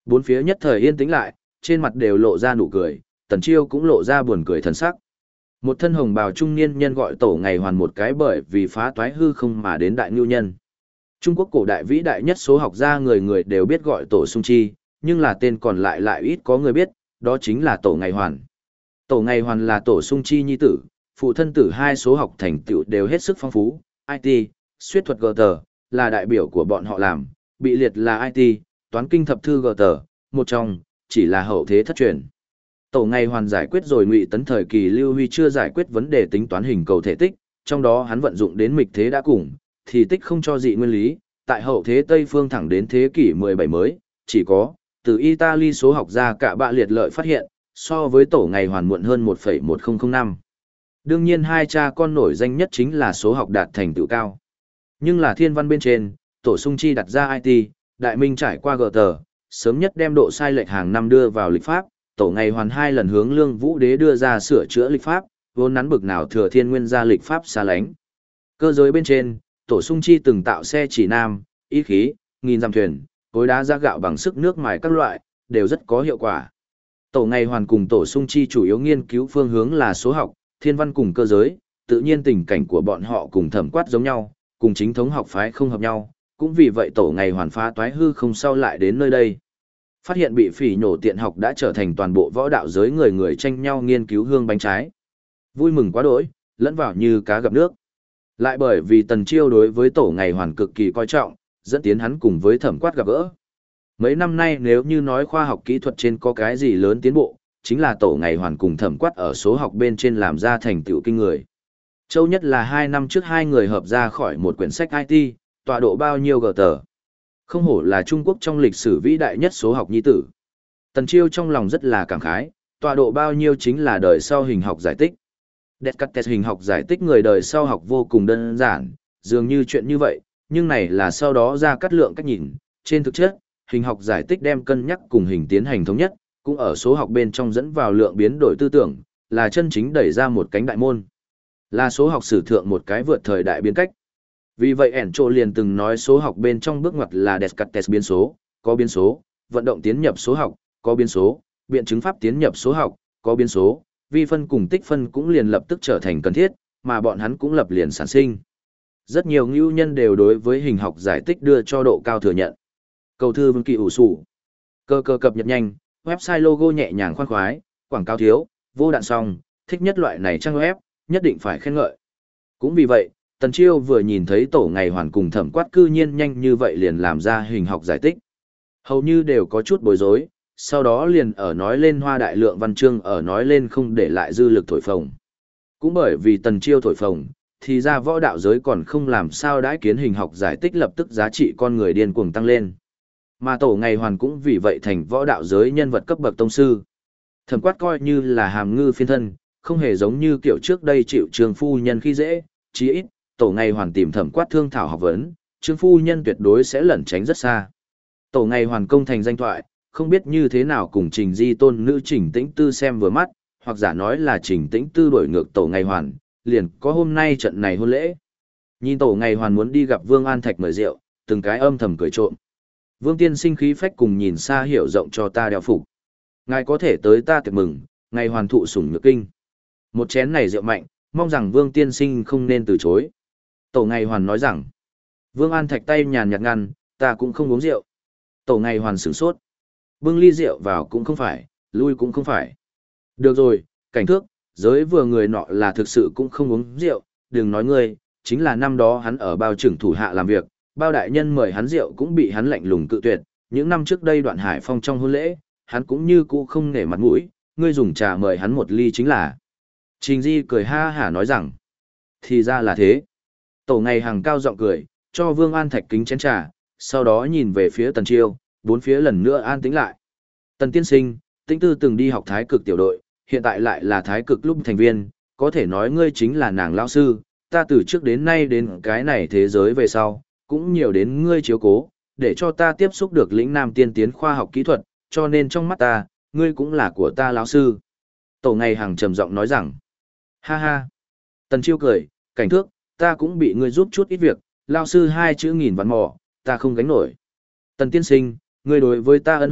Bốn phía nhất thời yên tĩnh lại, trên mặt đều lộ ra nụ cười, Tần Chiêu cũng lộ ra buồn cười thần sắc. Một thân hồng bào trung niên nhân gọi Tổ Ngày Hoàn một cái bởi vì phá toái hư không mà đến đại nhu nhân. Trung Quốc cổ đại vĩ đại nhất số học gia người người đều biết gọi Tổ Sung Chi, nhưng là tên còn lại ít có người biết, đó chính là Tổ Ngày Hoàn. Tổ Ngày Hoàn là Tổ Sung Chi nhi tử, phụ thân tử hai số học thành tựu đều hết sức phong phú, IT, Xuyết thuật GT, là đại biểu của bọn họ làm, bị liệt là IT, toán kinh thập thư GT, một trong, chỉ là hậu thế thất truyền. Tổ Ngày Hoàn giải quyết rồi Ngụy Tấn thời kỳ Lưu Huy chưa giải quyết vấn đề tính toán hình cầu thể tích, trong đó hắn vận dụng đến mịch thế đã cùng, thì tích không cho dị nguyên lý, tại hậu thế Tây phương thẳng đến thế kỷ 17 mới, chỉ có từ Italy số học gia cả bạ liệt lợi phát hiện, so với Tổ Ngày Hoàn muộn hơn 1,1005 năm. Đương nhiên hai cha con nổi danh nhất chính là số học đạt thành tựu cao. Nhưng là thiên văn bên trên, Tổ Sung Chi đặt ra IT, Đại Minh trải qua GT, sớm nhất đem độ sai lệch hàng năm đưa vào lịch pháp, Tổ Ngày Hoàn hai lần hướng Lương Vũ Đế đưa ra sửa chữa lịch pháp, vốn nắn bực nào thừa thiên nguyên gia lịch pháp xa lánh. Cơ giới bên trên, Tổ Sung Chi từng tạo xe chỉ nam, ý khí, nghìn dặm thuyền, cối đá ra gạo bằng sức nước mài các loại, đều rất có hiệu quả. Tổ Ngày Hoàn cùng Tổ Sung Chi chủ yếu nghiên cứu phương hướng là số học, thiên văn cùng cơ giới, tự nhiên tình cảnh của bọn họ cùng Thẩm Quát giống nhau, cùng chính thống học phái không hợp nhau, cũng vì vậy Tổ Ngày Hoàn phá toái hư không sau lại đến nơi đây. Phát hiện bị phỉ nhổ tiện học đã trở thành toàn bộ võ đạo giới người người tranh nhau nghiên cứu hương bánh trái. Vui mừng quá đỗi, lẫn vào như cá gặp nước. Lại bởi vì Tần Chiêu đối với Tổ Ngày Hoàn cực kỳ coi trọng, dẫn tiến hắn cùng với Thẩm Quát gặp gỡ. Mấy năm nay nếu như nói khoa học kỹ thuật trên có cái gì lớn tiến bộ, chính là Tổ Ngày Hoàn cùng Thẩm Quát ở số học bên trên làm ra thành tựu kinh người. Châu nhất là 2 năm trước hai người hợp ra khỏi một quyển sách IT, tọa độ bao nhiêu GT. Không hổ là Trung Quốc trong lịch sử vĩ đại nhất số học nhi tử. Tần Chiêu trong lòng rất là cảm khái, tọa độ bao nhiêu chính là đời sau hình học giải tích. Descartes hình học giải tích người đời sau học vô cùng đơn giản, dường như chuyện như vậy, nhưng này là sau đó ra cắt lượng cách nhìn. Trên thực chất, hình học giải tích đem cân nhắc cùng hình tiến hành thống nhất, cũng ở số học bên trong dẫn vào lượng biến đổi tư tưởng, là chân chính đẩy ra một cánh đại môn. Là số học sử thượng một cái vượt thời đại biến cách. Vì vậy Encho liền từng nói số học bên trong bước ngoặt là Descartes biến số, có biến số, vận động tiến nhập số học, có biến số, biện chứng pháp tiến nhập số học, có biến số, vi phân cùng tích phân cũng liền lập tức trở thành cần thiết, mà bọn hắn cũng lập liền sản sinh. Rất nhiều ngưu nhân đều đối với hình học giải tích đưa cho độ cao thừa nhận. Cầu thư vương kỳ ủ sủ. Cơ cập nhật nhanh, website logo nhẹ nhàng khoan khoái, quảng cáo thiếu, vô đạn song, thích nhất loại này trang web, nhất định phải khen ngợi. Cũng vì vậy, Tần Chiêu vừa nhìn thấy Tổ Ngày Hoàn cùng Thẩm Quát cư nhiên nhanh như vậy liền làm ra hình học giải tích. Hầu như đều có chút bối rối, sau đó liền ở nói lên hoa đại lượng văn chương ở nói lên không để lại dư lực thổi phồng. Cũng bởi vì Tần Chiêu thổi phồng, thì ra võ đạo giới còn không làm sao đãi kiến hình học giải tích lập tức giá trị con người điên cuồng tăng lên. Mà Tổ Ngày Hoàn cũng vì vậy thành võ đạo giới nhân vật cấp bậc tông sư. Thẩm Quát coi như là hàm ngư phiên thân, không hề giống như kiểu trước đây chịu Trương phu nhân khi dễ, chí ít, Tổ Ngày Hoàn tìm Thẩm Quát thương thảo học vấn, Trương phu nhân tuyệt đối sẽ lẩn tránh rất xa. Tổ Ngày Hoàn công thành danh thoại, không biết như thế nào cùng Trình Di tôn nữ Trình Tĩnh Tư xem vừa mắt, hoặc giả nói là Trình Tĩnh Tư đổi ngược Tổ Ngày Hoàn, liền có hôm nay trận này hôn lễ. Nhìn Tổ Ngày Hoàn muốn đi gặp Vương An Thạch mời rượu, từng cái âm thầm cười trộm. Vương tiên sinh khí phách cùng nhìn xa hiểu rộng cho ta đeo phục. Ngài có thể tới ta tiệc mừng, ngày hoàn thụ sủng nhược kinh. Một chén này rượu mạnh, mong rằng Vương tiên sinh không nên từ chối. Tổ Ngày Hoàn nói rằng, Vương An Thạch tay nhàn nhạt ngăn, ta cũng không uống rượu. Tổ Ngày Hoàn sửng sốt. Bưng ly rượu vào cũng không phải, lui cũng không phải. Được rồi, cảnh thước, giới vừa người nọ là thực sự cũng không uống rượu, đừng nói ngươi, chính là năm đó hắn ở bao trưởng thủ hạ làm việc, bao đại nhân mời hắn rượu cũng bị hắn lạnh lùng cự tuyệt. Những năm trước đây Đoạn Hải Phong trong hôn lễ, hắn cũng như cũ không nể mặt mũi, ngươi dùng trà mời hắn một ly chính là. Trình Di cười ha hả nói rằng, thì ra là thế. Tổ Ngày Hằng cao giọng cười, cho Vương An Thạch kính chén trà, sau đó nhìn về phía Tần Chiêu, bốn phía lần nữa an tĩnh lại. Tần tiên sinh, Tĩnh Tư từng đi học Thái Cực tiểu đội, hiện tại lại là Thái Cực lúc thành viên, có thể nói ngươi chính là nàng lão sư, ta từ trước đến nay đến cái này thế giới về sau, cũng nhiều đến ngươi chiếu cố, để cho ta tiếp xúc được lĩnh nam tiên tiến khoa học kỹ thuật, cho nên trong mắt ta, ngươi cũng là của ta lão sư. Tổ Ngày Hằng trầm giọng nói rằng, ha ha. Tần Chiêu cười, cảnh thước, ta cũng bị ngươi giúp chút ít việc, lão sư hai chữ nghìn vạn mỏ, ta không gánh nổi. Tần tiên sinh, ngươi đối với ta ân huệ,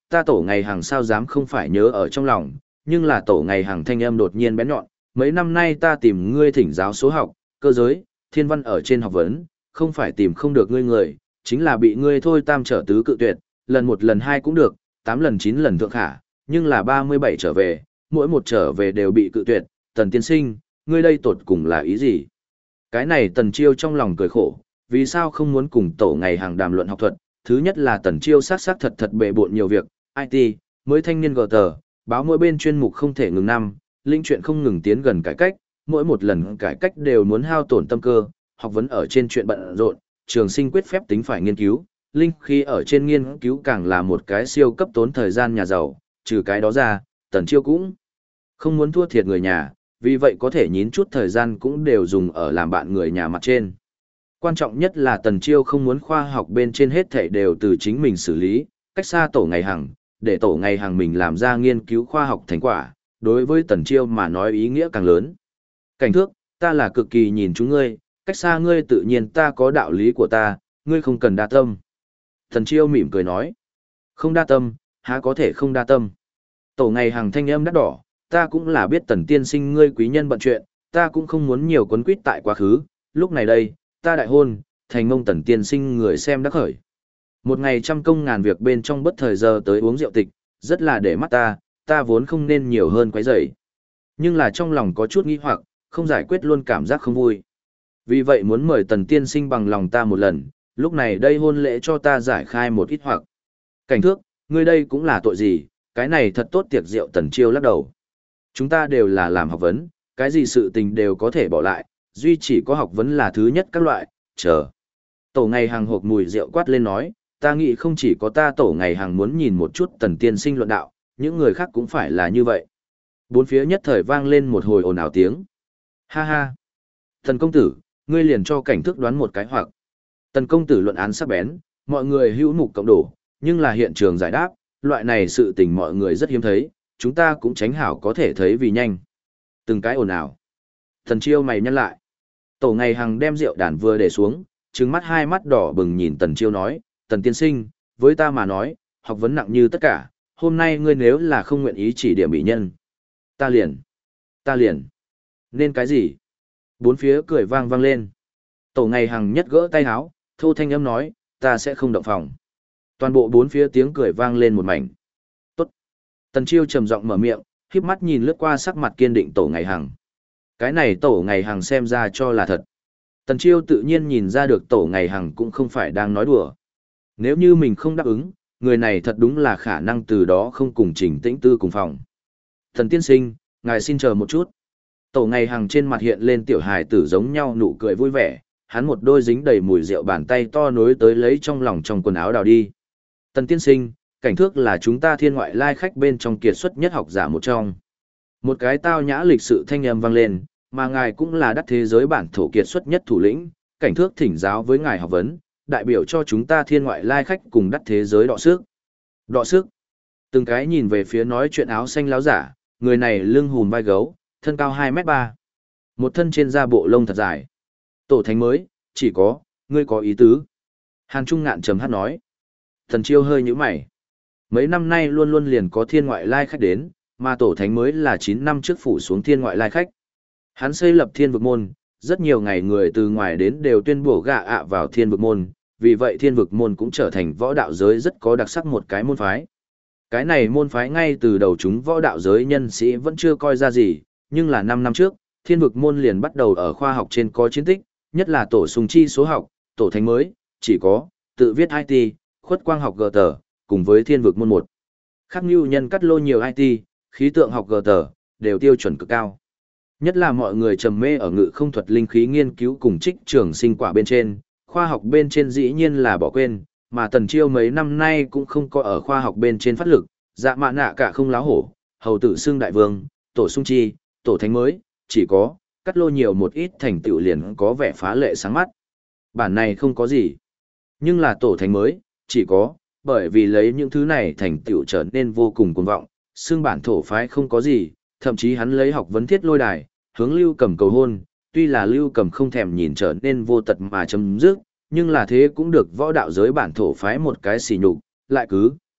ta Tổ Ngày Hằng sao dám không phải nhớ ở trong lòng, nhưng là Tổ Ngày Hằng thanh âm đột nhiên bén nhọn, mấy năm nay ta tìm ngươi thỉnh giáo số học, cơ giới, thiên văn ở trên học vấn, không phải tìm không được ngươi người, chính là bị ngươi thôi tam trở tứ cự tuyệt, lần một lần hai cũng được, 8 lần 9 lần thượng khả, nhưng là 37 trở về, mỗi một trở về đều bị cự tuyệt, Tần tiên sinh, ngươi đây tột cùng là ý gì? Cái này Tần Chiêu trong lòng cười khổ, vì sao không muốn cùng Tổ Ngày Hằng đàm luận học thuật, thứ nhất là Tần Chiêu xác thật bệ bộn nhiều việc, IT, mới thanh niên gờ tờ, báo mỗi bên chuyên mục không thể ngừng năm, linh chuyện không ngừng tiến gần cải cách, mỗi một lần cải cách đều muốn hao tổn tâm cơ, học vấn ở trên chuyện bận rộn, trường sinh quyết phép tính phải nghiên cứu, linh khi ở trên nghiên cứu càng là một cái siêu cấp tốn thời gian nhà giàu, trừ cái đó ra, Tần Chiêu cũng không muốn thua thiệt người nhà, vì vậy có thể nhín chút thời gian cũng đều dùng ở làm bạn người nhà mặt trên. Quan trọng nhất là Tần Chiêu không muốn khoa học bên trên hết thảy đều từ chính mình xử lý, cách xa Tổ Ngày Hằng, để Tổ Ngày Hằng mình làm ra nghiên cứu khoa học thành quả, đối với Tần Chiêu mà nói ý nghĩa càng lớn. Cảnh thước, ta là cực kỳ nhìn chúng ngươi, cách xa ngươi tự nhiên ta có đạo lý của ta, ngươi không cần đa tâm. Tần Chiêu mỉm cười nói, không đa tâm, há có thể không đa tâm. Tổ Ngày Hằng thanh âm đắt đỏ, ta cũng là biết Tần tiên sinh ngươi quý nhân bận chuyện, ta cũng không muốn nhiều quấn quýt tại quá khứ, lúc này đây, ta đại hôn, thành mông Tần tiên sinh người xem đắc khởi. Một ngày trăm công ngàn việc bên trong bất thời giờ tới uống rượu tịch, rất là để mắt ta vốn không nên nhiều hơn quấy rầy. Nhưng là trong lòng có chút nghi hoặc, không giải quyết luôn cảm giác không vui. Vì vậy muốn mời Tần tiên sinh bằng lòng ta một lần, lúc này đây hôn lễ cho ta giải khai một ít hoặc. Cảnh thước, ngươi đây cũng là tội gì, cái này thật tốt tiệc rượu. Tần Chiêu lắc đầu. Chúng ta đều là làm học vấn, cái gì sự tình đều có thể bỏ lại, duy chỉ có học vấn là thứ nhất các loại, chờ. Tổ Ngày Hằng hộp mùi rượu quát lên nói, ta nghĩ không chỉ có ta Tổ Ngày Hằng muốn nhìn một chút Tần tiên sinh luận đạo, những người khác cũng phải là như vậy. Bốn phía nhất thời vang lên một hồi ồn ào tiếng. Ha ha! Tần công tử, ngươi liền cho cảnh thước đoán một cái hoặc. Tần công tử luận án sắc bén, mọi người hữu mục cộng đổ, nhưng là hiện trường giải đáp, loại này sự tình mọi người rất hiếm thấy, chúng ta cũng tránh hảo có thể thấy vì nhanh. Từng cái ồn ào. Tần Chiêu mày nhăn lại. Tổ Ngày Hằng đem rượu đàn vừa để xuống, trừng mắt hai mắt đỏ bừng nhìn Tần Chiêu nói, Tần tiên sinh, với ta mà nói, học vấn nặng như tất cả, hôm nay ngươi nếu là không nguyện ý chỉ điểm bị nhân. Ta liền. Nên cái gì? Bốn phía cười vang vang lên. Tổ Ngày Hằng nhất gỡ tay áo, thô thanh âm nói, ta sẽ không động phòng. Toàn bộ bốn phía tiếng cười vang lên một mảnh. Tốt. Tần Chiêu trầm giọng mở miệng, khép mắt nhìn lướt qua sắc mặt kiên định Tổ Ngày Hằng. Cái này Tổ Ngày Hằng xem ra cho là thật. Tần Chiêu tự nhiên nhìn ra được Tổ Ngày Hằng cũng không phải đang nói đùa. Nếu như mình không đáp ứng, người này thật đúng là khả năng từ đó không cùng Trình Tĩnh Tư cùng phòng. Thần tiên sinh, ngài xin chờ một chút. Tổ Ngày Hằng trên mặt hiện lên tiểu hài tử giống nhau nụ cười vui vẻ, hắn một đôi dính đầy mùi rượu bàn tay to nối tới lấy trong lòng trong quần áo đào đi. Tần tiên sinh, cảnh thước là chúng ta thiên ngoại lai khách bên trong kiệt xuất nhất học giả một trong. Một cái tao nhã lịch sự thanh âm vang lên, mà ngài cũng là đắc thế giới bản thổ kiệt xuất nhất thủ lĩnh, cảnh thước thỉnh giáo với ngài học vấn, đại biểu cho chúng ta thiên ngoại lai khách cùng đắc thế giới đọ sức. Đọ sức. Từng cái nhìn về phía nói chuyện áo xanh láo giả, người này lưng hùm vai gấu, thân cao 2m3. Một thân trên da bộ lông thật dài. Tổ thánh mới, chỉ có, ngươi có ý tứ. Hàn Trung Ngạn trầm hát nói. Thần Chiêu hơi nhíu mày. Mấy năm nay luôn luôn liền có thiên ngoại lai khách đến, mà tổ thánh mới là 9 năm trước phủ xuống thiên ngoại lai khách. Hắn xây lập thiên vực môn, rất nhiều ngày người từ ngoài đến đều tuyên bố gạ ạ vào thiên vực môn, vì vậy thiên vực môn cũng trở thành võ đạo giới rất có đặc sắc một cái môn phái. Cái này môn phái ngay từ đầu chúng võ đạo giới nhân sĩ vẫn chưa coi ra gì, nhưng là 5 năm trước, thiên vực môn liền bắt đầu ở khoa học trên có chiến tích, nhất là tổ sùng chi số học, tổ thánh mới, chỉ có, tự viết IT, khuất quang học gờ tờ, cùng với thiên vực môn 1. Khắc Nhu nhân cắt lô nhiều IT, khí tượng học gờ tờ, đều tiêu chuẩn cực cao. Nhất là mọi người trầm mê ở ngự không thuật linh khí nghiên cứu cùng trích trường sinh quả bên trên, khoa học bên trên dĩ nhiên là bỏ quên, mà Tần Chiêu mấy năm nay cũng không có ở khoa học bên trên phát lực, dạ mạ nạ cả không láo hổ, hầu tử xương đại vương, tổ sung chi, tổ thánh mới, chỉ có, cắt lô nhiều một ít thành tựu liền có vẻ phá lệ sáng mắt. Bản này không có gì, nhưng là tổ thánh mới, chỉ có, bởi vì lấy những thứ này thành tựu trở nên vô cùng cuồng vọng, xương bản thổ phái không có gì, thậm chí hắn lấy học vấn thiết lôi đài, hướng Lưu Cầm cầu hôn, tuy là Lưu Cầm không thèm nhìn trở nên vô tật mà chấm dứt, nhưng là thế cũng được võ đạo giới bản thổ phái một cái xỉ nhục, lại cứ,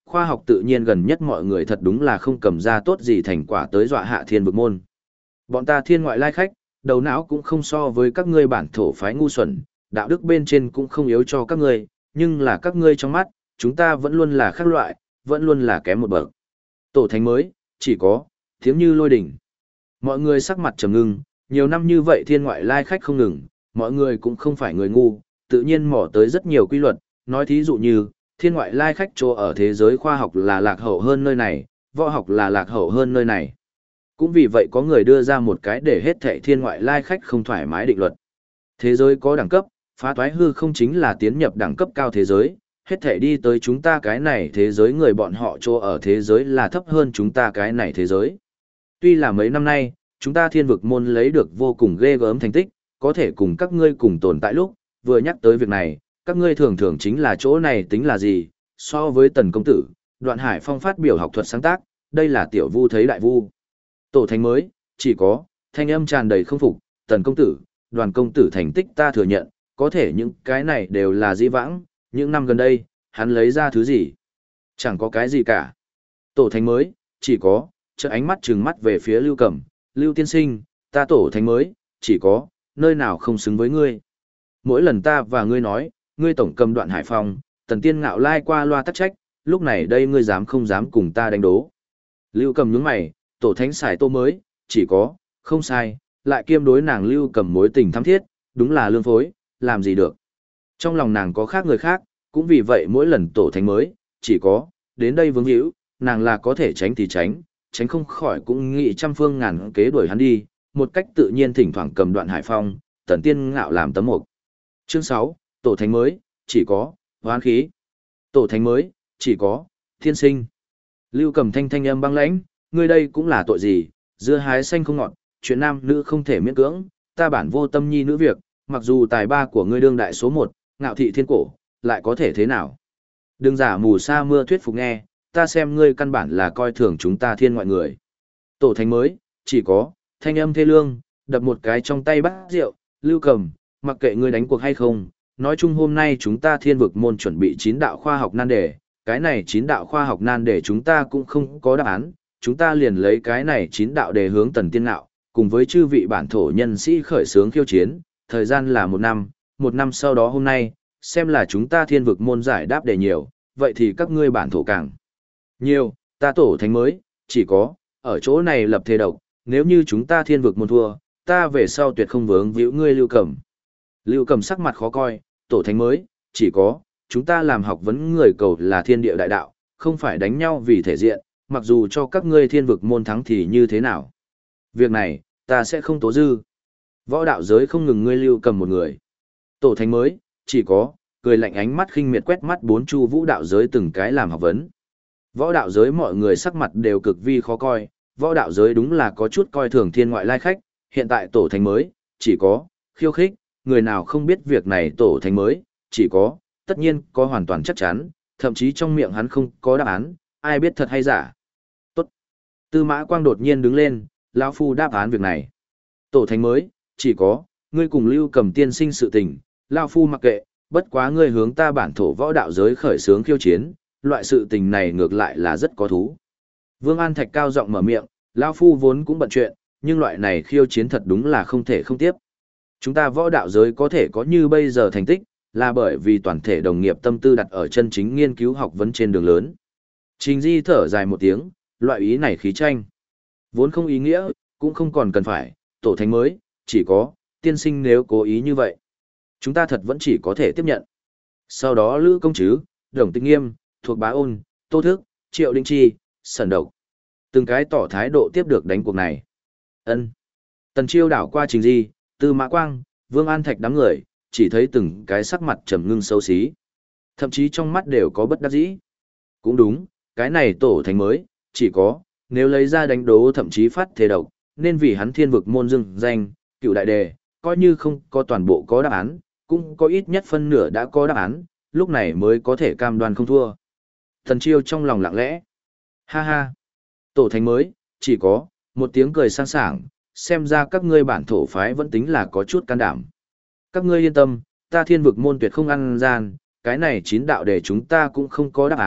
khoa học tự nhiên gần nhất mọi người thật đúng là không cầm ra tốt gì thành quả tới dọa hạ thiên vực môn. Bọn ta thiên ngoại lai khách, đầu não cũng không so với các ngươi bản thổ phái ngu xuẩn, đạo đức bên trên cũng không yếu cho các ngươi, nhưng là các ngươi trong mắt, chúng ta vẫn luôn là khác loại, vẫn luôn là kém một bậc. Tổ thánh mới, chỉ có, tiếng như lôi đỉnh. Mọi người sắc mặt trầm ngưng, nhiều năm như vậy thiên ngoại lai khách không ngừng, mọi người cũng không phải người ngu, tự nhiên mò tới rất nhiều quy luật, nói thí dụ như, thiên ngoại lai khách chỗ ở thế giới khoa học là lạc hậu hơn nơi này, võ học là lạc hậu hơn nơi này. Cũng vì vậy có người đưa ra một cái để hết thảy thiên ngoại lai khách không thoải mái định luật. Thế giới có đẳng cấp, phá toái hư không chính là tiến nhập đẳng cấp cao thế giới, hết thảy đi tới chúng ta cái này thế giới người bọn họ chỗ ở thế giới là thấp hơn chúng ta cái này thế giới. Tuy là mấy năm nay, chúng ta thiên vực môn lấy được vô cùng ghê gớm thành tích, có thể cùng các ngươi cùng tồn tại lúc, vừa nhắc tới việc này, các ngươi thường thường chính là chỗ này tính là gì, so với tần công tử, Đoạn Hải Phong phát biểu học thuật sáng tác, đây là tiểu vu thấy đại vu. Tổ thánh mới, chỉ có, thanh âm tràn đầy không phục, tần công tử, Đoàn công tử thành tích ta thừa nhận, có thể những cái này đều là dĩ vãng, những năm gần đây, hắn lấy ra thứ gì? Chẳng có cái gì cả. Tổ thánh mới, chỉ có, chợt ánh mắt trừng mắt về phía Lưu Cẩm, Lưu tiên sinh, ta tổ thánh mới, chỉ có, nơi nào không xứng với ngươi. Mỗi lần ta và ngươi nói, ngươi tổng cầm Đoạn Hải Phong, tần tiên ngạo lai qua loa tắc trách, lúc này đây ngươi dám không dám cùng ta đánh đố. Lưu Cầm nhướng mày, tổ thánh xài tô mới, chỉ có, không sai, lại kiêm đối nàng Lưu Cầm mối tình thắm thiết, đúng là lương phối, làm gì được. Trong lòng nàng có khác người khác, cũng vì vậy mỗi lần tổ thánh mới, chỉ có, đến đây vướng hữu, nàng là có thể tránh thì tránh, tránh không khỏi cũng nghĩ trăm phương ngàn kế đuổi hắn đi, một cách tự nhiên thỉnh thoảng cầm Đoạn Hải Phong, tần tiên ngạo làm tấm mục. Chương 6, tổ thánh mới, chỉ có, hoán khí. Tổ thánh mới, chỉ có, thiên sinh. Lưu Cầm thanh thanh âm băng lãnh, ngươi đây cũng là tội gì, dưa hái xanh không ngọt, chuyện nam nữ không thể miễn cưỡng, ta bản vô tâm nhi nữ việc, mặc dù tài ba của ngươi đương đại số 1, ngạo thị thiên cổ, lại có thể thế nào? Đừng giả mù sa mưa thuyết phục nghe, ta xem ngươi căn bản là coi thường chúng ta thiên ngoại người. Tổ thánh mới, chỉ có, thanh âm thê lương, đập một cái trong tay bát rượu, Lưu Cầm, mặc kệ ngươi đánh cuộc hay không, nói chung hôm nay chúng ta thiên vực môn chuẩn bị 9 đạo khoa học nan đề, cái này 9 đạo khoa học nan đề chúng ta cũng không có đáp án, chúng ta liền lấy cái này 9 đạo đề hướng tần tiên ngạo, cùng với chư vị bản thổ nhân sĩ khởi xướng khiêu chiến, thời gian là 1 năm sau đó hôm nay, xem là chúng ta thiên vực môn giải đáp đề nhiều, vậy thì các ngươi bản thổ càng nhiều, ta tổ thánh mới, chỉ có, ở chỗ này lập thề độc, nếu như chúng ta thiên vực môn thua, ta về sau tuyệt không vướng víu ngươi Lưu Cầm. Lưu Cầm sắc mặt khó coi, tổ thánh mới, chỉ có, chúng ta làm học vấn người cầu là thiên địa đại đạo, không phải đánh nhau vì thể diện, mặc dù cho các ngươi thiên vực môn thắng thì như thế nào. Việc này, ta sẽ không tố dư. Võ đạo giới không ngừng ngươi Lưu Cầm một người. Tổ thánh mới, chỉ có, cười lạnh ánh mắt khinh miệt quét mắt bốn chu vũ đạo giới từng cái làm học vấn. Võ đạo giới mọi người sắc mặt đều cực vi khó coi, võ đạo giới đúng là có chút coi thường thiên ngoại lai khách, hiện tại tổ thánh mới, chỉ có, khiêu khích, người nào không biết việc này tổ thánh mới, chỉ có, tất nhiên có hoàn toàn chắc chắn, thậm chí trong miệng hắn không có đáp án, ai biết thật hay giả. Tốt. Tư Mã Quang đột nhiên đứng lên, lão phu đáp án việc này. Tổ thánh mới, chỉ có, ngươi cùng Lưu Cầm tiên sinh sự tình, lão phu mặc kệ, bất quá ngươi hướng ta bản thổ võ đạo giới khởi xướng khiêu chiến, loại sự tình này ngược lại là rất có thú. Vương An Thạch cao giọng mở miệng, lão phu vốn cũng bận chuyện, nhưng loại này khiêu chiến thật đúng là không thể không tiếp. Chúng ta võ đạo giới có thể có như bây giờ thành tích, là bởi vì toàn thể đồng nghiệp tâm tư đặt ở chân chính nghiên cứu học vấn trên đường lớn. Trình Di thở dài một tiếng, loại ý này khí tranh. Vốn không ý nghĩa, cũng không còn cần phải, tổ thánh mới, chỉ có, tiên sinh nếu cố ý như vậy. Chúng ta thật vẫn chỉ có thể tiếp nhận. Sau đó Lữ Công Trứ, Đồng Tịch Nghiêm, Thuộc Bá Ôn, Tô Thức, Triệu Đinh Chi, Sẩn Độc. Từng cái tỏ thái độ tiếp được đánh cuộc này. Ân. Tần Chiêu đảo qua Trình Di, Tư Mã Quang, Vương An Thạch đám người, chỉ thấy từng cái sắc mặt trầm ngưng xấu xí. Thậm chí trong mắt đều có bất đắc dĩ. Cũng đúng, cái này tổ thánh mới, chỉ có, nếu lấy ra đánh đố thậm chí phát thề độc, nên vì hắn thiên vực môn dưng danh, cựu đại đề, coi như không có toàn bộ có đáp án, cũng có ít nhất phân nửa đã có đáp án, lúc này mới có thể cam đoan không thua. Thần Chiêu trong lòng lặng lẽ. Ha ha. Tổ thánh mới, chỉ có, một tiếng cười sang sảng, xem ra các ngươi bản thổ phái vẫn tính là có chút can đảm. Các ngươi yên tâm, ta thiên vực môn tuyệt không ăn gian, cái này 9 đạo để chúng ta cũng không có đáp án,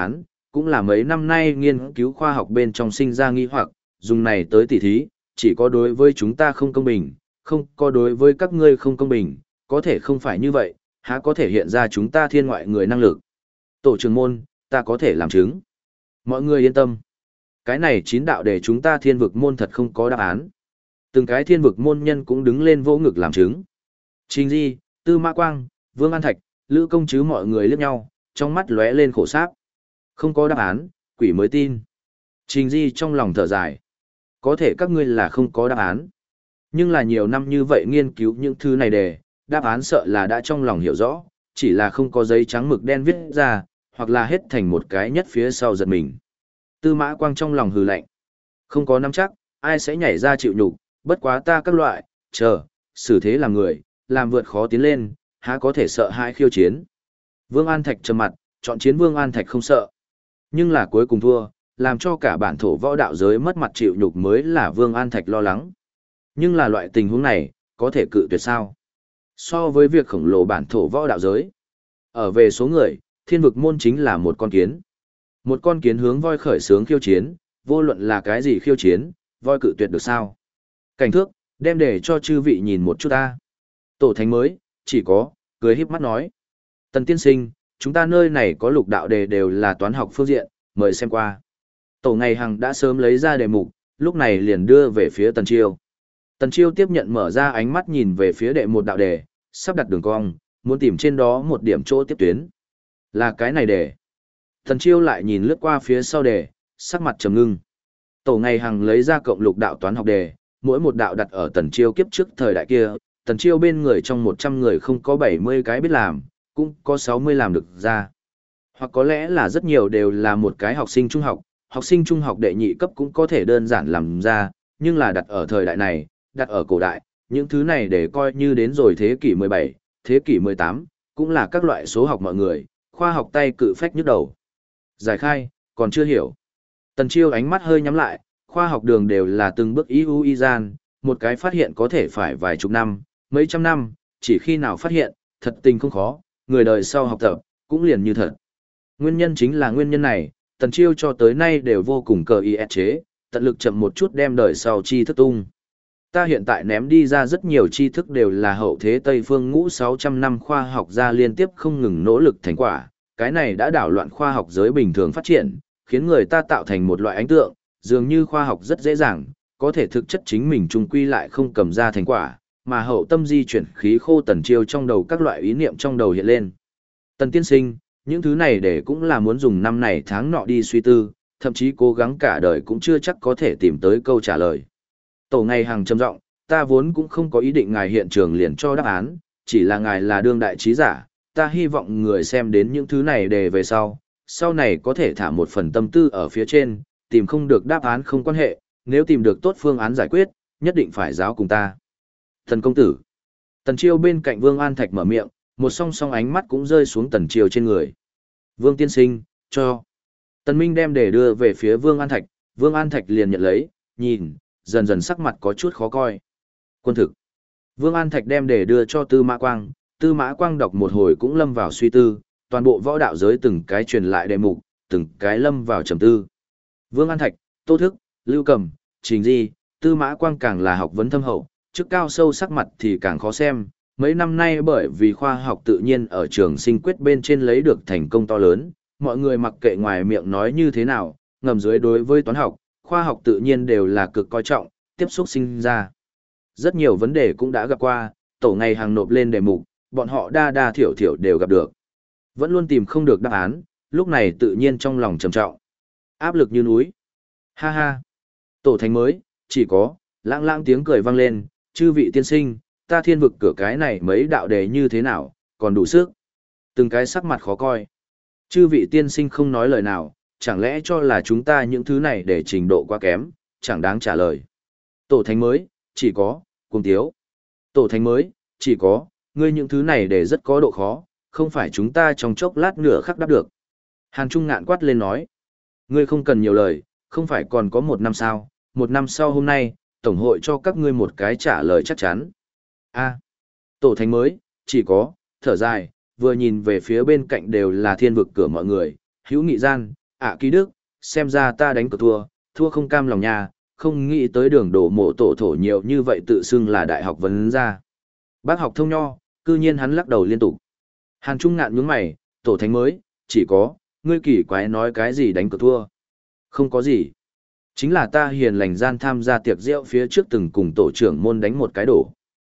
cũng là mấy năm nay nghiên cứu khoa học bên trong sinh ra nghi hoặc, dùng này tới tỉ thí, chỉ có đối với chúng ta không công bình, không có đối với các ngươi không công bình, có thể không phải như vậy, há có thể hiện ra chúng ta thiên ngoại người năng lực. Tổ trưởng môn, ta có thể làm chứng. Mọi người yên tâm. Cái này 9 đạo để chúng ta thiên vực môn thật không có đáp án. Từng cái thiên vực môn nhân cũng đứng lên vỗ ngực làm chứng. Trình Di, Tư Mã Quang, Vương An Thạch, Lữ Công Chứ mọi người liếc nhau, trong mắt lóe lên khổ sáp. Không có đáp án, quỷ mới tin. Trình Di trong lòng thở dài. Có thể các ngươi là không có đáp án. Nhưng là nhiều năm như vậy nghiên cứu những thứ này đáp án sợ là đã trong lòng hiểu rõ, chỉ là không có giấy trắng mực đen viết ra, hoặc là hết thành một cái nhất phía sau giật mình. Tư Mã Quang trong lòng hừ lạnh. Không có nắm chắc, ai sẽ nhảy ra chịu nhục, bất quá ta các loại, xử thế làm người, làm vượt khó tiến lên, há có thể sợ hãi khiêu chiến. Vương An Thạch trầm mặt, chọn chiến Vương An Thạch không sợ. Nhưng là cuối cùng thua, làm cho cả bản thổ võ đạo giới mất mặt chịu nhục mới là Vương An Thạch lo lắng. Nhưng là loại tình huống này, có thể cự tuyệt sao? So với việc khổng lồ bản thổ võ đạo giới, ở về số người, thiên vực môn chính là một con kiến. Một con kiến hướng voi khởi xướng khiêu chiến, vô luận là cái gì khiêu chiến, voi cự tuyệt được sao? Cảnh thước, đem để cho chư vị nhìn một chút ta. Tổ thánh mới, chỉ có, cười híp mắt nói. Tần tiên sinh, chúng ta nơi này có lục đạo đề đều là toán học phương diện, mời xem qua. Tổ ngày hằng đã sớm lấy ra đề mục, lúc này liền đưa về phía Tần Chiêu. Tần Chiêu tiếp nhận mở ra ánh mắt nhìn về phía đệ một đạo đề, sắp đặt đường cong, muốn tìm trên đó một điểm chỗ tiếp tuyến. Là cái này đề. Tần Chiêu lại nhìn lướt qua phía sau đề, sắc mặt trầm ngưng. Tổ ngày hằng lấy ra cộng lục đạo toán học đề, mỗi một đạo đặt ở Tần Chiêu kiếp trước thời đại kia, Tần Chiêu bên người trong 100 người không có 70 cái biết làm, cũng có 60 làm được ra. Hoặc có lẽ là rất nhiều đều là một cái học sinh trung học đệ nhị cấp cũng có thể đơn giản làm ra, nhưng là đặt ở thời đại này, đặt ở cổ đại, những thứ này để coi như đến rồi thế kỷ 17, thế kỷ 18, cũng là các loại số học mọi người, khoa học tay cự phách nhức đầu. Giải khai, còn chưa hiểu. Tần Chiêu ánh mắt hơi nhắm lại, khoa học đường đều là từng bước y gian, một cái phát hiện có thể phải vài chục năm, mấy trăm năm, chỉ khi nào phát hiện, thật tình không khó, người đời sau học tập, cũng liền như thật. Nguyên nhân chính là nguyên nhân này, Tần Chiêu cho tới nay đều vô cùng cờ ý ép chế, tận lực chậm một chút đem đời sau tri thức tung. Ta hiện tại ném đi ra rất nhiều tri thức đều là hậu thế Tây phương ngũ 600 năm khoa học gia liên tiếp không ngừng nỗ lực thành quả, cái này đã đảo loạn khoa học giới bình thường phát triển, khiến người ta tạo thành một loại ánh tượng, dường như khoa học rất dễ dàng, có thể thực chất chính mình trung quy lại không cầm ra thành quả, mà hậu tâm di chuyển khí khô Tần Chiêu trong đầu các loại ý niệm trong đầu hiện lên. Tần tiên sinh, những thứ này để cũng là muốn dùng năm này tháng nọ đi suy tư, thậm chí cố gắng cả đời cũng chưa chắc có thể tìm tới câu trả lời. Tổ ngày hàng trầm giọng, ta vốn cũng không có ý định ngài hiện trường liền cho đáp án, chỉ là ngài là đương đại trí giả, ta hy vọng người xem đến những thứ này để về sau này có thể thả một phần tâm tư ở phía trên, tìm không được đáp án không quan hệ, nếu tìm được tốt phương án giải quyết, nhất định phải giáo cùng ta. Thần công tử. Tần Chiêu bên cạnh Vương An Thạch mở miệng, một song song ánh mắt cũng rơi xuống Tần Chiêu trên người. Vương tiên sinh, cho. Tần Minh đem để đưa về phía Vương An Thạch, Vương An Thạch liền nhận lấy, nhìn, dần dần sắc mặt có chút khó coi. Quân thực. Vương An Thạch đem để đưa cho Tư Mã Quang đọc một hồi cũng lâm vào suy tư, toàn bộ võ đạo giới từng cái truyền lại đề mục, từng cái lâm vào trầm tư. Vương An Thạch, Tô Thức, Lưu Cầm, Trình Di, Tư Mã Quang càng là học vấn thâm hậu, chức cao sâu sắc mặt thì càng khó xem. Mấy năm nay bởi vì khoa học tự nhiên ở trường sinh quyết bên trên lấy được thành công to lớn, mọi người mặc kệ ngoài miệng nói như thế nào, ngầm dưới đối với toán học, khoa học tự nhiên đều là cực coi trọng, tiếp xúc sinh ra. Rất nhiều vấn đề cũng đã gặp qua, tổ ngày hàng nộp lên đề mục, bọn họ đa thiểu thiểu đều gặp được. Vẫn luôn tìm không được đáp án, lúc này tự nhiên trong lòng trầm trọng. Áp lực như núi. Ha ha. Tổ thánh mới, chỉ có, lãng lãng tiếng cười vang lên, chư vị tiên sinh, ta thiên vực cửa cái này mấy đạo đề như thế nào, còn đủ sức. Từng cái sắc mặt khó coi. Chư vị tiên sinh không nói lời nào, chẳng lẽ cho là chúng ta những thứ này để trình độ quá kém, chẳng đáng trả lời. Tổ thánh mới, chỉ có, cùng tiếu. Tổ thánh mới, chỉ có, ngươi những thứ này để rất có độ khó, không phải chúng ta trong chốc lát nửa khắc đáp được. Hàn Trung ngạn quát lên nói, ngươi không cần nhiều lời, không phải còn có một năm sao, một năm sau hôm nay, Tổng hội cho các ngươi một cái trả lời chắc chắn. A. Tổ thánh mới, chỉ có, thở dài, vừa nhìn về phía bên cạnh đều là thiên vực cửa mọi người, hữu nghị gian, Ký đức, xem ra ta đánh cược thua, thua không cam lòng nha, không nghĩ tới đường đổ mộ tổ thổ nhiều như vậy tự xưng là đại học vấn gia. Bác học thông nho, cư nhiên hắn lắc đầu liên tục. Hàn Trung ngạn nhướng mày, tổ thánh mới, chỉ có, ngươi kỳ quái nói cái gì đánh cược thua. Không có gì. Chính là ta hiền lành gian tham gia tiệc rượu phía trước từng cùng tổ trưởng môn đánh một cái đổ.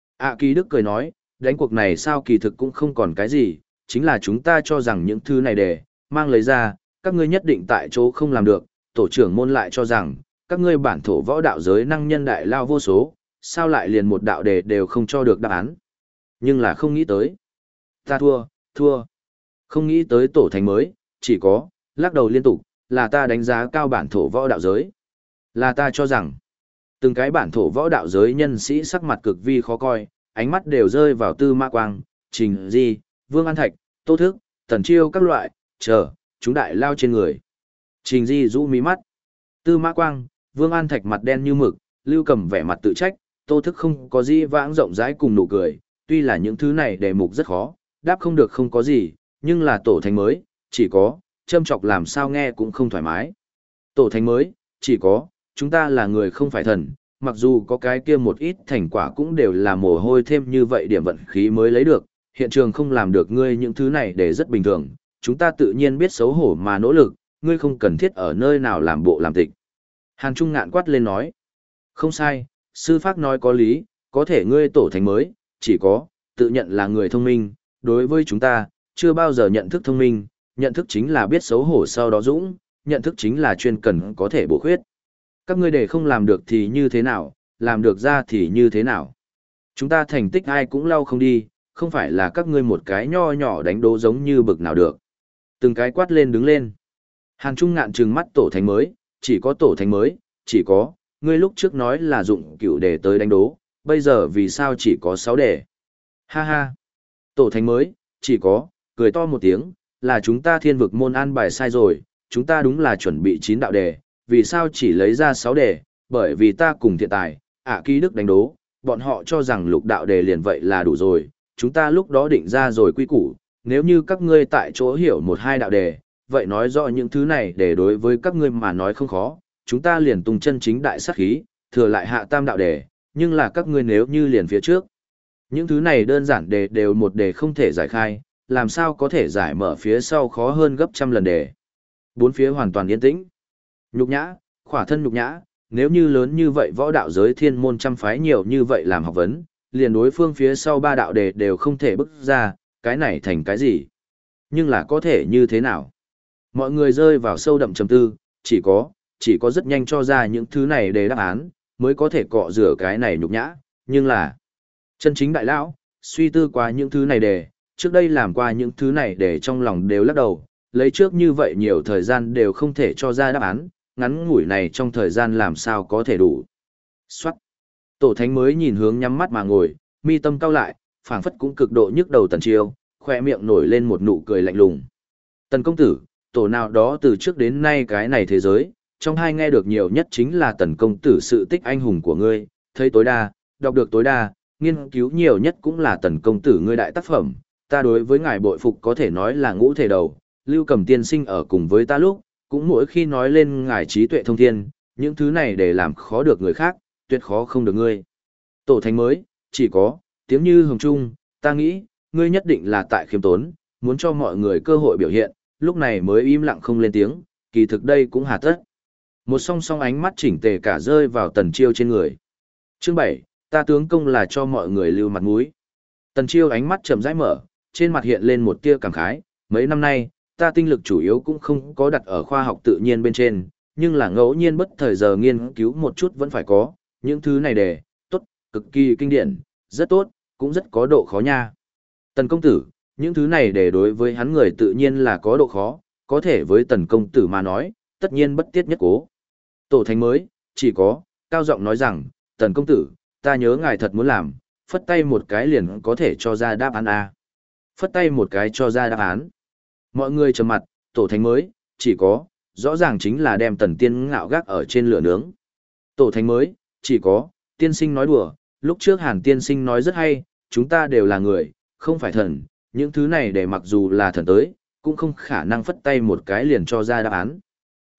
Ký đức cười nói, đánh cuộc này sao kỳ thực cũng không còn cái gì, chính là chúng ta cho rằng những thứ này để mang lấy ra, các ngươi nhất định tại chỗ không làm được, tổ trưởng môn lại cho rằng, các ngươi bản thổ võ đạo giới năng nhân đại lao vô số, sao lại liền một đạo đề đều không cho được đáp án. Nhưng là không nghĩ tới. Ta thua. Không nghĩ tới tổ thánh mới, chỉ có, lắc đầu liên tục, là ta đánh giá cao bản thổ võ đạo giới. Là ta cho rằng, từng cái bản thổ võ đạo giới nhân sĩ sắc mặt cực vi khó coi, ánh mắt đều rơi vào Tư Mã Quang, Trình Di, Vương An Thạch, Tô Thức, Tần Chiêu các loại, chúng đại lao trên người. Trình Di rũ mí mắt. Tư Mã Quang, Vương An Thạch mặt đen như mực, Lưu Cầm vẻ mặt tự trách, Tô Thức không có gì vãng rộng rãi cùng nụ cười, tuy là những thứ này đề mục rất khó, đáp không được không có gì, nhưng là tổ thánh mới, chỉ có, châm chọc làm sao nghe cũng không thoải mái. Tổ thánh mới, chỉ có, chúng ta là người không phải thần, mặc dù có cái kia một ít thành quả cũng đều là mồ hôi thêm như vậy điểm vận khí mới lấy được, hiện trường không làm được ngươi những thứ này để rất bình thường, chúng ta tự nhiên biết xấu hổ mà nỗ lực, ngươi không cần thiết ở nơi nào làm bộ làm tịch. Hàn Trung ngạn quát lên nói, không sai, sư phác nói có lý, có thể ngươi tổ thánh mới, chỉ có, tự nhận là người thông minh, đối với chúng ta, chưa bao giờ nhận thức thông minh, nhận thức chính là biết xấu hổ sau đó dũng, nhận thức chính là chuyên cần có thể bổ khuyết. Các ngươi để không làm được thì như thế nào, làm được ra thì như thế nào. Chúng ta thành tích ai cũng lau không đi, không phải là các ngươi một cái nho nhỏ đánh đố giống như bực nào được. Từng cái quát lên đứng lên. Hàn Trung ngạn trừng mắt tổ thánh mới, chỉ có tổ thánh mới, chỉ có, ngươi lúc trước nói là dụng cựu đề tới đánh đố, bây giờ vì sao chỉ có 6 đề. Ha ha. Tổ thánh mới, chỉ có, cười to một tiếng, là chúng ta thiên vực môn an bài sai rồi, chúng ta đúng là chuẩn bị 9 đạo đề, vì sao chỉ lấy ra 6 đề, bởi vì ta cùng thiện tài, Ký đức đánh đố, bọn họ cho rằng lục đạo đề liền vậy là đủ rồi, chúng ta lúc đó định ra rồi quy củ, nếu như các ngươi tại chỗ hiểu 1-2 đạo đề, vậy nói rõ những thứ này để đối với các ngươi mà nói không khó, chúng ta liền tung chân chính đại sát khí, thừa lại hạ tam đạo đề, nhưng là các ngươi nếu như liền phía trước. Những thứ này đơn giản đề đều một đề không thể giải khai, làm sao có thể giải mở phía sau khó hơn gấp trăm lần đề. Bốn phía hoàn toàn yên tĩnh. Nhục nhã, khỏa thân nhục nhã, nếu như lớn như vậy võ đạo giới thiên môn trăm phái nhiều như vậy làm học vấn, liền đối phương phía sau 3 đạo đề đều không thể bức ra, cái này thành cái gì? Nhưng là có thể như thế nào? Mọi người rơi vào sâu đậm trầm tư, chỉ có rất nhanh cho ra những thứ này để đáp án, mới có thể cọ rửa cái này nhục nhã, nhưng là chân chính đại lão, suy tư qua những thứ này để, trước đây làm qua những thứ này để trong lòng đều lắc đầu, lấy trước như vậy nhiều thời gian đều không thể cho ra đáp án, ngắn ngủi này trong thời gian làm sao có thể đủ. Xoát. Tổ thánh mới nhìn hướng nhắm mắt mà ngồi, mi tâm cau lại, phảng phất cũng cực độ nhức đầu Tần Chiêu, khoe miệng nổi lên một nụ cười lạnh lùng. Tần công tử, tổ nào đó từ trước đến nay cái này thế giới, trong hai nghe được nhiều nhất chính là Tần công tử sự tích anh hùng của ngươi, thấy tối đa, đọc được tối đa, nghiên cứu nhiều nhất cũng là Tần công tử ngươi đại tác phẩm, ta đối với ngài bội phục có thể nói là ngũ thể đầu, Lưu Cầm tiên sinh ở cùng với ta lúc, cũng mỗi khi nói lên ngài trí tuệ thông thiên, những thứ này để làm khó được người khác, tuyệt khó không được ngươi. Tổ thánh mới, chỉ có, tiếng như hồng trung, ta nghĩ, ngươi nhất định là tại khiêm tốn, muốn cho mọi người cơ hội biểu hiện, lúc này mới im lặng không lên tiếng, kỳ thực đây cũng hà tất. Một song song ánh mắt chỉnh tề cả rơi vào Tần Chiêu trên người. Chương 7, ta tướng công là cho mọi người lưu mặt mũi. Tần Chiêu ánh mắt chậm rãi mở, trên mặt hiện lên một tia cảm khái, mấy năm nay, ta tinh lực chủ yếu cũng không có đặt ở khoa học tự nhiên bên trên, nhưng là ngẫu nhiên bất thời giờ nghiên cứu một chút vẫn phải có, những thứ này đề, tốt, cực kỳ kinh điển, rất tốt, cũng rất có độ khó nha. Tần công tử, những thứ này để đối với hắn người tự nhiên là có độ khó, có thể với tần công tử mà nói, tất nhiên bất tiết nhất cố. Tổ thánh mới, chỉ có, cao giọng nói rằng, tần công tử, ta nhớ ngài thật muốn làm, phất tay một cái liền có thể cho ra đáp án A. Phất tay một cái cho ra đáp án. Mọi người trầm mặt, tổ thánh mới, chỉ có, rõ ràng chính là đem tần tiên ngạo gác ở trên lửa nướng. Tổ thánh mới, chỉ có, tiên sinh nói đùa, lúc trước Hàn tiên sinh nói rất hay, chúng ta đều là người, không phải thần, những thứ này để mặc dù là thần tới, cũng không khả năng phất tay một cái liền cho ra đáp án.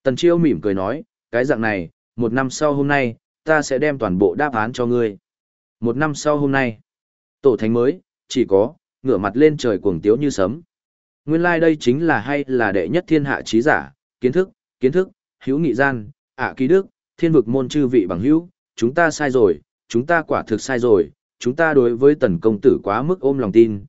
Tần Chiêu mỉm cười nói, cái dạng này, 1 năm sau hôm nay, ta sẽ đem toàn bộ đáp án cho ngươi. 1 năm sau hôm nay, tổ thánh mới, chỉ có, ngửa mặt lên trời cuồng tiếu như sấm. Nguyên lai đây chính là hay là đệ nhất thiên hạ trí giả, kiến thức, hữu nghị gian, ký đức, thiên vực môn chư vị bằng hữu, chúng ta sai rồi, chúng ta quả thực sai rồi, chúng ta đối với tần công tử quá mức ôm lòng tin,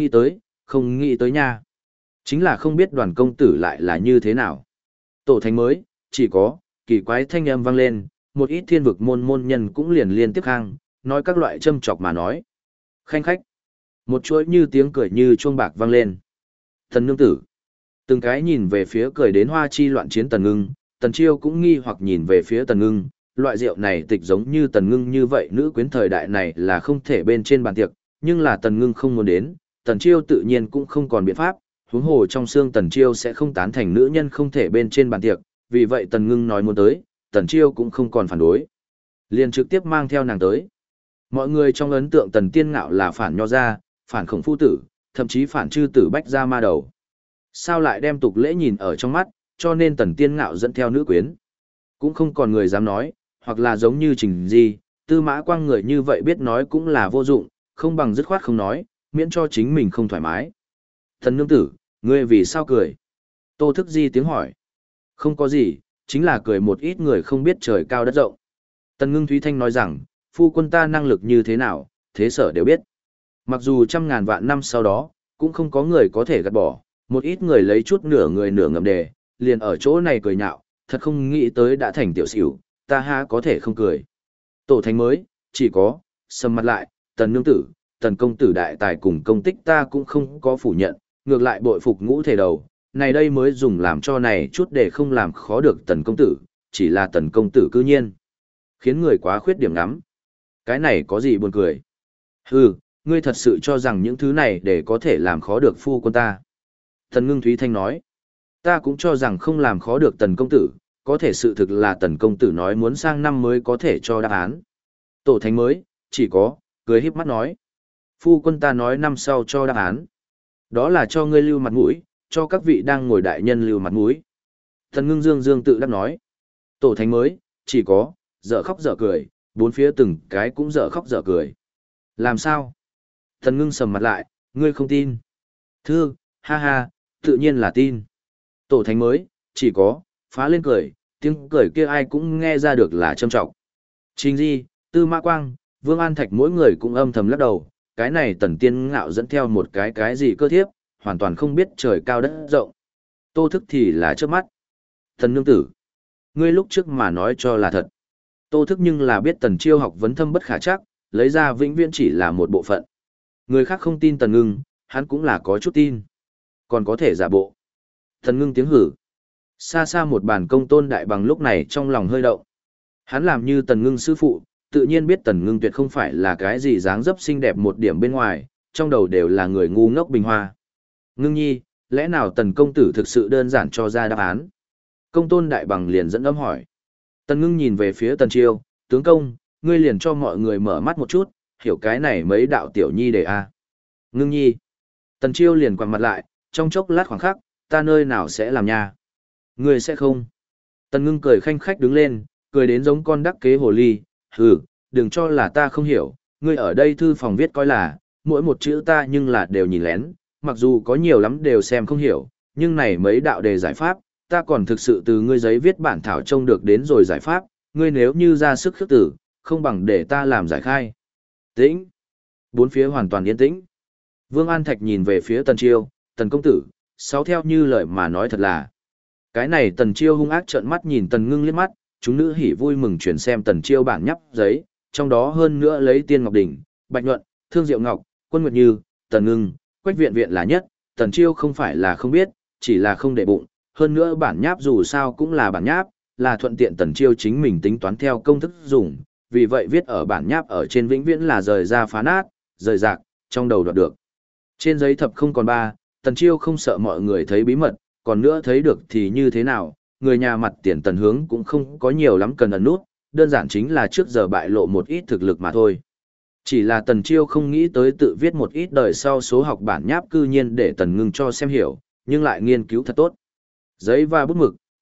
không nghĩ tới nha. Chính là không biết đoàn công tử lại là như thế nào. Tổ thánh mới, chỉ có, kỳ quái thanh âm vang lên, một ít thiên vực môn nhân cũng liền liên tiếp khang, nói các loại châm chọc mà nói. Khanh khách, một chuỗi như tiếng cười như chuông bạc vang lên. Thần nương tử, từng cái nhìn về phía cười đến hoa chi loạn chiến Tần Ngưng, Tần Chiêu cũng nghi hoặc nhìn về phía Tần Ngưng, loại rượu này tịch giống như Tần Ngưng như vậy nữ quyến thời đại này là không thể bên trên bàn tiệc, nhưng là Tần Ngưng không muốn đến, Tần Chiêu tự nhiên cũng không còn biện pháp, huống hồ trong xương Tần Chiêu sẽ không tán thành nữ nhân không thể bên trên bàn tiệc, vì vậy Tần Ngưng nói muốn tới, Tần Chiêu cũng không còn phản đối. Liền trực tiếp mang theo nàng tới. Mọi người trong ấn tượng Tần Tiên Ngạo là phản nho gia, phản khổng phu tử, thậm chí phản chư tử bách gia ma đầu. Sao lại đem tục lễ nhìn ở trong mắt, cho nên Tần Tiên Ngạo dẫn theo nữ quyến. Cũng không còn người dám nói, hoặc là giống như Trình Di, Tư Mã Quang người như vậy biết nói cũng là vô dụng, không bằng dứt khoát không nói, miễn cho chính mình không thoải mái. Thần nương tử, ngươi vì sao cười? Tô Thức Di tiếng hỏi. Không có gì, chính là cười một ít người không biết trời cao đất rộng. Tần Ngưng Thúy Thanh nói rằng, phu quân ta năng lực như thế nào, thế sở đều biết. Mặc dù trăm ngàn vạn năm sau đó, cũng không có người có thể gạt bỏ, một ít người lấy chút nửa người nửa ngậm đề, liền ở chỗ này cười nhạo, thật không nghĩ tới đã thành tiểu xỉu, ta ha có thể không cười. Tổ thánh mới, chỉ có, sầm mặt lại, Tần nương tử, Tần công tử đại tài cùng công tích ta cũng không có phủ nhận, ngược lại bội phục ngũ thể đầu, này đây mới dùng làm cho này chút để không làm khó được Tần công tử, chỉ là Tần công tử cư nhiên. Khiến người quá khuyết điểm lắm. Cái này có gì buồn cười? Hừ, ngươi thật sự cho rằng những thứ này để có thể làm khó được phu quân ta. Tần Ngưng Thúy Thanh nói, ta cũng cho rằng không làm khó được Tần công tử, có thể sự thực là Tần công tử nói muốn sang năm mới có thể cho đáp án. Tổ thánh mới, chỉ có, cười híp mắt nói. Phu quân ta nói năm sau cho đáp án. Đó là cho ngươi lưu mặt mũi, cho các vị đang ngồi đại nhân lưu mặt mũi. Tần Ngưng Dương Dương tự đáp nói. Tổ thánh mới, chỉ có, dở khóc dở cười, bốn phía từng cái cũng dở khóc dở cười. Làm sao? Tần Ngưng sầm mặt lại, ngươi không tin. Thư, ha ha, tự nhiên là tin. Tổ thánh mới, chỉ có, phá lên cười, tiếng cười kia ai cũng nghe ra được là trâm trọng. Trình Di, Tư Mã Quang, Vương An Thạch mỗi người cũng âm thầm lắc đầu, cái này Tần Tiên Ngạo dẫn theo một cái gì cơ thiếp, hoàn toàn không biết trời cao đất rộng. Tô Thức thì là trước mắt. Thần nương tử, ngươi lúc trước mà nói cho là thật. Tô Thức nhưng là biết Tần Chiêu học vấn thâm bất khả trắc, lấy ra vĩnh viễn chỉ là một bộ phận. Người khác không tin Tần Ngưng, hắn cũng là có chút tin. Còn có thể giả bộ. Tần Ngưng tiếng hử. Xa xa một bàn công tôn đại bằng lúc này trong lòng hơi động. Hắn làm như Tần Ngưng sư phụ, tự nhiên biết Tần Ngưng tuyệt không phải là cái gì dáng dấp xinh đẹp một điểm bên ngoài, trong đầu đều là người ngu ngốc bình hoa. Ngưng nhi, lẽ nào Tần công tử thực sự đơn giản cho ra đáp án? Công tôn đại bằng liền dẫn âm hỏi. Tần Ngưng nhìn về phía Tần Chiêu, tướng công, ngươi liền cho mọi người mở mắt một chút, hiểu cái này mấy đạo tiểu nhi để a. Ngưng nhi. Tần Chiêu liền quằn mặt lại, trong chốc lát khoảng khắc, ta nơi nào sẽ làm nha? Ngươi sẽ không. Tần Ngưng cười khanh khách đứng lên, cười đến giống con đắc kế hồ ly, hừ, đừng cho là ta không hiểu, ngươi ở đây thư phòng viết coi là, mỗi một chữ ta nhưng là đều nhìn lén, mặc dù có nhiều lắm đều xem không hiểu, nhưng này mấy đạo đề giải pháp, ta còn thực sự từ ngươi giấy viết bản thảo trông được đến rồi giải pháp, ngươi nếu như ra sức khước tử, không bằng để ta làm giải khai. Tĩnh. Bốn phía hoàn toàn yên tĩnh. Vương An Thạch nhìn về phía Tần Chiêu, Tần công tử, sáu theo như lời mà nói thật là. Cái này Tần Chiêu hung ác trợn mắt nhìn Tần Ngưng liếc mắt, chúng nữ hỉ vui mừng chuyển xem Tần Chiêu bản nhắp giấy, trong đó hơn nữa lấy Tiên Ngọc Đỉnh, Bạch Nhuận, Thương Diệu Ngọc, Quân Nguyệt Như, Tần Ngưng, Quách Viện Viện là nhất, Tần Chiêu không phải là không biết, chỉ là không để bụng, hơn nữa bản nháp dù sao cũng là bản nháp, là thuận tiện Tần Chiêu chính mình tính toán theo công thức dùng, vì vậy viết ở bản nháp ở trên vĩnh viễn là rời ra phá nát, rời rạc, trong đầu đoạt được. Trên giấy thập không còn ba, Tần Chiêu không sợ mọi người thấy bí mật, còn nữa thấy được thì như thế nào, người nhà mặt tiền Tần Hướng cũng không có nhiều lắm cần ẩn nút, đơn giản chính là trước giờ bại lộ một ít thực lực mà thôi. Chỉ là Tần Chiêu không nghĩ tới tự viết một ít đời sau số học bản nháp cư nhiên để Tần Ngưng cho xem hiểu, nhưng lại nghiên cứu thật tốt. Giấy và bút mực,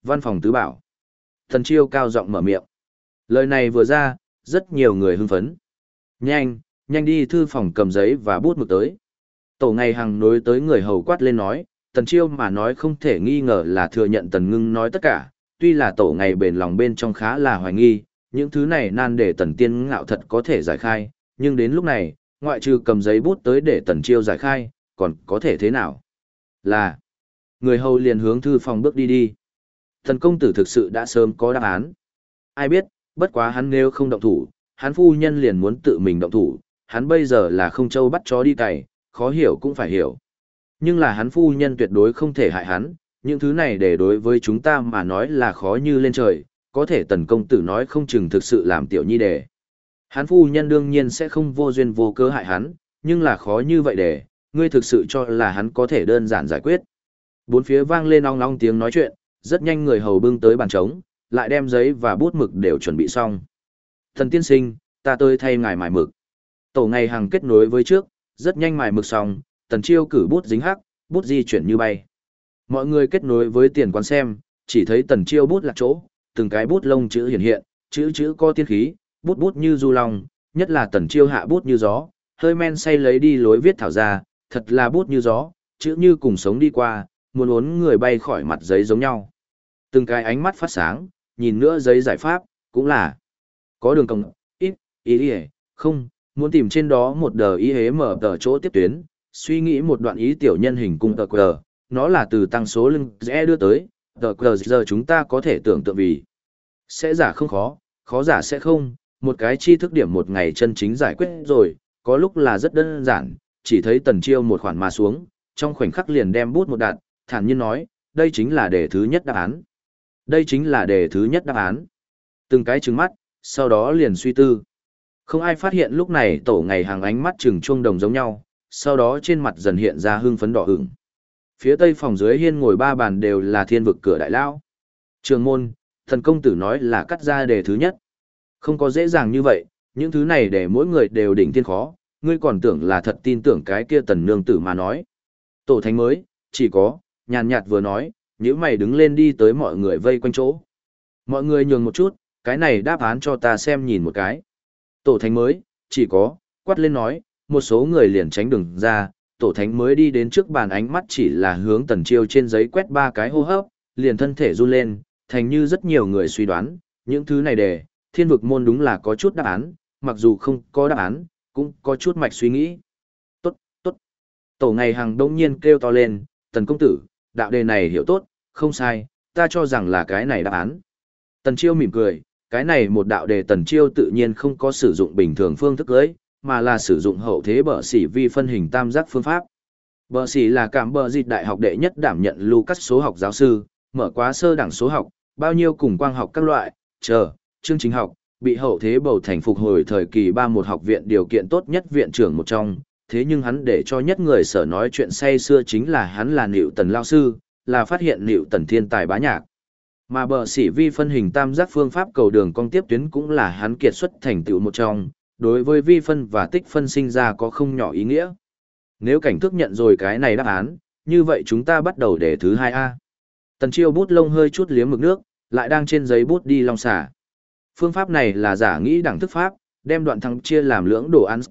Văn phòng tứ bảo. Tần Chiêu cao giọng mở miệng. Lời này vừa ra, rất nhiều người hưng phấn. Nhanh, nhanh đi thư phòng cầm giấy và bút mực tới. Tổ ngày hàng nối tới người hầu quát lên nói, Tần Chiêu mà nói không thể nghi ngờ là thừa nhận Tần Ngưng nói tất cả, tuy là tổ ngày bền lòng bên trong khá là hoài nghi, những thứ này nan để Tần Tiên Ngạo thật có thể giải khai, nhưng đến lúc này, ngoại trừ cầm giấy bút tới để Tần Chiêu giải khai, còn có thể thế nào? Là, người hầu liền hướng thư phòng bước đi. Tần công tử thực sự đã sớm có đáp án. Ai biết, bất quá hắn nếu không động thủ, hắn phu nhân liền muốn tự mình động thủ, hắn bây giờ là không châu bắt chó đi cày, khó hiểu cũng phải hiểu. Nhưng là hắn phu nhân tuyệt đối không thể hại hắn, những thứ này để đối với chúng ta mà nói là khó như lên trời, có thể Tần công tử nói không chừng thực sự làm tiểu nhi đề. Hắn phu nhân đương nhiên sẽ không vô duyên vô cớ hại hắn, nhưng là khó như vậy để, ngươi thực sự cho là hắn có thể đơn giản giải quyết. Bốn phía vang lên ong ong tiếng nói chuyện, rất nhanh người hầu bưng tới bàn trống, lại đem giấy và bút mực đều chuẩn bị xong. Thần tiên sinh, ta tới thay ngài mài mực. Tổ ngày hàng kết nối với trước, rất nhanh mài mực xong, Tần Chiêu cử bút dính hắc, bút di chuyển như bay. Mọi người kết nối với tiền quán xem, chỉ thấy Tần Chiêu bút lạc chỗ, từng cái bút lông chữ hiện hiện, chữ có tiên khí, bút bút như du long, nhất là Tần Chiêu hạ bút như gió, hơi men say lấy đi lối viết thảo ra, thật là bút như gió, chữ như cùng sống đi qua, muốn uốn người bay khỏi mặt giấy giống nhau. Từng cái ánh mắt phát sáng, nhìn nữa giấy giải pháp, cũng là có đường cong, ít, ý, không, muốn tìm trên đó một đờ ý hế mở tờ chỗ tiếp tuyến, suy nghĩ một đoạn ý tiểu nhân hình cung tờ quờ, nó là từ tăng số lưng rẽ đưa tới, tờ quờ giờ chúng ta có thể tưởng tượng vì sẽ giả không khó, khó giả sẽ không, một cái chi thức điểm một ngày chân chính giải quyết rồi, có lúc là rất đơn giản, chỉ thấy Tần Chiêu một khoản mà xuống, trong khoảnh khắc liền đem bút một đạn, thản nhiên nói, đây chính là đề thứ nhất đáp án. Đây chính là đề thứ nhất đáp án. Từng cái trừng mắt, sau đó liền suy tư. Không ai phát hiện lúc này tổ ngày hàng ánh mắt trừng chuông đồng giống nhau, sau đó trên mặt dần hiện ra hưng phấn đỏ ửng. Phía tây phòng dưới hiên ngồi ba bàn đều là thiên vực cửa đại lão. Trường môn, thần công tử nói là cắt ra đề thứ nhất. Không có dễ dàng như vậy, những thứ này để mỗi người đều đỉnh thiên khó, ngươi còn tưởng là thật tin tưởng cái kia Tần nương tử mà nói. Tổ thánh mới, chỉ có, nhàn nhạt vừa nói, nếu mày đứng lên đi tới mọi người vây quanh chỗ. Mọi người nhường một chút, cái này đáp án cho ta xem nhìn một cái. Tổ thánh mới, chỉ có, quát lên nói, một số người liền tránh đường ra, tổ thánh mới đi đến trước bàn ánh mắt chỉ là hướng Tần Chiêu trên giấy quét ba cái hô hấp, liền thân thể run lên, thành như rất nhiều người suy đoán, những thứ này để, thiên vực môn đúng là có chút đáp án, mặc dù không có đáp án, cũng có chút mạch suy nghĩ. Tốt, tốt. Tổ ngày hàng đông nhiên kêu to lên, Tần công tử, đạo đề này hiểu tốt, không sai, ta cho rằng là cái này đáp án. Tần Chiêu mỉm cười, cái này một đạo đề Tần Chiêu tự nhiên không có sử dụng bình thường phương thức cưới, mà là sử dụng hậu thế bờ sỉ vi phân hình tam giác phương pháp. Bờ sỉ là cảm bờ dịch đại học đệ nhất đảm nhận Lucas số học giáo sư, mở quá sơ đẳng số học, bao nhiêu cùng quang học các loại, chương trình học, bị hậu thế bầu thành phục hồi thời kỳ 31 học viện điều kiện tốt nhất viện trưởng một trong. Thế nhưng hắn để cho nhất người sở nói chuyện say xưa chính là hắn là Nịu Tần lao sư, là phát hiện Nịu Tần thiên tài bá nhạc. Mà bờ sỉ vi phân hình tam giác phương pháp cầu đường cong tiếp tuyến cũng là hắn kiệt xuất thành tựu một trong, đối với vi phân và tích phân sinh ra có không nhỏ ý nghĩa. Nếu cảnh thức nhận rồi cái này đáp án, như vậy chúng ta bắt đầu đề thứ 2A. Tần Chiêu bút lông hơi chút liếm mực nước, lại đang trên giấy bút đi long xả. Phương pháp này là giả nghĩ đẳng thức pháp, đem đoạn thắng chia làm lưỡng đồ ăn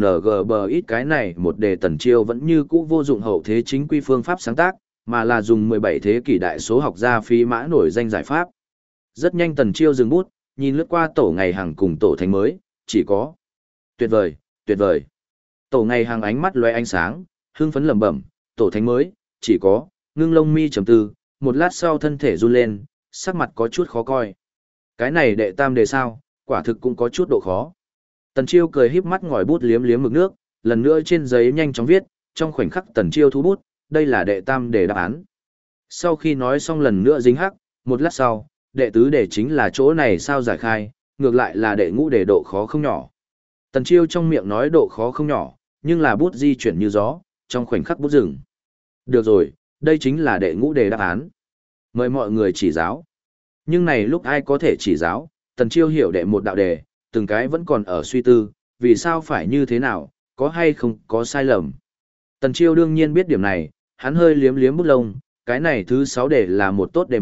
bờ ít cái này một đề Tần Chiêu vẫn như cũ vô dụng hậu thế chính quy phương pháp sáng tác, mà là dùng 17 thế kỷ đại số học gia phí mã nổi danh giải pháp. Rất nhanh Tần Chiêu dừng bút, nhìn lướt qua tổ ngày hàng cùng tổ thánh mới, chỉ có. Tuyệt vời, tuyệt vời. Tổ ngày hàng ánh mắt lóe ánh sáng, hưng phấn lẩm bẩm, tổ thánh mới, chỉ có, ngưng lông mi trầm tư, một lát sau thân thể run lên, sắc mặt có chút khó coi. Cái này đệ tam đề sao, quả thực cũng có chút độ khó. Tần Chiêu cười híp mắt ngòi bút liếm liếm mực nước, lần nữa trên giấy nhanh chóng viết, trong khoảnh khắc Tần Chiêu thu bút, đây là đệ tam đề đáp án. Sau khi nói xong lần nữa dính hắc, một lát sau, đệ tứ đề chính là chỗ này sao giải khai, ngược lại là đệ ngũ đề độ khó không nhỏ. Tần Chiêu trong miệng nói độ khó không nhỏ, nhưng là bút di chuyển như gió, trong khoảnh khắc bút dừng. Được rồi, đây chính là đệ ngũ đề đáp án. Mời mọi người chỉ giáo. Nhưng này lúc ai có thể chỉ giáo, Tần Chiêu hiểu đệ một đạo đề, từng cái vẫn còn ở suy tư, vì sao phải như thế nào, có hay không có sai lầm. Tần Chiêu đương nhiên biết điểm này, hắn hơi liếm liếm bút lông, cái này thứ 6 đề là một tốt đề mục,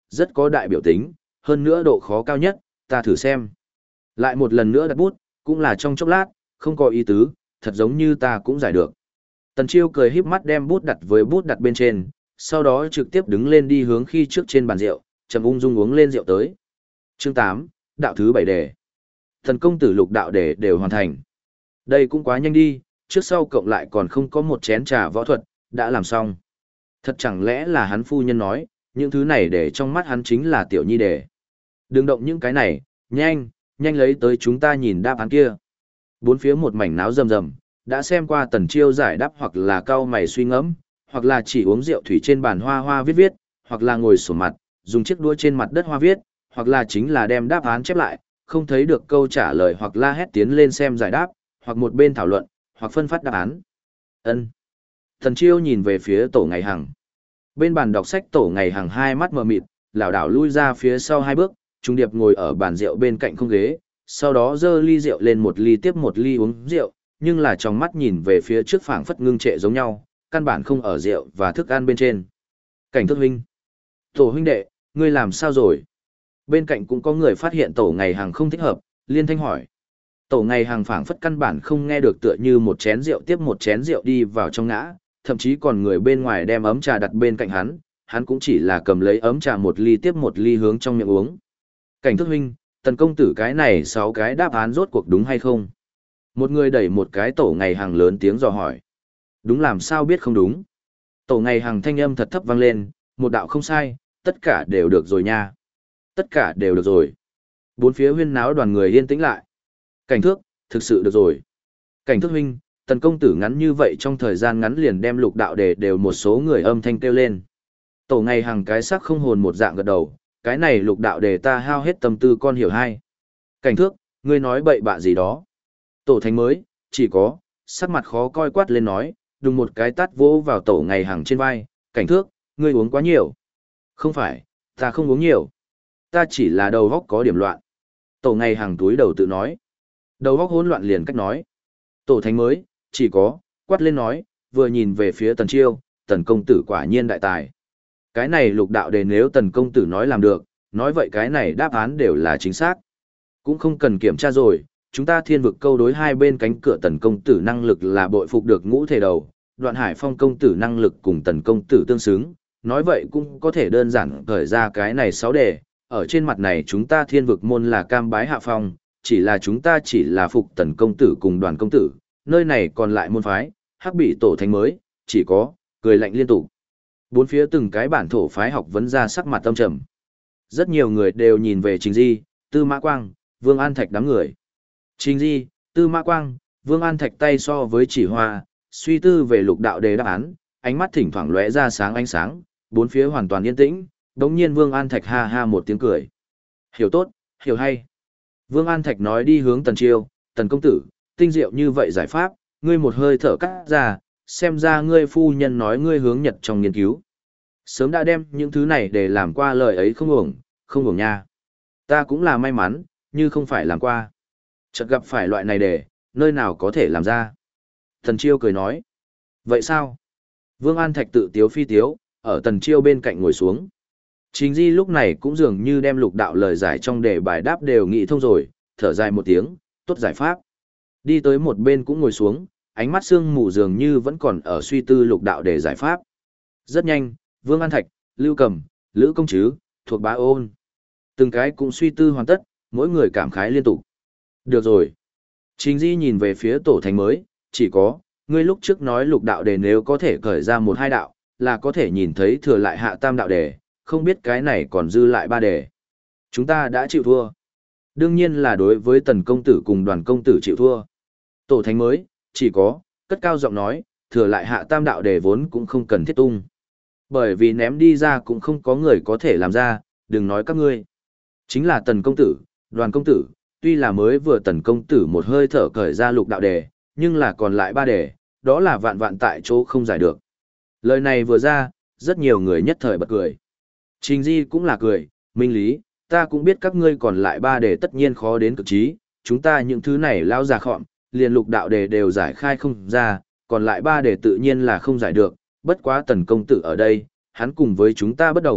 rất có đại biểu tính, hơn nữa độ khó cao nhất, ta thử xem. Lại một lần nữa đặt bút, cũng là trong chốc lát, không có ý tứ, thật giống như ta cũng giải được. Tần Chiêu cười híp mắt đem bút đặt với bút đặt bên trên, sau đó trực tiếp đứng lên đi hướng khi trước trên bàn rượu, chậm ung dung uống lên rượu tới. Chương 8, đạo thứ 7 đề. Thần công tử lục đạo đề đều hoàn thành. Đây cũng quá nhanh đi, trước sau cộng lại còn không có một chén trà võ thuật, đã làm xong. Thật chẳng lẽ là hắn phu nhân nói, những thứ này để trong mắt hắn chính là tiểu nhi đề. Đừng động những cái này, nhanh, nhanh lấy tới chúng ta nhìn đáp án kia. Bốn phía một mảnh náo rầm rầm, đã xem qua Tần Chiêu giải đáp hoặc là cau mày suy ngẫm, hoặc là chỉ uống rượu thủy trên bàn hoa hoa viết viết, hoặc là ngồi sổ mặt, dùng chiếc đũa trên mặt đất hoa viết, hoặc là chính là đem đáp án chép lại, không thấy được câu trả lời hoặc la hét tiến lên xem giải đáp, hoặc một bên thảo luận, hoặc phân phát đáp án. Ân. Tần Chiêu nhìn về phía Tổ Ngày Hằng. Bên bàn đọc sách Tổ Ngày Hằng hai mắt mờ mịt, lảo đảo lui ra phía sau hai bước, trung điệp ngồi ở bàn rượu bên cạnh không ghế, sau đó giơ ly rượu lên một ly tiếp một ly uống rượu, nhưng là trong mắt nhìn về phía trước phảng phất ngưng trệ giống nhau, căn bản không ở rượu và thức ăn bên trên. Cảnh Thức huynh, Tổ huynh đệ, ngươi làm sao rồi? Bên cạnh cũng có người phát hiện Tổ Ngày Hằng không thích hợp, liên thanh hỏi. Tổ Ngày Hằng phảng phất căn bản không nghe được, tựa như một chén rượu tiếp một chén rượu đi vào trong ngã, thậm chí còn người bên ngoài đem ấm trà đặt bên cạnh hắn cũng chỉ là cầm lấy ấm trà một ly tiếp một ly hướng trong miệng uống. Cảnh Thức huynh, Tần công tử cái này 6 cái đáp án rốt cuộc đúng hay không? Một người đẩy một cái Tổ Ngày Hằng lớn tiếng dò hỏi. Đúng làm sao biết không đúng? Tổ Ngày Hằng thanh âm thật thấp vang lên, một đạo không sai, tất cả đều được rồi nha. Tất cả đều được rồi. Bốn phía huyên náo đoàn người yên tĩnh lại. Cảnh Thước, thực sự được rồi. Cảnh Thước huynh, Tần công tử ngắn như vậy trong thời gian ngắn liền đem lục đạo đề đều một số người âm thanh kêu lên. Tổ Ngày Hằng cái sắc không hồn một dạng gật đầu, cái này lục đạo đề ta hao hết tâm tư con hiểu hay. Cảnh Thước, ngươi nói bậy bạ gì đó. Tổ Thánh mới, chỉ có, sắc mặt khó coi quát lên nói, đùng một cái tát vỗ vào Tổ Ngày Hằng trên vai, Cảnh Thước, ngươi uống quá nhiều. Không phải, ta không uống nhiều. Ta chỉ là đầu góc có điểm loạn. Tổ Ngày Hằng túi đầu tự nói. Đầu góc hỗn loạn liền cách nói. Tổ Thánh mới, chỉ có, quát lên nói, vừa nhìn về phía Tần Chiêu, Tần công tử quả nhiên đại tài. Cái này lục đạo đề nếu Tần công tử nói làm được, nói vậy cái này đáp án đều là chính xác. Cũng không cần kiểm tra rồi, chúng ta thiên vực câu đối hai bên cánh cửa Tần công tử năng lực là bội phục được ngũ thể đầu, Đoạn Hải Phong công tử năng lực cùng Tần công tử tương xứng, nói vậy cũng có thể đơn giản khởi ra cái này 6 đề, ở trên mặt này chúng ta thiên vực môn là cam bái hạ phong, chỉ là chúng ta chỉ là phục Tần công tử cùng Đoàn công tử, nơi này còn lại môn phái, hắc bị Tổ Thánh mới, chỉ có, cười lạnh liên tục. Bốn phía từng cái bản thổ phái học vấn ra sắc mặt tâm trầm. Rất nhiều người đều nhìn về Trình Di, Tư Mã Quang, Vương An Thạch đám người. Trình Di, Tư Mã Quang, Vương An Thạch tay so với chỉ hoa, suy tư về lục đạo đề đáp án, ánh mắt thỉnh thoảng lóe ra sáng ánh sáng, bốn phía hoàn toàn yên tĩnh, đống nhiên Vương An Thạch ha ha một tiếng cười. Hiểu tốt, hiểu hay. Vương An Thạch nói đi hướng Tần Chiêu, Tần công tử, tinh diệu như vậy giải pháp, ngươi một hơi thở cắt ra, xem ra ngươi phu nhân nói ngươi hướng Nhật trong nghiên cứu. Sớm đã đem những thứ này để làm qua lời ấy không uổng nha. Ta cũng là may mắn, như không phải làm qua. Chợt gặp phải loại này để, nơi nào có thể làm ra. Tần Chiêu cười nói. Vậy sao? Vương An Thạch tự tiếu phi tiếu, ở Tần Chiêu bên cạnh ngồi xuống. Trình Di lúc này cũng dường như đem lục đạo lời giải trong đề bài đáp đều nghĩ thông rồi, thở dài một tiếng, tốt giải pháp. Đi tới một bên cũng ngồi xuống, ánh mắt sương mù dường như vẫn còn ở suy tư lục đạo để giải pháp. Rất nhanh, Vương An Thạch, Lưu Cầm, Lữ Công Trứ, thuộc Bá Ôn. Từng cái cũng suy tư hoàn tất, mỗi người cảm khái liên tục. Được rồi. Trình Di nhìn về phía Tổ Thánh mới, chỉ có, ngươi lúc trước nói lục đạo đề nếu có thể khởi ra một hai đạo, là có thể nhìn thấy thừa lại hạ tam đạo đề, không biết cái này còn dư lại 3 đề. Chúng ta đã chịu thua. Đương nhiên là đối với Tần công tử cùng Đoàn công tử chịu thua. Tổ Thánh mới, chỉ có, cất cao giọng nói, thừa lại hạ tam đạo đề vốn cũng không cần thiết tung. Bởi vì ném đi ra cũng không có người có thể làm ra, đừng nói các ngươi. Chính là Tần công tử, Đoàn công tử, tuy là mới vừa Tần công tử một hơi thở cởi ra lục đạo đề, nhưng là còn lại 3 đề, đó là vạn vạn tại chỗ không giải được. Lời này vừa ra, rất nhiều người nhất thời bật cười. Trình Di cũng là cười, minh lý, ta cũng biết các ngươi còn lại 3 đề tất nhiên khó đến cực trí, chúng ta những thứ này lao già khọm, liền lục đạo đề đều giải khai không ra, còn lại 3 đề tự nhiên là không giải được, bất quá Tần công tử ở đây, hắn cùng với chúng ta bất đồng,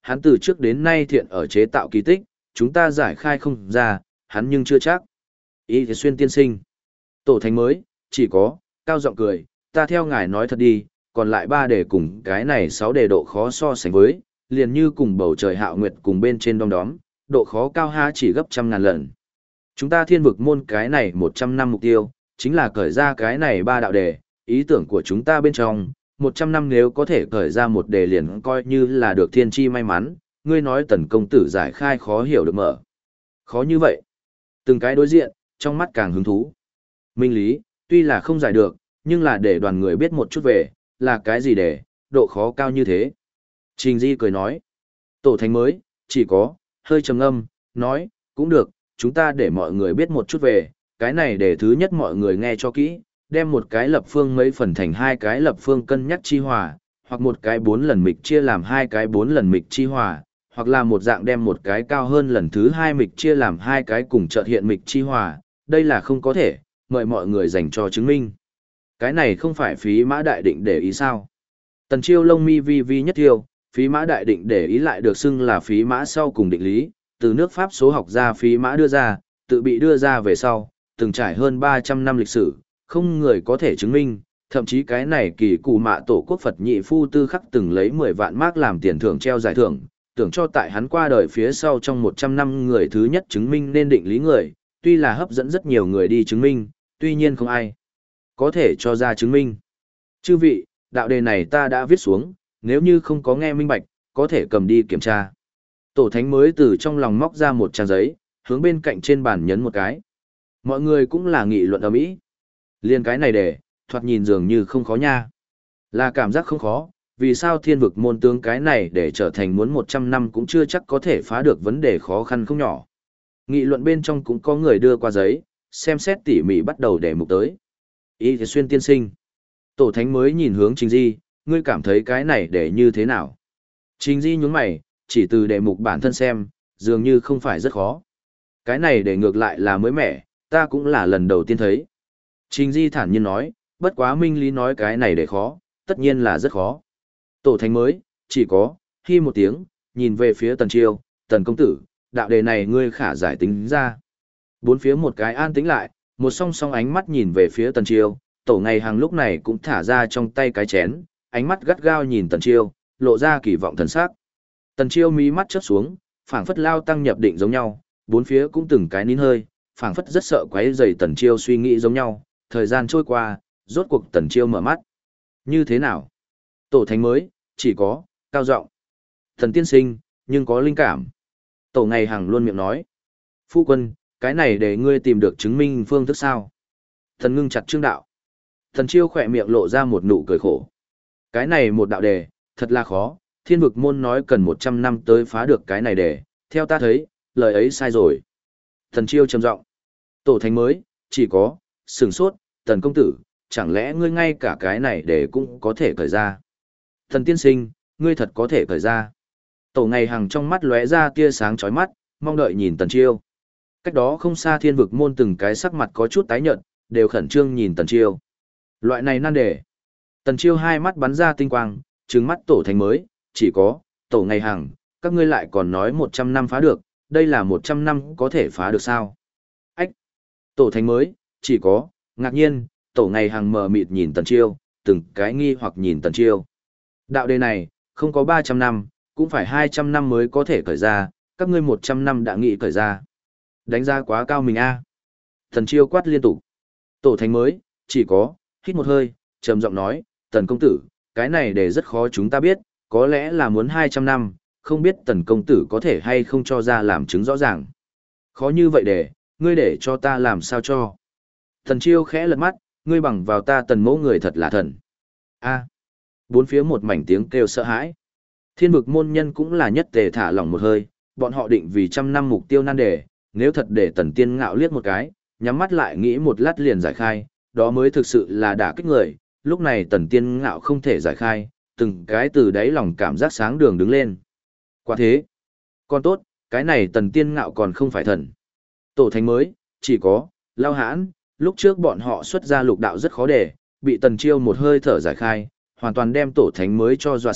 hắn từ trước đến nay thiện ở chế tạo kỳ tích, chúng ta giải khai không ra, hắn nhưng chưa chắc. Y Thế Xuyên tiên sinh. Tổ thánh mới, chỉ có, cao giọng cười, ta theo ngài nói thật đi, còn lại 3 đề cùng cái này 6 đề độ khó so sánh với, liền như cùng bầu trời hạo nguyệt cùng bên trên đom đóm, độ khó cao ha chỉ gấp trăm ngàn lần. Chúng ta thiên vực môn cái này 100 năm mục tiêu, chính là cởi ra cái này 3 đạo đề, ý tưởng của chúng ta bên trong, 100 năm nếu có thể cởi ra một đề liền coi như là được thiên chi may mắn, ngươi nói tần công tử giải khai khó hiểu được mở. Khó như vậy. Từng cái đối diện, trong mắt càng hứng thú. Minh lý, tuy là không giải được, nhưng là để đoàn người biết một chút về, là cái gì để, độ khó cao như thế. Trình Di cười nói, tổ thánh mới, chỉ có, hơi trầm ngâm, nói, cũng được, chúng ta để mọi người biết một chút về, cái này để thứ nhất mọi người nghe cho kỹ, đem một cái lập phương mấy phần thành 2 cái lập phương cân nhắc chi hòa, hoặc một cái 4 lần mịch chia làm 2 cái 4 lần mịch chi hòa, hoặc là một dạng đem một cái cao hơn lần thứ 2 mịch chia làm 2 cái cùng chợt hiện mịch chi hòa, đây là không có thể, mời mọi người dành cho chứng minh. Cái này không phải phí mã đại định để ý sao? Tần Chiêu lông mi vi vi nhất tiêu, phí mã đại định để ý lại được xưng là phí mã sau cùng định lý, từ nước Pháp số học ra phí mã đưa ra, tự bị đưa ra về sau, từng trải hơn 300 năm lịch sử, không người có thể chứng minh, thậm chí cái này kỳ cụ mạ tổ quốc Phật nhị phu tư khắc từng lấy 10 vạn mark làm tiền thưởng treo giải thưởng, tưởng cho tại hắn qua đời phía sau trong 100 năm người thứ nhất chứng minh nên định lý người, tuy là hấp dẫn rất nhiều người đi chứng minh, tuy nhiên không ai có thể cho ra chứng minh. Chư vị, đạo đề này ta đã viết xuống, nếu như không có nghe minh bạch, có thể cầm đi kiểm tra. Tổ thánh mới từ trong lòng móc ra một trang giấy, hướng bên cạnh trên bàn nhấn một cái. Mọi người cũng là nghị luận ầm ĩ. Liên cái này để, thoạt nhìn dường như không khó nha. Là cảm giác không khó, vì sao thiên vực môn tướng cái này để trở thành muốn 100 năm cũng chưa chắc có thể phá được vấn đề khó khăn không nhỏ. Nghị luận bên trong cũng có người đưa qua giấy, xem xét tỉ mỉ bắt đầu để mục tới. Y Thế Xuyên tiên sinh. Tổ thánh mới nhìn hướng Trình Di, ngươi cảm thấy cái này để như thế nào? Trình Di nhún mày, chỉ từ đề mục bản thân xem, dường như không phải rất khó. Cái này để ngược lại là mới mẻ, ta cũng là lần đầu tiên thấy. Trình Di thản nhiên nói, bất quá minh lý nói cái này để khó, tất nhiên là rất khó. Tổ thánh mới, chỉ có, khi một tiếng, nhìn về phía Tần Chiêu, Tần công tử, đạo đề này ngươi khả giải tính ra. Bốn phía một cái an tĩnh lại, một song song ánh mắt nhìn về phía Tần Chiêu, tổ ngày hàng lúc này cũng thả ra trong tay cái chén, ánh mắt gắt gao nhìn Tần Chiêu, lộ ra kỳ vọng thần sắc. Tần Chiêu mí mắt chớp xuống, phảng phất lao tăng nhập định giống nhau, bốn phía cũng từng cái nín hơi, phảng phất rất sợ quấy rầy Tần Chiêu suy nghĩ giống nhau. Thời gian trôi qua, rốt cuộc Tần Chiêu mở mắt. Như thế nào? Tổ thánh mới, chỉ có, cao giọng. Thần tiên sinh, nhưng có linh cảm. Tổ ngày hàng luôn miệng nói. Phu quân, cái này để ngươi tìm được chứng minh phương thức sao? Thần ngưng chặt trương đạo. Tần Chiêu khỏe miệng lộ ra một nụ cười khổ. Cái này một đạo đề, thật là khó, thiên vực môn nói cần 100 năm tới phá được cái này đề, theo ta thấy, lời ấy sai rồi. Tần Chiêu trầm giọng. Tổ thánh mới, chỉ có, sửng sốt, Tần công tử, chẳng lẽ ngươi ngay cả cái này để cũng có thể cởi ra? Thần tiên sinh, ngươi thật có thể cởi ra. Tổ ngày hàng trong mắt lóe ra tia sáng chói mắt, mong đợi nhìn Tần Chiêu. Cách đó không xa thiên vực môn từng cái sắc mặt có chút tái nhợt, đều khẩn trương nhìn Tần Chiêu. Loại này nan đề. Tần Chiêu hai mắt bắn ra tinh quang, trừng mắt tổ thánh mới, chỉ có, tổ ngày hàng, các ngươi lại còn nói 100 năm phá được, đây là 100 năm có thể phá được sao? Ách! Tổ thánh mới, chỉ có, ngạc nhiên, tổ ngày hàng mờ mịt nhìn Tần Chiêu, từng cái nghi hoặc nhìn Tần Chiêu. Đạo đề này, không có 300 năm, cũng phải 200 năm mới có thể cởi ra, các ngươi 100 năm đã nghĩ cởi ra. Đánh giá quá cao mình a. Tần Chiêu quát liên tục. Tổ thánh mới, chỉ có, hít một hơi, trầm giọng nói, Tần công tử, cái này đề rất khó chúng ta biết, có lẽ là muốn 200 năm, không biết Tần công tử có thể hay không cho ra làm chứng rõ ràng. Khó như vậy ngươi để cho ta làm sao cho. Tần Chiêu khẽ lật mắt, ngươi bằng vào ta Tần mẫu người thật là thần. A. Bốn phía một mảnh tiếng kêu sợ hãi. Thiên vực môn nhân cũng là nhất tề thả lỏng một hơi, bọn họ định vì 100 năm mục tiêu nan đề, nếu thật để Tần Tiên Ngạo liếc một cái, nhắm mắt lại nghĩ một lát liền giải khai, đó mới thực sự là đả kích người, lúc này Tần Tiên Ngạo không thể giải khai, từng cái từ đáy lòng cảm giác sáng đường đứng lên. Quả thế, còn tốt, cái này Tần Tiên Ngạo còn không phải thần. Tổ thánh mới, chỉ có, Lao Hãn, lúc trước bọn họ xuất ra lục đạo rất khó để, bị Tần Chiêu một hơi thở giải khai, hoàn toàn đem tổ thánh mới cho dọa sợ,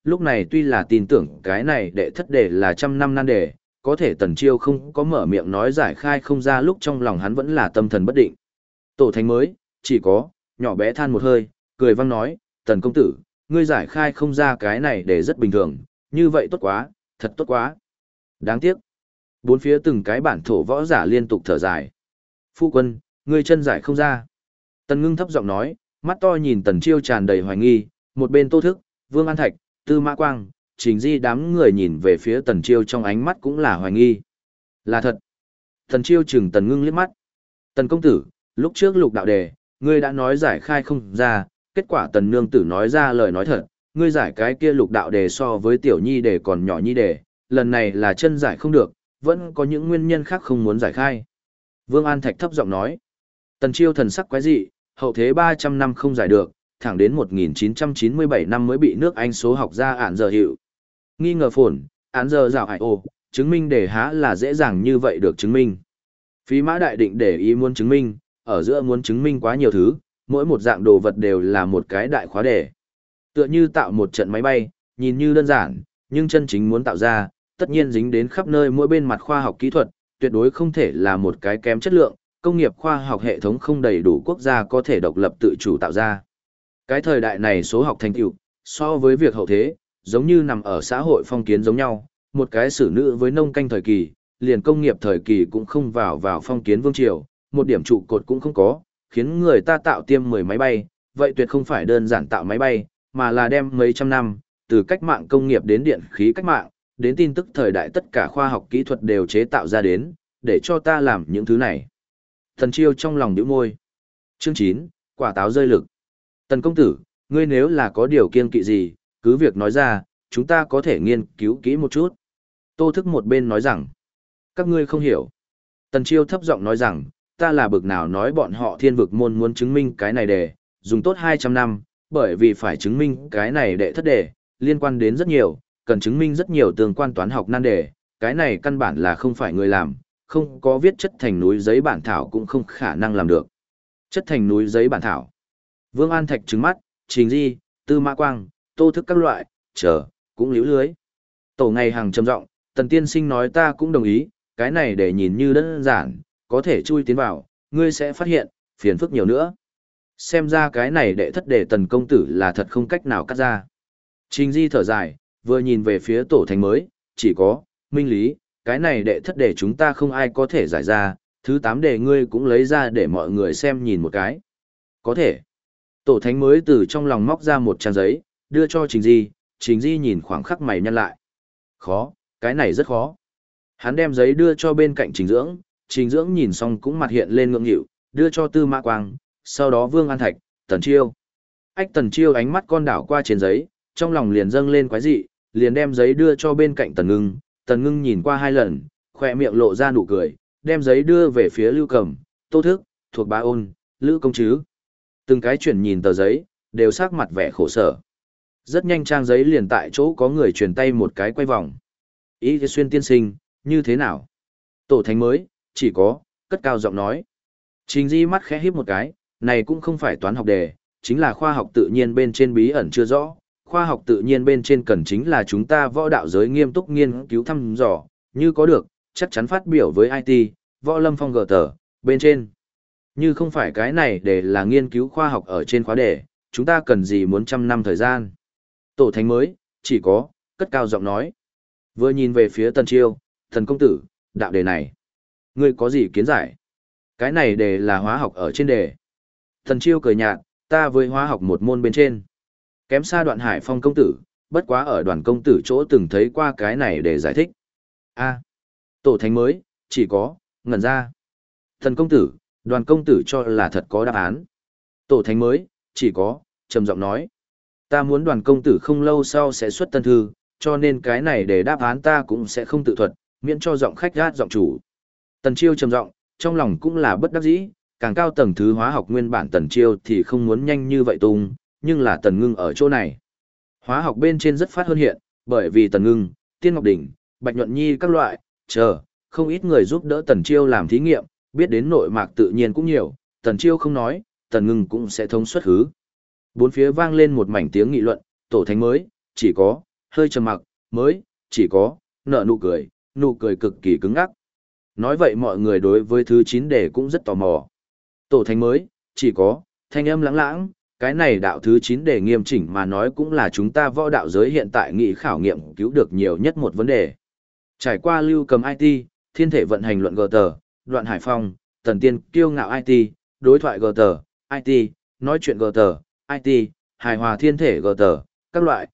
lúc này tuy là tin tưởng cái này đệ thất đề là trăm năm nan đề, có thể Tần Chiêu không có mở miệng nói giải khai không ra lúc trong lòng hắn vẫn là tâm thần bất định. Tổ thánh mới, chỉ có, nhỏ bé than một hơi, cười vang nói, Tần công tử, ngươi giải khai không ra cái này để rất bình thường, như vậy tốt quá, thật tốt quá. Đáng tiếc. Bốn phía từng cái bản thổ võ giả liên tục thở dài. Phu quân, ngươi chân giải không ra. Tần Ngưng thấp giọng nói, mắt to nhìn Tần Chiêu tràn đầy hoài nghi, một bên Tô Thức, Vương An Thạch, Tư Mã Quang, Trình Di đám người nhìn về phía Tần Chiêu trong ánh mắt cũng là hoài nghi. Là thật. Tần Chiêu chừng Tần Ngưng liếc mắt. Tần công tử, lúc trước lục đạo đề, ngươi đã nói giải khai không ra, kết quả Tần nương tử nói ra lời nói thật, ngươi giải cái kia lục đạo đề so với tiểu nhi đề còn nhỏ nhi đề, lần này là chân giải không được, vẫn có những nguyên nhân khác không muốn giải khai. Vương An Thạch thấp giọng nói. Tần Chiêu thần sắc quái dị, hậu thế 300 năm không giải được, thẳng đến 1997 năm mới bị nước Anh số học ra án giờ hiệu. Nghi ngờ phồn, án giờ rào hải ô, chứng minh để há là dễ dàng như vậy được chứng minh. Phí mã đại định để ý muốn chứng minh, ở giữa muốn chứng minh quá nhiều thứ, mỗi một dạng đồ vật đều là một cái đại khóa đề. Tựa như tạo một trận máy bay, nhìn như đơn giản, nhưng chân chính muốn tạo ra, tất nhiên dính đến khắp nơi mỗi bên mặt khoa học kỹ thuật, tuyệt đối không thể là một cái kém chất lượng, công nghiệp khoa học hệ thống không đầy đủ quốc gia có thể độc lập tự chủ tạo ra. Cái thời đại này số học thành tựu, so với việc hậu thế, giống như nằm ở xã hội phong kiến giống nhau, một cái xử nữ với nông canh thời kỳ, liền công nghiệp thời kỳ cũng không vào phong kiến vương triều, một điểm trụ cột cũng không có, khiến người ta tạo tiêm 10 máy bay, vậy tuyệt không phải đơn giản tạo máy bay, mà là đem mấy trăm năm, từ cách mạng công nghiệp đến điện khí cách mạng, đến tin tức thời đại tất cả khoa học kỹ thuật đều chế tạo ra đến, để cho ta làm những thứ này. Tần Chiêu trong lòng nhíu môi. Chương 9, quả táo rơi lực. Tần công tử, ngươi nếu là có điều kiêng kỵ gì, cứ việc nói ra, chúng ta có thể nghiên cứu kỹ một chút. Tô Thức một bên nói rằng, các ngươi không hiểu. Tần Chiêu thấp giọng nói rằng, ta là bực nào nói bọn họ thiên vực môn muốn chứng minh cái này để, dùng tốt 200 năm, bởi vì phải chứng minh cái này đệ thất đề, liên quan đến rất nhiều, cần chứng minh rất nhiều tương quan toán học nan đề, cái này căn bản là không phải người làm, không có viết chất thành núi giấy bản thảo cũng không khả năng làm được. Chất thành núi giấy bản thảo. Vương An Thạch trừng mắt, Trình Di, Tư Mã Quang, Tô Thức các loại, cũng liễu lưới. Tổ ngày hàng trầm giọng, Tần tiên sinh nói ta cũng đồng ý, cái này để nhìn như đơn giản, có thể chui tiến vào, ngươi sẽ phát hiện, phiền phức nhiều nữa. Xem ra cái này đệ thất đề Tần công tử là thật không cách nào cắt ra. Trình Di thở dài, vừa nhìn về phía tổ thành mới, chỉ có, minh lý, cái này đệ thất đề chúng ta không ai có thể giải ra, thứ 8 đề ngươi cũng lấy ra để mọi người xem nhìn một cái. Có thể. Tổ thánh mới từ trong lòng móc ra một trang giấy, đưa cho Trình Di nhìn khoảng khắc mày nhăn lại. Khó, cái này rất khó. Hắn đem giấy đưa cho bên cạnh Trình Dưỡng nhìn xong cũng mặt hiện lên ngượng nghịu, đưa cho Tư Mã Quang, sau đó Vương An Thạch, Tần Chiêu. Tần Chiêu ánh mắt con đảo qua trên giấy, trong lòng liền dâng lên quái dị, liền đem giấy đưa cho bên cạnh Tần Ngưng nhìn qua 2 lần, khỏe miệng lộ ra nụ cười, đem giấy đưa về phía Lưu Cầm, Tô Thức, thuộc Bá Ôn, Lữ Công Trứ. Từng cái chuyển nhìn tờ giấy, đều sắc mặt vẻ khổ sở. Rất nhanh trang giấy liền tại chỗ có người truyền tay một cái quay vòng. Ý Xuyên tiên sinh, như thế nào? Tổ thánh mới, chỉ có, cất cao giọng nói. Trình Di mắt khẽ híp một cái, này cũng không phải toán học đề, chính là khoa học tự nhiên bên trên bí ẩn chưa rõ. Khoa học tự nhiên bên trên cần chính là chúng ta võ đạo giới nghiêm túc nghiên cứu thăm dò, như có được, chắc chắn phát biểu với IT, võ lâm phong gờ tờ, bên trên. Như không phải cái này để là nghiên cứu khoa học ở trên khóa đề, chúng ta cần gì muốn 100 năm thời gian. Tổ thánh mới, chỉ có, cất cao giọng nói. Vừa nhìn về phía Tần Chiêu, Thần công tử, đạo đề này. Ngươi có gì kiến giải? Cái này đề là hóa học ở trên đề. Tần Chiêu cười nhạt, ta với hóa học một môn bên trên. Kém xa Đoạn Hải Phong công tử, bất quá ở Đoàn công tử chỗ từng thấy qua cái này để giải thích. A, tổ thánh mới, chỉ có, ngẩn ra. Thần công tử, Đoàn công tử cho là thật có đáp án. Tổ thánh mới, chỉ có, trầm giọng nói. Ta muốn Đoàn công tử không lâu sau sẽ xuất tân thư, cho nên cái này để đáp án ta cũng sẽ không tự thuật, miễn cho giọng khách gát giọng chủ. Tần Chiêu trầm giọng, trong lòng cũng là bất đắc dĩ, càng cao tầng thứ hóa học nguyên bản Tần Chiêu thì không muốn nhanh như vậy tung, nhưng là Tần Ngưng ở chỗ này. Hóa học bên trên rất phát hơn hiện, bởi vì Tần Ngưng, Tiên Ngọc Đỉnh, Bạch Nhuận Nhi các loại, không ít người giúp đỡ Tần Chiêu làm thí nghiệm, biết đến nội mạc tự nhiên cũng nhiều, Tần Chiêu không nói, Tần Ngưng cũng sẽ thông suất hứ. Bốn phía vang lên một mảnh tiếng nghị luận, tổ thánh mới, chỉ có, hơi trầm mặc, mới, chỉ có, nở nụ cười cực kỳ cứng ngắc. Nói vậy mọi người đối với thứ 9 đề cũng rất tò mò. Tổ thánh mới, chỉ có, thanh âm lãng lãng, cái này đạo thứ 9 đề nghiêm chỉnh mà nói cũng là chúng ta võ đạo giới hiện tại nghị khảo nghiệm cứu được nhiều nhất một vấn đề. Trải qua lưu cầm IT, thiên thể vận hành luận GT, đoạn hải phong, tần tiên kiêu ngạo IT, đối thoại GT, IT, nói chuyện GT, IT, hài hòa thiên thể GT, các loại,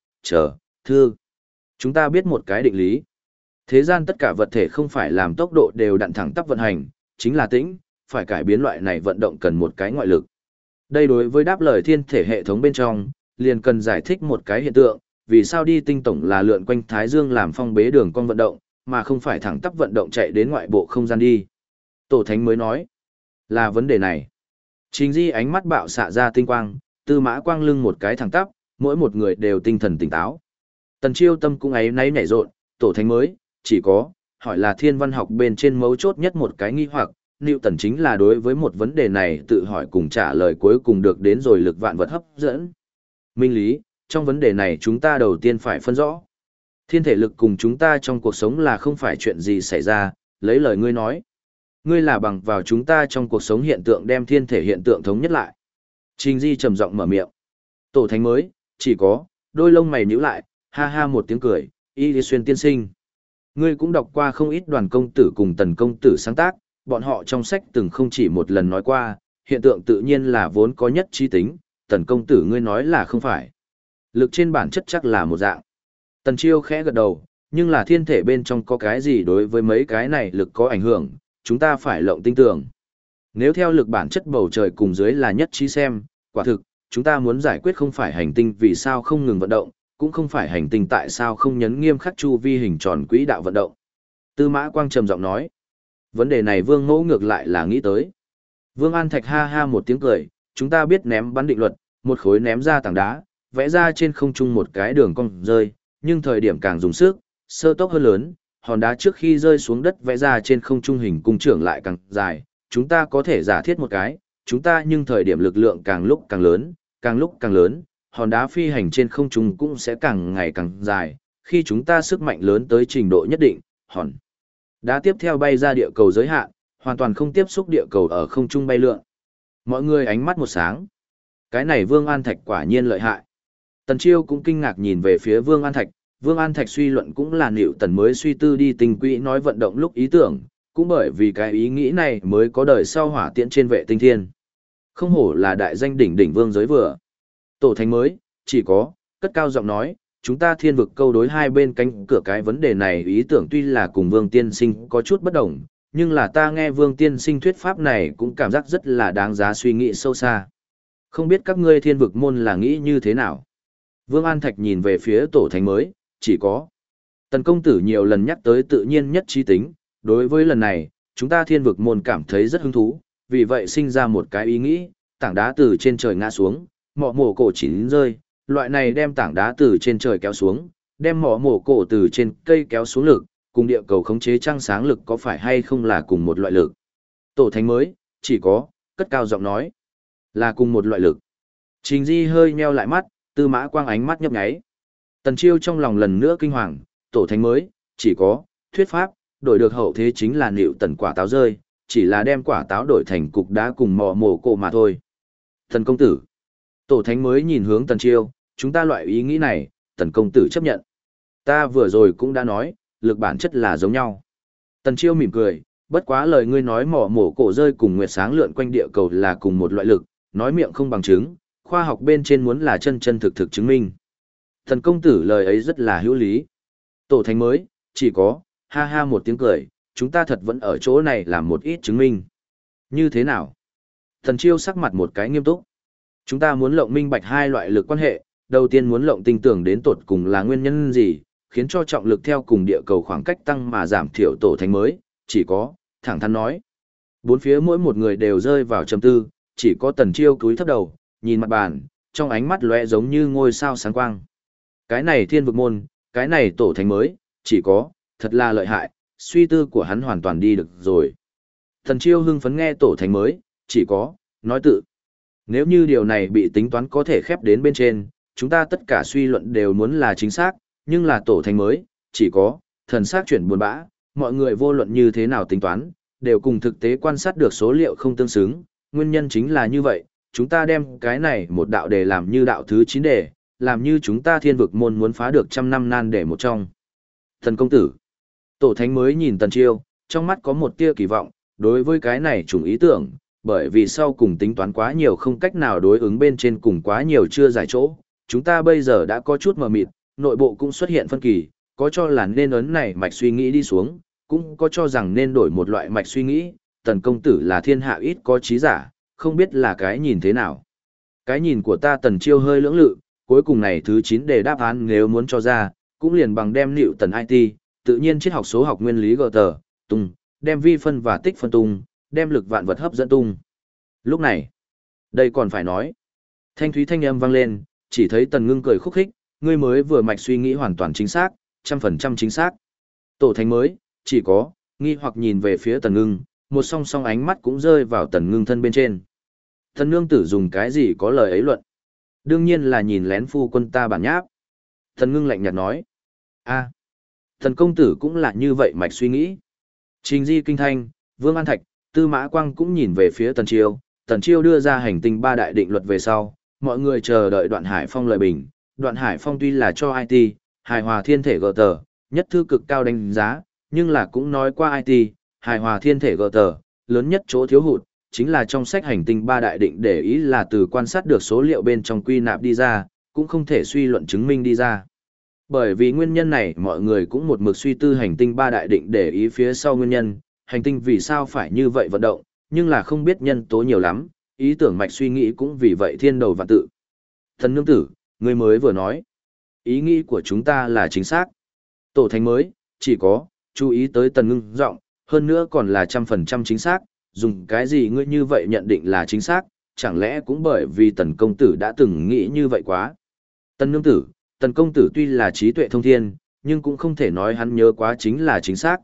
thư. Chúng ta biết một cái định lý. Thế gian tất cả vật thể không phải làm tốc độ đều đặn thẳng tắp vận hành, chính là tĩnh, phải cải biến loại này vận động cần một cái ngoại lực. Đây đối với đáp lời thiên thể hệ thống bên trong, liền cần giải thích một cái hiện tượng, vì sao đi tinh tổng là lượn quanh Thái Dương làm phong bế đường cong vận động, mà không phải thẳng tắp vận động chạy đến ngoại bộ không gian đi. Tổ thánh mới nói, là vấn đề này. Trình Di ánh mắt bạo xạ ra tinh quang, Tư Mã Quang lưng một cái thẳng tắp, mỗi một người đều tinh thần tỉnh táo. Tần Chiêu tâm cũng ấy nấy nhảy rộn, tổ thánh mới, chỉ có, hỏi là thiên văn học bên trên mấu chốt nhất một cái nghi hoặc, Newton chính là đối với một vấn đề này tự hỏi cùng trả lời cuối cùng được đến rồi lực vạn vật hấp dẫn. Minh lý, trong vấn đề này chúng ta đầu tiên phải phân rõ. Thiên thể lực cùng chúng ta trong cuộc sống là không phải chuyện gì xảy ra, lấy lời ngươi nói. Ngươi là bằng vào chúng ta trong cuộc sống hiện tượng đem thiên thể hiện tượng thống nhất lại. Trình Di trầm giọng mở miệng. Tổ thánh mới, chỉ có, đôi lông mày nhíu lại, ha ha một tiếng cười, Y Lý Xuyên tiên sinh. Ngươi cũng đọc qua không ít Đoàn công tử cùng Tần công tử sáng tác, bọn họ trong sách từng không chỉ một lần nói qua, hiện tượng tự nhiên là vốn có nhất trí tính, Tần công tử ngươi nói là không phải. Lực trên bản chất chắc là một dạng. Tần Chiêu khẽ gật đầu, nhưng là thiên thể bên trong có cái gì đối với mấy cái này lực có ảnh hưởng, chúng ta phải lộng tinh tường. Nếu theo lực bản chất bầu trời cùng dưới là nhất trí xem, quả thực, chúng ta muốn giải quyết không phải hành tinh vì sao không ngừng vận động, cũng không phải hành tinh tại sao không nhấn nghiêm khắc chu vi hình tròn quỹ đạo vận động. Tư Mã Quang trầm giọng nói, vấn đề này Vương Mẫu ngược lại là nghĩ tới. Vương An Thạch ha ha một tiếng cười, chúng ta biết ném bắn định luật, một khối ném ra tảng đá, vẽ ra trên không trung một cái đường cong rơi, nhưng thời điểm càng dùng sức, sơ tốc hơn lớn, hòn đá trước khi rơi xuống đất vẽ ra trên không trung hình cung trưởng lại càng dài, chúng ta có thể giả thiết một cái, chúng ta nhưng thời điểm lực lượng càng lúc càng lớn, hòn đá phi hành trên không trung cũng sẽ càng ngày càng dài, khi chúng ta sức mạnh lớn tới trình độ nhất định, hòn đá tiếp theo bay ra địa cầu giới hạn, hoàn toàn không tiếp xúc địa cầu ở không trung bay lượn. Mọi người ánh mắt một sáng. Cái này Vương An Thạch quả nhiên lợi hại. Tần Chiêu cũng kinh ngạc nhìn về phía Vương An Thạch, Vương An Thạch suy luận cũng là Newton mới suy tư đi tinh quỹ nói vận động lúc ý tưởng, cũng bởi vì cái ý nghĩ này mới có đời sau hỏa tiễn trên vệ tinh thiên. Không hổ là đại danh đỉnh đỉnh vương giới vừa. Tổ thánh mới, chỉ có, cất cao giọng nói, chúng ta thiên vực câu đối hai bên cánh cửa cái vấn đề này ý tưởng tuy là cùng Vương Tiên Sinh có chút bất đồng, nhưng là ta nghe Vương Tiên Sinh thuyết pháp này cũng cảm giác rất là đáng giá suy nghĩ sâu xa. Không biết các ngươi thiên vực môn là nghĩ như thế nào? Vương An Thạch nhìn về phía tổ thánh mới, chỉ có. Tần công tử nhiều lần nhắc tới tự nhiên nhất trí tính, đối với lần này, chúng ta thiên vực môn cảm thấy rất hứng thú, vì vậy sinh ra một cái ý nghĩ, tảng đá từ trên trời ngã xuống, mỏ mổ cổ chỉ rơi, loại này đem tảng đá từ trên trời kéo xuống, đem mỏ mổ cổ từ trên cây kéo xuống lực, cùng địa cầu khống chế trăng sáng lực có phải hay không là cùng một loại lực. Tổ thánh mới, chỉ có, cất cao giọng nói, là cùng một loại lực. Trình Di hơi nheo lại mắt, Tư Mã Quang ánh mắt nhấp nháy. Tần Chiêu trong lòng lần nữa kinh hoàng, tổ thánh mới, chỉ có, thuyết pháp, đổi được hậu thế chính là Newton quả táo rơi, chỉ là đem quả táo đổi thành cục đá cùng mỏ mổ cổ mà thôi. Tần công tử, tổ thánh mới nhìn hướng Tần Chiêu, chúng ta loại ý nghĩ này, Tần công tử chấp nhận. Ta vừa rồi cũng đã nói, lực bản chất là giống nhau. Tần Chiêu mỉm cười, bất quá lời ngươi nói mỏ mổ cổ rơi cùng nguyệt sáng lượn quanh địa cầu là cùng một loại lực, nói miệng không bằng chứng, khoa học bên trên muốn là chân chân thực thực chứng minh. Tần công tử lời ấy rất là hữu lý. Tổ thánh mới, chỉ có, ha ha một tiếng cười, chúng ta thật vẫn ở chỗ này làm một ít chứng minh. Như thế nào? Tần Chiêu sắc mặt một cái nghiêm túc. Chúng ta muốn lộng minh bạch hai loại lực quan hệ, đầu tiên muốn lộng tinh tưởng đến tột cùng là nguyên nhân gì, khiến cho trọng lực theo cùng địa cầu khoảng cách tăng mà giảm thiểu. Tổ thánh mới, chỉ có, thẳng thắn nói. Bốn phía mỗi một người đều rơi vào trầm tư, chỉ có Tần Chiêu cúi thấp đầu, nhìn mặt bàn, trong ánh mắt lóe giống như ngôi sao sáng quang. Cái này thiên vực môn, cái này tổ thánh mới, chỉ có, thật là lợi hại, suy tư của hắn hoàn toàn đi được rồi. Tần Chiêu hưng phấn nghe tổ thánh mới, chỉ có, nói tự. Nếu như điều này bị tính toán có thể khép đến bên trên, chúng ta tất cả suy luận đều muốn là chính xác, Nhưng là tổ thánh mới, chỉ có, thần sắc chuyển buồn bã, mọi người vô luận như thế nào tính toán, đều cùng thực tế quan sát được số liệu không tương xứng, nguyên nhân chính là như vậy, chúng ta đem cái này một đạo đề làm như đạo thứ 9 đề, làm như chúng ta thiên vực môn muốn phá được 100 năm nan đề một trong. Thần công tử, tổ thánh mới nhìn Tần Chiêu, trong mắt có một tia kỳ vọng, đối với cái này trùng ý tưởng, bởi vì sau cùng tính toán quá nhiều không cách nào đối ứng bên trên cùng quá nhiều chưa giải chỗ, chúng ta bây giờ đã có chút mờ mịt, nội bộ cũng xuất hiện phân kỳ, có cho là nên ấn này mạch suy nghĩ đi xuống, cũng có cho rằng nên đổi một loại mạch suy nghĩ, Tần công tử là thiên hạ ít có trí giả, không biết là cái nhìn thế nào. Cái nhìn của ta Tần Chiêu hơi lưỡng lự, cuối cùng này thứ 9 đề đáp án nếu muốn cho ra, cũng liền bằng đem nịu tần IT, tự nhiên triết học số học nguyên lý gờ tờ, tung, đem vi phân và tích phân tung, đem lực vạn vật hấp dẫn tung. Lúc này, đây còn phải nói. Thanh thúy thanh âm vang lên, chỉ thấy Tần Ngưng cười khúc khích, ngươi mới vừa mạch suy nghĩ hoàn toàn chính xác, 100% chính xác. Tổ thánh mới, chỉ có, nghi hoặc nhìn về phía Tần Ngưng, một song song ánh mắt cũng rơi vào Tần Ngưng thân bên trên. Tần nương tử dùng cái gì có lời ấy luận? Đương nhiên là nhìn lén phu quân ta bản nháp. Tần Ngưng lạnh nhạt nói. A, Tần công tử cũng là như vậy mạch suy nghĩ. Trình Di Kinh Thanh, Vương An Thạch, Tư Mã Quang cũng nhìn về phía Tần Chiêu. Tần Chiêu đưa ra hành tinh 3 đại định luật về sau, mọi người chờ đợi Đoạn Hải Phong lời bình. Đoạn Hải Phong tuy là cho IT, hài hòa thiên thể gờ tờ, nhất thư cực cao đánh giá, nhưng là cũng nói qua IT, hài hòa thiên thể gờ tờ, lớn nhất chỗ thiếu hụt, chính là trong sách hành tinh 3 đại định để ý là từ quan sát được số liệu bên trong quy nạp đi ra, cũng không thể suy luận chứng minh đi ra. Bởi vì nguyên nhân này mọi người cũng một mực suy tư hành tinh 3 đại định để ý phía sau nguyên nhân, hành tinh vì sao phải như vậy vận động, nhưng là không biết nhân tố nhiều lắm, ý tưởng mạch suy nghĩ cũng vì vậy thiên đầu vạn tự. Thần nương tử, người mới vừa nói, ý nghĩ của chúng ta là chính xác. Tổ thánh mới, chỉ có, chú ý tới Tần Ngưng giọng, hơn nữa còn là 100% chính xác, dùng cái gì ngươi như vậy nhận định là chính xác, chẳng lẽ cũng bởi vì Tần công tử đã từng nghĩ như vậy quá. Tần nương tử, Tần công tử tuy là trí tuệ thông thiên, nhưng cũng không thể nói hắn nhớ quá chính là chính xác.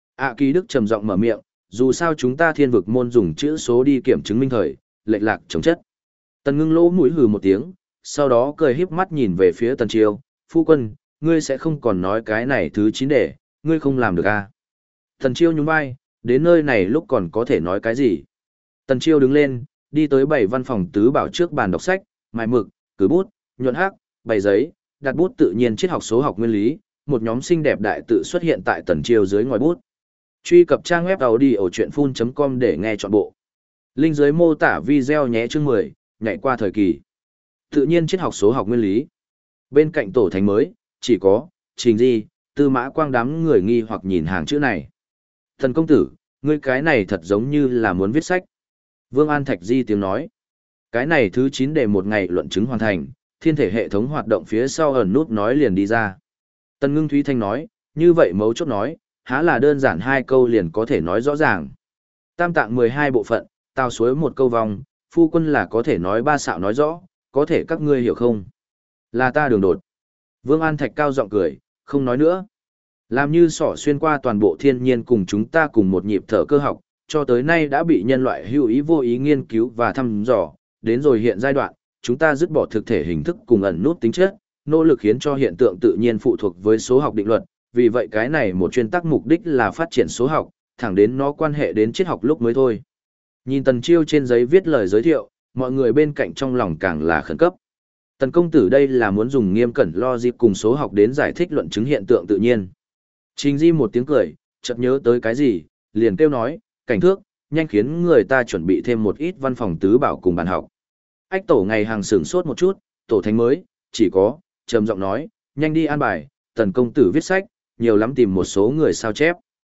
Kỳ Đức trầm giọng mở miệng, dù sao chúng ta thiên vực môn dùng chữ số đi kiểm chứng minh thời, lệch lạc chống chất. Tần Ngưng lỗ mũi hừ một tiếng, sau đó cười híp mắt nhìn về phía Tần Chiêu, phu quân, ngươi sẽ không còn nói cái này thứ 9 đề, ngươi không làm được à. Tần Chiêu nhún vai, đến nơi này lúc còn có thể nói cái gì. Tần Chiêu đứng lên, đi tới 7 văn phòng tứ bảo trước bàn đọc sách, mài mực, cứ bút, nhuận hắc, bày giấy, đặt bút tự nhiên triết học số học nguyên lý, một nhóm xinh đẹp đại tự xuất hiện tại Tần Chiêu dưới ngòi bút. Truy cập trang web audiochuyenphun.com để nghe trọn bộ. Link dưới mô tả video nhé chương 10, nhảy qua thời kỳ. Tự nhiên triết học số học nguyên lý. Bên cạnh tổ thánh mới, chỉ có, Trình Di, Tư Mã Quang đám người nghi hoặc nhìn hàng chữ này. Thần công tử, ngươi cái này thật giống như là muốn viết sách. Vương An Thạch Di tiếng nói. Cái này thứ 9 đề một ngày luận chứng hoàn thành, thiên thể hệ thống hoạt động phía sau ẩn nút nói liền đi ra. Tần Ngưng Thúy Thanh nói, như vậy mấu chốt nói, há là đơn giản 2 câu liền có thể nói rõ ràng. Tam tạng 12 bộ phận, tào suối một câu vòng, phu quân là có thể nói 3 xạo nói rõ, có thể các ngươi hiểu không? Là ta đường đột. Vương An Thạch cao giọng cười, không nói nữa. Làm như sỏ xuyên qua toàn bộ thiên nhiên cùng chúng ta cùng một nhịp thở cơ học, cho tới nay đã bị nhân loại hữu ý vô ý nghiên cứu và thăm dò, đến rồi hiện giai đoạn, chúng ta dứt bỏ thực thể hình thức cùng ẩn nút tính chất, nỗ lực khiến cho hiện tượng tự nhiên phụ thuộc với số học định luật, vì vậy cái này một chuyên tắc mục đích là phát triển số học, thẳng đến nó quan hệ đến triết học lúc mới thôi. Nhìn Tần Chiêu trên giấy viết lời giới thiệu, mọi người bên cạnh trong lòng càng là khẩn cấp. Tần công tử đây là muốn dùng nghiêm cẩn logic cùng số học đến giải thích luận chứng hiện tượng tự nhiên. Trình Di một tiếng cười, chợt nhớ tới cái gì, liền kêu nói, cảnh thước, nhanh khiến người ta chuẩn bị thêm một ít văn phòng tứ bảo cùng bàn học. Ách tổ ngày hàng sửng sốt một chút, tổ thánh mới, chỉ có, trầm giọng nói, nhanh đi an bài, Tần công tử viết sách, nhiều lắm tìm một số người sao chép.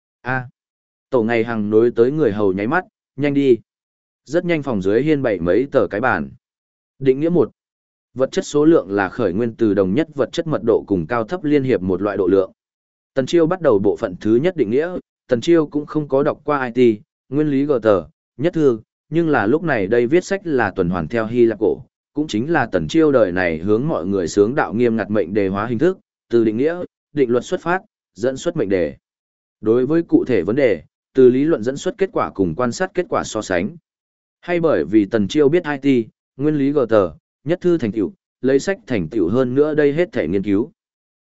Tổ ngày hàng nối tới người hầu nháy mắt, nhanh đi. Rất nhanh phòng dưới hiên bày mấy tờ cái bàn. Định nghĩa 1. Vật chất số lượng là khởi nguyên từ đồng nhất vật chất mật độ cùng cao thấp liên hiệp một loại độ lượng. Tần Chiêu bắt đầu bộ phận thứ nhất định nghĩa, Tần Chiêu cũng không có đọc qua IT, nguyên lý gờ tờ, nhất thư, nhưng là lúc này đây viết sách là tuần hoàn theo Hy Lạp cổ, cũng chính là Tần Chiêu đời này hướng mọi người sướng đạo nghiêm ngặt mệnh đề hóa hình thức, từ định nghĩa, định luật xuất phát, dẫn xuất mệnh đề. Đối với cụ thể vấn đề, từ lý luận dẫn xuất kết quả cùng quan sát kết quả so sánh. Hay bởi vì Tần Chiêu biết IT, nguyên lý gờ tờ, nhất thư thành tựu, lấy sách thành tựu hơn nữa đây hết thể nghiên cứu.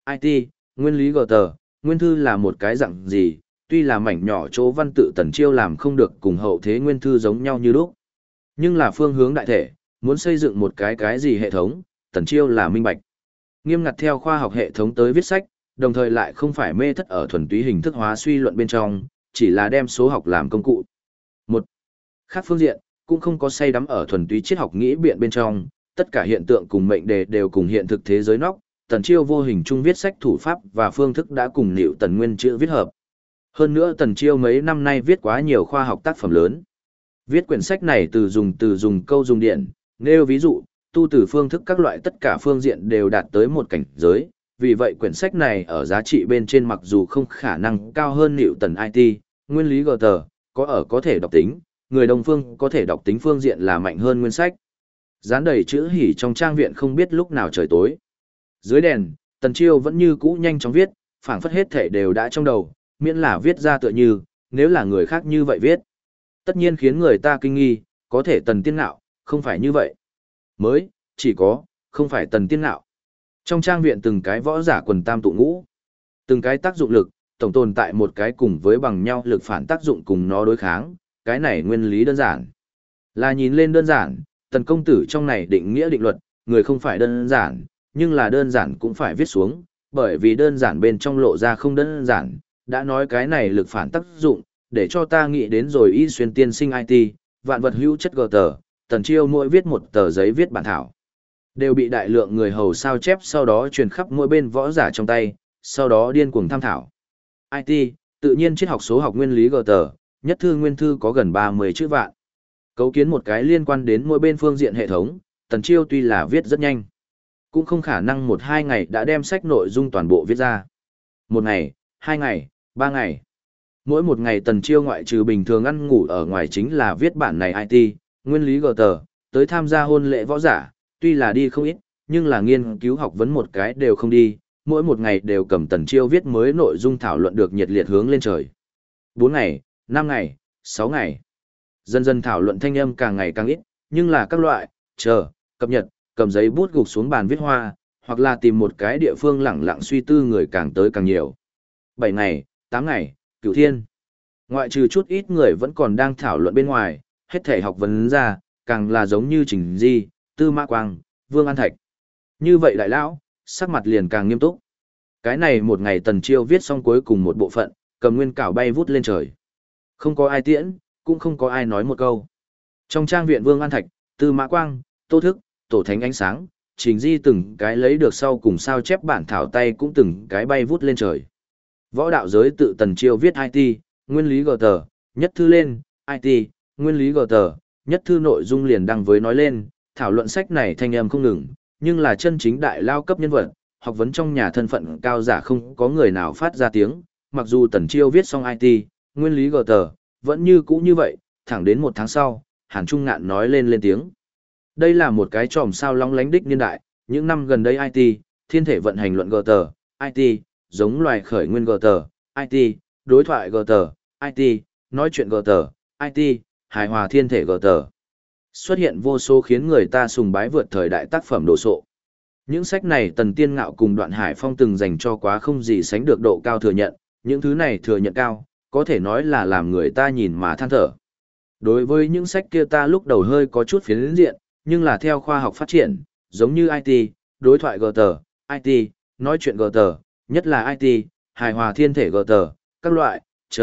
IT, nguyên lý gờ tờ, nguyên thư là một cái dạng gì, tuy là mảnh nhỏ chỗ văn tự Tần Chiêu làm không được cùng hậu thế nguyên thư giống nhau như lúc. Nhưng là phương hướng đại thể, muốn xây dựng một cái gì hệ thống, Tần Chiêu là minh bạch. Nghiêm ngặt theo khoa học hệ thống tới viết sách, đồng thời lại không phải mê thất ở thuần túy hình thức hóa suy luận bên trong, chỉ là đem số học làm công cụ. Một khác phương diện, cũng không có say đắm ở thuần túy triết học nghĩ biện bên trong, tất cả hiện tượng cùng mệnh đề đều cùng hiện thực thế giới nóc, Tần Chiêu vô hình chung viết sách thủ pháp và phương thức đã cùng Nịu Tần Nguyên chữ viết hợp. Hơn nữa Tần Chiêu mấy năm nay viết quá nhiều khoa học tác phẩm lớn. Viết quyển sách này từ dùng câu dùng điện, nêu ví dụ, tu từ phương thức các loại tất cả phương diện đều đạt tới một cảnh giới. Vì vậy quyển sách này ở giá trị bên trên mặc dù không khả năng cao hơn Nịu Tần IT, nguyên lý gờ tờ, có thể đọc tính, người đồng phương có thể đọc tính phương diện là mạnh hơn nguyên sách. Dán đầy chữ hỉ trong trang viện không biết lúc nào trời tối. Dưới đèn, Tần Chiêu vẫn như cũ nhanh chóng viết, phảng phất hết thể đều đã trong đầu, miễn là viết ra tựa như, nếu là người khác như vậy viết. Tất nhiên khiến người ta kinh nghi, có thể Tần Tiên Ngạo, không phải như vậy. Mới, chỉ có, không phải Tần Tiên Ngạo. Trong trang viện từng cái võ giả quần tam tụ ngũ, từng cái tác dụng lực, tổng tồn tại một cái cùng với bằng nhau lực phản tác dụng cùng nó đối kháng, cái này nguyên lý đơn giản. Là nhìn lên đơn giản, Tần công tử trong này định nghĩa định luật, người không phải đơn giản, nhưng là đơn giản cũng phải viết xuống, bởi vì đơn giản bên trong lộ ra không đơn giản, đã nói cái này lực phản tác dụng, để cho ta nghĩ đến rồi Y Xuyên tiên sinh IT, vạn vật hữu chất gờ tờ, Tần Chiêu mỗi viết một tờ giấy viết bản thảo, đều bị đại lượng người hầu sao chép sau đó truyền khắp mỗi bên võ giả trong tay, sau đó điên cuồng tham thảo. IT, tự nhiên triết học số học nguyên lý gờ tờ, nhất thư nguyên thư có gần 30 chữ vạn. Cấu kiến một cái liên quan đến mỗi bên phương diện hệ thống, Tần Chiêu tuy là viết rất nhanh, cũng không khả năng 1-2 ngày đã đem sách nội dung toàn bộ viết ra. 1 ngày, 2 ngày, 3 ngày. Mỗi một ngày Tần Chiêu ngoại trừ bình thường ăn ngủ ở ngoài chính là viết bản này IT, nguyên lý gờ tờ, tới tham gia hôn lễ võ giả, tuy là đi không ít, nhưng là nghiên cứu học vấn một cái đều không đi, mỗi một ngày đều cầm Tần Chiêu viết mới nội dung thảo luận được nhiệt liệt hướng lên trời. 4 ngày, 5 ngày, 6 ngày. Dần dần thảo luận thanh âm càng ngày càng ít, nhưng là các loại, cập nhật, cầm giấy bút gục xuống bàn viết hoa, hoặc là tìm một cái địa phương lẳng lặng suy tư người càng tới càng nhiều. 7 ngày, 8 ngày, Cửu Thiên. Ngoại trừ chút ít người vẫn còn đang thảo luận bên ngoài, hết thể học vấn ra, càng là giống như Trình Di, Tư Mã Quang, Vương An Thạch. Như vậy đại lão, sắc mặt liền càng nghiêm túc. Cái này một ngày Tần Chiêu viết xong cuối cùng một bộ phận, cầm nguyên cảo bay vút lên trời. Không có ai tiễn, cũng không có ai nói một câu. Trong trang viện Vương An Thạch, Tư Mã Quang, Tô Thức, Tổ Thánh Ánh Sáng, Trình Di từng cái lấy được sau cùng sao chép bản thảo tay cũng từng cái bay vút lên trời. Võ đạo giới tự Tần Chiêu viết IT, nguyên lý gờ tờ, nhất thư lên, IT, nguyên lý gờ tờ, nhất thư nội dung liền đăng với nói lên, thảo luận sách này thanh âm không ngừng, nhưng là chân chính đại lao cấp nhân vật, học vấn trong nhà thân phận cao giả không có người nào phát ra tiếng, mặc dù Tần Chiêu viết xong IT, nguyên lý gờ tờ, vẫn như cũ như vậy, thẳng đến 1 tháng sau, Hàn Trung Ngạn nói lên tiếng. Đây là một cái tròm sao long lánh đích niên đại, những năm gần đây IT, thiên thể vận hành luận gờ tờ, IT, giống loài khởi nguyên gờ tờ, IT, đối thoại gờ tờ, IT, nói chuyện gờ tờ, IT, hài hòa thiên thể gờ tờ. Xuất hiện vô số khiến người ta sùng bái vượt thời đại tác phẩm đồ sộ. Những sách này Tần Tiên Ngạo cùng Đoạn Hải Phong từng dành cho quá không gì sánh được độ cao thừa nhận, những thứ này thừa nhận cao, có thể nói là làm người ta nhìn mà than thở. Đối với những sách kia ta lúc đầu hơi có chút phiến diện, nhưng là theo khoa học phát triển, giống như IT, đối thoại GT, IT, nói chuyện GT, nhất là IT, hài hòa thiên thể GT, các loại,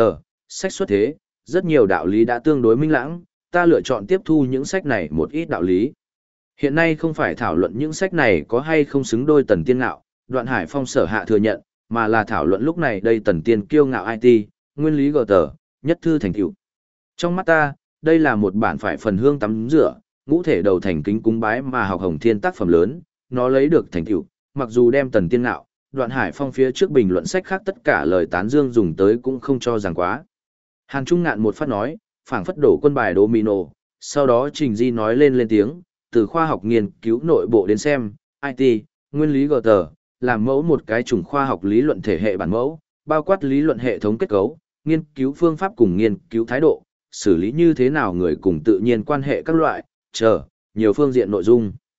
sách xuất thế, rất nhiều đạo lý đã tương đối minh lãng, ta lựa chọn tiếp thu những sách này một ít đạo lý. Hiện nay không phải thảo luận những sách này có hay không xứng đôi Tần Tiên Ngạo, Đoạn Hải Phong sở hạ thừa nhận, mà là thảo luận lúc này đây Tần Tiên kiêu ngạo IT, nguyên lý GT, nhất thư thành tựu. Trong mắt ta, đây là một bản phải phần hương tắm rửa, ngũ thể đầu thành kính cúng bái mà học hồng thiên tác phẩm lớn, nó lấy được thành tựu, mặc dù đem Tần Tiên Ngạo, Đoạn Hải Phong phía trước bình luận sách khác tất cả lời tán dương dùng tới cũng không cho rằng quá. Hàn Trung Ngạn một phát nói, phảng phất đổ quân bài domino, sau đó Trình Di nói lên tiếng, từ khoa học nghiên cứu nội bộ đến xem, IT, nguyên lý GT, làm mẫu một cái chủng khoa học lý luận thể hệ bản mẫu, bao quát lý luận hệ thống kết cấu, nghiên cứu phương pháp cùng nghiên cứu thái độ, xử lý như thế nào người cùng tự nhiên quan hệ các loại, nhiều phương diện nội dung.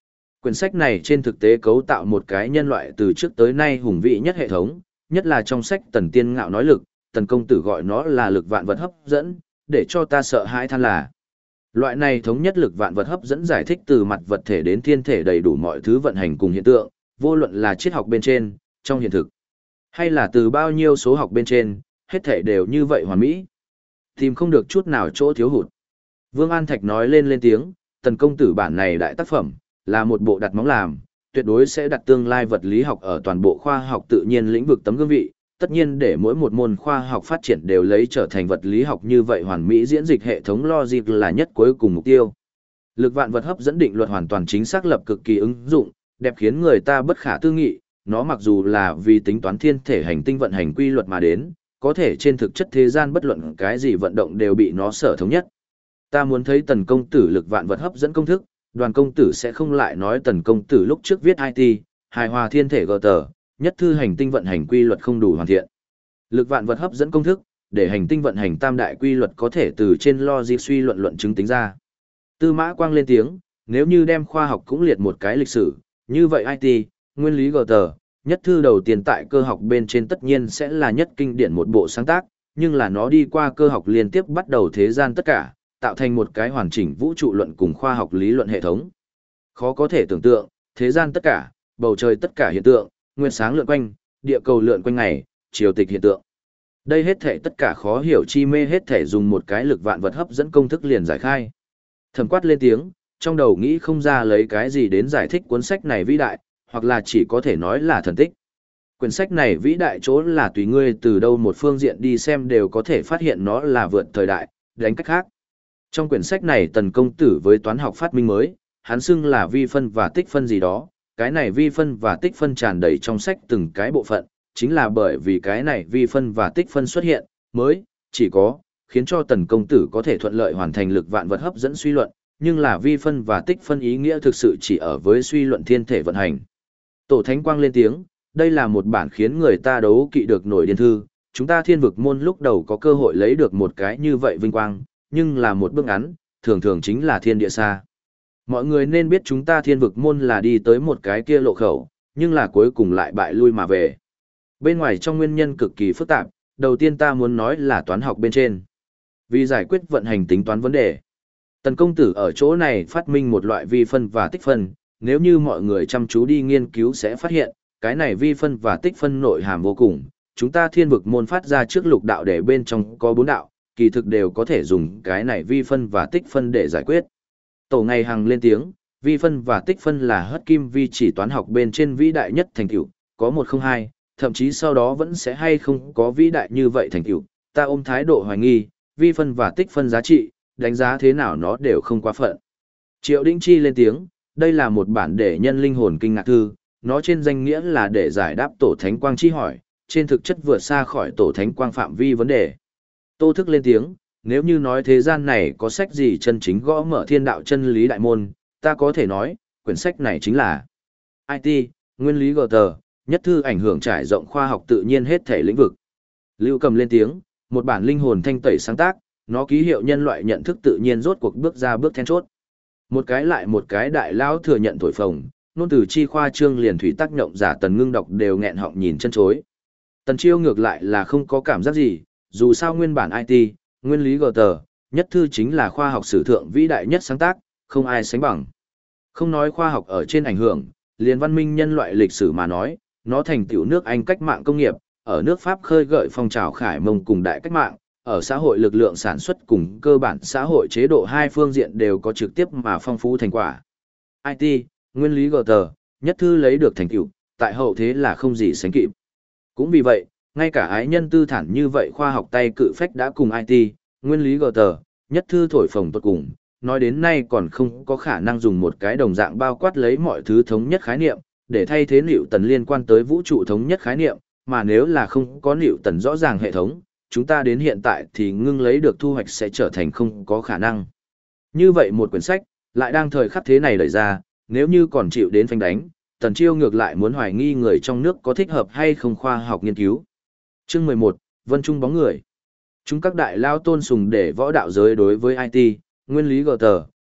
Quyển sách này trên thực tế cấu tạo một cái nhân loại từ trước tới nay hùng vĩ nhất hệ thống, nhất là trong sách Tần Tiên Ngạo nói lực, Tần công tử gọi nó là lực vạn vật hấp dẫn, để cho ta sợ hãi than là. Loại này thống nhất lực vạn vật hấp dẫn giải thích từ mặt vật thể đến thiên thể đầy đủ mọi thứ vận hành cùng hiện tượng, vô luận là triết học bên trên, trong hiện thực, hay là từ bao nhiêu số học bên trên, hết thể đều như vậy hoàn mỹ. Tìm không được chút nào chỗ thiếu hụt. Vương An Thạch nói lên tiếng, Tần công tử bản này đại tác phẩm, là một bộ đặt móng làm, tuyệt đối sẽ đặt tương lai vật lý học ở toàn bộ khoa học tự nhiên lĩnh vực tấm gương vị, tất nhiên để mỗi một môn khoa học phát triển đều lấy trở thành vật lý học như vậy hoàn mỹ diễn dịch hệ thống logic là nhất cuối cùng mục tiêu. Lực vạn vật hấp dẫn định luật hoàn toàn chính xác lập cực kỳ ứng dụng, đẹp khiến người ta bất khả tư nghị, nó mặc dù là vì tính toán thiên thể hành tinh vận hành quy luật mà đến, có thể trên thực chất thế gian bất luận cái gì vận động đều bị nó sở thống nhất. Ta muốn thấy Tần công tử lực vạn vật hấp dẫn công thức, Đoàn công tử sẽ không lại nói Tần công tử lúc trước viết IT, hài hòa thiên thể gờ tờ, nhất thư hành tinh vận hành quy luật không đủ hoàn thiện. Lực vạn vật hấp dẫn công thức, để hành tinh vận hành tam đại quy luật có thể từ trên logic suy luận chứng tính ra. Tư Mã Quang lên tiếng, nếu như đem khoa học cũng liệt một cái lịch sử, như vậy IT, nguyên lý gờ tờ, nhất thư đầu tiên tại cơ học bên trên tất nhiên sẽ là nhất kinh điển một bộ sáng tác, nhưng là nó đi qua cơ học liên tiếp bắt đầu thế gian tất cả, tạo thành một cái hoàn chỉnh vũ trụ luận cùng khoa học lý luận hệ thống. Khó có thể tưởng tượng, thế gian tất cả, bầu trời tất cả hiện tượng, nguyên sáng lượn quanh, địa cầu lượn quanh ngày, triều tịch hiện tượng. Đây hết thể tất cả khó hiểu chi mê hết thể dùng một cái lực vạn vật hấp dẫn công thức liền giải khai. Thẩm Quát lên tiếng, trong đầu nghĩ không ra lấy cái gì đến giải thích cuốn sách này vĩ đại, hoặc là chỉ có thể nói là thần tích. Quyển sách này vĩ đại chỗ là tùy ngươi từ đâu một phương diện đi xem đều có thể phát hiện nó là vượt thời đại, đánh cách khác. Trong quyển sách này Tần công tử với toán học phát minh mới, hắn xưng là vi phân và tích phân gì đó, cái này vi phân và tích phân tràn đầy trong sách từng cái bộ phận, chính là bởi vì cái này vi phân và tích phân xuất hiện, mới, chỉ có, khiến cho Tần công tử có thể thuận lợi hoàn thành lực vạn vật hấp dẫn suy luận, nhưng là vi phân và tích phân ý nghĩa thực sự chỉ ở với suy luận thiên thể vận hành. Tổ Thánh Quang lên tiếng, đây là một bản khiến người ta đấu kỵ được nổi điên thư, chúng ta thiên vực môn lúc đầu có cơ hội lấy được một cái như vậy vinh quang, nhưng là một bước ngắn, thường thường chính là thiên địa xa. Mọi người nên biết chúng ta thiên vực môn là đi tới một cái kia lộ khẩu, nhưng là cuối cùng lại bại lui mà về. Bên ngoài trong nguyên nhân cực kỳ phức tạp, đầu tiên ta muốn nói là toán học bên trên. Vì giải quyết vận hành tính toán vấn đề, Tần công tử ở chỗ này phát minh một loại vi phân và tích phân, nếu như mọi người chăm chú đi nghiên cứu sẽ phát hiện, cái này vi phân và tích phân nội hàm vô cùng. Chúng ta thiên vực môn phát ra trước lục đạo để bên trong có 4 đạo, kỳ thực đều có thể dùng cái này vi phân và tích phân để giải quyết. Tổ Ngày Hằng lên tiếng, vi phân và tích phân là hất kim vi chỉ toán học bên trên vĩ đại nhất thành tựu, có 102, thậm chí sau đó vẫn sẽ hay không có vĩ đại như vậy thành tựu. Ta ôm thái độ hoài nghi, vi phân và tích phân giá trị, đánh giá thế nào nó đều không quá phận. Triệu Đĩnh Chi lên tiếng, đây là một bản để nhân linh hồn kinh ngạc thư, nó trên danh nghĩa là để giải đáp Tổ Thánh Quang chi hỏi, trên thực chất vượt xa khỏi Tổ Thánh Quang phạm vi vấn đề. Tô Thức lên tiếng, nếu như nói thế gian này có sách gì chân chính gõ mở thiên đạo chân lý đại môn, ta có thể nói, quyển sách này chính là IT, nguyên lý gờ tờ, nhất thư ảnh hưởng trải rộng khoa học tự nhiên hết thể lĩnh vực. Lưu Cầm lên tiếng, một bản linh hồn thanh tẩy sáng tác, nó ký hiệu nhân loại nhận thức tự nhiên rốt cuộc bước ra bước then chốt. Một cái lại một cái đại lão thừa nhận thổi phồng, nôn từ chi khoa trương liền thủy tác nhộng giả Tần Ngưng đọc đều nghẹn họng nhìn chân chối. Tần Chiêu ngược lại là không có cảm giác gì, dù sao nguyên bản IT, nguyên lý gờ tờ, nhất thư chính là khoa học sử thượng vĩ đại nhất sáng tác, không ai sánh bằng. Không nói khoa học ở trên ảnh hưởng, liền văn minh nhân loại lịch sử mà nói, nó thành tựu nước Anh cách mạng công nghiệp, ở nước Pháp khơi gợi phong trào khải mông cùng đại cách mạng, ở xã hội lực lượng sản xuất cùng cơ bản xã hội chế độ hai phương diện đều có trực tiếp mà phong phú thành quả. IT, nguyên lý gờ tờ, nhất thư lấy được thành tựu, tại hậu thế là không gì sánh kịp. Cũng vì vậy, ngay cả ái nhân tư thản như vậy khoa học tay cự phách đã cùng IT, nguyên lý gờ tờ, nhất thư thổi phồng tốt cùng, nói đến nay còn không có khả năng dùng một cái đồng dạng bao quát lấy mọi thứ thống nhất khái niệm, để thay thế Newton tần liên quan tới vũ trụ thống nhất khái niệm, mà nếu là không có Newton tần rõ ràng hệ thống, chúng ta đến hiện tại thì ngưng lấy được thu hoạch sẽ trở thành không có khả năng. Như vậy một quyển sách, lại đang thời khắc thế này đẩy ra, nếu như còn chịu đến phanh đánh, Tần Chiêu ngược lại muốn hoài nghi người trong nước có thích hợp hay không khoa học nghiên cứu. Chương 11, Vân Trung bóng người. Chúng các đại lao tôn sùng để võ đạo giới đối với IT, nguyên lý gờ tờ,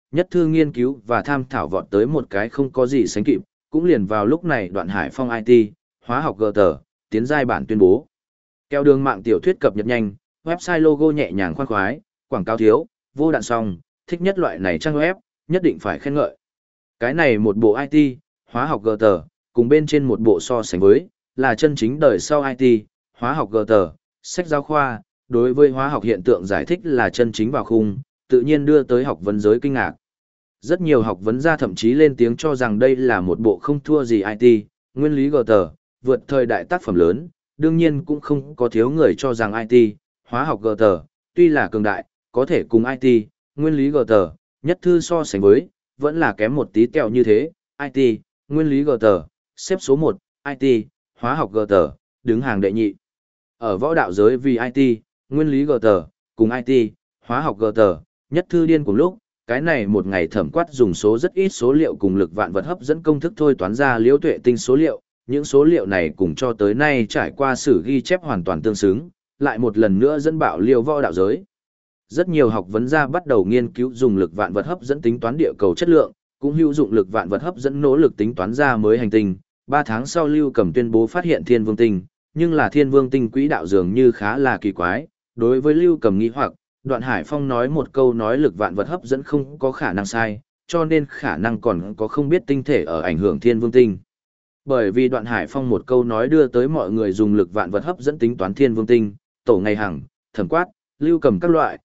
nhất thư nghiên cứu và tham thảo vọt tới một cái không có gì sánh kịp, cũng liền vào lúc này Đoạn Hải Phong IT, hóa học gờ tờ, tiến giai bản tuyên bố. Kéo đường mạng tiểu thuyết cập nhật nhanh, website logo nhẹ nhàng khoan khoái, quảng cáo thiếu, vô đạn song, thích nhất loại này trang web, nhất định phải khen ngợi. Cái này một bộ IT, hóa học gờ tờ, cùng bên trên một bộ so sánh với, là chân chính đời sau IT, hóa học gờ tờ, sách giáo khoa, đối với hóa học hiện tượng giải thích là chân chính vào khung, tự nhiên đưa tới học vấn giới kinh ngạc. Rất nhiều học vấn gia thậm chí lên tiếng cho rằng đây là một bộ không thua gì IT, nguyên lý gờ tờ, vượt thời đại tác phẩm lớn, đương nhiên cũng không có thiếu người cho rằng IT, hóa học gờ tờ, tuy là cường đại, có thể cùng IT, nguyên lý gờ tờ, nhất thư so sánh với, vẫn là kém một tí tẹo như thế, IT, nguyên lý gờ tờ, xếp số 1, IT, hóa học gờ tờ, đứng hàng đệ nhị. Ở võ đạo giới vì IT, nguyên lý gờ tờ, cùng IT, hóa học gờ tờ, nhất thư điên cùng lúc, cái này một ngày thẩm quát dùng số rất ít số liệu cùng lực vạn vật hấp dẫn công thức thôi toán ra liễu tuệ tinh số liệu, những số liệu này cùng cho tới nay trải qua sử ghi chép hoàn toàn tương xứng, lại một lần nữa dẫn bạo liêu võ đạo giới. Rất nhiều học vấn gia bắt đầu nghiên cứu dùng lực vạn vật hấp dẫn tính toán địa cầu chất lượng, cũng hữu dụng lực vạn vật hấp dẫn nỗ lực tính toán ra mới hành tinh. 3 tháng sau Lưu Cầm tuyên bố phát hiện Thiên Vương tinh, nhưng là Thiên Vương tinh quỹ đạo dường như khá là kỳ quái. Đối với Lưu Cầm nghi hoặc, Đoạn Hải Phong nói một câu nói lực vạn vật hấp dẫn không có khả năng sai, cho nên khả năng còn có không biết tinh thể ở ảnh hưởng Thiên Vương tinh. Bởi vì Đoạn Hải Phong một câu nói đưa tới mọi người dùng lực vạn vật hấp dẫn tính toán Thiên Vương tinh, tổ ngày hằng, thẩm quát, Lưu Cầm các loại,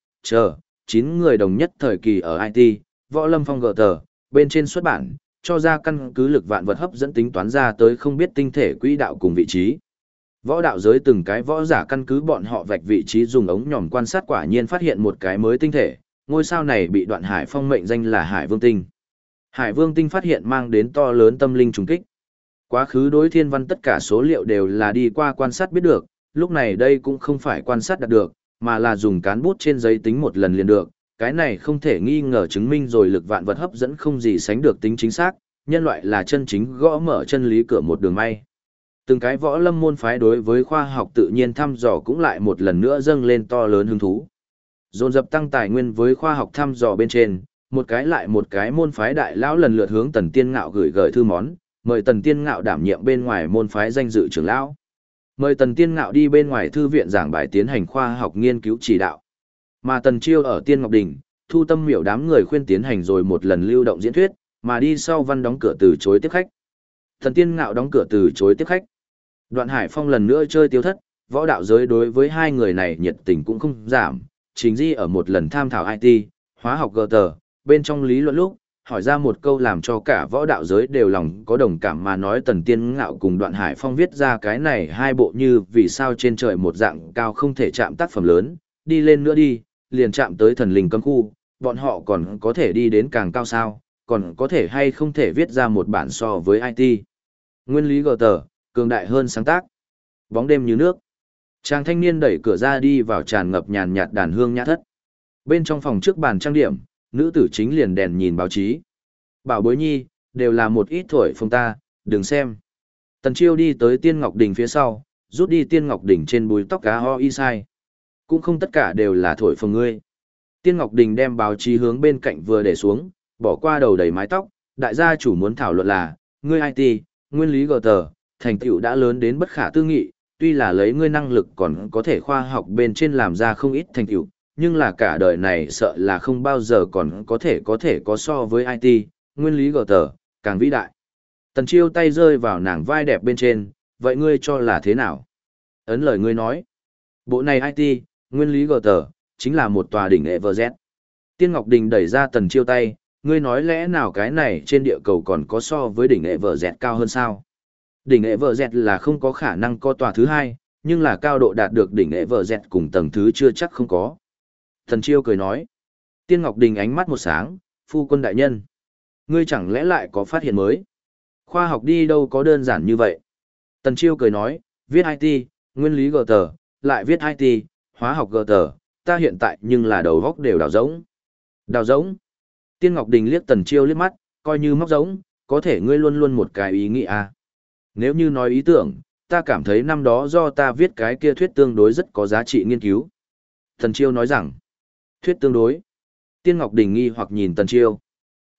9 người đồng nhất thời kỳ ở IT, Võ Lâm Phong gờ tờ, bên trên xuất bản, cho ra căn cứ lực vạn vật hấp dẫn tính toán ra tới không biết tinh thể quỹ đạo cùng vị trí. Võ đạo giới từng cái võ giả căn cứ bọn họ vạch vị trí dùng ống nhòm quan sát quả nhiên phát hiện một cái mới tinh thể, ngôi sao này bị Đoạn Hải Phong mệnh danh là Hải Vương tinh. Hải Vương tinh phát hiện mang đến to lớn tâm linh trùng kích. Quá khứ đối thiên văn tất cả số liệu đều là đi qua quan sát biết được, lúc này đây cũng không phải quan sát đạt được, mà là dùng cán bút trên giấy tính một lần liền được. Cái này không thể nghi ngờ chứng minh rồi lực vạn vật hấp dẫn không gì sánh được tính chính xác, nhân loại là chân chính gõ mở chân lý cửa một đường may. Từng cái võ lâm môn phái đối với khoa học tự nhiên thăm dò cũng lại một lần nữa dâng lên to lớn hứng thú. Dồn dập tăng tài nguyên với khoa học thăm dò bên trên, một cái lại một cái môn phái đại lão lần lượt hướng Tần Tiên Ngạo gửi gửi thư món, mời Tần Tiên Ngạo đảm nhiệm bên ngoài môn phái danh dự trưởng lão. Mời Tần Tiên Ngạo đi bên ngoài thư viện giảng bài tiến hành khoa học nghiên cứu chỉ đạo. Mà Tần Chiêu ở Tiên Ngọc Đình, Thu Tâm Miểu đám người khuyên tiến hành rồi một lần lưu động diễn thuyết, mà đi sau văn đóng cửa từ chối tiếp khách. Tần Tiên Ngạo đóng cửa từ chối tiếp khách. Đoạn Hải Phong lần nữa chơi tiêu thất, võ đạo giới đối với hai người này nhiệt tình cũng không giảm. Trình Di ở một lần tham thảo IT, hóa học GT, bên trong lý luận lúc, hỏi ra một câu làm cho cả võ đạo giới đều lòng có đồng cảm mà nói Tần Tiên Ngạo cùng Đoạn Hải Phong viết ra cái này hai bộ như vì sao trên trời một dạng cao không thể chạm tác phẩm lớn, đi lên nữa đi, liền chạm tới thần linh cấm khu, bọn họ còn có thể đi đến càng cao sao, còn có thể hay không thể viết ra một bản so với IT. Nguyên lý GT, cường đại hơn sáng tác. Bóng đêm như nước. Chàng thanh niên đẩy cửa ra đi vào tràn ngập nhàn nhạt đàn hương nhã thất. Bên trong phòng trước bàn trang điểm, nữ tử chính liền đèn nhìn báo chí. Bảo bối nhi, đều là một ít thổi phồng ta, đừng xem. Tần Chiêu đi tới Tiên Ngọc Đình phía sau, rút đi Tiên Ngọc Đình trên búi tóc cá ho y sai. Cũng không tất cả đều là thổi phồng ngươi. Tiên Ngọc Đình đem báo chí hướng bên cạnh vừa để xuống, bỏ qua đầu đầy mái tóc, đại gia chủ muốn thảo luận là, ngươi IT, nguyên lý GT, thành tựu đã lớn đến bất khả tư nghị, tuy là lấy ngươi năng lực còn có thể khoa học bên trên làm ra không ít thành tựu, nhưng là cả đời này sợ là không bao giờ còn có thể có so với IT, nguyên lý GT, càng vĩ đại. Tần Chiêu tay rơi vào nàng vai đẹp bên trên, vậy ngươi cho là thế nào? Ấn lời ngươi nói, bộ này IT, nguyên lý GT, chính là một tòa đỉnh Everest. Tiên Ngọc Đình đẩy ra Tần Chiêu tay, ngươi nói lẽ nào cái này trên địa cầu còn có so với đỉnh Everest cao hơn sao? Đỉnh Everest là không có khả năng có tòa thứ hai, nhưng là cao độ đạt được đỉnh Everest cùng tầng thứ chưa chắc không có. Tần Chiêu cười nói. Tiên Ngọc Đình ánh mắt một sáng, phu quân đại nhân. Ngươi chẳng lẽ lại có phát hiện mới? Khoa học đi đâu có đơn giản như vậy? Tần Chiêu cười nói, viết IT, nguyên lý GT, lại viết IT, hóa học GT, ta hiện tại nhưng là đầu góc đều đào rỗng. Đào rỗng? Tiên Ngọc Đình liếc Tần Chiêu liếc mắt, coi như móc rỗng, có thể ngươi luôn luôn một cái ý nghĩ à. Nếu như nói ý tưởng, ta cảm thấy năm đó do ta viết cái kia thuyết tương đối rất có giá trị nghiên cứu. Tần Chiêu nói rằng, thuyết tương đối. Tiên Ngọc Đình nghi hoặc nhìn Tần Chiêu.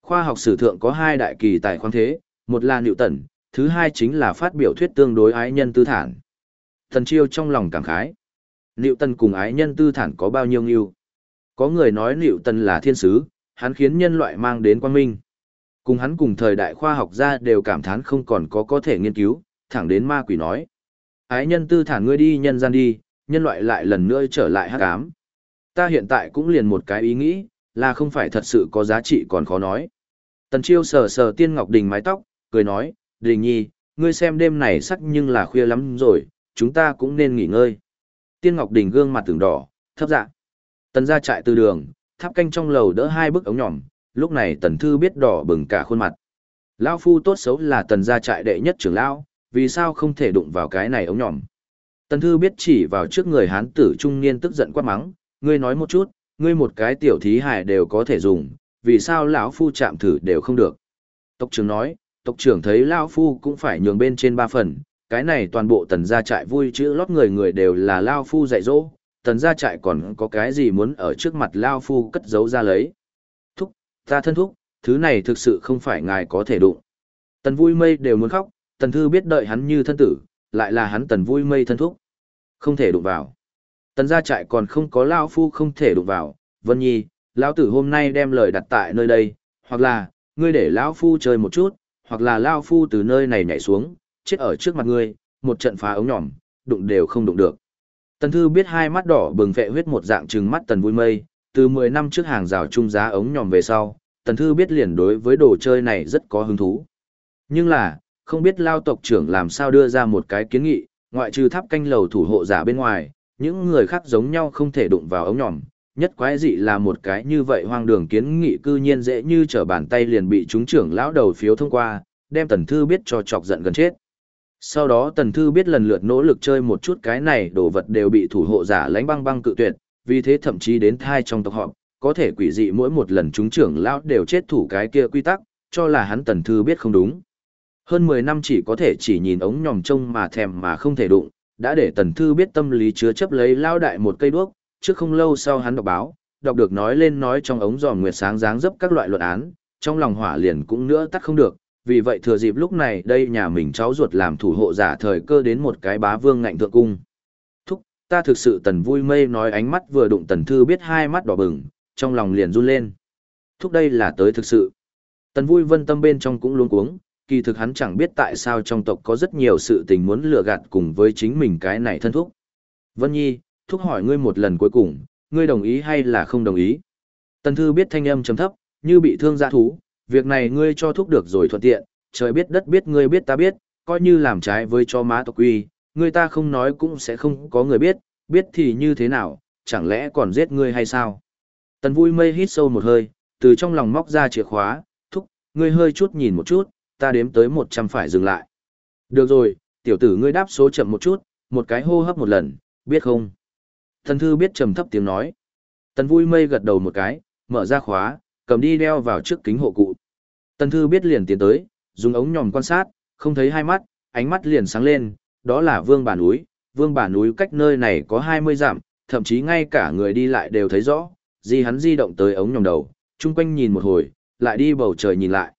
Khoa học sử thượng có hai đại kỳ tài khoáng thế, một là Newton, thứ hai chính là phát biểu thuyết tương đối ái nhân tư thản. Tần Chiêu trong lòng cảm khái. Newton cùng ái nhân tư thản có bao nhiêu nghiêu? Có người nói Newton là thiên sứ, hắn khiến nhân loại mang đến quang minh. Cùng hắn cùng thời đại khoa học gia đều cảm thán không còn có thể nghiên cứu, thẳng đến ma quỷ nói. Ái nhân tư thản ngươi đi nhân gian đi, nhân loại lại lần nữa trở lại hắc ám. Ta hiện tại cũng liền một cái ý nghĩ, là không phải thật sự có giá trị còn khó nói. Tần Chiêu sờ sờ Tiên Ngọc Đình mái tóc, cười nói, Đình Nhi, ngươi xem đêm này sắc nhưng là khuya lắm rồi, chúng ta cũng nên nghỉ ngơi. Tiên Ngọc Đình gương mặt tưởng đỏ, thấp dạ. Tần ra trại từ đường, tháp canh trong lầu đỡ hai bức ống nhỏm, lúc này Tần Thư biết đỏ bừng cả khuôn mặt. Lão phu tốt xấu là Tần gia trại đệ nhất trưởng lão, vì sao không thể đụng vào cái này ống nhỏm. Tần Thư biết chỉ vào trước người hán tử trung niên tức giận quát mắng, ngươi nói một chút, ngươi một cái tiểu thí hài đều có thể dùng, vì sao lão phu chạm thử đều không được. Tộc trưởng nói, tộc trưởng thấy lão phu cũng phải nhường bên trên 3 phần, cái này toàn bộ Tần gia trại vui chữ lót người người đều là lão phu dạy dỗ, Tần gia trại còn có cái gì muốn ở trước mặt lão phu cất giấu ra lấy. Thúc, ta thân thúc, thứ này thực sự không phải ngài có thể đụng. Tần Vui Mây đều muốn khóc, Tần Thư biết đợi hắn như thân tử, lại là hắn Tần Vui Mây thân thúc. Không thể đụng vào. Tần gia trại còn không có lão phu không thể đụng vào, Vân Nhi, lão tử hôm nay đem lời đặt tại nơi đây, hoặc là, ngươi để lão phu chơi một chút, hoặc là lão phu từ nơi này nhảy xuống, chết ở trước mặt ngươi, một trận phá ống nhỏm, đụng đều không đụng được. Tần Thư biết hai mắt đỏ bừng vệ huyết một dạng trừng mắt Tần Vui Mây, từ 10 năm trước hàng rào trung giá ống nhỏm về sau, Tần Thư biết liền đối với đồ chơi này rất có hứng thú. Nhưng là, không biết Lao tộc trưởng làm sao đưa ra một cái kiến nghị, ngoại trừ tháp canh lầu thủ hộ giả bên ngoài, những người khác giống nhau không thể đụng vào ống nhỏm. Nhất quái dị là một cái như vậy hoang đường kiến nghị cư nhiên dễ như trở bàn tay liền bị chúng trưởng lão đầu phiếu thông qua, đem Tần Thư biết cho chọc giận gần chết. Sau đó Tần Thư biết lần lượt nỗ lực chơi một chút cái này đồ vật đều bị thủ hộ giả lánh băng băng cự tuyệt, vì thế thậm chí đến thai trong tộc họp, có thể quỷ dị mỗi một lần chúng trưởng lão đều chết thủ cái kia quy tắc, cho là hắn Tần Thư biết không đúng. Hơn 10 năm chỉ có thể chỉ nhìn ống nhòm trông mà thèm mà không thể đụng, đã để Tần Thư biết tâm lý chứa chấp lấy lao đại một cây đuốc, trước không lâu sau hắn đọc báo, đọc được nói lên nói trong ống giòm nguyệt sáng dáng dấp các loại luận án, trong lòng hỏa liền cũng nữa tắt không được, vì vậy thừa dịp lúc này đây nhà mình cháu ruột làm thủ hộ giả thời cơ đến một cái bá vương ngạnh thượng cung. Thúc, ta thực sự Tần Vui Mây nói ánh mắt vừa đụng Tần Thư biết hai mắt đỏ bừng, trong lòng liền run lên. Thúc đây là tới thực sự. Tần Vui Vân tâm bên trong cũng luống cuống, kỳ thực hắn chẳng biết tại sao trong tộc có rất nhiều sự tình muốn lừa gạt cùng với chính mình cái này thân thúc. Vân Nhi, thúc hỏi ngươi một lần cuối cùng, ngươi đồng ý hay là không đồng ý? Tần Thư biết thanh âm trầm thấp, như bị thương dã thú, việc này ngươi cho thúc được rồi thuận tiện, trời biết đất biết ngươi biết ta biết, coi như làm trái với cho má tộc quy, ngươi ta không nói cũng sẽ không có người biết, biết thì như thế nào, chẳng lẽ còn giết ngươi hay sao? Tần Vui Mây hít sâu một hơi, từ trong lòng móc ra chìa khóa, thúc, ngươi hơi chút nhìn một chút, ta đếm tới 100 phải dừng lại. Được rồi, tiểu tử ngươi đáp số chậm một chút, một cái hô hấp một lần, biết không? Tần Thư biết trầm thấp tiếng nói. Tần Vui Mây gật đầu một cái, mở ra khóa, cầm đi đeo vào trước kính hộ cụ. Tần Thư biết liền tiến tới, dùng ống nhòm quan sát, không thấy hai mắt, ánh mắt liền sáng lên, đó là Vương Bà Núi. Vương Bà Núi cách nơi này có 20 dặm, thậm chí ngay cả người đi lại đều thấy rõ, hắn di động tới ống nhòm đầu, chung quanh nhìn một hồi, lại đi bầu trời nhìn lại.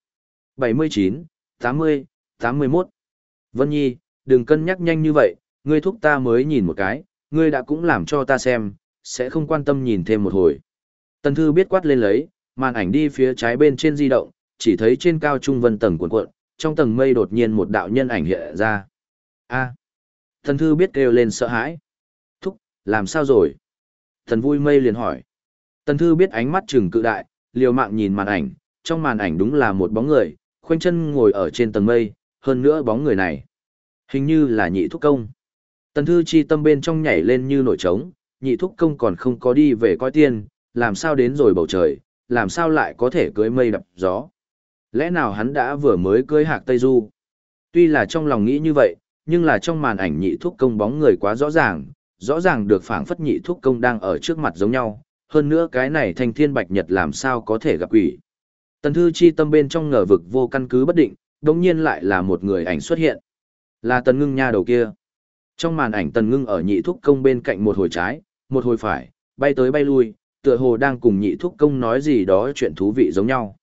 79, 80, 81. Vân Nhi, đừng cân nhắc nhanh như vậy, ngươi thúc ta mới nhìn một cái, ngươi đã cũng làm cho ta xem, sẽ không quan tâm nhìn thêm một hồi. Tần Thư biết quát lên lấy, màn ảnh đi phía trái bên trên di động, chỉ thấy trên cao trung vân tầng cuộn cuộn, trong tầng mây đột nhiên một đạo nhân ảnh hiện ra. A. Tần Thư biết kêu lên sợ hãi. Thúc, làm sao rồi? Tần Vui Mây liền hỏi. Tần Thư biết ánh mắt trừng cự đại, liều mạng nhìn màn ảnh, trong màn ảnh đúng là một bóng người, khoanh chân ngồi ở trên tầng mây, hơn nữa bóng người này. Hình như là Nhị Thúc Công. Tần Thư chi tâm bên trong nhảy lên như nổi trống, Nhị Thúc Công còn không có đi về coi tiên, làm sao đến rồi bầu trời, làm sao lại có thể cưới mây đập gió. Lẽ nào hắn đã vừa mới cưới hạc Tây Du? Tuy là trong lòng nghĩ như vậy, nhưng là trong màn ảnh Nhị Thúc Công bóng người quá rõ ràng được phảng phất Nhị Thúc Công đang ở trước mặt giống nhau, hơn nữa cái này thanh thiên bạch nhật làm sao có thể gặp quỷ. Tần Thư chi tâm bên trong ngờ vực vô căn cứ bất định, đồng nhiên lại là một người ảnh xuất hiện. Là Tần Ngưng nha đầu kia. Trong màn ảnh Tần Ngưng ở Nhị Thúc Công bên cạnh một hồi trái, một hồi phải, bay tới bay lui, tựa hồ đang cùng Nhị Thúc Công nói gì đó chuyện thú vị giống nhau.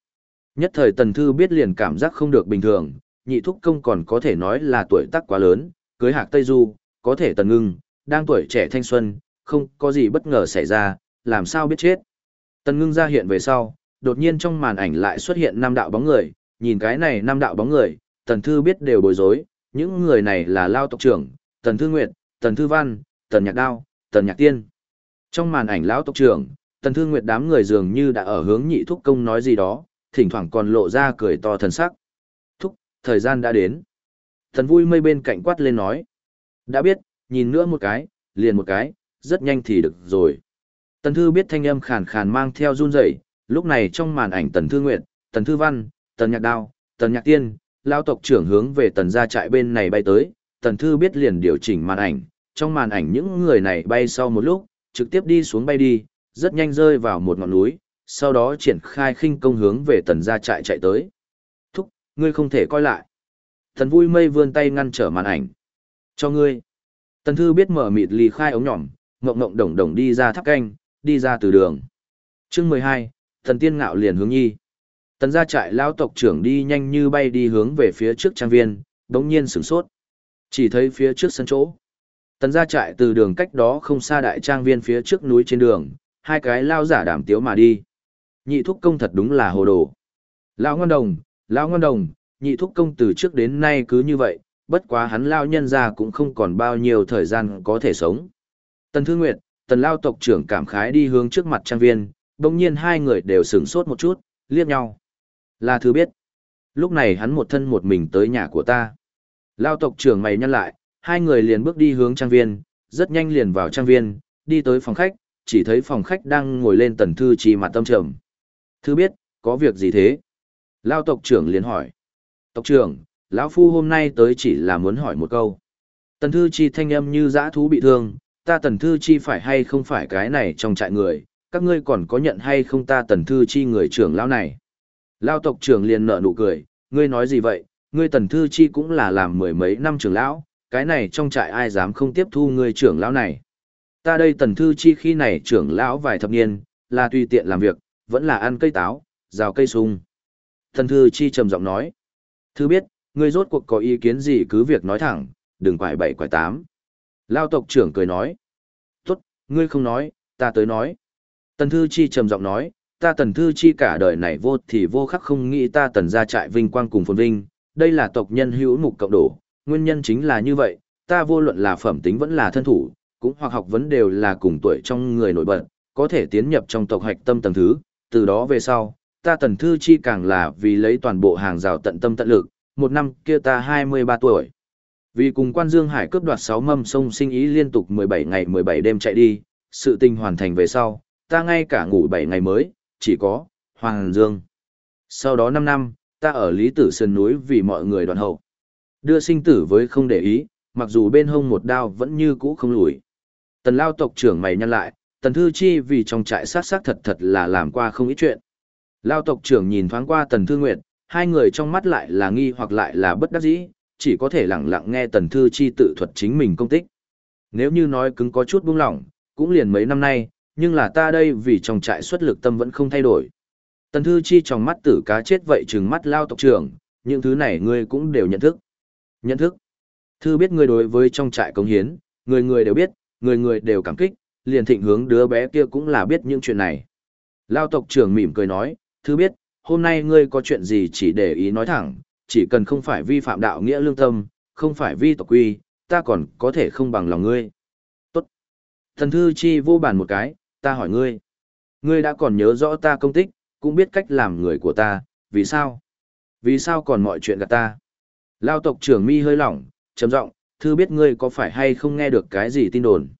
Nhất thời Tần Thư biết liền cảm giác không được bình thường, nhị thúc công còn có thể nói là tuổi tác quá lớn, cưới Hạc Tây Du, có thể Tần Ngưng, đang tuổi trẻ thanh xuân, không có gì bất ngờ xảy ra, làm sao biết chết. Tần Ngưng ra hiện về sau, đột nhiên trong màn ảnh lại xuất hiện 5 đạo bóng người, nhìn cái này 5 đạo bóng người, Tần Thư biết đều bối rối, những người này là Lao tộc trưởng, Tần Thư Nguyệt, Tần Thư Văn, Tần Nhạc Đao, Tần Nhạc Tiên. Trong màn ảnh Lão tộc trưởng, Tần Thư Nguyệt đám người dường như đã ở hướng nhị thúc công nói gì đó, thỉnh thoảng còn lộ ra cười to thần sắc. Thúc, thời gian đã đến. Tần Vui Mây bên cạnh quát lên nói. Đã biết, nhìn nữa một cái, liền một cái, rất nhanh thì được rồi. Tần Thư biết thanh âm khàn khàn mang theo run rẩy, lúc này trong màn ảnh Tần Thư Nguyệt, Tần Thư Văn, Tần Nhạc Đao, Tần Nhạc Tiên, Lao tộc trưởng hướng về Tần gia trại bên này bay tới, Tần Thư biết liền điều chỉnh màn ảnh, trong màn ảnh những người này bay sau một lúc, trực tiếp đi xuống bay đi, rất nhanh rơi vào một ngọn núi, sau đó triển khai khinh công hướng về Tần gia trại chạy tới. Thúc, ngươi không thể coi lại. Tần Vui Mây vươn tay ngăn trở màn ảnh. Cho ngươi. Tần Thư biết mở mịt lì khai ống nhỏm, ngộng ngộng đồng đồng đi ra tháp canh, đi ra từ đường. Chương 12, Tần Tiên Ngạo liền hướng nhi. Tần gia trại lão tộc trưởng đi nhanh như bay đi hướng về phía trước trang viên, đống nhiên sửng sốt. Chỉ thấy phía trước sân chỗ. Tần gia trại từ đường cách đó không xa đại trang viên phía trước núi trên đường, hai cái lao giả đảm tiếu mà đi. Nhị thúc công thật đúng là hồ đồ. Lão ngon đồng, nhị thúc công từ trước đến nay cứ như vậy, bất quá hắn lao nhân ra cũng không còn bao nhiêu thời gian có thể sống. Tần Thư Nguyệt, Tần lao tộc trưởng cảm khái đi hướng trước mặt trang viên, bỗng nhiên hai người đều sửng sốt một chút, liếc nhau. Là Thư biết. Lúc này hắn một thân một mình tới nhà của ta. Lao tộc trưởng mày nhăn lại, hai người liền bước đi hướng trang viên, rất nhanh liền vào trang viên, đi tới phòng khách, chỉ thấy phòng khách đang ngồi lên Tần Thư Chi mặt tâm trầm. Thư biết, có việc gì thế? Lao tộc trưởng liền hỏi. Tộc trưởng, lão phu hôm nay tới chỉ là muốn hỏi một câu. Tần Thư Chi thanh âm như dã thú bị thương, ta Tần Thư Chi phải hay không phải cái này trong trại người, các ngươi còn có nhận hay không ta Tần Thư Chi người trưởng lão này? Lao tộc trưởng liền nở nụ cười, ngươi nói gì vậy, ngươi Tần Thư Chi cũng là làm mười mấy năm trưởng lão, cái này trong trại ai dám không tiếp thu ngươi trưởng lão này. Ta đây Tần Thư Chi khi này trưởng lão vài thập niên, là tùy tiện làm việc, vẫn là ăn cây táo, rào cây sung. Tần Thư Chi trầm giọng nói, Thư biết, ngươi rốt cuộc có ý kiến gì cứ việc nói thẳng, đừng quải bảy quải tám. Lao tộc trưởng cười nói, tốt, ngươi không nói, ta tới nói. Tần Thư Chi trầm giọng nói, ta Tần Thư Chi cả đời này vô thì vô khắc không nghĩ ta Tần gia trại vinh quang cùng phồn vinh, đây là tộc nhân hữu mục cộng đổ, nguyên nhân chính là như vậy, ta vô luận là phẩm tính vẫn là thân thủ, cũng hoặc học vấn đều là cùng tuổi trong người nổi bật, có thể tiến nhập trong tộc hạch tâm tầng thứ, từ đó về sau, ta Tần Thư Chi càng là vì lấy toàn bộ hàng rào tận tâm tận lực, một năm kia ta 23 tuổi. Vì cùng Quan Dương Hải cướp đoạt 6 mâm sông sinh ý liên tục 17 ngày 17 đêm chạy đi, sự tình hoàn thành về sau, ta ngay cả ngủ 7 ngày mới, chỉ có Hoàng Dương. Sau đó 5 năm, ta ở Lý Tử Sơn núi vì mọi người đoàn hậu. Đưa sinh tử với không để ý, mặc dù bên hông một đao vẫn như cũ không lùi. Tần Lao tộc trưởng mày nhăn lại, Tần Thư Chi vì trong trại sát thật thật là làm qua không ít chuyện. Lao tộc trưởng nhìn thoáng qua Tần Thư Nguyệt, hai người trong mắt lại là nghi hoặc lại là bất đắc dĩ, chỉ có thể lặng lặng nghe Tần Thư Chi tự thuật chính mình công tích. Nếu như nói cứng có chút buông lỏng, cũng liền mấy năm nay, nhưng là ta đây vì trong trại xuất lực tâm vẫn không thay đổi. Tần Thư Chi trong mắt tử cá chết vậy trừng mắt Lao tộc trưởng, những thứ này ngươi cũng đều nhận thức. Nhận thức. Thư biết ngươi đối với trong trại cống hiến, người người đều biết, người người đều cảm kích, liền thịnh hướng đứa bé kia cũng là biết những chuyện này. Lao tộc trưởng mỉm cười nói, Thư biết, hôm nay ngươi có chuyện gì chỉ để ý nói thẳng, chỉ cần không phải vi phạm đạo nghĩa lương tâm, không phải vi tộc quy, ta còn có thể không bằng lòng ngươi. Tốt. Tần Thư Chi vô bàn một cái, ta hỏi ngươi. Ngươi đã còn nhớ rõ ta công tích, cũng biết cách làm người của ta, vì sao? Vì sao còn mọi chuyện gạt ta? Lao tộc trưởng mi hơi lỏng, trầm giọng, Thư biết ngươi có phải hay không nghe được cái gì tin đồn?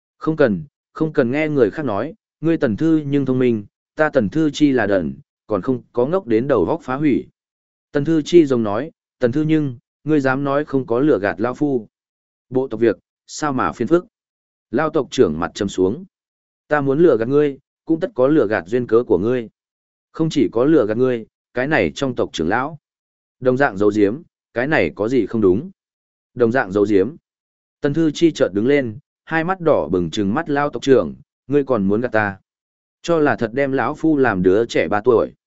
Không cần nghe người khác nói, ngươi Tần Thư nhưng thông minh, ta Tần Thư Chi là đần, còn không có ngốc đến đầu vóc phá hủy. Tần Thư Chi giống nói, Tần Thư nhưng, ngươi dám nói không có lửa gạt Lao Phu. Bộ tộc việc, sao mà phiền phức? Lao tộc trưởng mặt trầm xuống. Ta muốn lửa gạt ngươi, cũng tất có lửa gạt duyên cớ của ngươi. Không chỉ có lửa gạt ngươi, cái này trong tộc trưởng lão. Đồng dạng giấu giếm, cái này có gì không đúng? Đồng dạng giấu giếm. Tần Thư Chi chợt đứng lên, hai mắt đỏ bừng trừng mắt Lao tộc trưởng, ngươi còn muốn gạt ta? Cho là thật đem lão phu làm đứa trẻ 3 tuổi.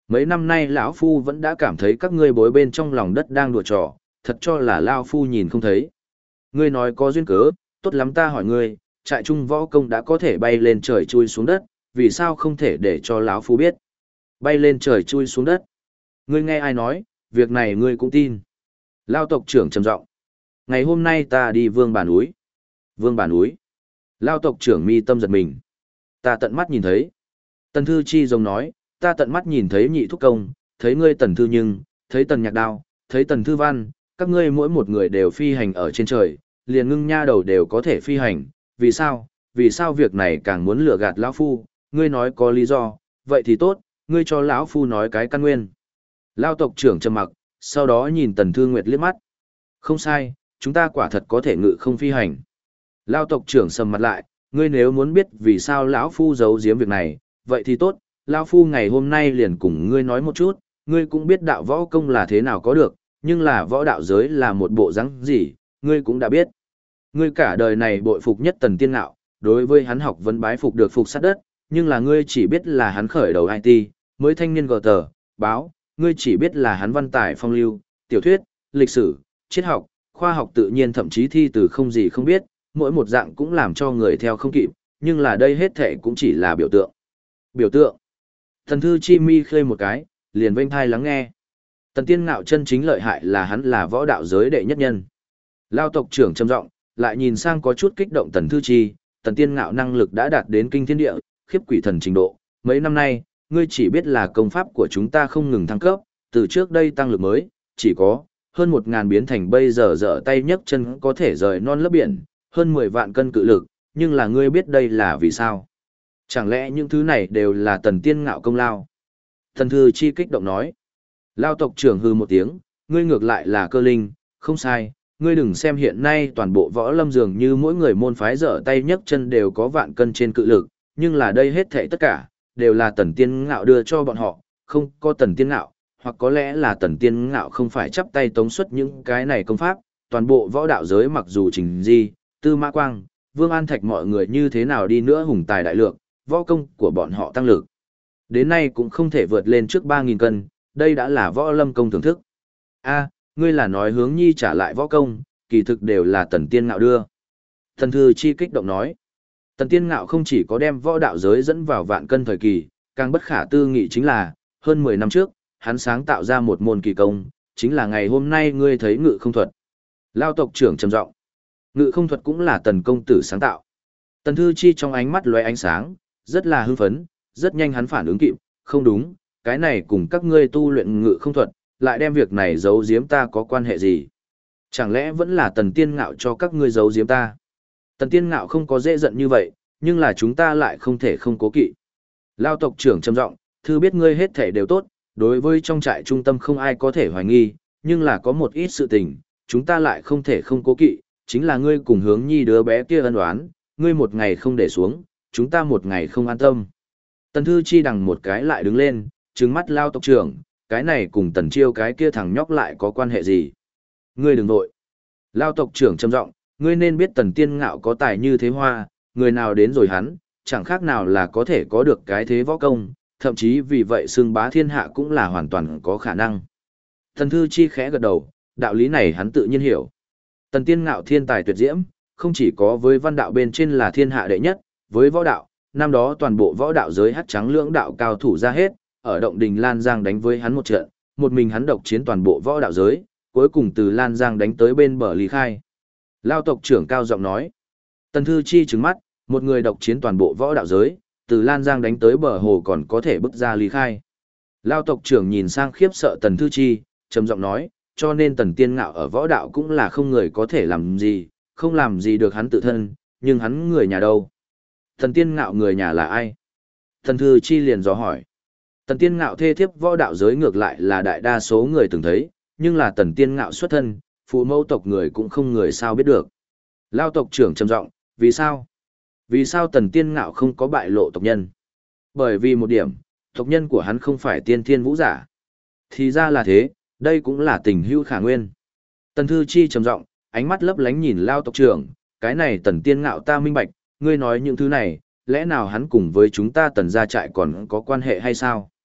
Mấy năm nay lão phu vẫn đã cảm thấy các ngươi bối bên trong lòng đất đang đùa trò, thật cho là lão phu nhìn không thấy. Ngươi nói có duyên cớ, tốt lắm ta hỏi ngươi, trại trung võ công đã có thể bay lên trời chui xuống đất, vì sao không thể để cho lão phu biết? Bay lên trời chui xuống đất. Ngươi nghe ai nói, việc này ngươi cũng tin. Lao tộc trưởng trầm giọng. Ngày hôm nay ta đi Vương Bà núi. Vương Bà núi. Lao tộc trưởng mi tâm giật mình. Ta tận mắt nhìn thấy. Tần Thư Chi giống nói, ta tận mắt nhìn thấy nhị thúc công, thấy ngươi Tần Thư Nhưng, thấy Tần Nhạc Đao, thấy Tần Thư Văn, các ngươi mỗi một người đều phi hành ở trên trời, liền ngưng nha đầu đều có thể phi hành, vì sao? Vì sao việc này càng muốn lừa gạt lão phu, ngươi nói có lý do, vậy thì tốt, ngươi cho lão phu nói cái căn nguyên. Lao tộc trưởng trầm mặc, sau đó nhìn Tần Thư Nguyệt liếc mắt. Không sai, chúng ta quả thật có thể ngự không phi hành. Lao tộc trưởng sầm mặt lại, ngươi nếu muốn biết vì sao lão phu giấu giếm việc này, vậy thì tốt, lão phu ngày hôm nay liền cùng ngươi nói một chút, ngươi cũng biết đạo võ công là thế nào có được, nhưng là võ đạo giới là một bộ rắn gì, ngươi cũng đã biết. Ngươi cả đời này bội phục nhất Tần Tiên Ngạo, đối với hắn học vấn bái phục được phục sát đất, nhưng là ngươi chỉ biết là hắn khởi đầu IT, mới thanh niên gờ tờ, báo, ngươi chỉ biết là hắn văn tài phong lưu, tiểu thuyết, lịch sử, triết học, khoa học tự nhiên thậm chí thi từ không gì không biết, mỗi một dạng cũng làm cho người theo không kịp, nhưng là đây hết thể cũng chỉ là biểu tượng. Biểu tượng. Thần Thư Chi mi khơi một cái, liền vênh thai lắng nghe. Tần Tiên Ngạo chân chính lợi hại là hắn là võ đạo giới đệ nhất nhân. Lao tộc trưởng trầm giọng, lại nhìn sang có chút kích động Tần Thư Chi, Tần Tiên Ngạo năng lực đã đạt đến kinh thiên địa, khiếp quỷ thần trình độ. Mấy năm nay, ngươi chỉ biết là công pháp của chúng ta không ngừng thăng cấp, từ trước đây tăng lực mới, chỉ có hơn 1.000 biến thành bây giờ dở tay nhấc chân có thể rời non lấp biển, hơn 10 vạn cân cự lực, nhưng là ngươi biết đây là vì sao? Chẳng lẽ những thứ này đều là Tần Tiên Ngạo công lao? Thần Thư Chi kích động nói. Lao tộc trưởng hư một tiếng, ngươi ngược lại là cơ linh, không sai, ngươi đừng xem hiện nay toàn bộ võ lâm dường như mỗi người môn phái dở tay nhấc chân đều có vạn cân trên cự lực, nhưng là đây hết thảy tất cả, đều là Tần Tiên Ngạo đưa cho bọn họ, không có Tần Tiên Ngạo, hoặc có lẽ là Tần Tiên Ngạo không phải chắp tay tống xuất những cái này công pháp, toàn bộ võ đạo giới mặc dù Trình Di, Tư Mã Quang, Vương An Thạch mọi người như thế nào đi nữa hùng tài đại lượng, võ công của bọn họ tăng lực. Đến nay cũng không thể vượt lên trước 3.000 cân, đây đã là võ lâm công thưởng thức. A, ngươi là nói hướng nhi trả lại võ công, kỳ thực đều là Tần Tiên Ngạo đưa. Thần Thư Chi kích động nói, Tần Tiên Ngạo không chỉ có đem võ đạo giới dẫn vào vạn cân thời kỳ, càng bất khả tư nghị chính là, hơn 10 năm trước, hắn sáng tạo ra một môn kỳ công, chính là ngày hôm nay ngươi thấy ngự không thuật. Lao tộc trưởng trầm giọng, ngự không thuật cũng là Tần công tử sáng tạo. Tần Thư Chi trong ánh mắt lóe ánh sáng, rất là hưng phấn, rất nhanh hắn phản ứng kịp, không đúng, cái này cùng các ngươi tu luyện ngự không thuật, lại đem việc này giấu giếm ta có quan hệ gì? Chẳng lẽ vẫn là Tần Tiên Ngạo cho các ngươi giấu giếm ta? Tần Tiên Ngạo không có dễ giận như vậy, nhưng là chúng ta lại không thể không cố kỵ. Lao tộc trưởng trầm giọng, thư biết ngươi hết thể đều tốt, đối với trong trại trung tâm không ai có thể hoài nghi, nhưng là có một ít sự tình, chúng ta lại không thể không cố kỵ, chính là ngươi cùng hướng nhi đứa bé kia ân oán, ngươi một ngày không để xuống, chúng ta một ngày không an tâm. Tần Thư Chi đằng một cái lại đứng lên, trừng mắt Lao tộc trưởng, cái này cùng Tần Chiêu cái kia thằng nhóc lại có quan hệ gì? Ngươi đừng vội. Lao tộc trưởng trầm giọng, ngươi nên biết Tần Tiên Ngạo có tài như thế hoa, người nào đến rồi hắn, chẳng khác nào là có thể có được cái thế võ công, thậm chí vì vậy xưng bá thiên hạ cũng là hoàn toàn có khả năng. Tần Thư Chi khẽ gật đầu, đạo lý này hắn tự nhiên hiểu. Tần Tiên Ngạo thiên tài tuyệt diễm, không chỉ có với văn đạo bên trên là thiên hạ đệ nhất, với võ đạo, năm đó toàn bộ võ đạo giới hắc trắng lưỡng đạo cao thủ ra hết, ở động đình Lan Giang đánh với hắn một trận, một mình hắn độc chiến toàn bộ võ đạo giới, cuối cùng từ Lan Giang đánh tới bên bờ Lý Khai. Lao tộc trưởng cao giọng nói. Tần Thư Chi trừng mắt, một người độc chiến toàn bộ võ đạo giới, từ Lan Giang đánh tới bờ hồ còn có thể bước ra Lý Khai. Lao tộc trưởng nhìn sang khiếp sợ Tần Thư Chi, trầm giọng nói, cho nên Tần Tiên Ngạo ở võ đạo cũng là không người có thể làm gì, không làm gì được hắn tự thân, nhưng hắn người nhà đâu? Tần Tiên Ngạo người nhà là ai? Tần Thư Chi liền dò hỏi. Tần Tiên Ngạo thê thiếp võ đạo giới ngược lại là đại đa số người từng thấy, nhưng là Tần Tiên Ngạo xuất thân, phụ mẫu tộc người cũng không người sao biết được. Lao tộc trưởng trầm giọng, vì sao? Vì sao Tần Tiên Ngạo không có bại lộ tộc nhân? Bởi vì một điểm, tộc nhân của hắn không phải tiên thiên vũ giả. Thì ra là thế, đây cũng là tình hữu khả nguyên. Tần Thư Chi trầm giọng, ánh mắt lấp lánh nhìn Lao tộc trưởng, cái này Tần Tiên Ngạo ta minh bạch, ngươi nói những thứ này, lẽ nào hắn cùng với chúng ta Tần gia trại còn có quan hệ hay sao?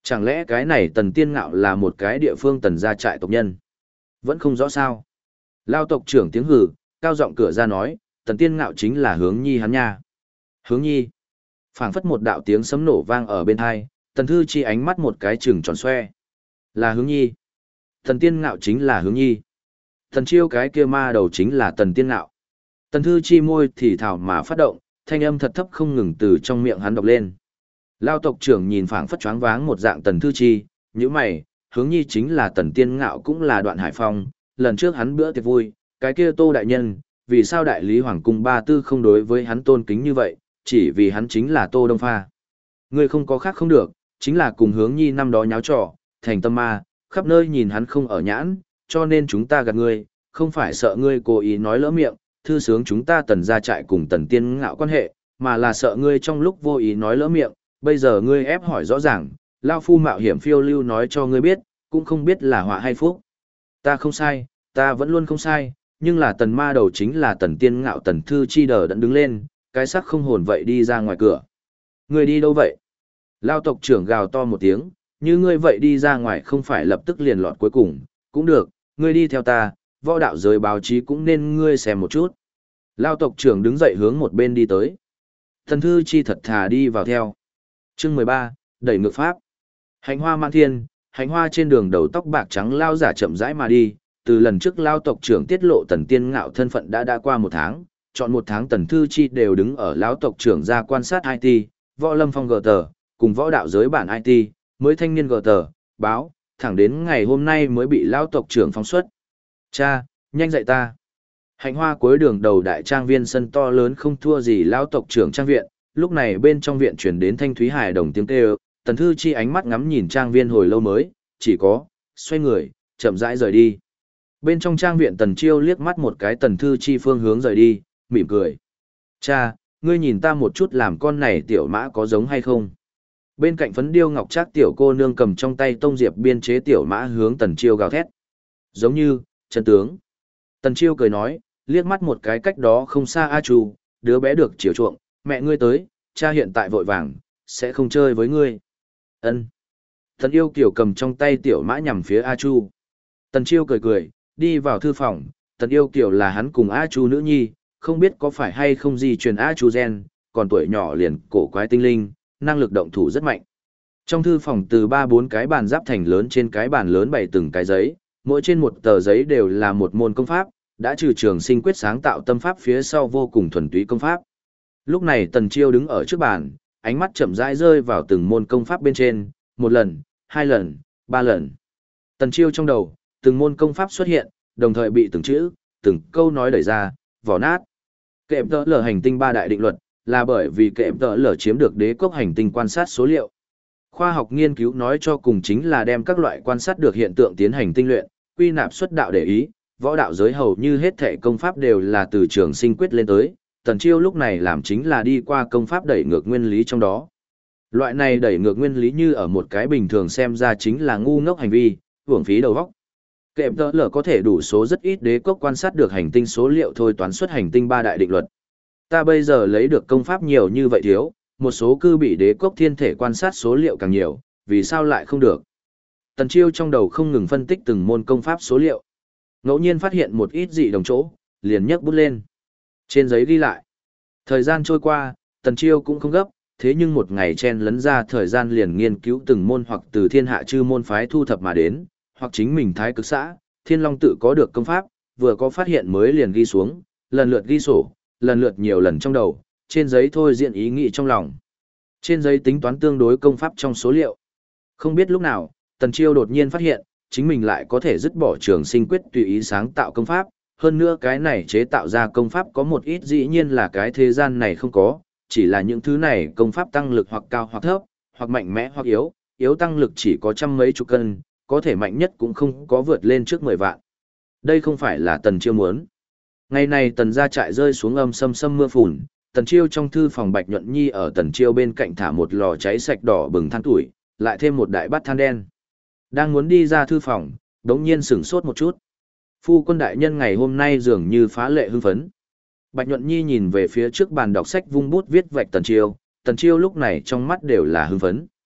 Chẳng lẽ cái này Tần Tiên Ngạo là một cái địa phương Tần gia trại tộc nhân? Vẫn không rõ sao. Lao tộc trưởng tiếng hừ, cao giọng cửa ra nói, Tần Tiên Ngạo chính là Hướng Nhi hắn nha. Hướng Nhi. Phảng phất một đạo tiếng sấm nổ vang ở bên hai, Tần Thư Chi ánh mắt một cái trừng tròn xoe. Là Hướng Nhi. Tần Tiên Ngạo chính là Hướng Nhi. Tần Chiêu cái kia ma đầu chính là Tần Tiên Ngạo. Tần Thư Chi môi thì thào mà phát động, thanh âm thật thấp không ngừng từ trong miệng hắn đọc lên. Lao tộc trưởng nhìn phảng phất choáng váng một dạng Tần Thư Chi, nhíu mày, Hướng Nhi chính là Tần Tiên Ngạo cũng là Đoạn Hải Phong, lần trước hắn bữa tiệc vui, cái kia Tô đại nhân, vì sao đại lý hoàng cung ba tư không đối với hắn tôn kính như vậy, chỉ vì hắn chính là Tô Đông Pha. Ngươi không có khác không được, chính là cùng Hướng Nhi năm đó nháo trò, thành tâm ma, khắp nơi nhìn hắn không ở nhãn, cho nên chúng ta gạt ngươi, không phải sợ ngươi cố ý nói lỡ miệng, thư sướng chúng ta Tần gia trại cùng Tần Tiên Ngạo quan hệ, mà là sợ ngươi trong lúc vô ý nói lỡ miệng, bây giờ ngươi ép hỏi rõ ràng, lao phu mạo hiểm phiêu lưu nói cho ngươi biết, cũng không biết là họa hay phúc. Ta không sai, ta vẫn luôn không sai, nhưng là Tần ma đầu chính là Tần Tiên Ngạo. Tần Thư Chi đờ đẫn đứng lên, cái sắc không hồn vậy đi ra ngoài cửa. Ngươi đi đâu vậy? Lao tộc trưởng gào to một tiếng, như ngươi vậy đi ra ngoài không phải lập tức liền lọt cuối cùng, cũng được, ngươi đi theo ta, võ đạo giới báo chí cũng nên ngươi xem một chút. Lao tộc trưởng đứng dậy hướng một bên đi tới. Tần Thư Chi thật thà đi vào theo. Chương 13, đẩy ngược pháp. Hành hoa man thiên, hành hoa trên đường đầu tóc bạc trắng lao giả chậm rãi mà đi, từ lần trước lao tộc trưởng tiết lộ Tần Tiên Ngạo thân phận đã qua một tháng, chọn một tháng Tần Thư Chi đều đứng ở lão tộc trưởng ra quan sát IT, võ lâm phong gờ tờ, cùng võ đạo giới bản IT, mới thanh niên gờ tờ, báo, thẳng đến ngày hôm nay mới bị lão tộc trưởng phóng xuất. Cha, nhanh dạy ta. Hành hoa cuối đường đầu đại trang viên sân to lớn không thua gì lão tộc trưởng trang viện, lúc này bên trong viện chuyển đến thanh thúy hài đồng tiếng kêu, Tần Thư Chi ánh mắt ngắm nhìn trang viên hồi lâu mới, chỉ có, xoay người, chậm rãi rời đi. Bên trong trang viện Tần Chiêu liếc mắt một cái Tần Thư Chi phương hướng rời đi, mỉm cười. Cha, ngươi nhìn ta một chút làm con này tiểu mã có giống hay không? Bên cạnh phấn điêu ngọc trác tiểu cô nương cầm trong tay tông diệp biên chế tiểu mã hướng Tần Chiêu gào thét. Giống như, chân tướng. Tần Chiêu cười nói, liếc mắt một cái cách đó không xa A Chu, đứa bé được chiều chuộng, mẹ ngươi tới, cha hiện tại vội vàng, sẽ không chơi với ngươi. Ân. Tần Yêu Kiều cầm trong tay tiểu mã nhằm phía A Chu. Tần Chiêu cười cười, đi vào thư phòng, Tần Yêu Kiều là hắn cùng A Chu nữ nhi, không biết có phải hay không gì truyền A Chu gen, còn tuổi nhỏ liền cổ quái tinh linh, năng lực động thủ rất mạnh. Trong thư phòng từ 3-4 cái bàn giáp thành lớn, trên cái bàn lớn bày từng cái giấy, mỗi trên một tờ giấy đều là một môn công pháp, đã trừ Trường Sinh Quyết sáng tạo tâm pháp phía sau vô cùng thuần túy công pháp. Lúc này Tần Chiêu đứng ở trước bàn, ánh mắt chậm rãi rơi vào từng môn công pháp bên trên, một lần, hai lần, ba lần. Tần Chiêu trong đầu, từng môn công pháp xuất hiện, đồng thời bị từng chữ, từng câu nói đẩy ra, vỏ nát. Kệm tợ lở hành tinh ba đại định luật, là bởi vì kệm tợ lở chiếm được đế quốc hành tinh quan sát số liệu. Khoa học nghiên cứu nói cho cùng chính là đem các loại quan sát được hiện tượng tiến hành tinh luyện, quy nạp xuất đạo để ý, võ đạo giới hầu như hết thể công pháp đều là từ Trường Sinh Quyết lên tới, Tần Chiêu lúc này làm chính là đi qua công pháp đẩy ngược nguyên lý trong đó. Loại này đẩy ngược nguyên lý như ở một cái bình thường xem ra chính là ngu ngốc hành vi, uổng phí đầu óc. Kệm tợ lở có thể đủ số rất ít đế quốc quan sát được hành tinh số liệu thôi toán xuất hành tinh ba đại định luật. Ta bây giờ lấy được công pháp nhiều như vậy thiếu, một số cư bị đế quốc thiên thể quan sát số liệu càng nhiều, vì sao lại không được? Tần Chiêu trong đầu không ngừng phân tích từng môn công pháp số liệu. Ngẫu nhiên phát hiện một ít dị đồng chỗ, liền nhấc bút lên. Trên giấy ghi lại. Thời gian trôi qua, Tần Chiêu cũng không gấp, thế nhưng một ngày chen lấn ra thời gian liền nghiên cứu từng môn hoặc từ thiên hạ chư môn phái thu thập mà đến, hoặc chính mình thái cực xã, Thiên Long tự có được công pháp, vừa có phát hiện mới liền ghi xuống, lần lượt ghi sổ, lần lượt nhiều lần trong đầu, trên giấy thôi diện ý nghĩ trong lòng. Trên giấy tính toán tương đối công pháp trong số liệu. Không biết lúc nào, Tần Chiêu đột nhiên phát hiện, chính mình lại có thể dứt bỏ Trường Sinh Quyết tùy ý sáng tạo công pháp, hơn nữa cái này chế tạo ra công pháp có một ít dĩ nhiên là cái thế gian này không có, chỉ là những thứ này công pháp tăng lực hoặc cao hoặc thấp, hoặc mạnh mẽ hoặc yếu, yếu tăng lực chỉ có trăm mấy chục cân, có thể mạnh nhất cũng không có vượt lên trước 10 vạn. Đây không phải là Tần Chiêu muốn. Ngày này Tần gia trại rơi xuống âm sâm sâm mưa phùn, Tần Chiêu trong thư phòng Bạch Nhuận Nhi ở Tần Chiêu bên cạnh thả một lò cháy sạch đỏ bừng than tuổi, lại thêm một đại bát than đen. Đang muốn đi ra thư phòng, đống nhiên sửng sốt một chút. Phu quân đại nhân ngày hôm nay dường như phá lệ hưng phấn. Bạch Nhuận Nhi nhìn về phía trước bàn đọc sách vung bút viết vạch Tần Chiêu lúc này trong mắt đều là hưng phấn.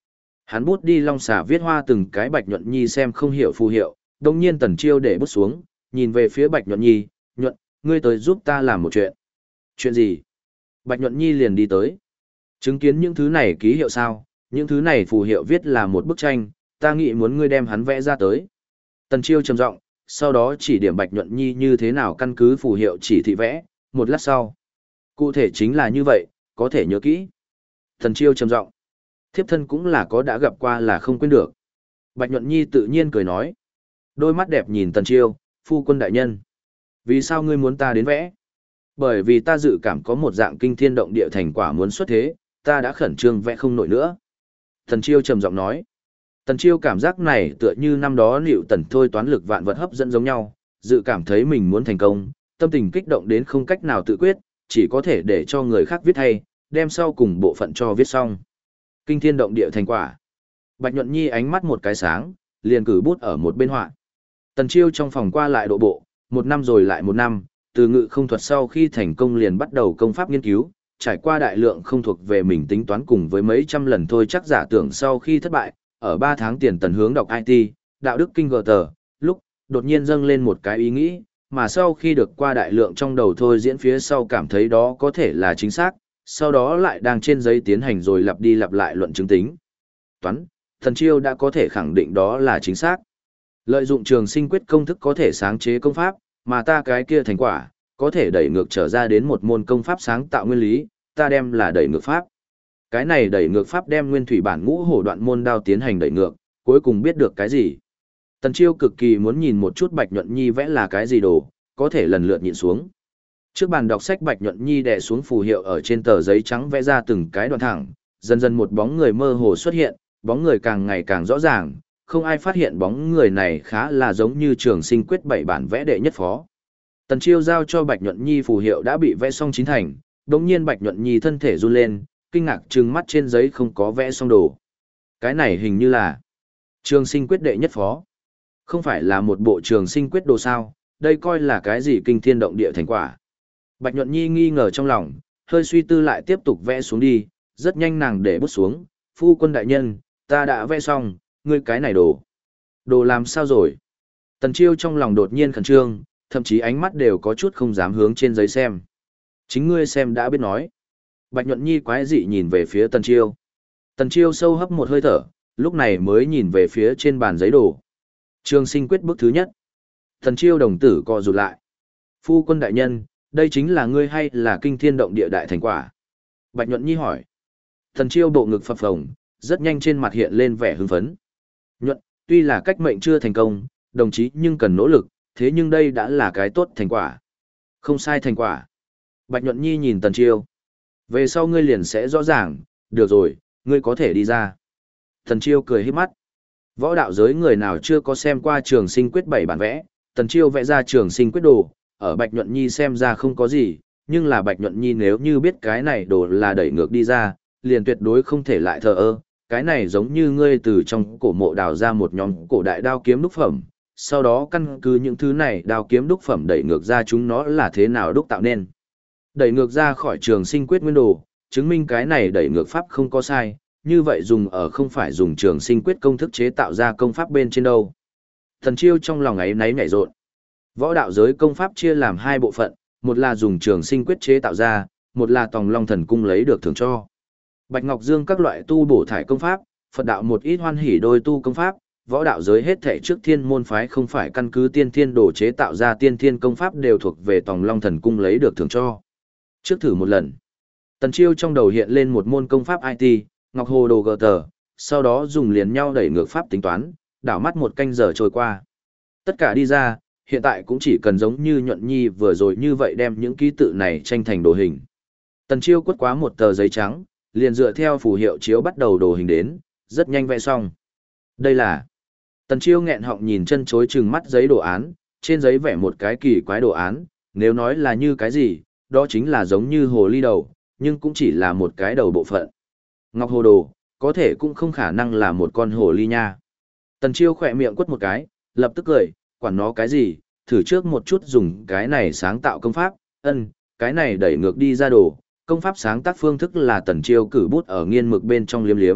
Hắn bút đi long xà viết hoa từng cái Bạch Nhuận Nhi xem không hiểu phù hiệu, đồng nhiên Tần Chiêu để bút xuống, nhìn về phía Bạch Nhuận Nhi, Nhuận, ngươi tới giúp ta làm một chuyện. Chuyện gì? Bạch Nhuận Nhi liền đi tới. Chứng kiến những thứ này ký hiệu sao, những thứ này phù hiệu viết là một bức tranh, ta nghĩ muốn ngươi đem hắn vẽ ra tới. Tần Chiêu trầm giọng, sau đó chỉ điểm Bạch Nhuận Nhi như thế nào căn cứ phù hiệu chỉ thị vẽ, một lát sau. Cụ thể chính là như vậy, có thể nhớ kỹ. Tần Chiêu trầm giọng, thiếp thân cũng là có đã gặp qua là không quên được. Bạch Nhuận Nhi tự nhiên cười nói. Đôi mắt đẹp nhìn Tần Chiêu, phu quân đại nhân. Vì sao ngươi muốn ta đến vẽ? Bởi vì ta dự cảm có một dạng kinh thiên động địa thành quả muốn xuất thế, ta đã khẩn trương vẽ không nổi nữa. Tần Chiêu trầm giọng nói. Tần Chiêu cảm giác này tựa như năm đó Liệu Tần thôi toán lực vạn vật hấp dẫn giống nhau, dự cảm thấy mình muốn thành công, tâm tình kích động đến không cách nào tự quyết, chỉ có thể để cho người khác viết thay, đem sau cùng bộ phận cho viết xong. Kinh thiên động địa thành quả. Bạch Nhuận Nhi ánh mắt một cái sáng, liền cử bút ở một bên họa. Tần Chiêu trong phòng qua lại độ bộ, một năm rồi lại một năm, từ ngự không thuật sau khi thành công liền bắt đầu công pháp nghiên cứu, trải qua đại lượng không thuộc về mình tính toán cùng với mấy trăm lần thôi chắc giả tưởng sau khi thất bại, ở 3 tháng tiền Tần hướng đọc IT, đạo đức kinh gờ tờ, lúc, đột nhiên dâng lên một cái ý nghĩ, mà sau khi được qua đại lượng trong đầu thôi diễn phía sau cảm thấy đó có thể là chính xác, sau đó lại đang trên giấy tiến hành rồi lặp đi lặp lại luận chứng tính. Toán, Tần Chiêu đã có thể khẳng định đó là chính xác. Lợi dụng trường sinh quyết công thức có thể sáng chế công pháp, mà ta cái kia thành quả, có thể đẩy ngược trở ra đến một môn công pháp sáng tạo nguyên lý, ta đem là đẩy ngược pháp. Cái này đẩy ngược pháp đem nguyên thủy bản ngũ hổ đoạn môn đao tiến hành đẩy ngược, cuối cùng biết được cái gì. Tần Chiêu cực kỳ muốn nhìn một chút Bạch Nhuận Nhi vẽ là cái gì đồ, có thể lần lượt nhìn xuống. Trước bàn đọc sách Bạch Nhuận Nhi đè xuống phù hiệu ở trên tờ giấy trắng vẽ ra từng cái đoạn thẳng, dần dần một bóng người mơ hồ xuất hiện, bóng người càng ngày càng rõ ràng, không ai phát hiện bóng người này khá là giống như trường sinh quyết 7 bản vẽ đệ nhất phó. Tần Chiêu giao cho Bạch Nhuận Nhi phù hiệu đã bị vẽ xong chín thành, đột nhiên Bạch Nhuận Nhi thân thể run lên, kinh ngạc trừng mắt trên giấy không có vẽ xong đồ. Cái này hình như là trường sinh quyết đệ nhất phó. Không phải là một bộ trường sinh quyết đồ sao, đây coi là cái gì kinh thiên động địa thành quả. Bạch Nhuận Nhi nghi ngờ trong lòng, hơi suy tư lại tiếp tục vẽ xuống đi, rất nhanh nàng để bút xuống, phu quân đại nhân, ta đã vẽ xong, ngươi cái này đồ. Đồ làm sao rồi? Tần Chiêu trong lòng đột nhiên khẩn trương, thậm chí ánh mắt đều có chút không dám hướng trên giấy xem. Chính ngươi xem đã biết nói. Bạch Nhuận Nhi quái dị nhìn về phía Tần Chiêu. Tần Chiêu sâu hấp một hơi thở, lúc này mới nhìn về phía trên bàn giấy đồ. Trường sinh quyết bước thứ nhất. Tần Chiêu đồng tử co rụt lại. Phu quân đại nhân, đây chính là ngươi hay là kinh thiên động địa đại thành quả? Bạch Nhuận Nhi hỏi. Tần Chiêu bộ ngực phập phồng, rất nhanh trên mặt hiện lên vẻ hưng phấn. Nhuận, tuy là cách mệnh chưa thành công, đồng chí nhưng cần nỗ lực, thế nhưng đây đã là cái tốt thành quả. Không sai thành quả. Bạch Nhuận Nhi nhìn Tần Chiêu. Về sau ngươi liền sẽ rõ ràng, được rồi, ngươi có thể đi ra. Tần Chiêu cười híp mắt. Võ đạo giới người nào chưa có xem qua trường sinh quyết 7 bản vẽ, Tần Chiêu vẽ ra trường sinh quyết đồ, ở Bạch Nhuận Nhi xem ra không có gì, nhưng là Bạch Nhuận Nhi nếu như biết cái này đồ là đẩy ngược đi ra, liền tuyệt đối không thể lại thờ ơ. Cái này giống như ngươi từ trong cổ mộ đào ra một nhóm cổ đại đao kiếm đúc phẩm, sau đó căn cứ những thứ này đao kiếm đúc phẩm đẩy ngược ra chúng nó là thế nào đúc tạo nên. Đẩy ngược ra khỏi trường sinh quyết nguyên đồ, chứng minh cái này đẩy ngược pháp không có sai, như vậy dùng ở không phải dùng trường sinh quyết công thức chế tạo ra công pháp bên trên đâu. Tần Chiêu trong lòng ấy náy nhảy rộn. Võ đạo giới công pháp chia làm hai bộ phận, một là dùng trường sinh quyết chế tạo ra, một là tòng long thần cung lấy được thưởng cho. Bạch Ngọc Dương các loại tu bổ thải công pháp, Phật đạo một ít hoan hỷ đôi tu công pháp, võ đạo giới hết thảy trước thiên môn phái không phải căn cứ tiên thiên đồ chế tạo ra tiên thiên công pháp đều thuộc về tòng long thần cung lấy được thưởng cho. Trước thử một lần. Tần Chiêu trong đầu hiện lên một môn công pháp IT, Ngọc Hồ Đồ gờ tờ, sau đó dùng liền nhau đẩy ngược pháp tính toán, đảo mắt một canh giờ trôi qua. Tất cả đi ra, hiện tại cũng chỉ cần giống như Nhuận Nhi vừa rồi như vậy đem những ký tự này tranh thành đồ hình. Tần Chiêu quất quá một tờ giấy trắng, liền dựa theo phù hiệu chiếu bắt đầu đồ hình đến, rất nhanh vẽ xong. Đây là... Tần Chiêu nghẹn họng nhìn chân chối chừng mắt giấy đồ án, trên giấy vẽ một cái kỳ quái đồ án, nếu nói là như cái gì, đó chính là giống như hồ ly đầu, nhưng cũng chỉ là một cái đầu bộ phận. Ngọc Hồ Đồ, có thể cũng không khả năng là một con hồ ly nha. Tần Chiêu khỏe miệng quất một cái, lập tức cười, quản nó cái gì, thử trước một chút dùng cái này sáng tạo công pháp, cái này đẩy ngược đi ra đồ. Công pháp sáng tác phương thức là Tần Chiêu cử bút ở nghiên mực bên trong liếm liếm,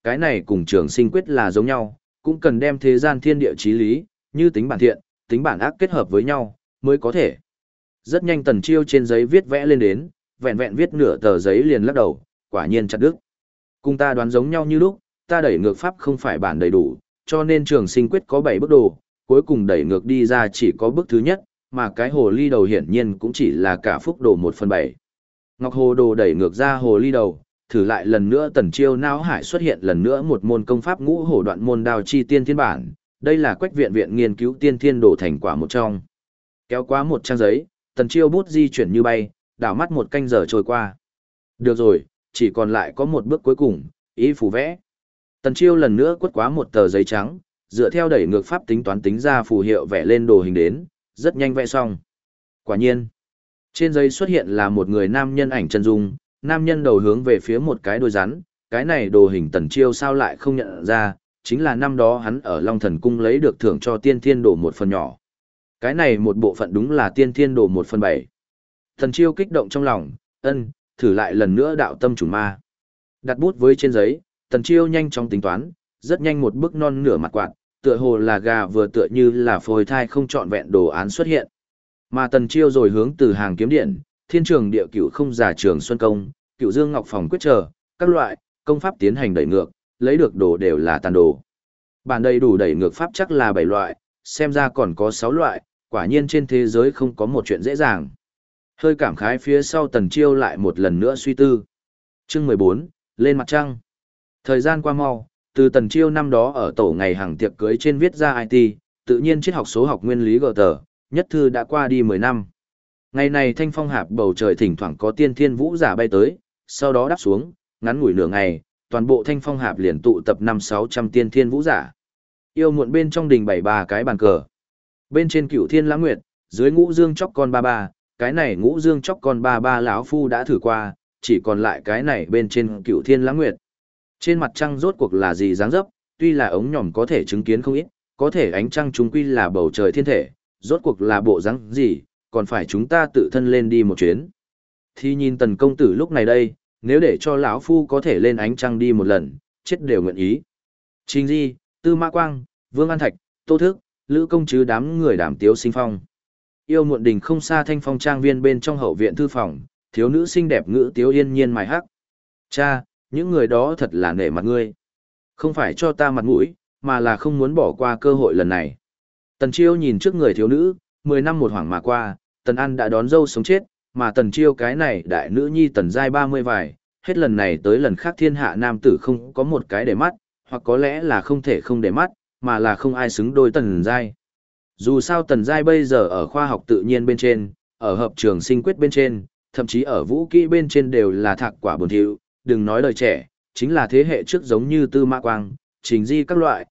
cái này cùng trường sinh quyết là giống nhau, cũng cần đem thế gian thiên địa chí lý, như tính bản thiện, tính bản ác kết hợp với nhau, mới có thể. Rất nhanh Tần Chiêu trên giấy viết vẽ lên đến, vẹn vẹn viết nửa tờ giấy liền lắc đầu, quả nhiên chặt đứt. Cùng ta đoán giống nhau như lúc, ta đẩy ngược pháp không phải bản đầy đủ, cho nên trường sinh quyết có 7 bước đồ, cuối cùng đẩy ngược đi ra chỉ có bước thứ nhất, mà cái hồ ly đầu hiển nhiên cũng chỉ là cả phúc đồ 1/7. Ngọc hồ đồ đẩy ngược ra hồ ly đầu, thử lại lần nữa Tần Chiêu não hải xuất hiện lần nữa một môn công pháp ngũ hổ đoạn môn đao chi tiên thiên bản, đây là Quách viện viện nghiên cứu tiên thiên đồ thành quả một trong. Kéo qua một trang giấy, Tần Chiêu bút di chuyển như bay, đảo mắt một canh giờ trôi qua. Được rồi, chỉ còn lại có một bước cuối cùng, ý phù vẽ. Tần Chiêu lần nữa quất quá một tờ giấy trắng, dựa theo đẩy ngược pháp tính toán tính ra phù hiệu vẽ lên đồ hình đến, rất nhanh vẽ xong. Quả nhiên, trên giấy xuất hiện là một người nam nhân ảnh chân dung, nam nhân đầu hướng về phía một cái đôi rắn, cái này đồ hình Tần Chiêu sao lại không nhận ra, chính là năm đó hắn ở Long Thần Cung lấy được thưởng cho tiên thiên đồ một phần nhỏ. Cái này một bộ phận đúng là tiên thiên đồ 1/7. Tần Chiêu kích động trong lòng, thử lại lần nữa đạo tâm trùng ma. Đặt bút với trên giấy, Tần Chiêu nhanh chóng tính toán, rất nhanh một bức non nửa mặt quạt, tựa hồ là gà vừa tựa như là phôi thai không trọn vẹn đồ án xuất hiện. Mà Tần Chiêu rồi hướng từ hàng kiếm điện, thiên trường địa cửu không giả trường xuân công, cửu dương ngọc phòng quyết trở, các loại công pháp tiến hành đẩy ngược, lấy được đồ đều là tàn đồ. Bản đầy đủ đẩy ngược pháp chắc là 7 loại, xem ra còn có 6 loại, quả nhiên trên thế giới không có một chuyện dễ dàng. Hơi cảm khái phía sau Tần Chiêu lại một lần nữa suy tư. Chương 14, lên mặt trăng. Thời gian qua mau, từ Tần Chiêu năm đó ở tổ ngày hàng tiệc cưới trên viết ra IT, tự nhiên triết học số học nguyên lý gờ tờ, nhất thư đã qua đi 10 năm. Ngày này thanh phong hạp bầu trời thỉnh thoảng có tiên thiên vũ giả bay tới, sau đó đáp xuống, ngắn ngủi nửa ngày, toàn bộ thanh phong hạp liền tụ tập 500-600 tiên thiên vũ giả. Yêu muộn bên trong đình 7-3 cái bàn cờ. Bên trên Cửu Thiên Lãng Nguyệt, dưới Ngũ Dương chóc con 33, cái này Ngũ Dương chóc con 33 lão phu đã thử qua, chỉ còn lại cái này bên trên Cửu Thiên Lãng Nguyệt. Trên mặt trăng rốt cuộc là gì dáng dấp, tuy là ống nhòm có thể chứng kiến không ít, có thể ánh trăng chúng quy là bầu trời thiên thể, rốt cuộc là bộ dáng gì, còn phải chúng ta tự thân lên đi một chuyến. Thì nhìn Tần công tử lúc này đây, nếu để cho lão phu có thể lên ánh trăng đi một lần, chết đều nguyện ý. Trình Di, Tư Mã Quang, Vương An Thạch, Tô Thức, Lữ Công Trứ đám người đảm tiếu sinh phong. Yêu muộn đình không xa thanh phong trang viên bên trong hậu viện thư phòng, thiếu nữ xinh đẹp ngữ tiếu yên nhiên mài hắc. Cha, những người đó thật là nể mặt ngươi. Không phải cho ta mặt mũi, mà là không muốn bỏ qua cơ hội lần này. Tần Chiêu nhìn trước người thiếu nữ, 10 năm một hoảng mà qua, Tần An đã đón dâu sống chết, mà Tần Chiêu cái này đại nữ nhi Tần giai 30 vài, hết lần này tới lần khác thiên hạ nam tử không có một cái để mắt, hoặc có lẽ là không thể không để mắt, mà là không ai xứng đôi Tần giai. Dù sao Tần giai bây giờ ở khoa học tự nhiên bên trên, ở hợp trường sinh quyết bên trên, thậm chí ở vũ kỹ bên trên đều là thạc quả bổn thiệu, đừng nói đời trẻ, chính là thế hệ trước giống như Tư Mã Quang, Trình Di các loại,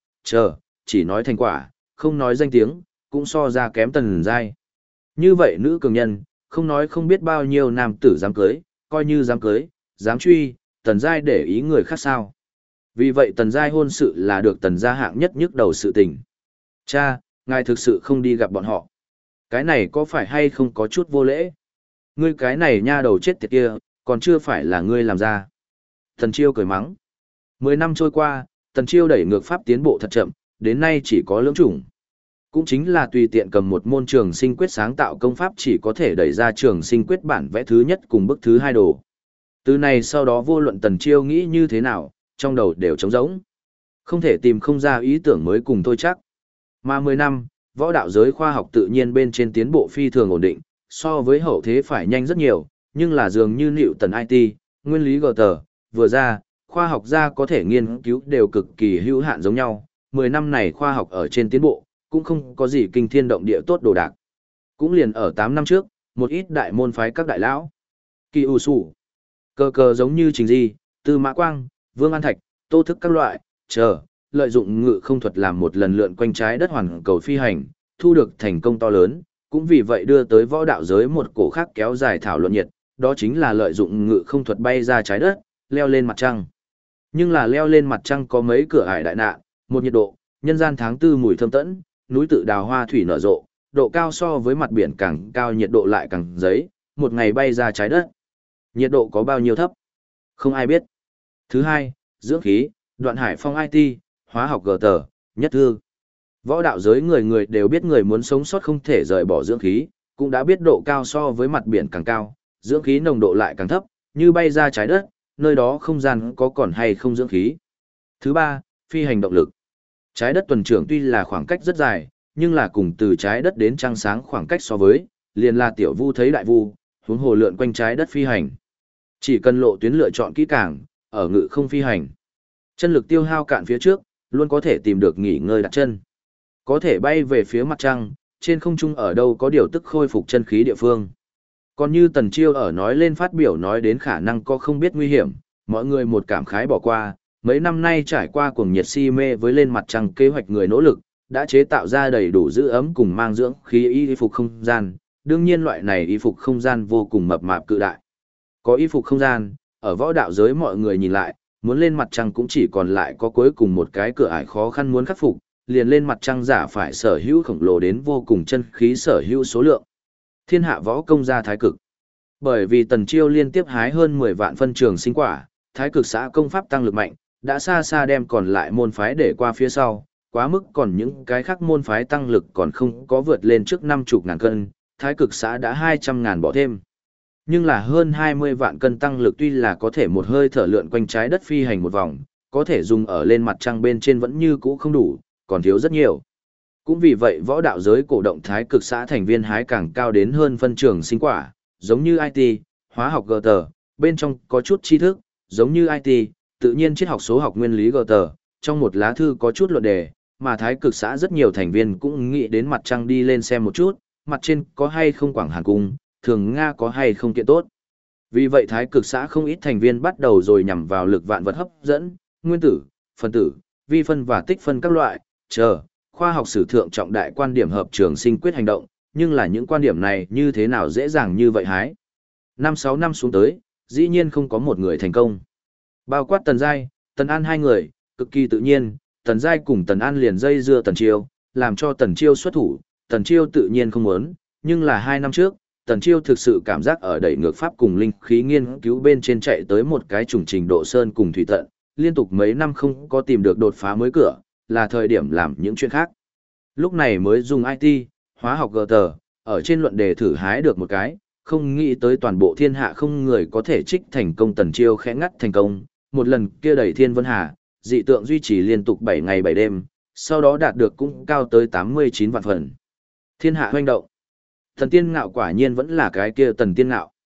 chỉ nói thành quả, không nói danh tiếng, cũng so ra kém Tần giai. Như vậy nữ cường nhân, không nói không biết bao nhiêu nam tử dám cưới, coi như dám cưới, dám truy, Tần giai để ý người khác sao. Vì vậy Tần giai hôn sự là được Tần gia hạng nhất nhức đầu sự tình. Cha, ngài thực sự không đi gặp bọn họ. Cái này có phải hay không có chút vô lễ? Ngươi cái này nha đầu chết tiệt kia, còn chưa phải là ngươi làm ra. Tần Chiêu cười mắng. 10 năm trôi qua, Tần Chiêu đẩy ngược pháp tiến bộ thật chậm, đến nay chỉ có lưỡng chủng. Cũng chính là tùy tiện cầm một môn trường sinh quyết sáng tạo công pháp chỉ có thể đẩy ra trường sinh quyết bản vẽ thứ nhất cùng bức thứ hai đồ. Từ này sau đó vô luận Tần Chiêu nghĩ như thế nào, trong đầu đều trống rỗng. Không thể tìm không ra ý tưởng mới cùng thôi chắc. Mà 10 năm, võ đạo giới khoa học tự nhiên bên trên tiến bộ phi thường ổn định, so với hậu thế phải nhanh rất nhiều, nhưng là dường như Newton IT, nguyên lý gờ tờ, vừa ra, khoa học gia có thể nghiên cứu đều cực kỳ hữu hạn giống nhau. 10 năm này khoa học ở trên tiến bộ, cũng không có gì kinh thiên động địa tốt đồ đạc. Cũng liền ở 8 năm trước, một ít đại môn phái các đại lão, Kỳ ủ sủ, cờ giống như Trình Di, Tư Mã Quang, Vương An Thạch, Tô Thức các loại, lợi dụng ngự không thuật làm một lần lượn quanh trái đất hoàn cầu phi hành, thu được thành công to lớn, cũng vì vậy đưa tới võ đạo giới một cổ khác kéo dài thảo luận nhiệt, đó chính là lợi dụng ngự không thuật bay ra trái đất, leo lên mặt trăng. Nhưng là leo lên mặt trăng có mấy cửa ải đại nạn, một nhiệt độ, nhân gian tháng tư mùi thơm tẫn, núi tự đào hoa thủy nở rộ, độ cao so với mặt biển càng cao nhiệt độ lại càng giấy, một ngày bay ra trái đất. Nhiệt độ có bao nhiêu thấp? Không ai biết. Thứ hai, dưỡng khí, Đoạn Hải Phong IT, hóa học gờ tờ, nhất thư. Võ đạo giới người người đều biết người muốn sống sót không thể rời bỏ dưỡng khí, cũng đã biết độ cao so với mặt biển càng cao, dưỡng khí nồng độ lại càng thấp, như bay ra trái đất, nơi đó không gian có còn hay không dưỡng khí. Thứ ba, phi hành động lực. Trái đất tuần trưởng tuy là khoảng cách rất dài, nhưng là cùng từ trái đất đến trăng sáng khoảng cách so với, liền là tiểu vu thấy đại vu, huống hồ lượn quanh trái đất phi hành. Chỉ cần lộ tuyến lựa chọn kỹ càng, ở ngự không phi hành. Chân lực tiêu hao cạn phía trước, luôn có thể tìm được nghỉ ngơi đặt chân. Có thể bay về phía mặt trăng, trên không trung ở đâu có điều tức khôi phục chân khí địa phương. Còn như Tần Chiêu ở nói lên phát biểu nói đến khả năng có không biết nguy hiểm, mọi người một cảm khái bỏ qua, mấy năm nay trải qua cuồng nhiệt si mê với lên mặt trăng kế hoạch người nỗ lực, đã chế tạo ra đầy đủ giữ ấm cùng mang dưỡng khí y phục không gian, đương nhiên loại này y phục không gian vô cùng mập mạp cự đại. Có y phục không gian, ở võ đạo giới mọi người nhìn lại, muốn lên mặt trăng cũng chỉ còn lại có cuối cùng một cái cửa ải khó khăn muốn khắc phục, liền lên mặt trăng giả phải sở hữu khổng lồ đến vô cùng chân khí sở hữu số lượng. Thiên hạ võ công gia thái cực. Bởi vì Tần Chiêu liên tiếp hái hơn 10 vạn phân trường sinh quả, thái cực xã công pháp tăng lực mạnh, đã xa xa đem còn lại môn phái để qua phía sau, quá mức còn những cái khác môn phái tăng lực còn không có vượt lên trước 50.000 cân, thái cực xã đã 200.000 bỏ thêm. Nhưng là hơn 20 vạn cân tăng lực tuy là có thể một hơi thở lượn quanh trái đất phi hành một vòng, có thể dùng ở lên mặt trăng bên trên vẫn như cũ không đủ, còn thiếu rất nhiều. Cũng vì vậy võ đạo giới cổ động thái cực xã thành viên hái càng cao đến hơn phân trường sinh quả, giống như IT, hóa học GT, bên trong có chút tri thức, giống như IT, tự nhiên triết học số học nguyên lý GT, trong một lá thư có chút luận đề, mà thái cực xã rất nhiều thành viên cũng nghĩ đến mặt trăng đi lên xem một chút, mặt trên có hay không Quảng Hàn Cung, thường Nga có hay không kiện tốt. Vì vậy thái cực xã không ít thành viên bắt đầu rồi nhằm vào lực vạn vật hấp dẫn, nguyên tử, phân tử, vi phân và tích phân các loại, khoa học sử thượng trọng đại quan điểm hợp trường sinh quyết hành động, nhưng là những quan điểm này như thế nào dễ dàng như vậy hái. 5-6 năm xuống tới, dĩ nhiên không có một người thành công. Bao quát Tần Giai, Tần An hai người, cực kỳ tự nhiên, Tần Giai cùng Tần An liền dây dưa Tần Chiêu, làm cho Tần Chiêu xuất thủ, Tần Chiêu tự nhiên không muốn, nhưng là 2 năm trước, Tần Chiêu thực sự cảm giác ở đẩy ngược pháp cùng linh khí nghiên cứu bên trên chạy tới một cái chủng trình độ sơn cùng thủy tận, liên tục mấy năm không có tìm được đột phá mới cửa, là thời điểm làm những chuyện khác. Lúc này mới dùng IT, hóa học GT, ở trên luận đề thử hái được một cái, không nghĩ tới toàn bộ thiên hạ không người có thể trích thành công. Tần Chiêu khẽ ngắt thành công, một lần kia đẩy thiên vân hà, dị tượng duy trì liên tục 7 ngày 7 đêm, sau đó đạt được cũng cao tới 89 vạn phần. Thiên hạ hoành động. Thần Tiên Ngạo quả nhiên vẫn là cái kia Tần Tiên Ngạo.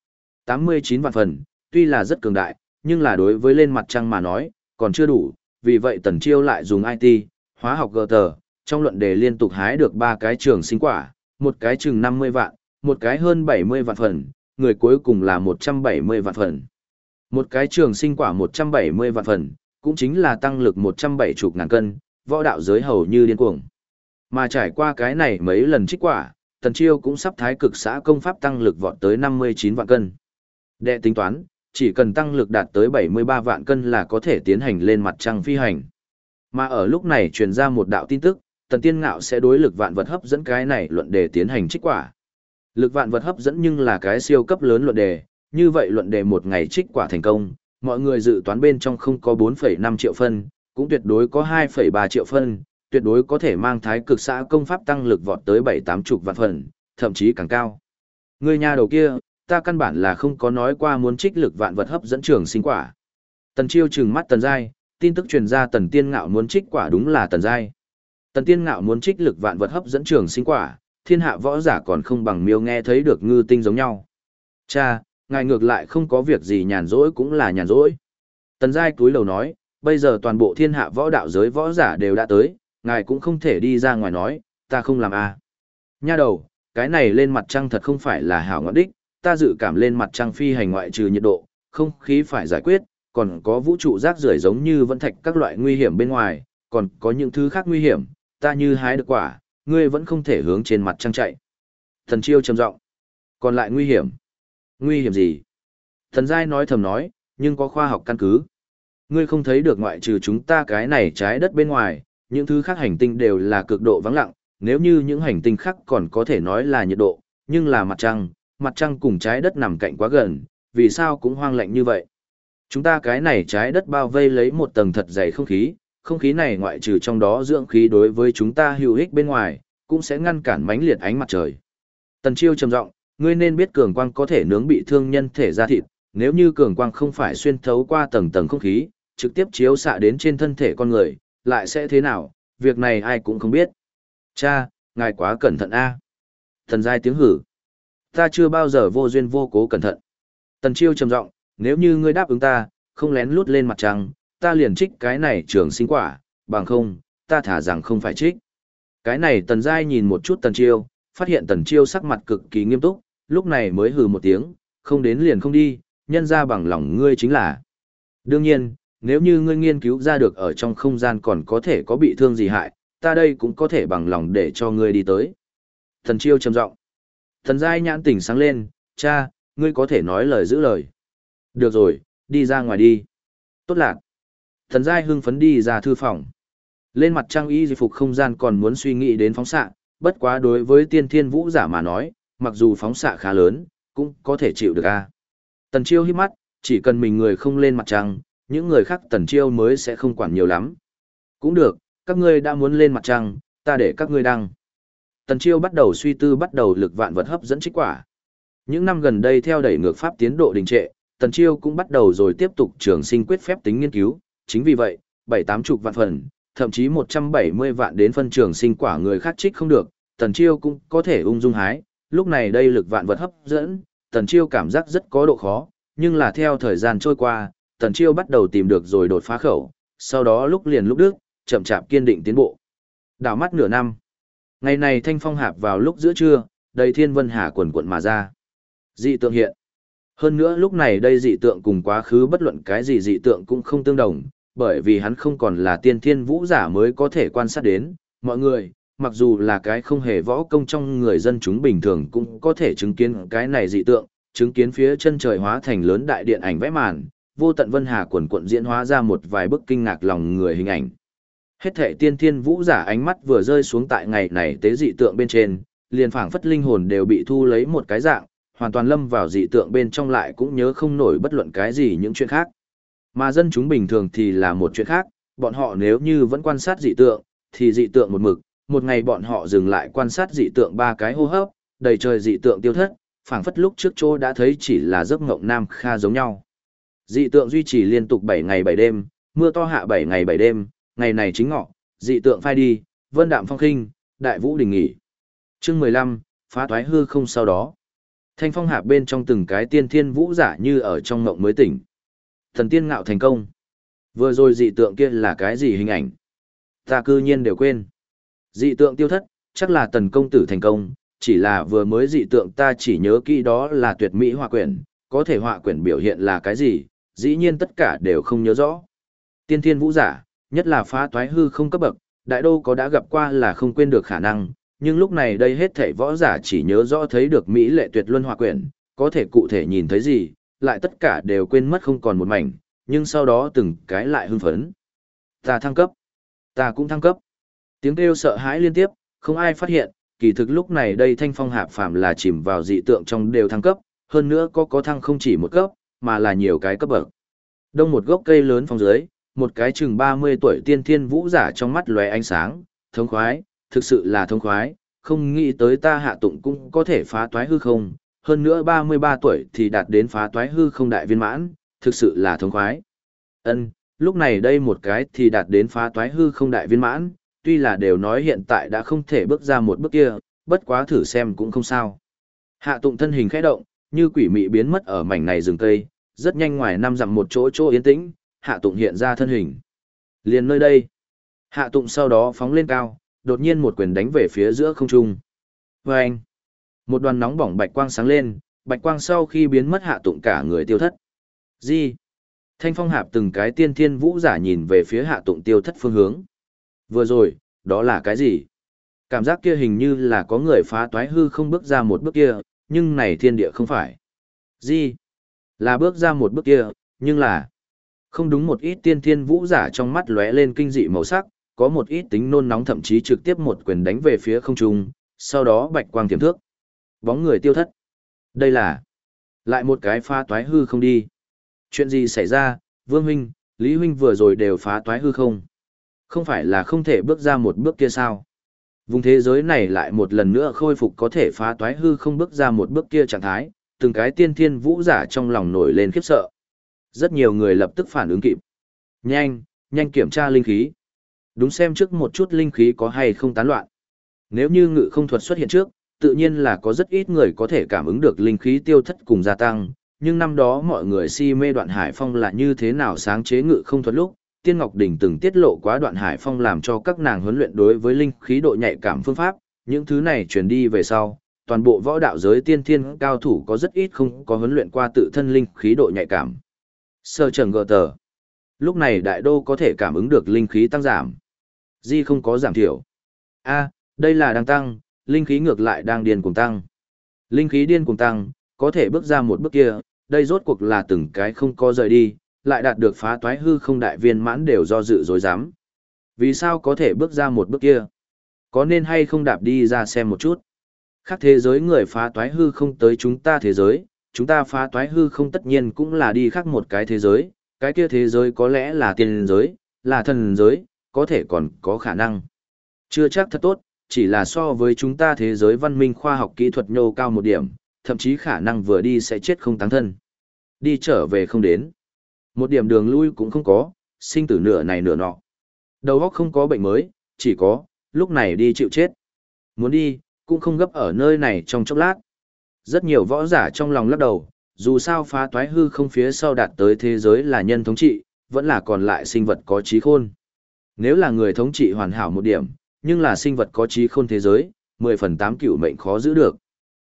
89 vạn phần, tuy là rất cường đại, nhưng là đối với lên mặt trăng mà nói, còn chưa đủ, vì vậy Tần Chiêu lại dùng IT, hóa học GT, trong luận đề liên tục hái được 3 cái trường sinh quả, một cái chừng 50 vạn, một cái hơn 70 vạn phần, người cuối cùng là 170 vạn phần. Một cái trường sinh quả 170 vạn phần, cũng chính là tăng lực 170.000 cân, võ đạo giới hầu như điên cuồng. Mà trải qua cái này mấy lần trích quả, Tần Chiêu cũng sắp thái cực xã công pháp tăng lực vọt tới 59 vạn cân. Đệ tính toán, chỉ cần tăng lực đạt tới 73 vạn cân là có thể tiến hành lên mặt trăng phi hành. Mà ở lúc này truyền ra một đạo tin tức, Tần Tiên Ngạo sẽ đối lực vạn vật hấp dẫn cái này luận đề tiến hành trích quả. Lực vạn vật hấp dẫn nhưng là cái siêu cấp lớn luận đề, như vậy luận đề một ngày trích quả thành công, mọi người dự toán bên trong không có 4,5 triệu phân, cũng tuyệt đối có 2,3 triệu phân, tuyệt đối có thể mang thái cực xã công pháp tăng lực vọt tới 7-80 vạn phần, thậm chí càng cao. Người nhà đầu kia, ta căn bản là không có nói qua muốn trích lực vạn vật hấp dẫn trường sinh quả. Tần Chiêu trừng mắt Tần Giai, tin tức truyền ra Tần Tiên Ngạo muốn trích quả đúng là Tần Giai. Tần Tiên Ngạo muốn trích lực vạn vật hấp dẫn trường sinh quả, thiên hạ võ giả còn không bằng miêu nghe thấy được ngư tinh giống nhau. Cha, ngài ngược lại không có việc gì nhàn rỗi cũng là nhàn rỗi. Tần Giai cúi đầu nói, bây giờ toàn bộ thiên hạ võ đạo giới võ giả đều đã tới, ngài cũng không thể đi ra ngoài nói, ta không làm à. Nha đầu, cái này lên mặt trăng thật không phải là hảo ngọn đích, ta dự cảm lên mặt trăng phi hành ngoại trừ nhiệt độ, không khí phải giải quyết, còn có vũ trụ rác rưởi giống như vẫn thạch các loại nguy hiểm bên ngoài, còn có những thứ khác nguy hiểm, ta như hái được quả, ngươi vẫn không thể hướng trên mặt trăng chạy. Thần Chiêu trầm giọng, còn lại nguy hiểm. Nguy hiểm gì? Thần Giai nói thầm nói, nhưng có khoa học căn cứ. Ngươi không thấy được ngoại trừ chúng ta cái này trái đất bên ngoài, những thứ khác hành tinh đều là cực độ vắng lặng, nếu như những hành tinh khác còn có thể nói là nhiệt độ, nhưng là mặt trăng cùng trái đất nằm cạnh quá gần, vì sao cũng hoang lạnh như vậy. Chúng ta cái này trái đất bao vây lấy một tầng thật dày không khí này ngoại trừ trong đó dưỡng khí đối với chúng ta hữu ích bên ngoài, cũng sẽ ngăn cản mãnh liệt ánh mặt trời. Tần Chiêu trầm giọng, ngươi nên biết cường quang có thể nướng bị thương nhân thể da thịt, nếu như cường quang không phải xuyên thấu qua tầng tầng không khí, trực tiếp chiếu xạ đến trên thân thể con người, lại sẽ thế nào, việc này ai cũng không biết. Cha, ngài quá cẩn thận a. Thần giai tiếng hử. Ta chưa bao giờ vô duyên vô cố cẩn thận. Tần Chiêu trầm giọng, nếu như ngươi đáp ứng ta, không lén lút lên mặt trăng, ta liền trích cái này trường sinh quả, bằng không, ta thả rằng không phải trích. Cái này Tần Giai nhìn một chút Tần Chiêu, phát hiện Tần Chiêu sắc mặt cực kỳ nghiêm túc, lúc này mới hừ một tiếng, không đến liền không đi, nhân ra bằng lòng ngươi chính là. Đương nhiên, nếu như ngươi nghiên cứu ra được ở trong không gian còn có thể có bị thương gì hại, ta đây cũng có thể bằng lòng để cho ngươi đi tới. Tần Chiêu trầm giọng. Tần Giai nhãn tỉnh sáng lên, cha, ngươi có thể nói lời giữ lời. Được rồi, đi ra ngoài đi. Tốt lạc. Tần Giai hưng phấn đi ra thư phòng. Lên mặt trăng y di phục không gian còn muốn suy nghĩ đến phóng xạ, bất quá đối với tiên thiên vũ giả mà nói, mặc dù phóng xạ khá lớn, cũng có thể chịu được a. Tần Chiêu hít mắt, chỉ cần mình người không lên mặt trăng, những người khác Tần Chiêu mới sẽ không quản nhiều lắm. Cũng được, các ngươi đã muốn lên mặt trăng, ta để các ngươi đăng. Tần Chiêu bắt đầu suy tư bắt đầu lực vạn vật hấp dẫn trích quả. Những năm gần đây theo đẩy ngược pháp tiến độ đình trệ, Tần Chiêu cũng bắt đầu rồi tiếp tục trường sinh quyết phép tính nghiên cứu, chính vì vậy, 7-80 vạn phần, thậm chí 170 vạn đến phân trường sinh quả người khác trích không được, Tần Chiêu cũng có thể ung dung hái, lúc này đây lực vạn vật hấp dẫn, Tần Chiêu cảm giác rất có độ khó, nhưng là theo thời gian trôi qua, Tần Chiêu bắt đầu tìm được rồi đột phá khẩu, sau đó lúc liền lúc đứt, chậm chạp kiên định tiến bộ. Đảo mắt nửa năm. Ngày này thanh phong hạp vào lúc giữa trưa, đầy thiên vân hà quần quận mà ra. Dị tượng hiện. Hơn nữa lúc này đây dị tượng cùng quá khứ bất luận cái gì dị tượng cũng không tương đồng, bởi vì hắn không còn là tiên thiên vũ giả mới có thể quan sát đến, mọi người, mặc dù là cái không hề võ công trong người dân chúng bình thường cũng có thể chứng kiến cái này dị tượng, chứng kiến phía chân trời hóa thành lớn đại điện ảnh vẽ màn, vô tận vân hà quần quận diễn hóa ra một vài bức kinh ngạc lòng người hình ảnh. Hết thệ tiên thiên vũ giả ánh mắt vừa rơi xuống tại ngày này tế dị tượng bên trên, liền phảng phất linh hồn đều bị thu lấy một cái dạng, hoàn toàn lâm vào dị tượng bên trong lại cũng nhớ không nổi bất luận cái gì những chuyện khác. Mà dân chúng bình thường thì là một chuyện khác, bọn họ nếu như vẫn quan sát dị tượng, thì dị tượng một mực, một ngày bọn họ dừng lại quan sát dị tượng 3 cái hô hấp, đầy trời dị tượng tiêu thất, phảng phất lúc trước chỗ đã thấy chỉ là giấc ngộng nam kha giống nhau. Dị tượng duy trì liên tục 7 ngày 7 đêm, mưa to hạ 7 ngày 7 đêm, ngày này chính ngọ, dị tượng phai đi, vân đạm phong khinh, đại vũ đình nghỉ. Chương 15, phá thoái hư không sau đó. Thanh phong hạp bên trong từng cái tiên thiên vũ giả như ở trong ngộng mới tỉnh. Thần tiên ngạo thành công. Vừa rồi dị tượng kia là cái gì hình ảnh? Ta cư nhiên đều quên. Dị tượng tiêu thất, chắc là tần công tử thành công, chỉ là vừa mới dị tượng ta chỉ nhớ kỹ đó là tuyệt mỹ họa quyển, có thể họa quyển biểu hiện là cái gì, dĩ nhiên tất cả đều không nhớ rõ. Tiên thiên vũ giả, nhất là phá toái hư không cấp bậc, đại đô có đã gặp qua là không quên được khả năng, nhưng lúc này đây hết thảy võ giả chỉ nhớ rõ thấy được mỹ lệ tuyệt luân họa quyển, có thể cụ thể nhìn thấy gì, lại tất cả đều quên mất không còn một mảnh, nhưng sau đó từng cái lại hưng phấn. Ta thăng cấp, ta cũng thăng cấp. Tiếng kêu sợ hãi liên tiếp, không ai phát hiện, kỳ thực lúc này đây thanh phong hạp phàm là chìm vào dị tượng trong đều thăng cấp, hơn nữa có thăng không chỉ một cấp, mà là nhiều cái cấp bậc. Đông một gốc cây lớn phong dưới, một cái chừng 30 tuổi tiên thiên vũ giả trong mắt lóe ánh sáng, thống khoái, thực sự là thống khoái, không nghĩ tới ta Hạ Tụng cũng có thể phá toái hư không, hơn nữa 33 tuổi thì đạt đến phá toái hư không đại viên mãn, thực sự là thống khoái. Lúc này đây một cái thì đạt đến phá toái hư không đại viên mãn, tuy là đều nói hiện tại đã không thể bước ra một bước kia, bất quá thử xem cũng không sao. Hạ Tụng thân hình khẽ động, như quỷ mị biến mất ở mảnh này rừng cây, rất nhanh ngoài 5 dặm một chỗ yên tĩnh, Hạ Tụng hiện ra thân hình. Liền nơi đây, Hạ Tụng sau đó phóng lên cao, đột nhiên một quyền đánh về phía giữa không trung. Vâng! Một đoàn nóng bỏng bạch quang sáng lên, bạch quang sau khi biến mất Hạ Tụng cả người tiêu thất. Gì? Thanh phong hạp từng cái tiên thiên vũ giả nhìn về phía Hạ Tụng tiêu thất phương hướng. Vừa rồi, đó là cái gì? Cảm giác kia hình như là có người phá toái hư không bước ra một bước kia, nhưng này thiên địa không phải. Gì? Là bước ra một bước kia, nhưng là... Không đúng, một ít tiên thiên vũ giả trong mắt lóe lên kinh dị màu sắc, có một ít tính nôn nóng thậm chí trực tiếp một quyền đánh về phía không trung, sau đó bạch quang tiềm thước. Bóng người tiêu thất. Đây là... Lại một cái phá toái hư không đi. Chuyện gì xảy ra, Vương huynh, Lý huynh vừa rồi đều phá toái hư không? Không phải là không thể bước ra một bước kia sao? Vùng thế giới này lại một lần nữa khôi phục có thể phá toái hư không bước ra một bước kia trạng thái, từng cái tiên thiên vũ giả trong lòng nổi lên khiếp sợ. Rất nhiều người lập tức phản ứng kịp. Nhanh, nhanh kiểm tra linh khí. Đúng xem trước một chút linh khí có hay không tán loạn. Nếu như ngự không thuật xuất hiện trước, tự nhiên là có rất ít người có thể cảm ứng được linh khí tiêu thất cùng gia tăng, nhưng năm đó mọi người si mê Đoạn Hải Phong là như thế nào sáng chế ngự không thuật lúc, Tiên Ngọc Đình từng tiết lộ quá Đoạn Hải Phong làm cho các nàng huấn luyện đối với linh khí độ nhạy cảm phương pháp, những thứ này truyền đi về sau, toàn bộ võ đạo giới tiên thiên cao thủ có rất ít không có huấn luyện qua tự thân linh khí độ nhạy cảm. Sơ trần gờ tờ. Lúc này đại đô có thể cảm ứng được linh khí tăng giảm. Di không có giảm thiểu. A, đây là đang tăng, linh khí ngược lại đang điên cuồng tăng. Linh khí điên cuồng tăng, có thể bước ra một bước kia, đây rốt cuộc là từng cái không có rời đi, lại đạt được phá toái hư không đại viên mãn đều do dự dối dám. Vì sao có thể bước ra một bước kia? Có nên hay không đạp đi ra xem một chút? Khác thế giới người phá toái hư không tới chúng ta thế giới, chúng ta phá toái hư không tất nhiên cũng là đi khác một cái thế giới, cái kia thế giới có lẽ là tiên giới, là thần giới, có thể còn có khả năng. Chưa chắc thật tốt, chỉ là so với chúng ta thế giới văn minh khoa học kỹ thuật nhô cao một điểm, thậm chí khả năng vừa đi sẽ chết không táng thân. Đi trở về không đến. Một điểm đường lui cũng không có, sinh tử nửa này nửa nọ. Đầu óc không có bệnh mới, chỉ có, lúc này đi chịu chết. Muốn đi, cũng không gấp ở nơi này trong chốc lát. Rất nhiều võ giả trong lòng lắc đầu, dù sao phá toái hư không phía sau đạt tới thế giới là nhân thống trị, vẫn là còn lại sinh vật có trí khôn. Nếu là người thống trị hoàn hảo một điểm, nhưng là sinh vật có trí khôn thế giới, 10/8 cửu mệnh khó giữ được.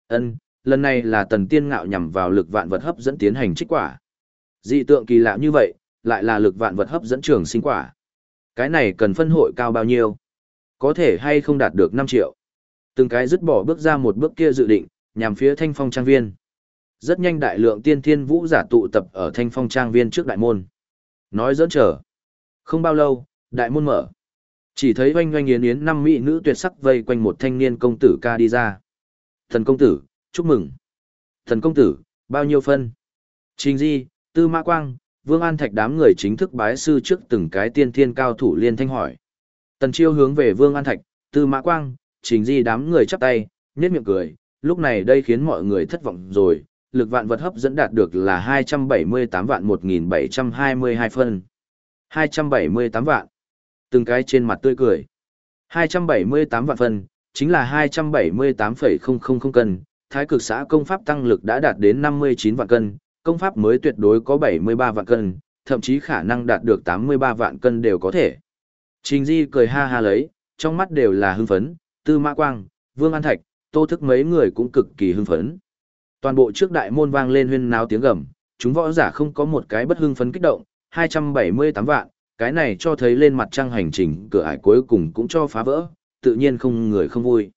Lần này là Tần Tiên Ngạo nhằm vào lực vạn vật hấp dẫn tiến hành trích quả. Dị tượng kỳ lạ như vậy, lại là lực vạn vật hấp dẫn trường sinh quả. Cái này cần phân hội cao bao nhiêu? Có thể hay không đạt được 5 triệu? Từng cái dứt bỏ bước ra một bước kia dự định, nhằm phía Thanh Phong Trang Viên. Rất nhanh đại lượng tiên thiên vũ giả tụ tập ở Thanh Phong Trang Viên trước đại môn. Nói giỡn trở. Không bao lâu, đại môn mở. Chỉ thấy oanh oanh yến yến 5 mỹ nữ tuyệt sắc vây quanh một thanh niên công tử ca đi ra. Thần công tử, chúc mừng. Thần công tử, bao nhiêu phân? Trình Di, Tư Mã Quang, Vương An Thạch đám người chính thức bái sư trước từng cái tiên thiên cao thủ liên thanh hỏi. Tần Chiêu hướng về Vương An Thạch, Tư Mã Quang, Trình Di đám người chắp tay, nhếch miệng cười, lúc này đây khiến mọi người thất vọng rồi, lực vạn vật hấp dẫn đạt được là 278 vạn 1722 phân. 278 vạn. Từng cái trên mặt tươi cười. 278 vạn phân, chính là 278,000 cân, Thái Cực xã công pháp tăng lực đã đạt đến 59 vạn cân, công pháp mới tuyệt đối có 73 vạn cân, thậm chí khả năng đạt được 83 vạn cân đều có thể. Trình Di cười ha ha lấy, trong mắt đều là hưng phấn, Tư Mã Quang, Vương An Thạch, Tô Thức mấy người cũng cực kỳ hưng phấn. Toàn bộ trước đại môn vang lên huyên náo tiếng gầm, chúng võ giả không có một cái bất hưng phấn kích động, 278 vạn, cái này cho thấy lên mặt trăng hành trình cửa ải cuối cùng cũng cho phá vỡ, tự nhiên không người không vui.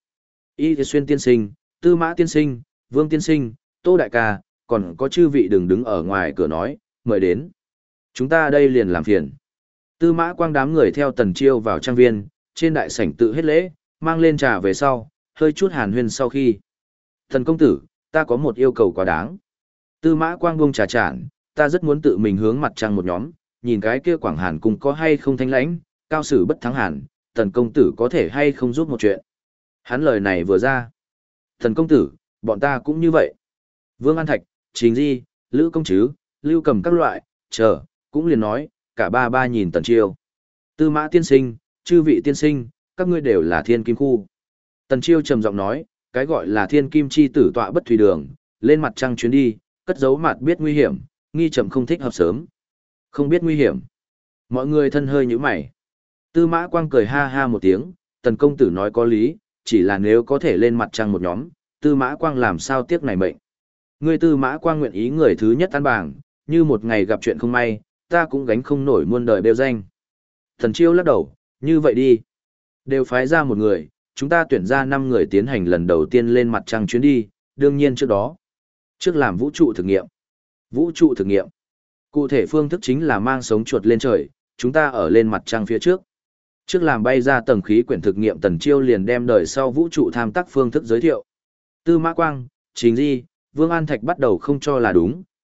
Y Xuyên tiên sinh, Tư Mã tiên sinh, Vương tiên sinh, Tô đại ca, còn có chư vị đừng đứng ở ngoài cửa nói, mời đến. Chúng ta đây liền làm phiền. Tư Mã Quang đám người theo Tần Chiêu vào trang viên, trên đại sảnh tự hết lễ, mang lên trà về sau, hơi chút hàn huyên sau khi. Thần công tử, ta có một yêu cầu quá đáng. Tư Mã Quang buông trà chản, ta rất muốn tự mình hướng mặt trăng một nhóm, nhìn cái kia Quảng Hàn cùng có hay không thanh lãnh, cao sử bất thắng hàn, Tần công tử có thể hay không giúp một chuyện. Hắn lời này vừa ra. Thần công tử, bọn ta cũng như vậy. Vương An Thạch, Trình Di, Lữ Công Chứ, Lưu Cầm các loại, chờ, cũng liền nói, cả ba nhìn Tần Chiêu. Tư Mã tiên sinh, chư vị tiên sinh, các ngươi đều là thiên kim khu. Tần Chiêu trầm giọng nói, cái gọi là thiên kim chi tử tọa bất thủy đường, lên mặt trăng chuyến đi, cất giấu mặt biết nguy hiểm, nghi chậm không thích hợp sớm. Không biết nguy hiểm. Mọi người thân hơi nhíu mày. Tư Mã Quang cười ha ha một tiếng, Tần công tử nói có lý, chỉ là nếu có thể lên mặt trăng một nhóm, Tư Mã Quang làm sao tiếc này mệnh. Ngươi Tư Mã Quang nguyện ý người thứ nhất ăn bảng, như một ngày gặp chuyện không may, ta cũng gánh không nổi muôn đời bêu danh. Thần Chiêu lắc đầu, như vậy đi. Đều phái ra một người, chúng ta tuyển ra 5 người tiến hành lần đầu tiên lên mặt trăng chuyến đi, đương nhiên trước đó. Trước làm vũ trụ thực nghiệm. Vũ trụ thực nghiệm. Cụ thể phương thức chính là mang sống chuột lên trời, chúng ta ở lên mặt trăng phía trước. Trước làm bay ra tầng khí quyển thực nghiệm Tần Chiêu liền đem đời sau vũ trụ tham tác phương thức giới thiệu. Tư Mã Quang, Trình Di, Vương An Thạch bắt đầu không cho là đúng,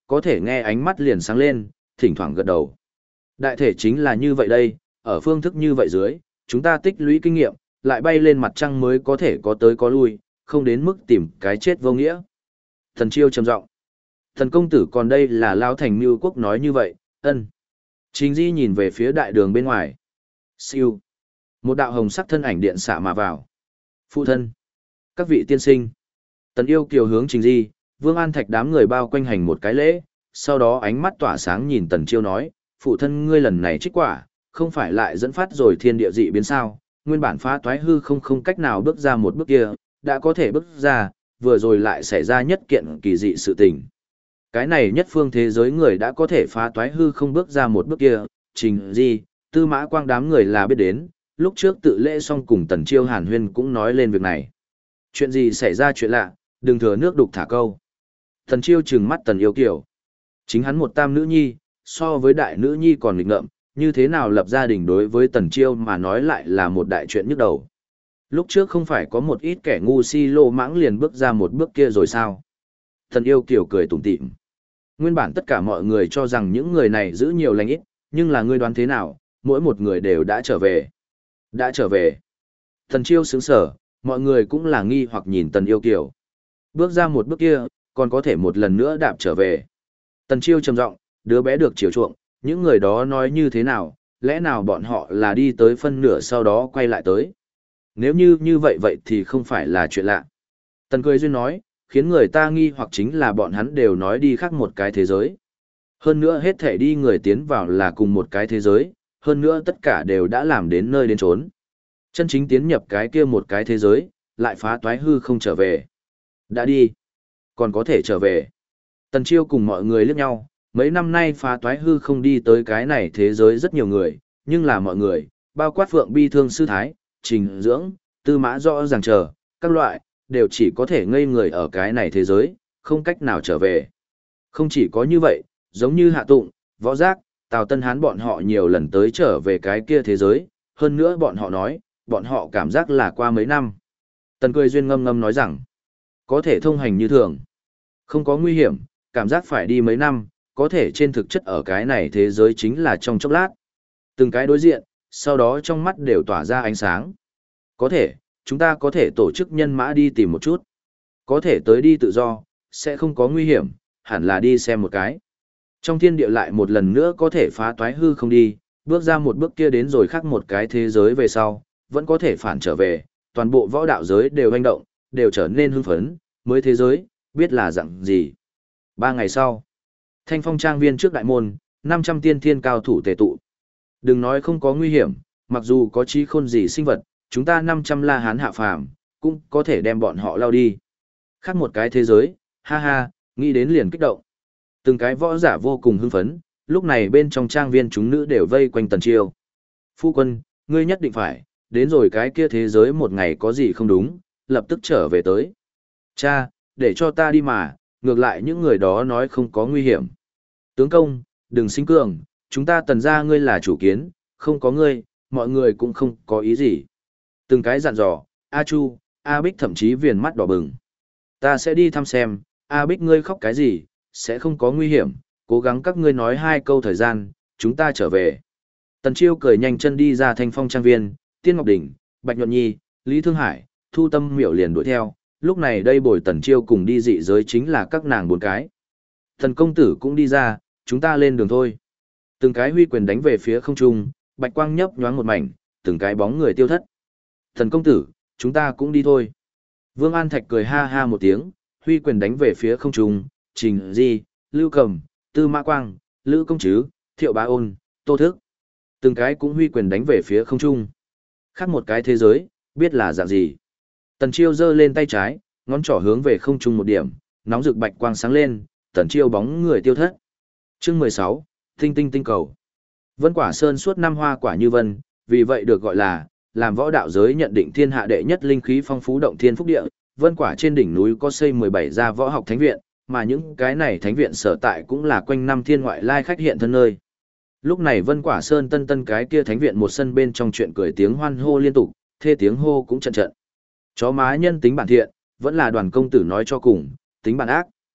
có thể nghe ánh mắt liền sáng lên, thỉnh thoảng gật đầu. Đại thể chính là như vậy đây, ở phương thức như vậy dưới, chúng ta tích lũy kinh nghiệm, lại bay lên mặt trăng mới có thể có tới có lui, không đến mức tìm cái chết vô nghĩa. Thần Chiêu trầm giọng. Thần công tử còn đây là Lao Thành Mưu Quốc nói như vậy, ân. Trình Di nhìn về phía đại đường bên ngoài. Siêu. Một đạo hồng sắc thân ảnh điện xạ mà vào. Phụ thân. Các vị tiên sinh. Tần Yêu Kiều hướng Trình Di, Vương An Thạch đám người bao quanh hành một cái lễ, sau đó ánh mắt tỏa sáng nhìn Tần Chiêu nói, phụ thân ngươi lần này trích quả, không phải lại dẫn phát rồi thiên địa dị biến sao, nguyên bản phá toái hư không cách nào bước ra một bước kia, đã có thể bước ra, vừa rồi lại xảy ra nhất kiện kỳ dị sự tình. Cái này nhất phương thế giới người đã có thể phá toái hư không bước ra một bước kia, Trình Di, Tư Mã Quang đám người là biết đến, lúc trước tự lễ xong cùng Tần Chiêu hàn huyên cũng nói lên việc này. Chuyện gì xảy ra chuyện lạ, đừng thừa nước đục thả câu. Tần Chiêu trừng mắt Tần Yêu Kiều. Chính hắn một tam nữ nhi, so với đại nữ nhi còn nghịch ngợm, như thế nào lập gia đình đối với Tần Chiêu mà nói lại là một đại chuyện nhức đầu. Lúc trước không phải có một ít kẻ ngu si lô mãng liền bước ra một bước kia rồi sao? Tần Yêu Kiều cười tủm tỉm. Nguyên bản tất cả mọi người cho rằng những người này giữ nhiều lành ít, nhưng là ngươi đoán thế nào, mỗi một người đều đã trở về. Đã trở về. Tần Chiêu sững sờ, mọi người cũng là nghi hoặc nhìn Tần Yêu Kiều. Bước ra một bước kia, còn có thể một lần nữa đạp trở về. Tần Chiêu trầm giọng, đứa bé được chiều chuộng, những người đó nói như thế nào, lẽ nào bọn họ là đi tới phân nửa sau đó quay lại tới. Nếu như vậy thì không phải là chuyện lạ. Tần cười duyên nói, khiến người ta nghi hoặc chính là bọn hắn đều nói đi khác một cái thế giới. Hơn nữa hết thể đi người tiến vào là cùng một cái thế giới, hơn nữa tất cả đều đã làm đến nơi đến chốn. Chân chính tiến nhập cái kia một cái thế giới, lại phá toái hư không trở về. Đã đi, còn có thể trở về. Tần Chiêu cùng mọi người liếc nhau, mấy năm nay phá toái hư không đi tới cái này thế giới rất nhiều người, nhưng là mọi người, bao quát Phượng Bi Thương Sư Thái, Trình Dưỡng, Tư Mã rõ ràng chờ, các loại, đều chỉ có thể ngây người ở cái này thế giới, không cách nào trở về. Không chỉ có như vậy, giống như Hạ Tụng, Võ Giác, Tào Tân Hán bọn họ nhiều lần tới trở về cái kia thế giới, hơn nữa bọn họ nói, bọn họ cảm giác là qua mấy năm. Tần cười duyên ngâm ngâm nói rằng, có thể thông hành như thường, không có nguy hiểm, cảm giác phải đi mấy năm, có thể trên thực chất ở cái này thế giới chính là trong chốc lát. Từng cái đối diện, sau đó trong mắt đều tỏa ra ánh sáng. Có thể, chúng ta có thể tổ chức nhân mã đi tìm một chút. Có thể tới đi tự do, sẽ không có nguy hiểm, hẳn là đi xem một cái. Trong thiên địa lại một lần nữa có thể phá toái hư không đi, bước ra một bước kia đến rồi khác một cái thế giới về sau, vẫn có thể phản trở về, toàn bộ võ đạo giới đều hành động, đều trở nên hưng phấn, mới thế giới, biết là dạng gì. 3 ngày sau, Thanh Phong Trang viên trước đại môn, 500 tiên thiên cao thủ tề tụ. Đừng nói không có nguy hiểm, mặc dù có trí khôn gì sinh vật, chúng ta 500 La Hán hạ phàm, cũng có thể đem bọn họ lao đi. Khác một cái thế giới, ha ha, nghĩ đến liền kích động. Từng cái võ giả vô cùng hưng phấn, lúc này bên trong trang viên chúng nữ đều vây quanh Tần Chiêu. Phu quân, ngươi nhất định phải, đến rồi cái kia thế giới một ngày có gì không đúng, lập tức trở về tới. Cha, để cho ta đi mà, ngược lại những người đó nói không có nguy hiểm. Tướng công, đừng sinh cường, chúng ta Tần gia ngươi là chủ kiến, không có ngươi, mọi người cũng không có ý gì. Từng cái dặn dò, A Chu, A Bích thậm chí viền mắt đỏ bừng. Ta sẽ đi thăm xem, A Bích ngươi khóc cái gì, sẽ không có nguy hiểm, cố gắng các ngươi nói 2 câu thời gian, chúng ta trở về. Tần Chiêu cười nhanh chân đi ra Thanh Phong trang viên, Tiên Ngọc Đỉnh, Bạch Nhuận Nhi, Lý Thương Hải, Thu Tâm Miểu liền đuổi theo, lúc này đây bồi Tần Chiêu cùng đi dị giới chính là các nàng 4 cái. Thần công tử cũng đi ra, chúng ta lên đường thôi. Từng cái huy quyền đánh về phía không trung, bạch quang nhấp nhoáng một mảnh, từng cái bóng người tiêu thất. Thần công tử, chúng ta cũng đi thôi. Vương An Thạch cười ha ha một tiếng, huy quyền đánh về phía không trung, Trình Di, Lưu Cầm, Tư Mã Quang, Lữ Công Trứ, Thiệu Bá Ôn, Tô Thức. Từng cái cũng huy quyền đánh về phía không trung. Khác một cái thế giới, biết là dạng gì. Tần Chiêu giơ lên tay trái, ngón trỏ hướng về không trung một điểm, nóng rực bạch quang sáng lên, Tần Chiêu bóng người tiêu thất. Chương 16, Tinh Tinh Tinh Cầu. Vân Quả Sơn suốt năm hoa quả như vân, vì vậy được gọi là làm võ đạo giới nhận định thiên hạ đệ nhất linh khí phong phú động thiên phúc địa. Vân Quả trên đỉnh núi có xây 17 gia võ học thánh viện, mà những cái này thánh viện sở tại cũng là quanh năm thiên ngoại lai khách hiện thân nơi. Lúc này Vân Quả Sơn tân tân cái kia thánh viện một sân bên trong chuyện cười tiếng hoan hô liên tục, thê tiếng hô cũng trận trận. Chó má nhân tính bản thiện, vẫn là Đoàn công tử nói cho cùng, tính bản ác,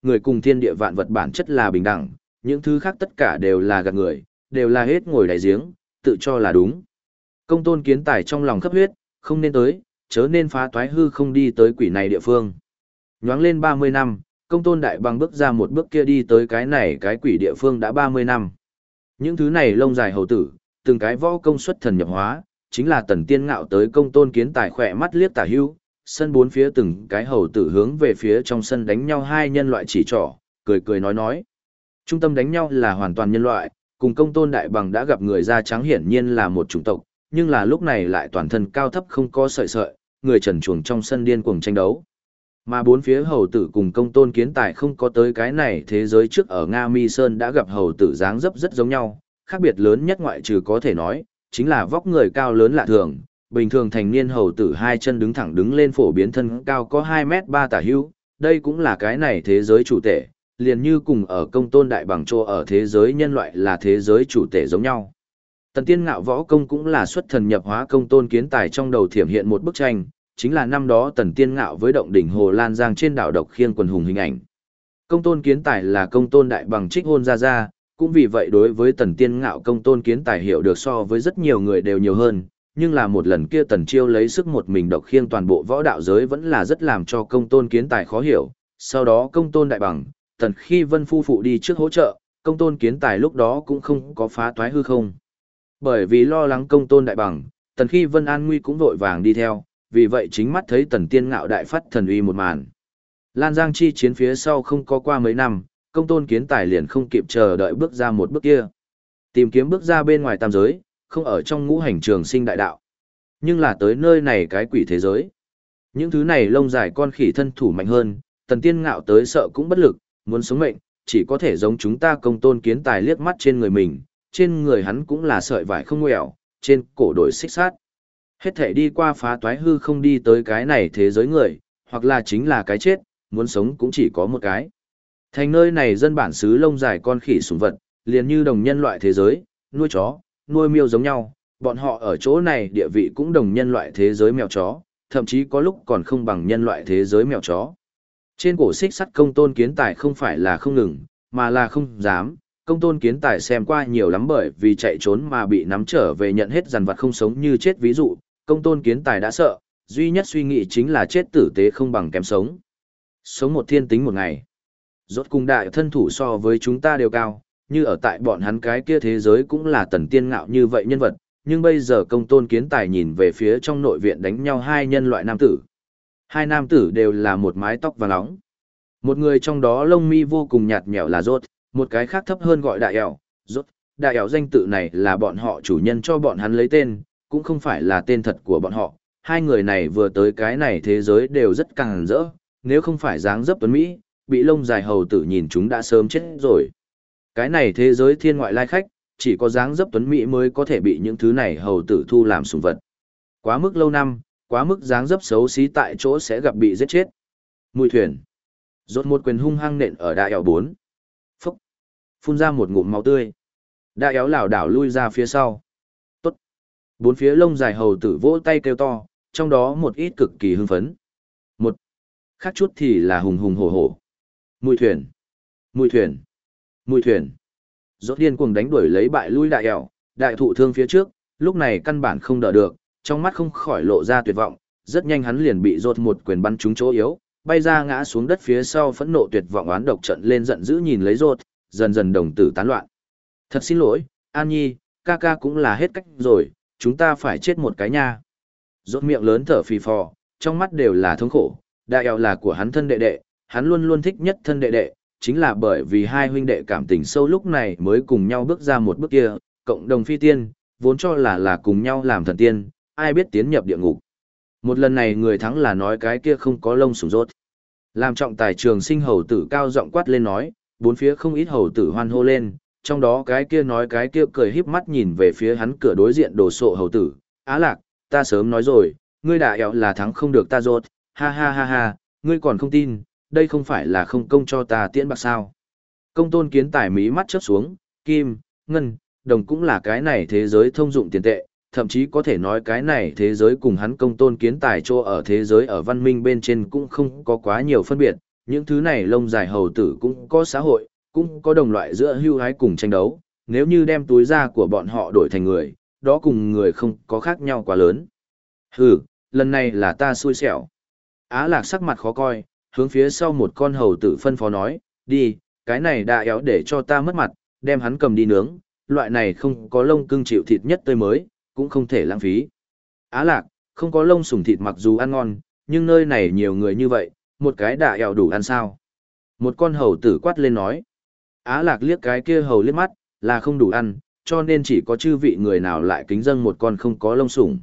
người cùng thiên địa vạn vật bản chất là bình đẳng, những thứ khác tất cả đều là gạt người, đều là hết ngồi đáy giếng, tự cho là đúng. Công tôn kiến tài trong lòng khắp huyết, không nên tới, chớ nên phá toái hư không đi tới quỷ này địa phương. Nhoáng lên 30 năm, công tôn đại bằng bước ra một bước kia đi tới cái này cái quỷ địa phương đã 30 năm. Những thứ này lông dài hầu tử, từng cái võ công xuất thần nhập hóa, chính là tần tiên ngạo tới công tôn kiến tài khỏe mắt liếc tả hưu, sân bốn phía từng cái hầu tử hướng về phía trong sân đánh nhau hai nhân loại chỉ trỏ, cười cười nói. Trung tâm đánh nhau là hoàn toàn nhân loại, cùng công tôn đại bằng đã gặp người da trắng hiển nhiên là một chủng tộc, nhưng là lúc này lại toàn thân cao thấp không có sợi sợi, người trần truồng trong sân điên cuồng tranh đấu. Mà bốn phía hầu tử cùng công tôn kiến tài không có tới cái này thế giới trước ở Nga Mi Sơn đã gặp hầu tử dáng dấp rất giống nhau, khác biệt lớn nhất ngoại trừ có thể nói, chính là vóc người cao lớn lạ thường, bình thường thành niên hầu tử hai chân đứng thẳng đứng lên phổ biến thân cao có 2m3 tả hữu, đây cũng là cái này thế giới chủ tể, liền như cùng ở công tôn đại bằng chỗ ở thế giới nhân loại là thế giới chủ tể giống nhau. Tần tiên ngạo võ công cũng là xuất thần nhập hóa công tôn kiến tài trong đầu thiểm hiện một bức tranh, chính là năm đó tần tiên ngạo với động đỉnh Hồ Lan Giang trên đảo độc khiêng quần hùng hình ảnh. Công tôn kiến tài là công tôn đại bằng trích hôn ra, cũng vì vậy đối với tần tiên ngạo công tôn kiến tài hiểu được so với rất nhiều người đều nhiều hơn, nhưng là một lần kia tần chiêu lấy sức một mình độc khiêng toàn bộ võ đạo giới vẫn là rất làm cho công tôn kiến tài khó hiểu, sau đó công tôn đại bằng, tần khi vân phu phụ đi trước hỗ trợ, công tôn kiến tài lúc đó cũng không có phá toái hư không. Bởi vì lo lắng công tôn đại bằng, tần khi vân an nguy cũng vội vàng đi theo, vì vậy chính mắt thấy tần tiên ngạo đại phát thần uy một màn. Lan Giang chi chiến phía sau không có qua mấy năm, công tôn kiến tài liền không kịp chờ đợi bước ra một bước kia. Tìm kiếm bước ra bên ngoài tam giới, không ở trong ngũ hành trường sinh đại đạo. Nhưng là tới nơi này cái quỷ thế giới. Những thứ này lông dài con khỉ thân thủ mạnh hơn, tần tiên ngạo tới sợ cũng bất lực, muốn sống mệnh, chỉ có thể giống chúng ta công tôn kiến tài liếc mắt trên người mình, trên người hắn cũng là sợi vải không ngoẹo, trên cổ đổi xích sát. Hết thể đi qua phá toái hư không đi tới cái này thế giới người, hoặc là chính là cái chết, muốn sống cũng chỉ có một cái. Thành nơi này dân bản xứ lông dài con khỉ sủng vật, liền như đồng nhân loại thế giới, nuôi chó, nuôi miêu giống nhau, bọn họ ở chỗ này địa vị cũng đồng nhân loại thế giới mèo chó, thậm chí có lúc còn không bằng nhân loại thế giới mèo chó. Trên cổ xích sắt công tôn kiến tài không phải là không ngừng, mà là không dám. Công tôn kiến tài xem qua nhiều lắm bởi vì chạy trốn mà bị nắm trở về nhận hết dằn vặt không sống như chết ví dụ, công tôn kiến tài đã sợ, duy nhất suy nghĩ chính là chết tử tế không bằng kém sống. Sống một thiên tính một ngày. Rốt cùng đại thân thủ so với chúng ta đều cao, như ở tại bọn hắn cái kia thế giới cũng là tần tiên ngạo như vậy nhân vật, nhưng bây giờ công tôn kiến tài nhìn về phía trong nội viện đánh nhau hai nhân loại nam tử. Hai nam tử đều là một mái tóc vàng nóng. Một người trong đó lông mi vô cùng nhạt nhẽo là Rốt, một cái khác thấp hơn gọi đại ẻo. Rốt, đại ẻo danh tự này là bọn họ chủ nhân cho bọn hắn lấy tên, cũng không phải là tên thật của bọn họ. Hai người này vừa tới cái này thế giới đều rất càng rỡ, nếu không phải dáng dấp tuấn Mỹ, bị lông dài hầu tử nhìn chúng đã sớm chết rồi. Cái này thế giới thiên ngoại lai khách, chỉ có dáng dấp tuấn Mỹ mới có thể bị những thứ này hầu tử thu làm sủng vật. Quá mức lâu năm, quá mức dáng dấp xấu xí tại chỗ sẽ gặp bị giết chết. Mùi thuyền. Rốt một quyền hung hăng nện ở đại ẻo 4. Phúc. Phun ra một ngụm máu tươi. Đại ẻo lảo đảo lui ra phía sau. Tốt. Bốn phía lông dài hầu tử vỗ tay kêu to, trong đó một ít cực kỳ hưng phấn. Một. Khác chút thì là hùng hùng hổ hổ. Mùi thuyền. Mùi thuyền. Mùi thuyền. Rốt điên cuồng đánh đuổi lấy bại lui đại ẻo, đại thụ thương phía trước, lúc này căn bản không đỡ được, trong mắt không khỏi lộ ra tuyệt vọng, rất nhanh hắn liền bị Rốt một quyền bắn trúng chỗ yếu, bay ra ngã xuống đất phía sau phẫn nộ tuyệt vọng oán độc trận lên giận dữ nhìn lấy Rốt, dần dần đồng tử tán loạn. Thật xin lỗi, An Nhi, ca ca cũng là hết cách rồi, chúng ta phải chết một cái nha. Rốt miệng lớn thở phì phò, trong mắt đều là thống khổ, đại ẻo là của hắn thân đệ đệ, hắn luôn luôn thích nhất thân đệ đệ, chính là bởi vì hai huynh đệ cảm tình sâu lúc này mới cùng nhau bước ra một bước kia, cộng đồng phi tiên, vốn cho là cùng nhau làm thần tiên, ai biết tiến nhập địa ngục. Một lần này người thắng là nói cái kia không có lông sủng Rốt. Làm trọng tài trường sinh hầu tử cao giọng quát lên nói, bốn phía không ít hầu tử hoan hô lên, trong đó cái kia nói cái kia cười híp mắt nhìn về phía hắn cửa đối diện đồ sộ hầu tử, Á Lạc, ta sớm nói rồi, ngươi đại ẻo là thắng không được ta Rốt, ha ha ha ha, ngươi còn không tin, đây không phải là không công cho ta tiễn bạc sao. Công tôn kiến tài mí mắt chớp xuống, kim, ngân, đồng cũng là cái này thế giới thông dụng tiền tệ, thậm chí có thể nói cái này thế giới cùng hắn công tôn kiến tài chỗ ở thế giới ở văn minh bên trên cũng không có quá nhiều phân biệt, những thứ này lông dài hầu tử cũng có xã hội, cũng có đồng loại giữa hưu hái cùng tranh đấu, nếu như đem túi da của bọn họ đổi thành người, đó cùng người không có khác nhau quá lớn. Hừ, lần này là ta xui xẻo. Á Lạc sắc mặt khó coi, hướng phía sau một con hầu tử phân phó nói, đi, cái này đã éo để cho ta mất mặt, đem hắn cầm đi nướng, loại này không có lông cưng chịu thịt nhất tươi mới, cũng không thể lãng phí. Á Lạc, không có lông sủng thịt mặc dù ăn ngon, nhưng nơi này nhiều người như vậy, một cái đã éo đủ ăn sao? Một con hầu tử quát lên nói. Á Lạc liếc cái kia hầu liếc mắt, là không đủ ăn, cho nên chỉ có chư vị người nào lại kính dâng một con không có lông sủng.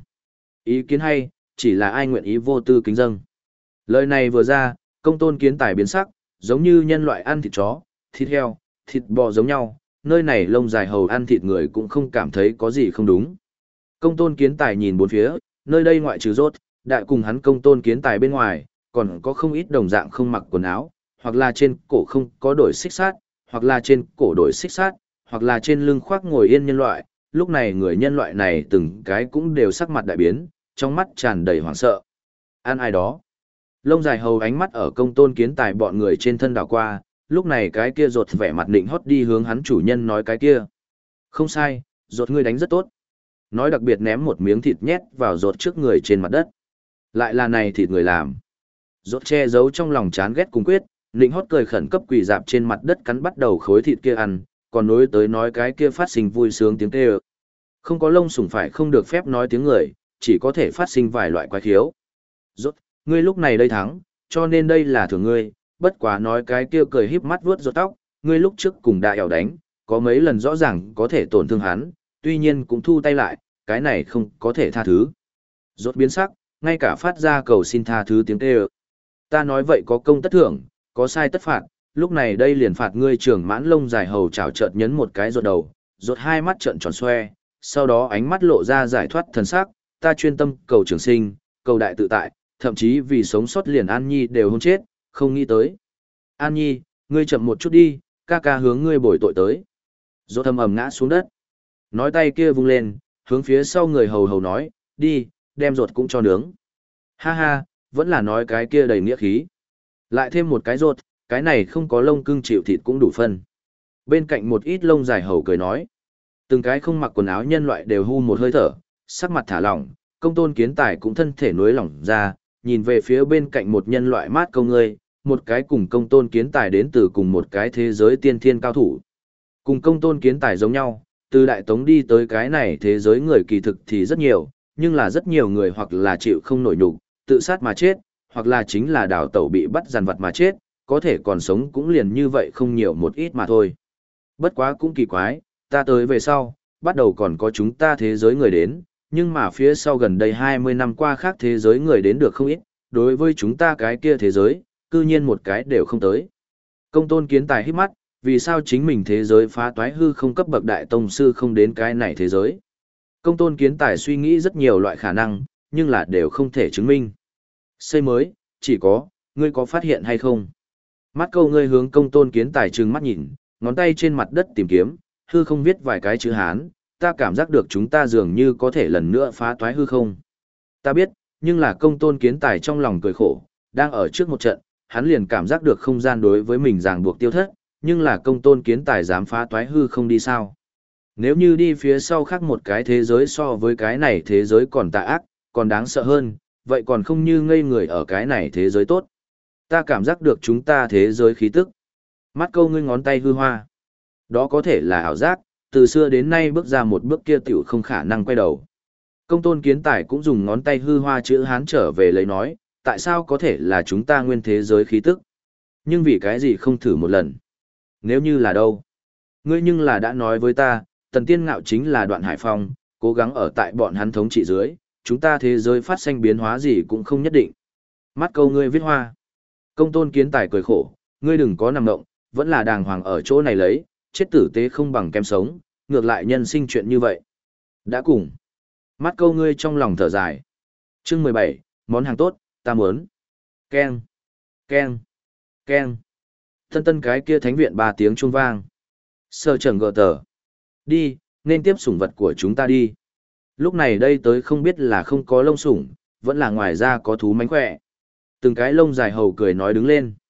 Ý kiến hay, chỉ là ai nguyện ý vô tư kính dâng. Lời này vừa ra, Công Tôn Kiến Tài biến sắc, giống như nhân loại ăn thịt chó, thịt heo, thịt bò giống nhau, nơi này lông dài hầu ăn thịt người cũng không cảm thấy có gì không đúng. Công Tôn Kiến Tài nhìn bốn phía, nơi đây ngoại trừ rốt, đại cùng hắn Công Tôn Kiến Tài bên ngoài, còn có không ít đồng dạng không mặc quần áo, hoặc là trên cổ không có đổi xích sát, hoặc là trên cổ đổi xích sát, hoặc là trên lưng khoác ngồi yên nhân loại. Lúc này người nhân loại này từng cái cũng đều sắc mặt đại biến, trong mắt tràn đầy hoảng sợ. Ăn ai đó? Lông dài hầu ánh mắt ở Công Tôn Kiến Tài bọn người trên thân đảo qua, lúc này cái kia rột vẻ mặt định hót đi hướng hắn chủ nhân nói cái kia. Không sai, rột ngươi đánh rất tốt. Nói đặc biệt ném một miếng thịt nhét vào rột trước người trên mặt đất. Lại là này thịt người làm. Rột che giấu trong lòng chán ghét cùng quyết, định hót cười khẩn cấp quỳ dạp trên mặt đất cắn bắt đầu khối thịt kia ăn, còn nối tới nói cái kia phát sinh vui sướng tiếng kêu. Không có lông sủng phải không được phép nói tiếng người, chỉ có thể phát sinh vài loại quái khiếu. Rốt, ngươi lúc này đây thắng, cho nên đây là thưởng ngươi, bất quá nói cái kia cười híp mắt vuốt rốt tóc, ngươi lúc trước cùng đại ẻo đánh, có mấy lần rõ ràng có thể tổn thương hắn, tuy nhiên cũng thu tay lại, cái này không có thể tha thứ. Rốt biến sắc, ngay cả phát ra cầu xin tha thứ tiếng kêu. Ta nói vậy có công tất thưởng, có sai tất phạt, lúc này đây liền phạt ngươi trưởng mãn lông dài hầu chảo chợt nhấn một cái rốt đầu, rốt hai mắt trợn tròn xoe, sau đó ánh mắt lộ ra giải thoát thần sắc, ta chuyên tâm cầu trường sinh, cầu đại tự tại, thậm chí vì sống sót liền An Nhi đều hôn chết, không nghĩ tới. An Nhi, ngươi chậm một chút đi, ca ca hướng ngươi bồi tội tới. Rốt thầm ầm ngã xuống đất. Nói tay kia vung lên, hướng phía sau người hầu hầu nói, đi, đem rốt cũng cho nướng. Ha ha, vẫn là nói cái kia đầy nghĩa khí. Lại thêm một cái rốt, cái này không có lông cưng chịu thịt cũng đủ phân. Bên cạnh một ít lông dài hầu cười nói. Từng cái không mặc quần áo nhân loại đều hu một hơi thở, sắc mặt thả lỏng, Công Tôn Kiến Tài cũng thân thể nuối lỏng ra, nhìn về phía bên cạnh một nhân loại mát câu ngươi, một cái cùng Công Tôn Kiến Tài đến từ cùng một cái thế giới tiên thiên cao thủ. Cùng Công Tôn Kiến Tài giống nhau, từ Đại Tống đi tới cái này thế giới người kỳ thực thì rất nhiều, nhưng là rất nhiều người hoặc là chịu không nổi nhục, tự sát mà chết, hoặc là chính là đào tẩu bị bắt giàn vật mà chết, có thể còn sống cũng liền như vậy không nhiều một ít mà thôi. Bất quá cũng kỳ quái, ta tới về sau, bắt đầu còn có chúng ta thế giới người đến, nhưng mà phía sau gần đây 20 năm qua khác thế giới người đến được không ít, đối với chúng ta cái kia thế giới, cư nhiên một cái đều không tới. Công Tôn Kiến Tài hít mắt, vì sao chính mình thế giới phá toái hư không cấp bậc đại tông sư không đến cái này thế giới. Công Tôn Kiến Tài suy nghĩ rất nhiều loại khả năng, nhưng là đều không thể chứng minh. Xây mới, chỉ có, ngươi có phát hiện hay không? Mắt câu ngươi hướng Công Tôn Kiến Tài trừng mắt nhìn, ngón tay trên mặt đất tìm kiếm, hư không viết vài cái chữ Hán, ta cảm giác được chúng ta dường như có thể lần nữa phá toái hư không. Ta biết, nhưng là Công Tôn Kiến Tài trong lòng cười khổ, đang ở trước một trận, hắn liền cảm giác được không gian đối với mình ràng buộc tiêu thất, nhưng là Công Tôn Kiến Tài dám phá toái hư không đi sao? Nếu như đi phía sau khác một cái thế giới so với cái này thế giới còn tà ác, còn đáng sợ hơn, vậy còn không như ngây người ở cái này thế giới tốt. Ta cảm giác được chúng ta thế giới khí tức. Mắt câu ngươi ngón tay hư hoa. Đó có thể là ảo giác, từ xưa đến nay bước ra một bước kia tiểu không khả năng quay đầu. Công Tôn Kiến Tài cũng dùng ngón tay hư hoa chữ Hán trở về lấy nói, tại sao có thể là chúng ta nguyên thế giới khí tức? Nhưng vì cái gì không thử một lần? Nếu như là đâu? Ngươi nhưng là đã nói với ta, Tần Tiên Ngạo chính là Đoạn Hải Phong, cố gắng ở tại bọn hắn thống trị dưới, chúng ta thế giới phát sinh biến hóa gì cũng không nhất định. Mắt câu ngươi viết hoa. Công Tôn Kiến Tài cười khổ, ngươi đừng có nằm động, vẫn là đàng hoàng ở chỗ này lấy, chết tử tế không bằng kem sống, ngược lại nhân sinh chuyện như vậy. Đã cùng. Mắt câu ngươi trong lòng thở dài. Chương 17, món hàng tốt, ta muốn. Keng, keng, keng. Tân tân cái kia thánh viện 3 tiếng chuông vang. Sơ trần gờ tờ. Đi, nên tiếp sủng vật của chúng ta đi. Lúc này đây tới không biết là không có lông sủng, vẫn là ngoài ra có thú mánh khỏe. Từng cái lông dài hầu cười nói đứng lên.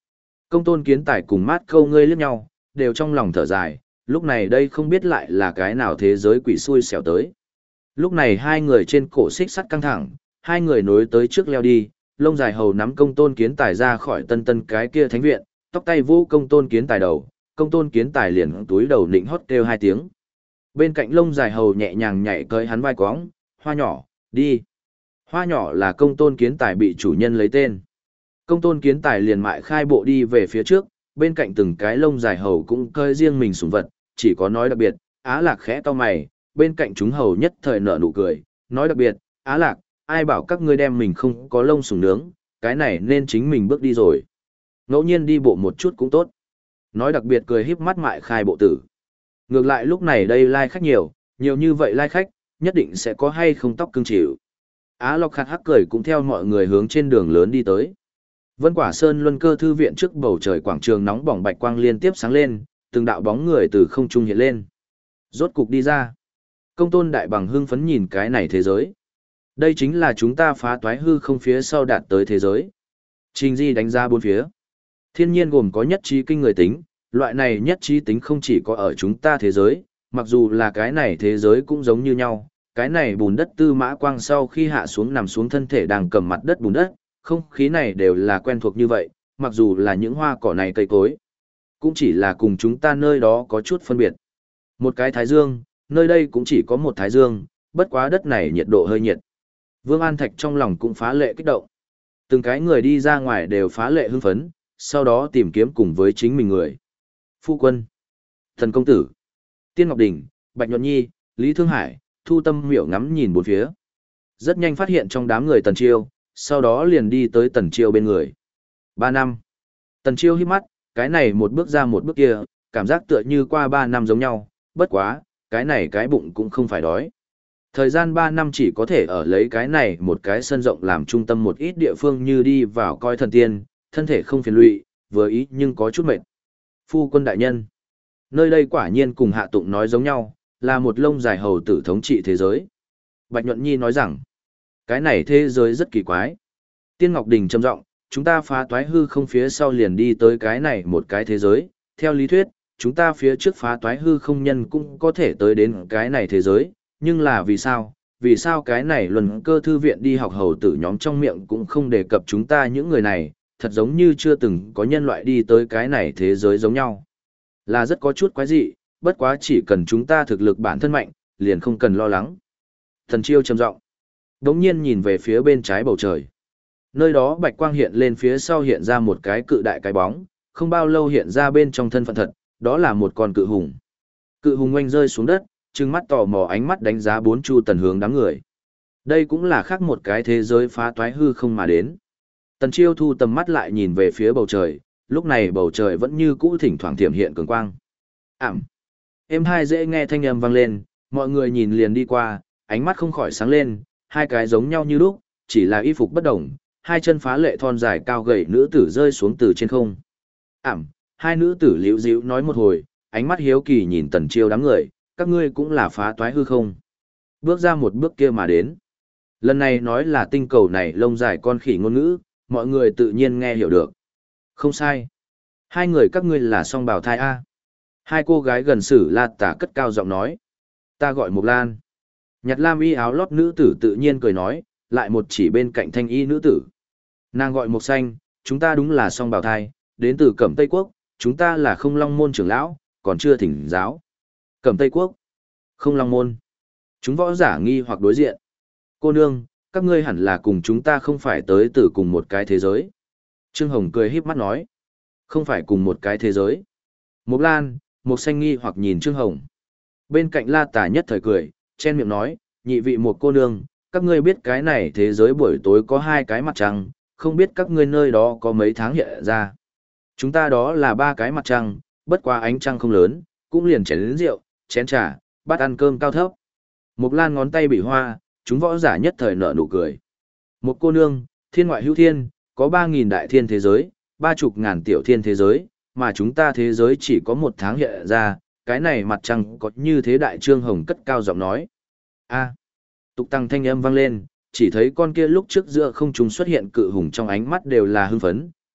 Công tôn kiến tài cùng mát câu ngươi liếc nhau, đều trong lòng thở dài, lúc này đây không biết lại là cái nào thế giới quỷ xui xẻo tới. Lúc này hai người trên cổ xích sắt căng thẳng, hai người nối tới trước leo đi, lông dài hầu nắm công tôn kiến tài ra khỏi tân tân cái kia thánh viện, tóc tay vô công tôn kiến tài đầu, công tôn kiến tài liền túi đầu nịnh hót kêu hai tiếng. Bên cạnh lông dài hầu nhẹ nhàng nhảy cơi hắn vai quõng, hoa nhỏ, đi. Hoa nhỏ là công tôn kiến tài bị chủ nhân lấy tên. Công tôn kiến tài liền mại khai bộ đi về phía trước, bên cạnh từng cái lông dài hầu cũng cơi riêng mình sủng vật, chỉ có nói đặc biệt, Á Lạc khẽ to mày, bên cạnh chúng hầu nhất thời nở nụ cười, nói đặc biệt, Á Lạc, ai bảo các ngươi đem mình không có lông sủng nướng, cái này nên chính mình bước đi rồi. Ngẫu nhiên đi bộ một chút cũng tốt. Nói đặc biệt cười híp mắt mại khai bộ tử. Ngược lại lúc này đây lai khách nhiều, nhiều như vậy lai khách, nhất định sẽ có hay không tóc cưng chịu. Á Lộc khát hắc cười cũng theo mọi người hướng trên đường lớn đi tới. Vân Quả Sơn Luân Cơ Thư viện trước bầu trời quảng trường nóng bỏng bạch quang liên tiếp sáng lên, từng đạo bóng người từ không trung hiện lên. Rốt cục đi ra. Công tôn đại bằng hưng phấn nhìn cái này thế giới. Đây chính là chúng ta phá toái hư không phía sau đạt tới thế giới. Trình Di đánh ra bốn phía. Thiên nhiên gồm có nhất trí kinh người tính, loại này nhất trí tính không chỉ có ở chúng ta thế giới, mặc dù là cái này thế giới cũng giống như nhau. Cái này bùn đất tư mã quang sau khi hạ xuống nằm xuống thân thể đang cầm mặt đất bùn đất, không khí này đều là quen thuộc như vậy, mặc dù là những hoa cỏ này cây cối, cũng chỉ là cùng chúng ta nơi đó có chút phân biệt. Một cái thái dương, nơi đây cũng chỉ có một thái dương, bất quá đất này nhiệt độ hơi nhiệt. Vương An Thạch trong lòng cũng phá lệ kích động. Từng cái người đi ra ngoài đều phá lệ hưng phấn, sau đó tìm kiếm cùng với chính mình người. Phu quân, Thần Công Tử, Tiên Ngọc Đình, Bạch Nhuận Nhi, Lý Thương Hải, Thu Tâm Miểu ngắm nhìn bốn phía. Rất nhanh phát hiện trong đám người Tần Chiêu, sau đó liền đi tới Tần Chiêu bên người. 3 năm. Tần Chiêu hít mắt, cái này một bước ra một bước kia, cảm giác tựa như qua 3 năm giống nhau, bất quá, cái này cái bụng cũng không phải đói. Thời gian 3 năm chỉ có thể ở lấy cái này một cái sân rộng làm trung tâm một ít địa phương như đi vào coi thần tiên, thân thể không phiền lụy, vừa ý nhưng có chút mệt. Phu quân đại nhân. Nơi đây quả nhiên cùng Hạ Tụng nói giống nhau, là một lông dài hầu tử thống trị thế giới. Bạch Nhuận Nhi nói rằng, cái này thế giới rất kỳ quái. Tiên Ngọc Đình trầm giọng, chúng ta phá toái hư không phía sau liền đi tới cái này một cái thế giới. Theo lý thuyết, chúng ta phía trước phá toái hư không nhân cũng có thể tới đến cái này thế giới, nhưng là vì sao? Vì sao cái này Luân Cơ Thư viện đi học hầu tử nhóm trong miệng cũng không đề cập chúng ta những người này, thật giống như chưa từng có nhân loại đi tới cái này thế giới giống nhau. Là rất có chút quái dị, bất quá chỉ cần chúng ta thực lực bản thân mạnh, liền không cần lo lắng. Thần Chiêu trầm giọng, đống nhiên nhìn về phía bên trái bầu trời. Nơi đó bạch quang hiện lên phía sau hiện ra một cái cự đại cái bóng, không bao lâu hiện ra bên trong thân phận thật, đó là một con cự hùng. Cự hùng oanh rơi xuống đất, trừng mắt tò mò ánh mắt đánh giá bốn chu Tần hướng đám người. Đây cũng là khác một cái thế giới phá toái hư không mà đến. Tần Chiêu thu tầm mắt lại nhìn về phía bầu trời, lúc này bầu trời vẫn như cũ thỉnh thoảng thiểm hiện cường quang. Ảm. Êm hai dễ nghe thanh âm vang lên, mọi người nhìn liền đi qua, ánh mắt không khỏi sáng lên, hai cái giống nhau như lúc, chỉ là y phục bất đồng, hai chân phá lệ thon dài cao gầy nữ tử rơi xuống từ trên không. Ảm, hai nữ tử liễu díu nói một hồi, ánh mắt hiếu kỳ nhìn Tần Chiêu đám người, các ngươi cũng là phá toái hư không. Bước ra một bước kia mà đến. Lần này nói là tinh cầu này lông dài con khỉ ngôn ngữ, mọi người tự nhiên nghe hiểu được. Không sai. Hai người các ngươi là song bào thai A. Hai cô gái gần xử La Tả cất cao giọng nói. Ta gọi Mộc Lan. Nhặt lam y áo lót nữ tử tự nhiên cười nói, lại một chỉ bên cạnh thanh y nữ tử. Nàng gọi Mộc Xanh, chúng ta đúng là song bào thai, đến từ Cẩm Tây Quốc, chúng ta là Không Long Môn trưởng lão, còn chưa thỉnh giáo. Cẩm Tây Quốc, Không Long Môn. Chúng võ giả nghi hoặc đối diện. Cô nương, các ngươi hẳn là cùng chúng ta không phải tới từ cùng một cái thế giới. Trương Hồng cười híp mắt nói. Không phải cùng một cái thế giới. Mộc Lan, Mộc Xanh nghi hoặc nhìn Trương Hồng. Bên cạnh La Tả nhất thời cười, chen miệng nói, nhị vị một cô nương, các ngươi biết cái này thế giới buổi tối có hai cái mặt trăng, không biết các ngươi nơi đó có mấy tháng hiện ra. Chúng ta đó là ba cái mặt trăng, bất quá ánh trăng không lớn, cũng liền chén rượu, chén trà, bát ăn cơm cao thấp. Mộc Lan ngón tay bị hoa, chúng võ giả nhất thời nở nụ cười. Một cô nương, thiên ngoại hữu thiên, có 3.000 đại thiên thế giới, 30.000 tiểu thiên thế giới, mà chúng ta thế giới chỉ có một tháng hiện ra, cái này mặt trăng có như thế đại. Trương Hồng cất cao giọng nói. A. Tục tăng thanh âm vang lên, chỉ thấy con kia lúc trước giữa không trung xuất hiện cự hùng trong ánh mắt đều là hưng phấn,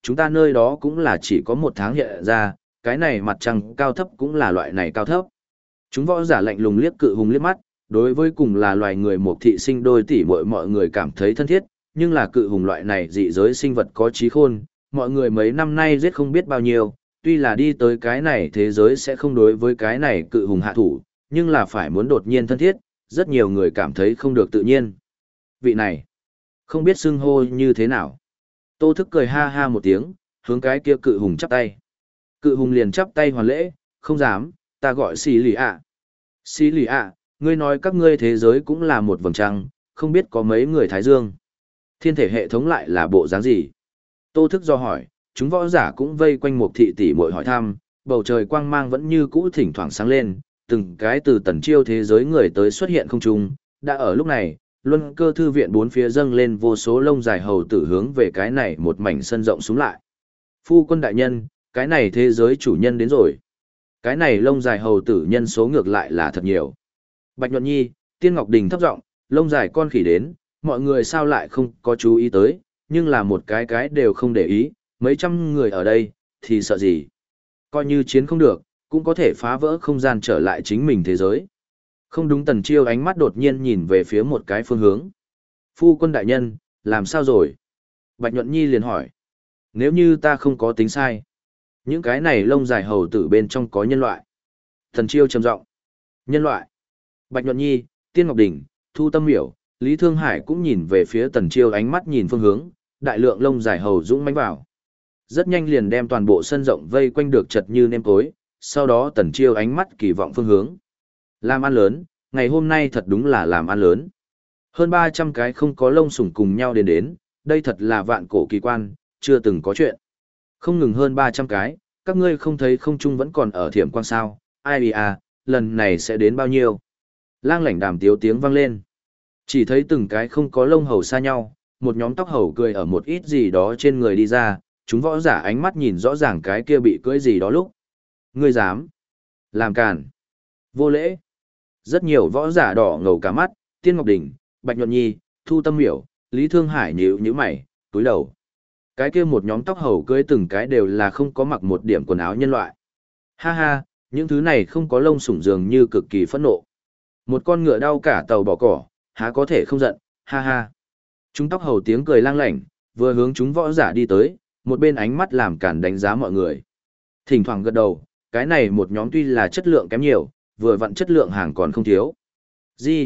chúng ta nơi đó cũng là chỉ có một tháng hiện ra, cái này mặt trăng cao thấp cũng là loại này cao thấp. Chúng võ giả lạnh lùng liếc cự hùng liếc mắt, đối với cùng là loài người một thị sinh đôi tỷ muội mọi người cảm thấy thân thiết, nhưng là cự hùng loại này dị giới sinh vật có trí khôn, mọi người mấy năm nay giết không biết bao nhiêu, tuy là đi tới cái này thế giới sẽ không đối với cái này cự hùng hạ thủ, nhưng là phải muốn đột nhiên thân thiết, rất nhiều người cảm thấy không được tự nhiên. Vị này, không biết xưng hô như thế nào. Tô Thức cười ha ha một tiếng, hướng cái kia cự hùng chắp tay. Cự hùng liền chắp tay hoàn lễ, không dám, ta gọi xì lì ạ. Xì lì ạ, ngươi nói các ngươi thế giới cũng là một vầng trăng, không biết có mấy người Thái Dương. Thiên thể hệ thống lại là bộ dáng gì? Tô Thức do hỏi, chúng võ giả cũng vây quanh một thị tỷ muội hỏi thăm, bầu trời quang mang vẫn như cũ thỉnh thoảng sáng lên, từng cái từ tần chiêu thế giới người tới xuất hiện không trung. Đã ở lúc này, luân cơ thư viện bốn phía dâng lên vô số lông dài hầu tử hướng về cái này một mảnh sân rộng xuống lại. Phu quân đại nhân, cái này thế giới chủ nhân đến rồi. Cái này lông dài hầu tử nhân số ngược lại là thật nhiều. Bạch Nhuận Nhi, Tiên Ngọc Đình thấp giọng, lông dài con khỉ đến, mọi người sao lại không có chú ý tới, nhưng là một cái đều không để ý, mấy trăm người ở đây, thì sợ gì. Coi như chiến không được, cũng có thể phá vỡ không gian trở lại chính mình thế giới. Không đúng, Tần Chiêu ánh mắt đột nhiên nhìn về phía một cái phương hướng. Phu quân đại nhân, làm sao rồi? Bạch Nhuận Nhi liền hỏi. Nếu như ta không có tính sai, những cái này lông dài hầu tử bên trong có nhân loại. Tần Chiêu trầm giọng. Nhân loại. Bạch Nhuận Nhi, Tiên Ngọc Đình, Thu Tâm Miểu, Lý Thương Hải cũng nhìn về phía Tần Chiêu ánh mắt nhìn phương hướng, đại lượng lông dài hầu dũng mãnh vào. Rất nhanh liền đem toàn bộ sân rộng vây quanh được chật như nêm tối, sau đó Tần Chiêu ánh mắt kỳ vọng phương hướng. Làm ăn lớn, ngày hôm nay thật đúng là làm ăn lớn. Hơn 300 cái không có lông sủng cùng nhau đến, đây thật là vạn cổ kỳ quan, chưa từng có chuyện. Không ngừng hơn 300 cái, các ngươi không thấy không trung vẫn còn ở thiểm quang sao, ai à, lần này sẽ đến bao nhiêu. Lang Lảnh Đàm tiếu tiếng vang lên. Chỉ thấy từng cái không có lông hầu xa nhau, một nhóm tóc hầu cười ở một ít gì đó trên người đi ra, chúng võ giả ánh mắt nhìn rõ ràng cái kia bị cưỡi gì đó lúc. Ngươi dám làm càn, vô lễ. Rất nhiều võ giả đỏ ngầu cả mắt, Tiên Ngọc Đình, Bạch Nhuận Nhi, Thu Tâm Miểu, Lý Thương Hải nhíu nhíu mày, túi đầu. Cái kia một nhóm tóc hầu cưỡi từng cái đều là không có mặc một điểm quần áo nhân loại. Ha ha, những thứ này không có lông sủng dường như cực kỳ phẫn nộ. Một con ngựa đau cả tàu bỏ cỏ, há có thể không giận, ha ha. Chúng tóc hầu tiếng cười lang lảnh, vừa hướng chúng võ giả đi tới, một bên ánh mắt làm cản đánh giá mọi người. Thỉnh thoảng gật đầu, cái này một nhóm tuy là chất lượng kém nhiều, vừa vặn chất lượng hàng còn không thiếu. Gì?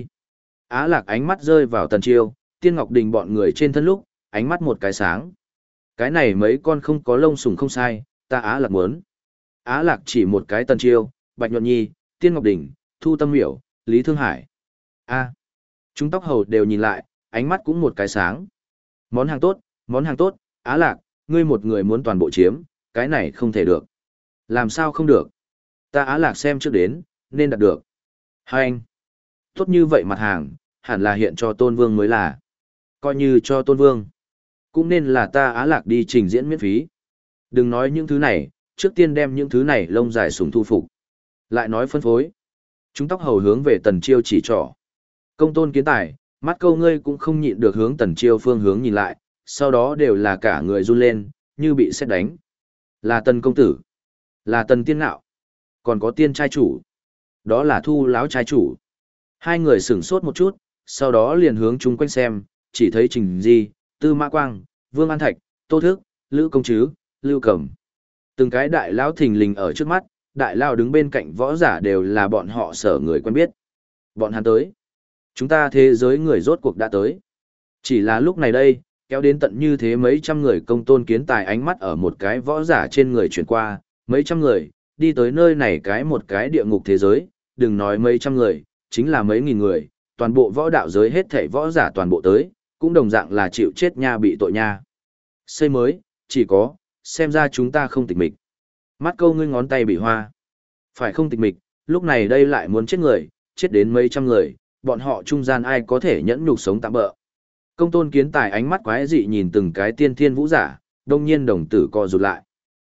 Á Lạc ánh mắt rơi vào Tần Chiêu, Tiên Ngọc Đình bọn người trên thân lúc, ánh mắt một cái sáng. Cái này mấy con không có lông sủng không sai, ta Á Lạc muốn. Á Lạc chỉ một cái Tần Chiêu, Bạch Nhuận Nhi, Tiên Ngọc Đình, Thu Tâm Miểu, Lý Thương Hải. A. Chúng tóc hầu đều nhìn lại, ánh mắt cũng một cái sáng. Món hàng tốt, Á Lạc, ngươi một người muốn toàn bộ chiếm, cái này không thể được. Làm sao không được? Ta Á Lạc xem trước đến, nên đạt được. Hai anh. Tốt như vậy mặt hàng, hẳn là hiện cho Tôn Vương mới là. Coi như cho Tôn Vương. Cũng nên là ta Á Lạc đi trình diễn miễn phí. Đừng nói những thứ này, trước tiên đem những thứ này lông dài sủng thu phục. Lại nói phân phối. Chúng tóc hầu hướng về Tần Chiêu chỉ trỏ. Công Tôn Kiến Tài, mắt câu ngươi cũng không nhịn được hướng Tần Chiêu phương hướng nhìn lại, sau đó đều là cả người run lên, như bị sét đánh. Là Tần công tử, là Tần tiên nạo, còn có tiên trai chủ. Đó là Thu lão trai chủ. Hai người sửng sốt một chút, sau đó liền hướng chung quanh xem, chỉ thấy Trình Di, Tư Mã Quang, Vương An Thạch, Tô Thức, Lữ Công Trứ, Lưu Cẩm. Từng cái đại lão thình lình ở trước mắt, đại lão đứng bên cạnh võ giả đều là bọn họ sở người quen biết. Bọn hắn tới. Chúng ta thế giới người rốt cuộc đã tới. Chỉ là lúc này đây, kéo đến tận như thế mấy trăm người. Công Tôn Kiến Tài ánh mắt ở một cái võ giả trên người chuyển qua, mấy trăm người, đi tới nơi này cái một cái địa ngục thế giới, đừng nói mấy trăm người, chính là mấy nghìn người, toàn bộ võ đạo giới hết thảy võ giả toàn bộ tới, cũng đồng dạng là chịu chết nha, bị tội nha. Xây mới, chỉ có, xem ra chúng ta không tịch mịch. Mắt câu ngươi ngón tay bị hoa. Phải không tịch mịch, lúc này đây lại muốn chết người, chết đến mấy trăm người, bọn họ trung gian ai có thể nhẫn nhục sống tạm bỡ. Công Tôn Kiến Tài ánh mắt quái dị nhìn từng cái tiên thiên vũ giả, đông nhiên đồng tử co rụt lại.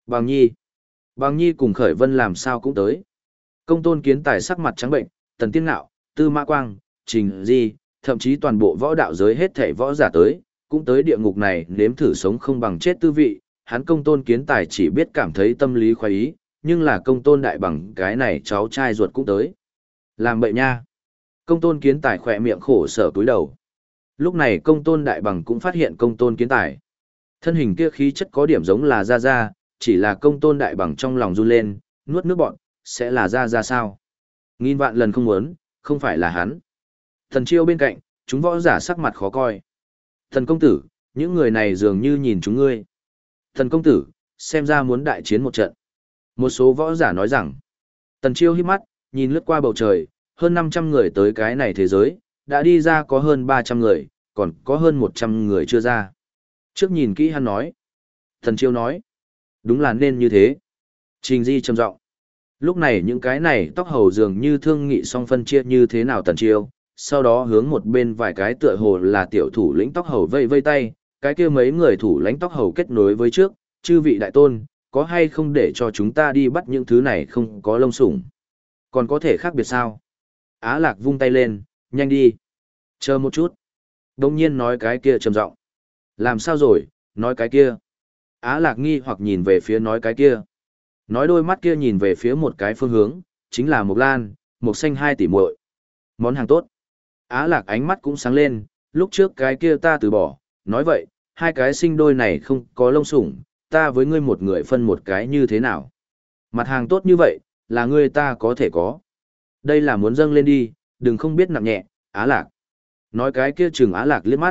Bằng Nhi cùng Khởi Vân làm sao cũng tới. Công Tôn Kiến Tài sắc mặt trắng bệnh, Tần Tiên Nạo, Tư Mã Quang, Trình Di, thậm chí toàn bộ võ đạo giới hết thảy võ giả tới, cũng tới địa ngục này nếm thử sống không bằng chết tư vị, hắn công tôn kiến tài chỉ biết cảm thấy tâm lý khoái ý, nhưng là công tôn đại bằng cái này cháu trai ruột cũng tới. Làm bậy nha. Công tôn kiến tài khỏe miệng khổ sở cúi đầu. Lúc này công tôn đại bằng cũng phát hiện công tôn kiến tài. Thân hình kia khí chất có điểm giống là Gia Gia, chỉ là công tôn đại bằng trong lòng run lên, nuốt nước bọn, sẽ là Gia Gia sao? Nghìn vạn lần không muốn, không phải là hắn. Thần Chiêu bên cạnh, chúng võ giả sắc mặt khó coi. Thần công tử, những người này dường như nhìn chúng ngươi. Thần công tử, xem ra muốn đại chiến một trận. Một số võ giả nói rằng, Tần Chiêu híp mắt, nhìn lướt qua bầu trời, hơn 500 người tới cái này thế giới, đã đi ra có hơn 300 người, còn có hơn 100 người chưa ra. Trước nhìn kỹ hắn nói. Tần Chiêu nói, đúng là nên như thế. Trình Di trầm giọng. Lúc này những cái này tóc hầu dường như thương nghị xong phân chia như thế nào Tần Chiêu, sau đó hướng một bên vài cái tựa hồ là tiểu thủ lĩnh tóc hầu vây vây tay, cái kia mấy người thủ lãnh tóc hầu kết nối với trước, chư vị đại tôn, có hay không để cho chúng ta đi bắt những thứ này không có lông sủng? Còn có thể khác biệt sao? Á Lạc vung tay lên, nhanh đi. Chờ một chút. Đông nhiên nói cái kia trầm giọng. Làm sao rồi, nói cái kia. Á Lạc nghi hoặc nhìn về phía nói cái kia. Nói đôi mắt kia nhìn về phía một cái phương hướng, chính là Mộc Lan, Mộc Xanh 2 tỷ muội. Món hàng tốt. Á Lạc ánh mắt cũng sáng lên, lúc trước cái kia ta từ bỏ, nói vậy, hai cái sinh đôi này không có lông sủng, ta với ngươi một người phân một cái như thế nào? Mặt hàng tốt như vậy, là ngươi ta có thể có. Đây là muốn dâng lên đi, đừng không biết nặng nhẹ, Á Lạc. Nói cái kia chừng Á Lạc liếc mắt.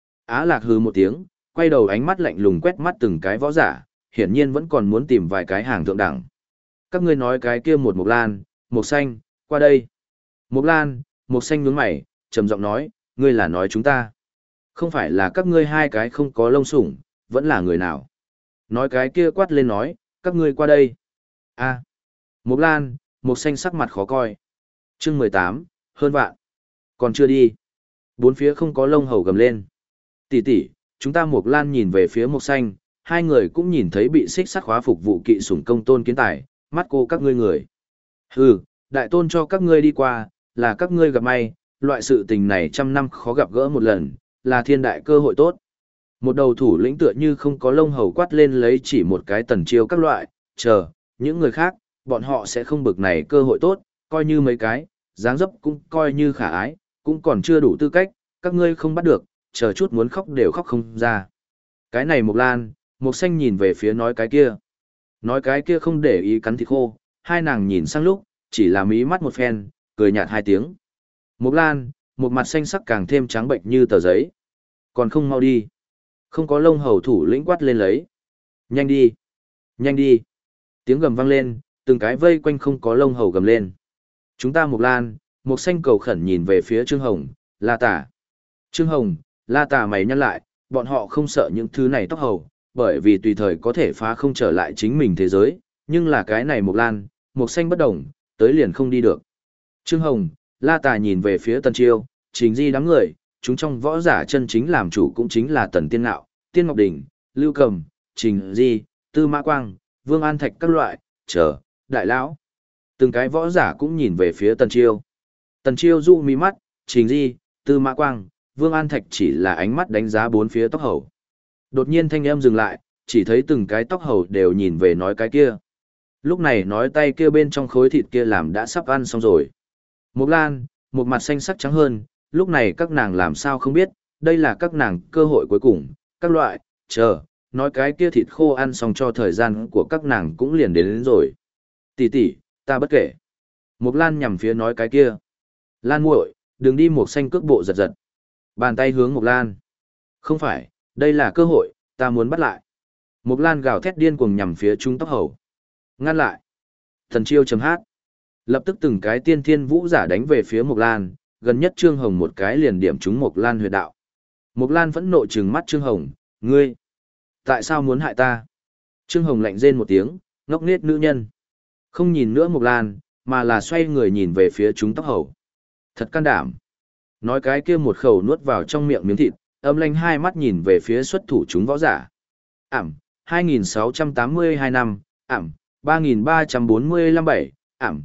Á Lạc hừ một tiếng, quay đầu ánh mắt lạnh lùng quét mắt từng cái võ giả, hiển nhiên vẫn còn muốn tìm vài cái hàng thượng đẳng. Các ngươi nói cái kia một Mộc Lan, Mộc Xanh, qua đây. Mộc Lan, Mộc Xanh nhướng mày, trầm giọng nói, ngươi là nói chúng ta. Không phải là các ngươi hai cái không có lông sủng, vẫn là người nào. Nói cái kia quát lên nói, các ngươi qua đây. A. Mộc Lan, Mộc Xanh sắc mặt khó coi. Chương 18, hơn vạn. Còn chưa đi. Bốn phía không có lông hầu gầm lên. Tỷ tỷ, chúng ta Mộc Lan nhìn về phía Mộc Xanh, hai người cũng nhìn thấy bị xích sắt khóa phục vụ kỵ sủng công tôn kiến tài, mắt cô các ngươi người. Hừ, đại tôn cho các ngươi đi qua, là các ngươi gặp may, loại sự tình này trăm năm khó gặp gỡ một lần, là thiên đại cơ hội tốt. Một đầu thủ lĩnh tựa như không có lông hầu quát lên lấy chỉ một cái Tần Chiêu các loại, chờ, những người khác, bọn họ sẽ không bực này cơ hội tốt, coi như mấy cái, dáng dấp cũng coi như khả ái, cũng còn chưa đủ tư cách, các ngươi không bắt được, chờ chút muốn khóc đều khóc không ra. Cái này Mộc Lan, Mộc Xanh nhìn về phía nói cái kia. Nói cái kia không để ý cắn thịt khô, hai nàng nhìn sang lúc, chỉ là mí mắt một phen, cười nhạt hai tiếng. Mộc Lan, một mặt xanh sắc càng thêm trắng bệnh như tờ giấy. Còn không mau đi. Không có lông hầu thủ lĩnh quát lên lấy. Nhanh đi. Nhanh đi. Tiếng gầm vang lên, từng cái vây quanh không có lông hầu gầm lên. Chúng ta Mộc Lan, Mộc Xanh cầu khẩn nhìn về phía Trương Hồng, La Tả. Trương Hồng, La Tả mày nhăn lại, bọn họ không sợ những thứ này tóc hầu, bởi vì tùy thời có thể phá không trở lại chính mình thế giới, nhưng là cái này Mộc Lan, Mộc Xanh bất đồng, tới liền không đi được. Trương Hồng, La Tả nhìn về phía Tần Chiêu, Trình Di đám người, chúng trong võ giả chân chính làm chủ cũng chính là Tần Tiên Nạo, Tiên Ngọc Đình, Lưu Cầm, Trình Di, Tư Mã Quang, Vương An Thạch các loại, chờ, đại lão. Từng cái võ giả cũng nhìn về phía Tần Chiêu. Tần Chiêu dụ mí mắt, Trình Di, Tư Mã Quang, Vương An Thạch chỉ là ánh mắt đánh giá bốn phía tóc hầu. Đột nhiên thanh âm dừng lại, chỉ thấy từng cái tóc hầu đều nhìn về nói cái kia. Lúc này nói tay kia bên trong khối thịt kia làm đã sắp ăn xong rồi. Mộc Lan, một mặt xanh sắc trắng hơn, lúc này các nàng làm sao không biết, đây là các nàng cơ hội cuối cùng, các loại, chờ, nói cái kia thịt khô ăn xong cho thời gian của các nàng cũng liền đến rồi. Tỷ tỷ, ta bất kể. Mộc Lan nhằm phía nói cái kia. Lan muội, đừng đi Mộc Xanh cước bộ giật giật. Bàn tay hướng Mộc Lan. Không phải, đây là cơ hội, ta muốn bắt lại. Mộc Lan gào thét điên cuồng nhằm phía trung tóc hầu. Ngăn lại. Thần Chiêu chấm hát. Lập tức từng cái tiên thiên vũ giả đánh về phía Mộc Lan, gần nhất Trương Hồng một cái liền điểm trúng Mộc Lan huyệt đạo. Mộc Lan phẫn nộ trừng mắt Trương Hồng, ngươi, tại sao muốn hại ta? Trương Hồng lạnh rên một tiếng, ngốc nghếch nữ nhân. Không nhìn nữa Mộc Lan, mà là xoay người nhìn về phía chúng tóc hầu. Thật can đảm. Nói cái kia một khẩu nuốt vào trong miệng miếng thịt, âm lanh hai mắt nhìn về phía xuất thủ chúng võ giả. Ảm, 2682 năm, Ảm, 3345 7, Ảm,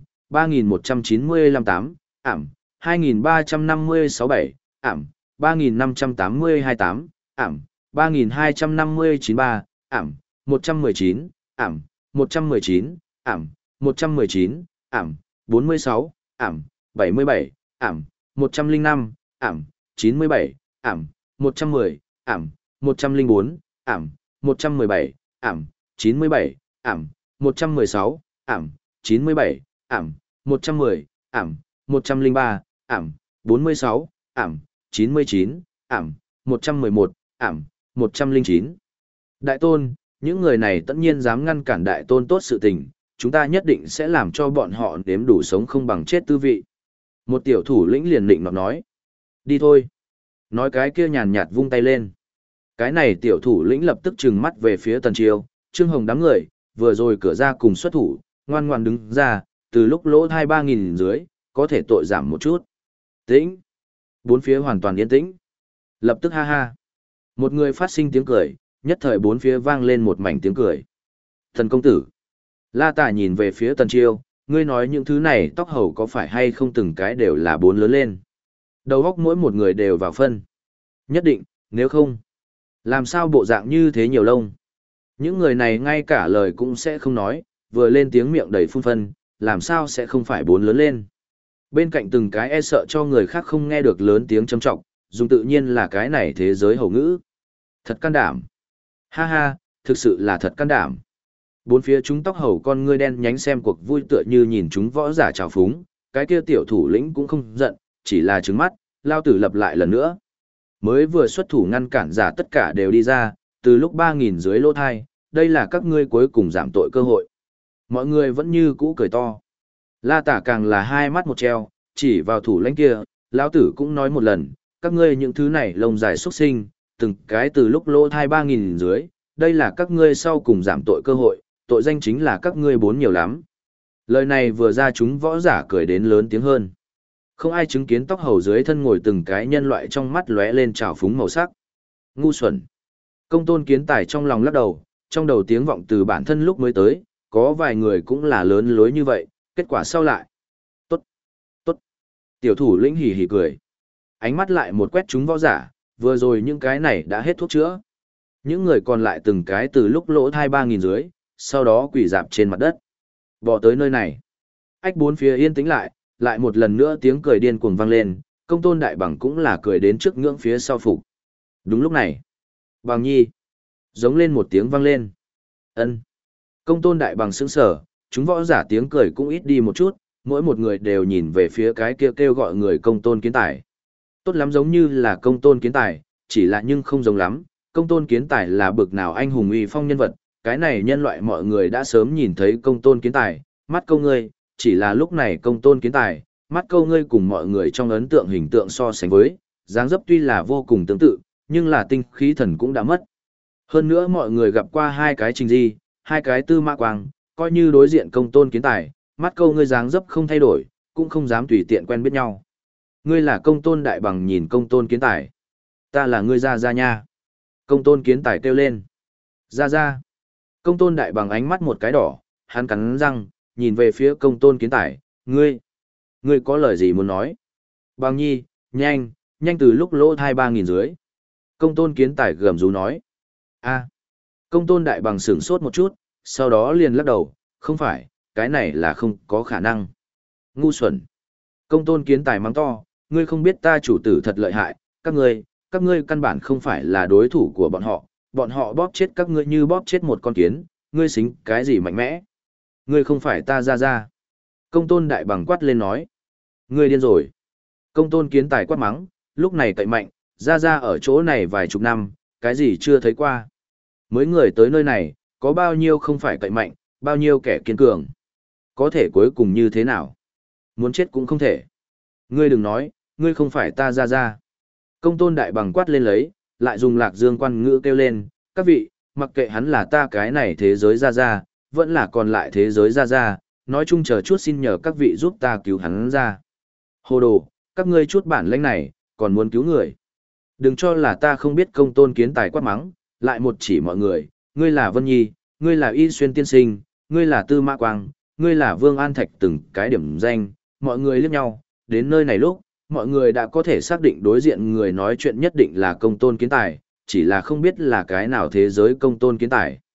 3195 8, Ảm, 2356 7, Ảm, 3582 8, Ảm, 3259 3, Ảm, 119, ảm, 119, ảm, 119, ảm, 46, ảm, 77, ảm, 105, ảm, 97, ảm, 110, ảm, 104, ảm, 117, ảm, 97, ảm, 116, ảm, 97, ảm, 110, ảm, 103, ảm, 46, ảm, 99, ảm, 111, ảm, 109. Đại tôn, những người này tất nhiên dám ngăn cản đại tôn tốt sự tình, chúng ta nhất định sẽ làm cho bọn họ nếm đủ sống không bằng chết tư vị. Một tiểu thủ lĩnh liền định nọt nói. Đi thôi. Nói cái kia nhàn nhạt vung tay lên. Cái này tiểu thủ lĩnh lập tức trừng mắt về phía Tần Chiêu, Trương Hồng đám người, vừa rồi cửa ra cùng xuất thủ, ngoan ngoan đứng ra, từ lúc lỗ 2-3 nghìn dưới, có thể tội giảm một chút. Tĩnh. Bốn phía hoàn toàn yên tĩnh. Lập tức ha ha. Một người phát sinh tiếng cười, nhất thời bốn phía vang lên một mảnh tiếng cười. Thần công tử. La Tả nhìn về phía Tần Chiêu, ngươi nói những thứ này tóc hầu có phải hay không từng cái đều là bốn lớn lên. Đầu óc mỗi một người đều vào phân. Nhất định, nếu không. Làm sao bộ dạng như thế nhiều lông. Những người này ngay cả lời cũng sẽ không nói, vừa lên tiếng miệng đầy phun phân, làm sao sẽ không phải bốn lớn lên. Bên cạnh từng cái e sợ cho người khác không nghe được lớn tiếng châm trọng, dùng tự nhiên là cái này thế giới hầu ngữ. Thật can đảm. Ha ha, thực sự là thật can đảm. Bốn phía chúng tóc hầu con ngươi đen nhánh xem cuộc vui tựa như nhìn chúng võ giả trào phúng, cái kia tiểu thủ lĩnh cũng không giận, chỉ là trừng mắt, lao tử lập lại lần nữa. Mới vừa xuất thủ ngăn cản giả tất cả đều đi ra, từ lúc 3.000 dưới lỗ thai, đây là các ngươi cuối cùng giảm tội cơ hội. Mọi người vẫn như cũ cười to. La Tả càng là hai mắt một treo, chỉ vào thủ lãnh kia, lão tử cũng nói một lần, các ngươi những thứ này lông dài xuất sinh, từng cái từ lúc lỗ thai 3.000 dưới, đây là các ngươi sau cùng giảm tội cơ hội, tội danh chính là các ngươi bốn nhiều lắm. Lời này vừa ra chúng võ giả cười đến lớn tiếng hơn. Không ai chứng kiến tóc hầu dưới thân ngồi từng cái nhân loại trong mắt lóe lên trào phúng màu sắc. Ngu xuẩn. Công tôn kiến tài trong lòng lắc đầu, trong đầu tiếng vọng từ bản thân lúc mới tới, có vài người cũng là lớn lối như vậy, kết quả sau lại. Tốt, tốt. Tiểu thủ lĩnh hì hì cười. Ánh mắt lại một quét chúng võ giả, vừa rồi những cái này đã hết thuốc chữa. Những người còn lại từng cái từ lúc lỗ thai 3.000 dưới, sau đó quỳ dạp trên mặt đất. Bỏ tới nơi này. Ách bốn phía yên tĩnh lại một lần nữa tiếng cười điên cuồng vang lên, công tôn đại bằng cũng là cười đến trước ngưỡng phía sau phục. Đúng lúc này. Bằng nhi. Giống lên một tiếng vang lên. Ân. Công tôn đại bằng sững sở, chúng võ giả tiếng cười cũng ít đi một chút, mỗi một người đều nhìn về phía cái kia kêu gọi người công tôn kiến tài. Tốt lắm giống như là công tôn kiến tài, chỉ là nhưng không giống lắm, công tôn kiến tài là bực nào anh hùng uy phong nhân vật, cái này nhân loại mọi người đã sớm nhìn thấy công tôn kiến tài, mắt câu ngươi, chỉ là lúc này công tôn kiến tài, mắt câu ngươi cùng mọi người trong ấn tượng hình tượng so sánh với, dáng dấp tuy là vô cùng tương tự, nhưng là tinh khí thần cũng đã mất. Hơn nữa mọi người gặp qua hai cái Trình Di, hai cái Tư Mã Quang, coi như đối diện công tôn kiến tài, mắt câu ngươi dáng dấp không thay đổi, cũng không dám tùy tiện quen biết nhau. Ngươi là công tôn đại bằng nhìn công tôn kiến tài. Ta là ngươi Gia Gia nha. Công tôn kiến tài kêu lên. Gia Gia. Công tôn đại bằng ánh mắt một cái đỏ, hắn cắn răng, nhìn về phía công tôn kiến tài. Ngươi có lời gì muốn nói? Bằng nhi, nhanh từ lúc lỗ thai 3.000 dưới. Công tôn kiến tài gầm rú nói. A. Công tôn đại bằng sửng sốt một chút, sau đó liền lắc đầu, không phải, cái này là không có khả năng. Ngu xuẩn. Công tôn kiến tài mắng to, ngươi không biết ta chủ tử thật lợi hại, các ngươi căn bản không phải là đối thủ của bọn họ bóp chết các ngươi như bóp chết một con kiến, ngươi xính cái gì mạnh mẽ. Ngươi không phải ta Gia Gia. Công tôn đại bằng quát lên nói. Ngươi điên rồi. Công tôn kiến tài quát mắng, lúc này cậy mạnh, Gia Gia ở chỗ này vài chục năm, cái gì chưa thấy qua. Mới người tới nơi này, có bao nhiêu không phải cậy mạnh, bao nhiêu kẻ kiên cường. Có thể cuối cùng như thế nào? Muốn chết cũng không thể. Ngươi đừng nói, ngươi không phải ta Gia Gia. Công tôn đại bằng quát lên lấy, lại dùng lạc dương quan ngữ kêu lên, các vị, mặc kệ hắn là ta cái này thế giới Gia Gia, vẫn là còn lại thế giới Gia Gia, nói chung chờ chút xin nhờ các vị giúp ta cứu hắn ra. Hồ đồ, các ngươi chút bản lĩnh này, còn muốn cứu người. Đừng cho là ta không biết công tôn kiến tài quát mắng, lại một chỉ mọi người, ngươi là Vân Nhi, ngươi là Y Xuyên Tiên Sinh, ngươi là Tư Mã Quang, ngươi là Vương An Thạch từng cái điểm danh, mọi người liếc nhau, đến nơi này lúc, mọi người đã có thể xác định đối diện người nói chuyện nhất định là công tôn kiến tài, chỉ là không biết là cái nào thế giới công tôn kiến tài.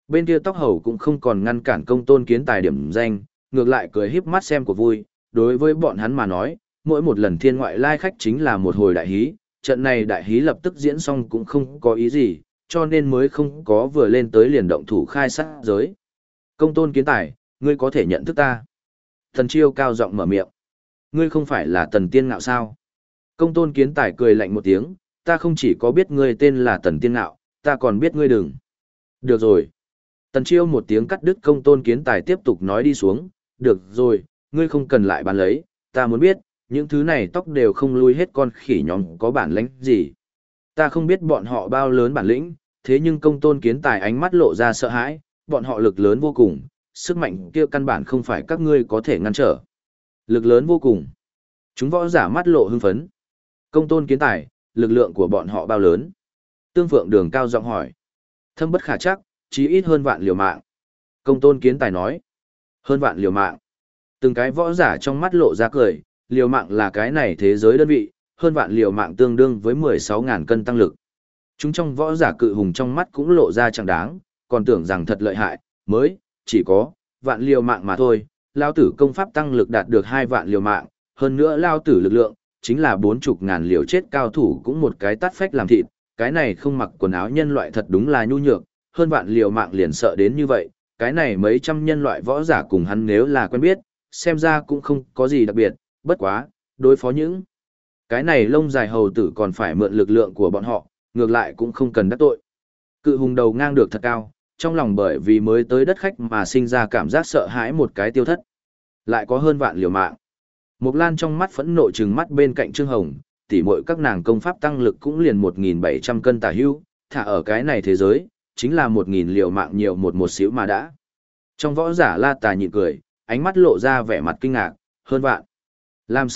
Bên kia tóc hầu cũng không còn ngăn cản công tôn kiến tài điểm danh, ngược lại cười híp mắt xem của vui, đối với bọn hắn mà nói, mỗi một lần thiên ngoại lai khách chính là một hồi đại hí, trận này đại hí lập tức diễn xong cũng không có ý gì, cho nên mới không có vừa lên tới liền động thủ khai sát giới. Công tôn kiến tài, ngươi có thể nhận thức ta. Thần Chiêu cao giọng mở miệng. Ngươi không phải là Tần Tiên Ngạo sao? Công tôn kiến tài cười lạnh một tiếng, ta không chỉ có biết ngươi tên là Tần Tiên Ngạo, ta còn biết ngươi đừng. Được rồi. Tần Chiêu một tiếng cắt đứt công tôn kiến tài tiếp tục nói đi xuống, được rồi, ngươi không cần lại bán lấy, ta muốn biết, những thứ này tóc đều không lui hết con khỉ nhóm có bản lĩnh gì. Ta không biết bọn họ bao lớn bản lĩnh, thế nhưng công tôn kiến tài ánh mắt lộ ra sợ hãi, bọn họ lực lớn vô cùng, sức mạnh kia căn bản không phải các ngươi có thể ngăn trở. Lực lớn vô cùng. Chúng võ giả mắt lộ hưng phấn. Công tôn kiến tài, lực lượng của bọn họ bao lớn? Tương Phượng Đường cao giọng hỏi. Thâm bất khả chắc, chí ít hơn vạn liều mạng. Công tôn kiến tài nói. Hơn vạn liều mạng. Từng cái võ giả trong mắt lộ ra cười, liều mạng là cái này thế giới đơn vị, hơn vạn liều mạng tương đương với 16.000 cân tăng lực. Chúng trong võ giả cự hùng trong mắt cũng lộ ra chẳng đáng, còn tưởng rằng thật lợi hại, mới, chỉ có, vạn liều mạng mà thôi, lao tử công pháp tăng lực đạt được 2 vạn liều mạng, hơn nữa lao tử lực lượng, chính là 40.000 liều chết cao thủ cũng một cái tát phách làm thịt, cái này không mặc quần áo nhân loại thật đúng là nhu nhược, hơn vạn liều mạng liền sợ đến như vậy, cái này mấy trăm nhân loại võ giả cùng hắn nếu là quen biết, xem ra cũng không có gì đặc biệt, bất quá, đối phó những cái này lông dài hầu tử còn phải mượn lực lượng của bọn họ, ngược lại cũng không cần đắc tội. Cự hùng đầu ngang được thật cao, trong lòng bởi vì mới tới đất khách mà sinh ra cảm giác sợ hãi một cái tiêu thất. Lại có hơn vạn liều mạng. Mộc Lan trong mắt phẫn nộ trừng mắt bên cạnh Trương Hồng, tỉ muội các nàng công pháp tăng lực cũng liền 1.700 cân tả hữu, thả ở cái này thế giới, chính là 1.000 liều mạng nhiều một xíu mà đã. Trong võ giả La Tà nhịn cười, ánh mắt lộ ra vẻ mặt kinh ngạc, hơn vạn. Làm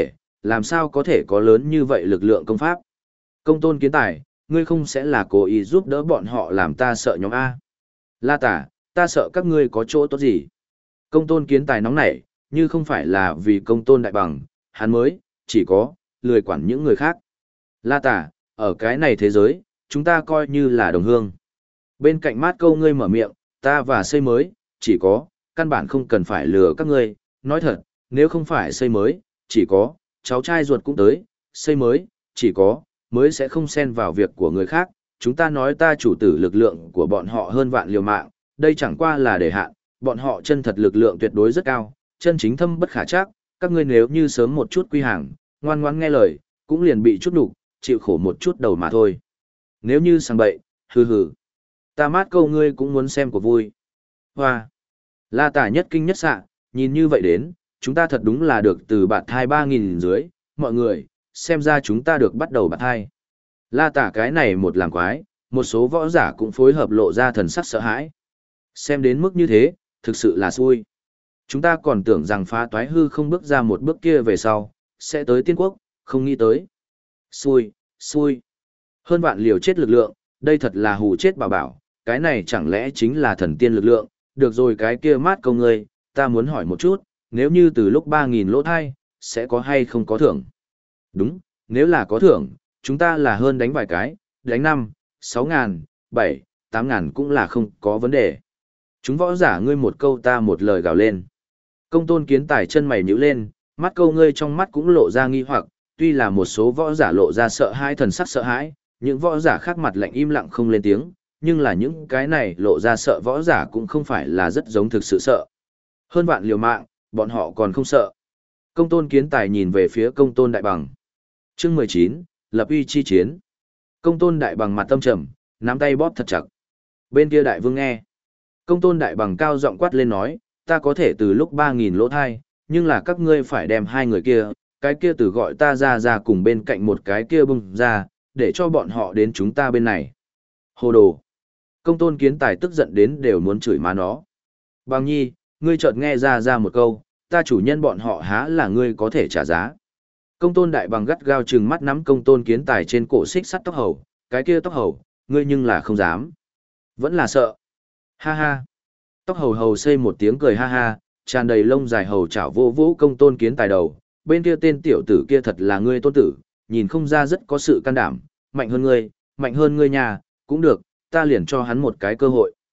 sao có thể có lớn như vậy lực lượng công pháp? Công tôn kiến tài, ngươi không sẽ là cố ý giúp đỡ bọn họ làm ta sợ nhóm A. La Tà, ta sợ các ngươi có chỗ tốt gì? Công tôn kiến tài nóng nảy, như không phải là vì công tôn đại bằng, hắn mới, chỉ có, lười quản những người khác. La Tà, ở cái này thế giới, chúng ta coi như là đồng hương. Bên cạnh mát câu ngươi mở miệng, ta và xây mới, chỉ có, căn bản không cần phải lừa các ngươi, nói thật, nếu không phải xây mới, chỉ có, cháu trai ruột cũng tới, xây mới, chỉ có, mới sẽ không xen vào việc của người khác, chúng ta nói ta chủ tử lực lượng của bọn họ hơn vạn liều mạng, đây chẳng qua là để hạn, bọn họ chân thật lực lượng tuyệt đối rất cao, chân chính thâm bất khả trắc, các ngươi nếu như sớm một chút quy hàng, ngoan ngoãn nghe lời, cũng liền bị chút đủ, chịu khổ một chút đầu mà thôi. Nếu như sang bậy, hừ hừ, ta mát câu ngươi cũng muốn xem của vui. Hoa, La Tà nhất kinh nhất xạ, nhìn như vậy đến, chúng ta thật đúng là được từ bạt thai 3.000 dưới, mọi người, xem ra chúng ta được bắt đầu bạt thai. La Tà cái này một làm quái, một số võ giả cũng phối hợp lộ ra thần sắc sợ hãi. Xem đến mức như thế, thực sự là xui. Chúng ta còn tưởng rằng phá toái hư không bước ra một bước kia về sau, sẽ tới tiên quốc, không nghĩ tới. Xui, xui. Hơn vạn liều chết lực lượng, đây thật là hù chết bảo bảo, cái này chẳng lẽ chính là thần tiên lực lượng, được rồi cái kia mát câu ngươi, ta muốn hỏi một chút, nếu như từ lúc 3.000 lỗ thai, sẽ có hay không có thưởng? Đúng, nếu là có thưởng, chúng ta là hơn đánh vài cái, đánh 5, 6.000, 7, 8.000 cũng là không có vấn đề. Chúng võ giả ngươi một câu ta một lời gào lên. Công tôn kiến tài chân mày nhíu lên, mắt câu ngươi trong mắt cũng lộ ra nghi hoặc, tuy là một số võ giả lộ ra sợ hãi thần sắc sợ hãi, những võ giả khác mặt lạnh im lặng không lên tiếng, nhưng là những cái này lộ ra sợ võ giả cũng không phải là rất giống thực sự sợ. Hơn vạn liều mạng, bọn họ còn không sợ. Công tôn kiến tài nhìn về phía công tôn đại bằng. Chương 19, lập uy chi chiến. Công tôn đại bằng mặt tâm trầm, nắm tay bóp thật chặt. Bên kia đại vương nghe. Công tôn đại bằng cao giọng quát lên nói, ta có thể từ lúc 3.000 lỗ thai, nhưng là các ngươi phải đem hai người kia, cái kia từ gọi ta ra cùng bên cạnh một cái kia bung ra, để cho bọn họ đến chúng ta bên này. Hồ đồ. Công tôn kiến tài tức giận đến đều muốn chửi má nó. Bằng nhi, ngươi chợt nghe ra một câu, ta chủ nhân bọn họ há là ngươi có thể trả giá. Công tôn đại bằng gắt gao trừng mắt nắm công tôn kiến tài trên cổ xích sắt tóc hầu, cái kia tóc hầu, ngươi nhưng là không dám. Vẫn là sợ. Ha ha. Tóc hầu hầu xây một tiếng cười ha ha, tràn đầy lông dài hầu chảo vô vũ công tôn kiến tài đầu, bên kia tên tiểu tử kia thật là ngươi tôn tử, nhìn không ra rất có sự can đảm, mạnh hơn ngươi nhà, cũng được, ta liền cho hắn một cái cơ hội.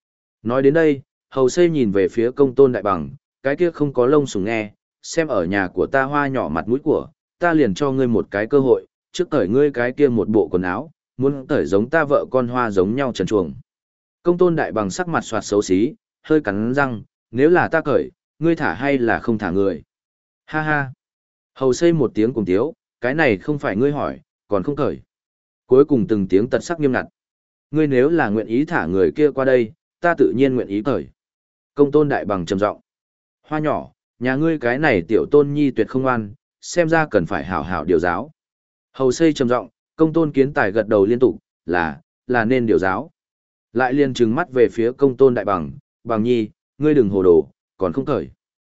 Nói đến đây, hầu xây nhìn về phía công tôn đại bằng, cái kia không có lông sủng nghe, xem ở nhà của ta hoa nhỏ mặt mũi của, ta liền cho ngươi một cái cơ hội, trước cởi ngươi cái kia một bộ quần áo, muốn cởi giống ta vợ con hoa giống nhau trần truồng. Công tôn đại bằng sắc mặt soạt xấu xí, hơi cắn răng, nếu là ta cởi, ngươi thả hay là không thả người. Ha ha. Hầu xây một tiếng cùng tiếu, cái này không phải ngươi hỏi, còn không cởi. Cuối cùng từng tiếng tật sắc nghiêm ngặt. Ngươi nếu là nguyện ý thả người kia qua đây, ta tự nhiên nguyện ý cởi. Công tôn đại bằng trầm giọng. Hoa nhỏ, nhà ngươi cái này tiểu tôn nhi tuyệt không ngoan, xem ra cần phải hảo hảo điều giáo. Hầu xây trầm giọng, công tôn kiến tài gật đầu liên tục, là nên điều giáo. Lại liền trừng mắt về phía công tôn đại bằng, bằng nhi, ngươi đừng hồ đồ, còn không cởi.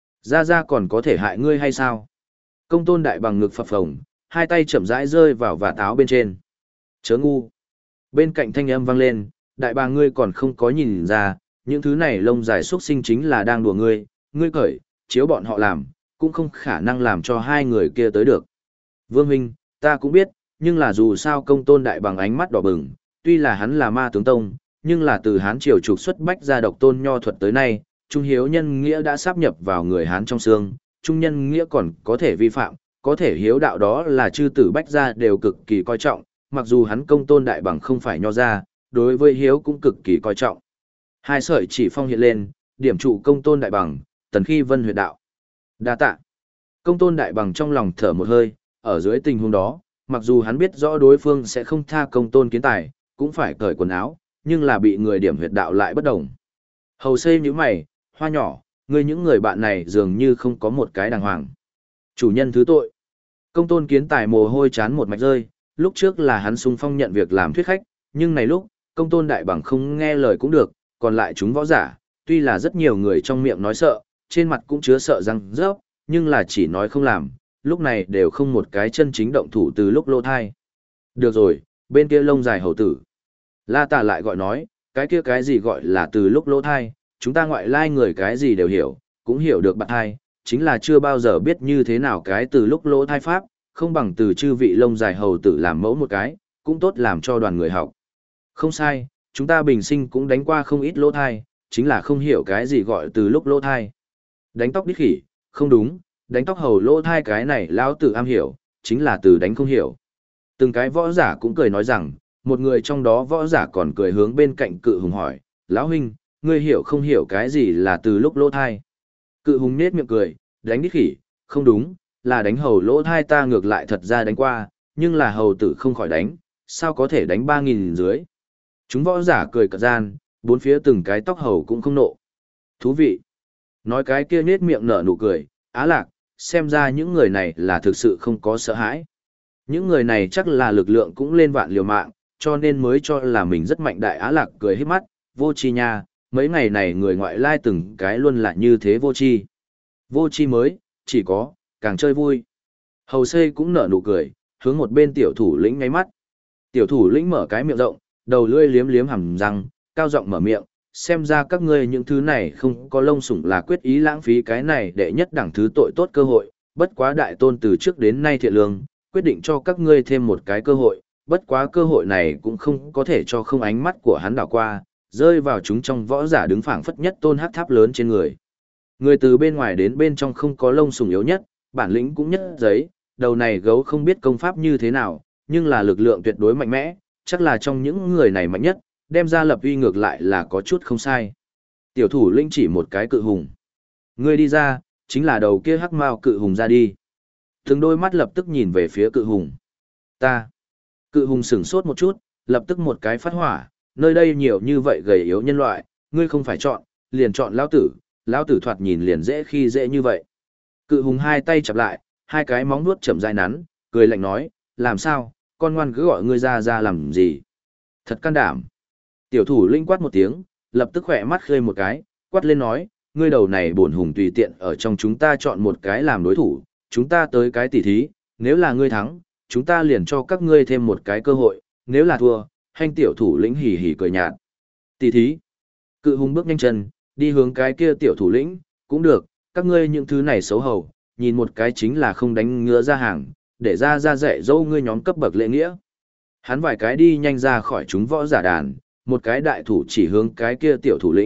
Ra còn có thể hại ngươi hay sao? Công tôn đại bằng ngực phập phồng, hai tay chậm rãi rơi vào vạt áo bên trên. Chớ ngu. Bên cạnh thanh âm vang lên, đại bàng ngươi còn không có nhìn ra, những thứ này lông dài xuất sinh chính là đang đùa ngươi, ngươi cởi, chiếu bọn họ làm, cũng không khả năng làm cho hai người kia tới được. Vương huynh, ta cũng biết, nhưng là dù sao công tôn đại bằng ánh mắt đỏ bừng, tuy là hắn là ma tướng tông, nhưng là từ Hán triều trục xuất bách gia độc tôn nho thuật tới nay, trung hiếu nhân nghĩa đã sáp nhập vào người Hán trong xương, trung nhân nghĩa còn có thể vi phạm, có thể hiếu đạo đó là chư tử bách gia đều cực kỳ coi trọng, mặc dù hắn công tôn đại bằng không phải nho gia, đối với hiếu cũng cực kỳ coi trọng. Hai sợi chỉ phong hiện lên, điểm trụ công tôn đại bằng, tần khi vân huyệt đạo. Đa tạ. Công tôn đại bằng trong lòng thở một hơi, ở dưới tình huống đó, mặc dù hắn biết rõ đối phương sẽ không tha công tôn kiến tài, cũng phải cởi quần áo, nhưng là bị người điểm huyệt đạo lại bất đồng. Hầu xây như mày, hoa nhỏ, ngươi những người bạn này dường như không có một cái đàng hoàng. Chủ nhân thứ tội. Công tôn kiến tài mồ hôi chán một mạch rơi, lúc trước là hắn xung phong nhận việc làm thuyết khách, nhưng này lúc, công tôn đại bằng không nghe lời cũng được, còn lại chúng võ giả, tuy là rất nhiều người trong miệng nói sợ, trên mặt cũng chứa sợ răng rớp, nhưng là chỉ nói không làm, lúc này đều không một cái chân chính động thủ từ lúc lô thai. Được rồi, bên kia lông dài hầu tử. La Tà lại gọi nói, cái kia cái gì gọi là từ lúc lỗ thai, chúng ta ngoại lai người cái gì đều hiểu, cũng hiểu được bạn thai, chính là chưa bao giờ biết như thế nào cái từ lúc lỗ thai pháp, không bằng từ chư vị lông dài hầu tử làm mẫu một cái, cũng tốt làm cho đoàn người học. Không sai, chúng ta bình sinh cũng đánh qua không ít lỗ thai, chính là không hiểu cái gì gọi từ lúc lỗ thai. Đánh tóc đít khỉ, không đúng, đánh tóc hầu lỗ thai cái này lão tử am hiểu, chính là từ đánh không hiểu. Từng cái võ giả cũng cười nói rằng, một người trong đó võ giả còn cười hướng bên cạnh cự hùng hỏi, lão huynh, ngươi hiểu không hiểu cái gì là từ lúc lỗ thai? Cự hùng nết miệng cười, đánh đít khỉ, không đúng, là đánh hầu lỗ thai ta ngược lại thật ra đánh qua, nhưng là hầu tử không khỏi đánh, sao có thể đánh 3.000 dưới? Chúng võ giả cười cợt gian, bốn phía từng cái tóc hầu cũng không nộ. Thú vị. Nói cái kia nết miệng nở nụ cười, Á Lạc, xem ra những người này là thực sự không có sợ hãi. Những người này chắc là lực lượng cũng lên vạn liều mạng, cho nên mới cho là mình rất mạnh. Đại Á Lạc cười hết mắt, vô chi nha, mấy ngày này người ngoại lai từng cái luôn là như thế vô chi. Vô chi mới, chỉ có, càng chơi vui. Hầu xây cũng nở nụ cười, hướng một bên tiểu thủ lĩnh ngáy mắt. Tiểu thủ lĩnh mở cái miệng rộng, đầu lưỡi liếm liếm hàm răng, cao giọng mở miệng, xem ra các ngươi những thứ này không có lông sủng là quyết ý lãng phí cái này để nhất đẳng thứ tội tốt cơ hội, bất quá đại tôn từ trước đến nay thiện lương, quyết định cho các ngươi thêm một cái cơ hội, bất quá cơ hội này cũng không có thể cho không ánh mắt của hắn đảo qua, rơi vào chúng trong võ giả đứng phảng phất nhất tôn hắc tháp lớn trên người. Người từ bên ngoài đến bên trong không có lông sủng yếu nhất, bản lĩnh cũng nhất giấy, đầu này gấu không biết công pháp như thế nào, nhưng là lực lượng tuyệt đối mạnh mẽ, chắc là trong những người này mạnh nhất, đem ra lập uy ngược lại là có chút không sai. Tiểu thủ lĩnh chỉ một cái cự hùng. Ngươi đi ra, chính là đầu kia hắc mao cự hùng ra đi. Từng đôi mắt lập tức nhìn về phía cự hùng. Ta. Cự hùng sửng sốt một chút, lập tức một cái phát hỏa, nơi đây nhiều như vậy gầy yếu nhân loại, ngươi không phải chọn, liền chọn lão tử thoạt nhìn liền dễ khi dễ như vậy. Cự hùng hai tay chặp lại, hai cái móng vuốt chậm rãi nắn, cười lạnh nói, làm sao, con ngoan cứ gọi ngươi ra làm gì. Thật can đảm. Tiểu thủ linh quát một tiếng, lập tức khỏe mắt khơi một cái, quát lên nói, ngươi đầu này bổn hùng tùy tiện ở trong chúng ta chọn một cái làm đối thủ, chúng ta tới cái tỉ thí, nếu là ngươi thắng, chúng ta liền cho các ngươi thêm một cái cơ hội, nếu là thua, hành tiểu thủ lĩnh hỉ hỉ cười nhạt. Tỉ thí. Cự hùng bước nhanh chân, đi hướng cái kia tiểu thủ lĩnh, cũng được, các ngươi những thứ này xấu hầu, nhìn một cái chính là không đánh ngựa ra hàng, để ra dạy dỗ ngươi nhóm cấp bậc lễ nghĩa. Hắn vài cái đi nhanh ra khỏi chúng võ giả đàn, một cái đại thủ chỉ hướng cái kia tiểu thủ lĩnh,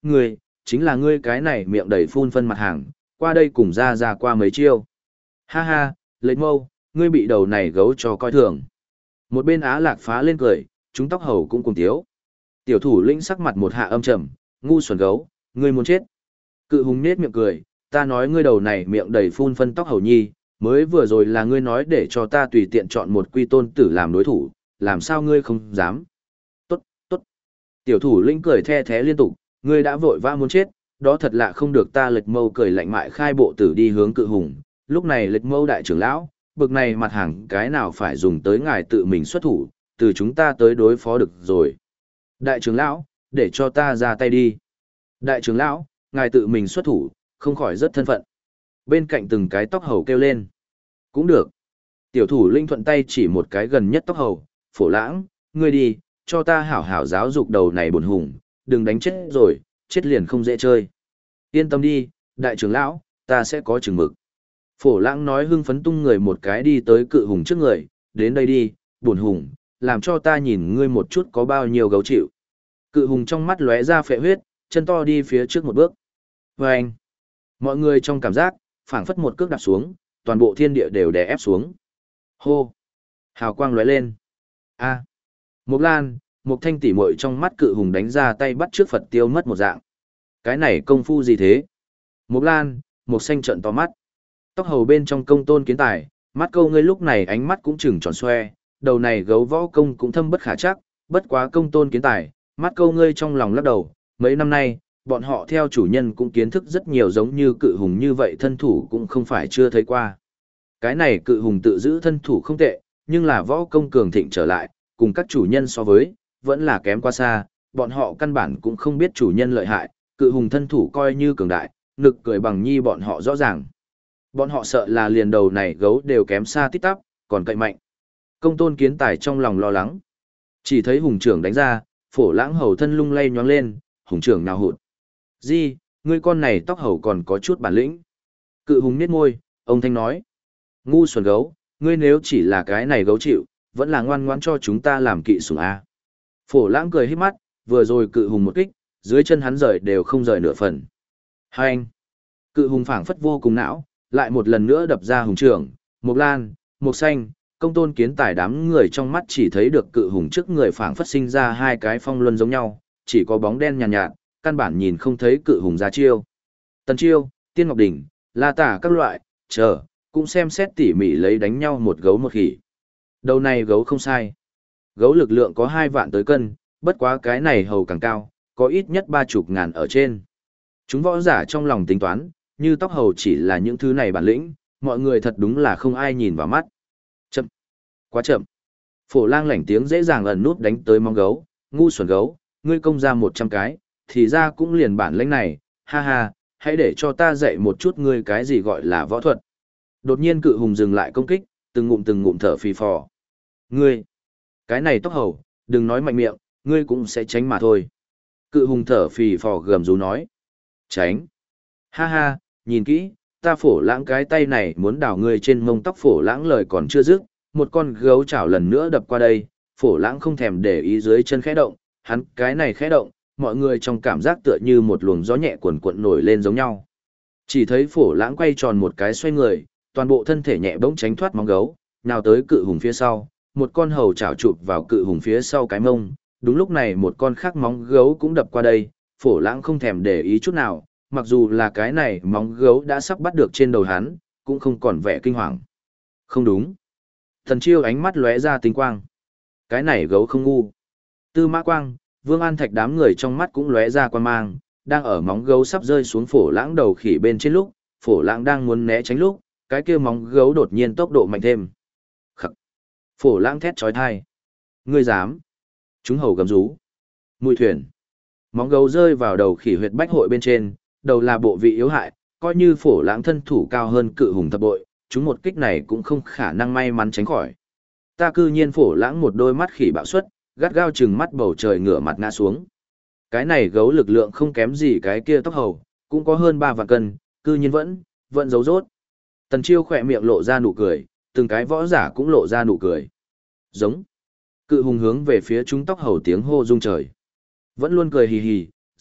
ngươi, chính là ngươi cái này miệng đầy phun phân mặt hàng, qua đây cùng ra qua mấy chiêu. Ha ha, lệnh mâu, ngươi bị đầu này gấu cho coi thường. Một bên Á Lạc phá lên cười, chúng tóc hầu cũng cùng tiếu. Tiểu thủ lĩnh sắc mặt một hạ âm trầm, ngu xuẩn gấu, ngươi muốn chết. Cự hùng nết miệng cười, ta nói ngươi đầu này miệng đầy phun phân tóc hầu nhi, mới vừa rồi là ngươi nói để cho ta tùy tiện chọn một quy tôn tử làm đối thủ, làm sao ngươi không dám. Tốt, tốt. Tiểu thủ lĩnh cười the thé liên tục, ngươi đã vội vã muốn chết, đó thật lạ không được. Ta Lệch Mâu cười lạnh mại khai bộ tử đi hướng Cự hùng, lúc này Lệch Mâu đại trưởng lão, bực này mặt hàng cái nào phải dùng tới ngài tự mình xuất thủ, từ chúng ta tới đối phó được rồi. Đại trưởng lão, để cho ta ra tay đi. Đại trưởng lão, ngài tự mình xuất thủ, không khỏi rất thân phận. Bên cạnh từng cái tóc hầu kêu lên. Cũng được. Tiểu thủ linh thuận tay chỉ một cái gần nhất tóc hầu, Phổ Lãng, ngươi đi, cho ta hảo hảo giáo dục đầu này buồn hùng, đừng đánh chết rồi, chết liền không dễ chơi. Yên tâm đi, đại trưởng lão, ta sẽ có chừng mực. Phổ Lãng nói hưng phấn tung người một cái đi tới Cự hùng trước người, đến đây đi, buồn hùng, làm cho ta nhìn ngươi một chút có bao nhiêu gấu chịu. Cự hùng trong mắt lóe ra phệ huyết, chân to đi phía trước một bước. Và anh, mọi người trong cảm giác, phảng phất một cước đạp xuống, toàn bộ thiên địa đều đè ép xuống. Hô! Hào quang lóe lên. A! Mộc Lan, Mộc Thanh tỉ muội trong mắt Cự hùng đánh ra tay bắt trước Phật tiêu mất một dạng. Cái này công phu gì thế? Mộc Lan, Mộc Xanh trợn to mắt. Tóc hầu bên trong Công Tôn Kiến Tài, mắt câu ngươi lúc này ánh mắt cũng trừng tròn xoe, đầu này gấu võ công cũng thâm bất khả chắc, bất quá Công Tôn Kiến Tài, mắt câu ngươi trong lòng lắc đầu, mấy năm nay, bọn họ theo chủ nhân cũng kiến thức rất nhiều giống như Cự hùng như vậy thân thủ cũng không phải chưa thấy qua. Cái này Cự hùng tự giữ thân thủ không tệ, nhưng là võ công cường thịnh trở lại, cùng các chủ nhân so với, vẫn là kém quá xa, bọn họ căn bản cũng không biết chủ nhân lợi hại, Cự hùng thân thủ coi như cường đại, nực cười bằng nhi bọn họ rõ ràng. Bọn họ sợ là liền đầu này gấu đều kém xa tít tắp, còn cậy mạnh. Công Tôn Kiến Tài trong lòng lo lắng. Chỉ thấy hùng trưởng đánh ra, Phổ Lãng hầu thân lung lay nhoáng lên, hùng trưởng nào hụt. Di, ngươi con này tóc hầu còn có chút bản lĩnh. Cự hùng niết môi, ông thanh nói. Ngu xuẩn gấu, ngươi nếu chỉ là cái này gấu chịu, vẫn là ngoan ngoãn cho chúng ta làm kỵ sủng A. Phổ Lãng cười hít mắt, vừa rồi Cự hùng một kích, dưới chân hắn rời đều không rời nửa phần. Hai anh. Cự hùng phảng phất vô cùng não, lại một lần nữa đập ra hùng trưởng, Mộc Lan, Mộc Xanh, Công Tôn Kiến Tài đám người trong mắt chỉ thấy được Cự hùng trước người phảng phất sinh ra hai cái phong luân giống nhau, chỉ có bóng đen nhàn nhạt, căn bản nhìn không thấy Cự hùng ra chiêu. Tần Chiêu, Tiên Ngọc Đỉnh, La Tả các loại, chờ, cũng xem xét tỉ mỉ lấy đánh nhau một gấu một khỉ. Đầu này gấu không sai. Gấu lực lượng có 2 vạn tới cân, bất quá cái này hầu càng cao, có ít nhất 30.000 ở trên. Chúng võ giả trong lòng tính toán, như tóc hầu chỉ là những thứ này bản lĩnh, mọi người thật đúng là không ai nhìn vào mắt. Chậm, quá chậm. Phổ Lang lảnh tiếng dễ dàng ẩn nút đánh tới mong gấu, ngu xuẩn gấu, ngươi công ra 100 cái, thì ra cũng liền bản lĩnh này, ha ha, hãy để cho ta dạy một chút ngươi cái gì gọi là võ thuật. Đột nhiên Cự hùng dừng lại công kích, từng ngụm thở phì phò. Ngươi, cái này tóc hầu, đừng nói mạnh miệng, ngươi cũng sẽ tránh mà thôi. Cự hùng thở phì phò gầm rú nói. Tránh. Ha ha, nhìn kỹ, ta Phổ Lãng cái tay này muốn đào ngươi trên mông. Tóc Phổ Lãng lời còn chưa dứt, một con gấu chảo lần nữa đập qua đây, Phổ Lãng không thèm để ý dưới chân khẽ động, hắn cái này khẽ động, mọi người trong cảm giác tựa như một luồng gió nhẹ cuồn cuộn nổi lên giống nhau. Chỉ thấy Phổ Lãng quay tròn một cái xoay người, toàn bộ thân thể nhẹ bỗng tránh thoát móng gấu, nào tới Cự hùng phía sau, một con hầu chảo chụp vào Cự hùng phía sau cái mông, đúng lúc này một con khác móng gấu cũng đập qua đây, Phổ Lãng không thèm để ý chút nào, mặc dù là cái này móng gấu đã sắp bắt được trên đầu hắn, cũng không còn vẻ kinh hoàng. Không đúng. Thần Chiêu ánh mắt lóe ra tinh quang. Cái này gấu không ngu. Tư Mã Quang, Vương An Thạch đám người trong mắt cũng lóe ra quan mang, đang ở móng gấu sắp rơi xuống Phổ Lãng đầu khỉ bên trên lúc, Phổ Lãng đang muốn né tránh lúc, cái kia móng gấu đột nhiên tốc độ mạnh thêm. Khắc. Phổ Lãng thét chói tai. Ngươi dám? Chúng hầu gầm rú. Mùi thuyền. Móng gấu rơi vào đầu khỉ huyệt bách hội bên trên, đầu là bộ vị yếu hại, coi như Phổ Lãng thân thủ cao hơn Cự hùng thập bội, chúng một kích này cũng không khả năng may mắn tránh khỏi. Ta cư nhiên Phổ Lãng một đôi mắt khỉ bạo xuất, gắt gao chừng mắt bầu trời ngửa mặt ngã xuống. Cái này gấu lực lượng không kém gì cái kia tóc hầu, cũng có hơn 3 vạn cân, cư nhiên vẫn giấu rốt. Tần Chiêu khỏe miệng lộ ra nụ cười, từng cái võ giả cũng lộ ra nụ cười. Giống. Cự hùng hướng về phía chúng tóc hầu tiếng hô rung trời. Vẫn luôn cười hì hì,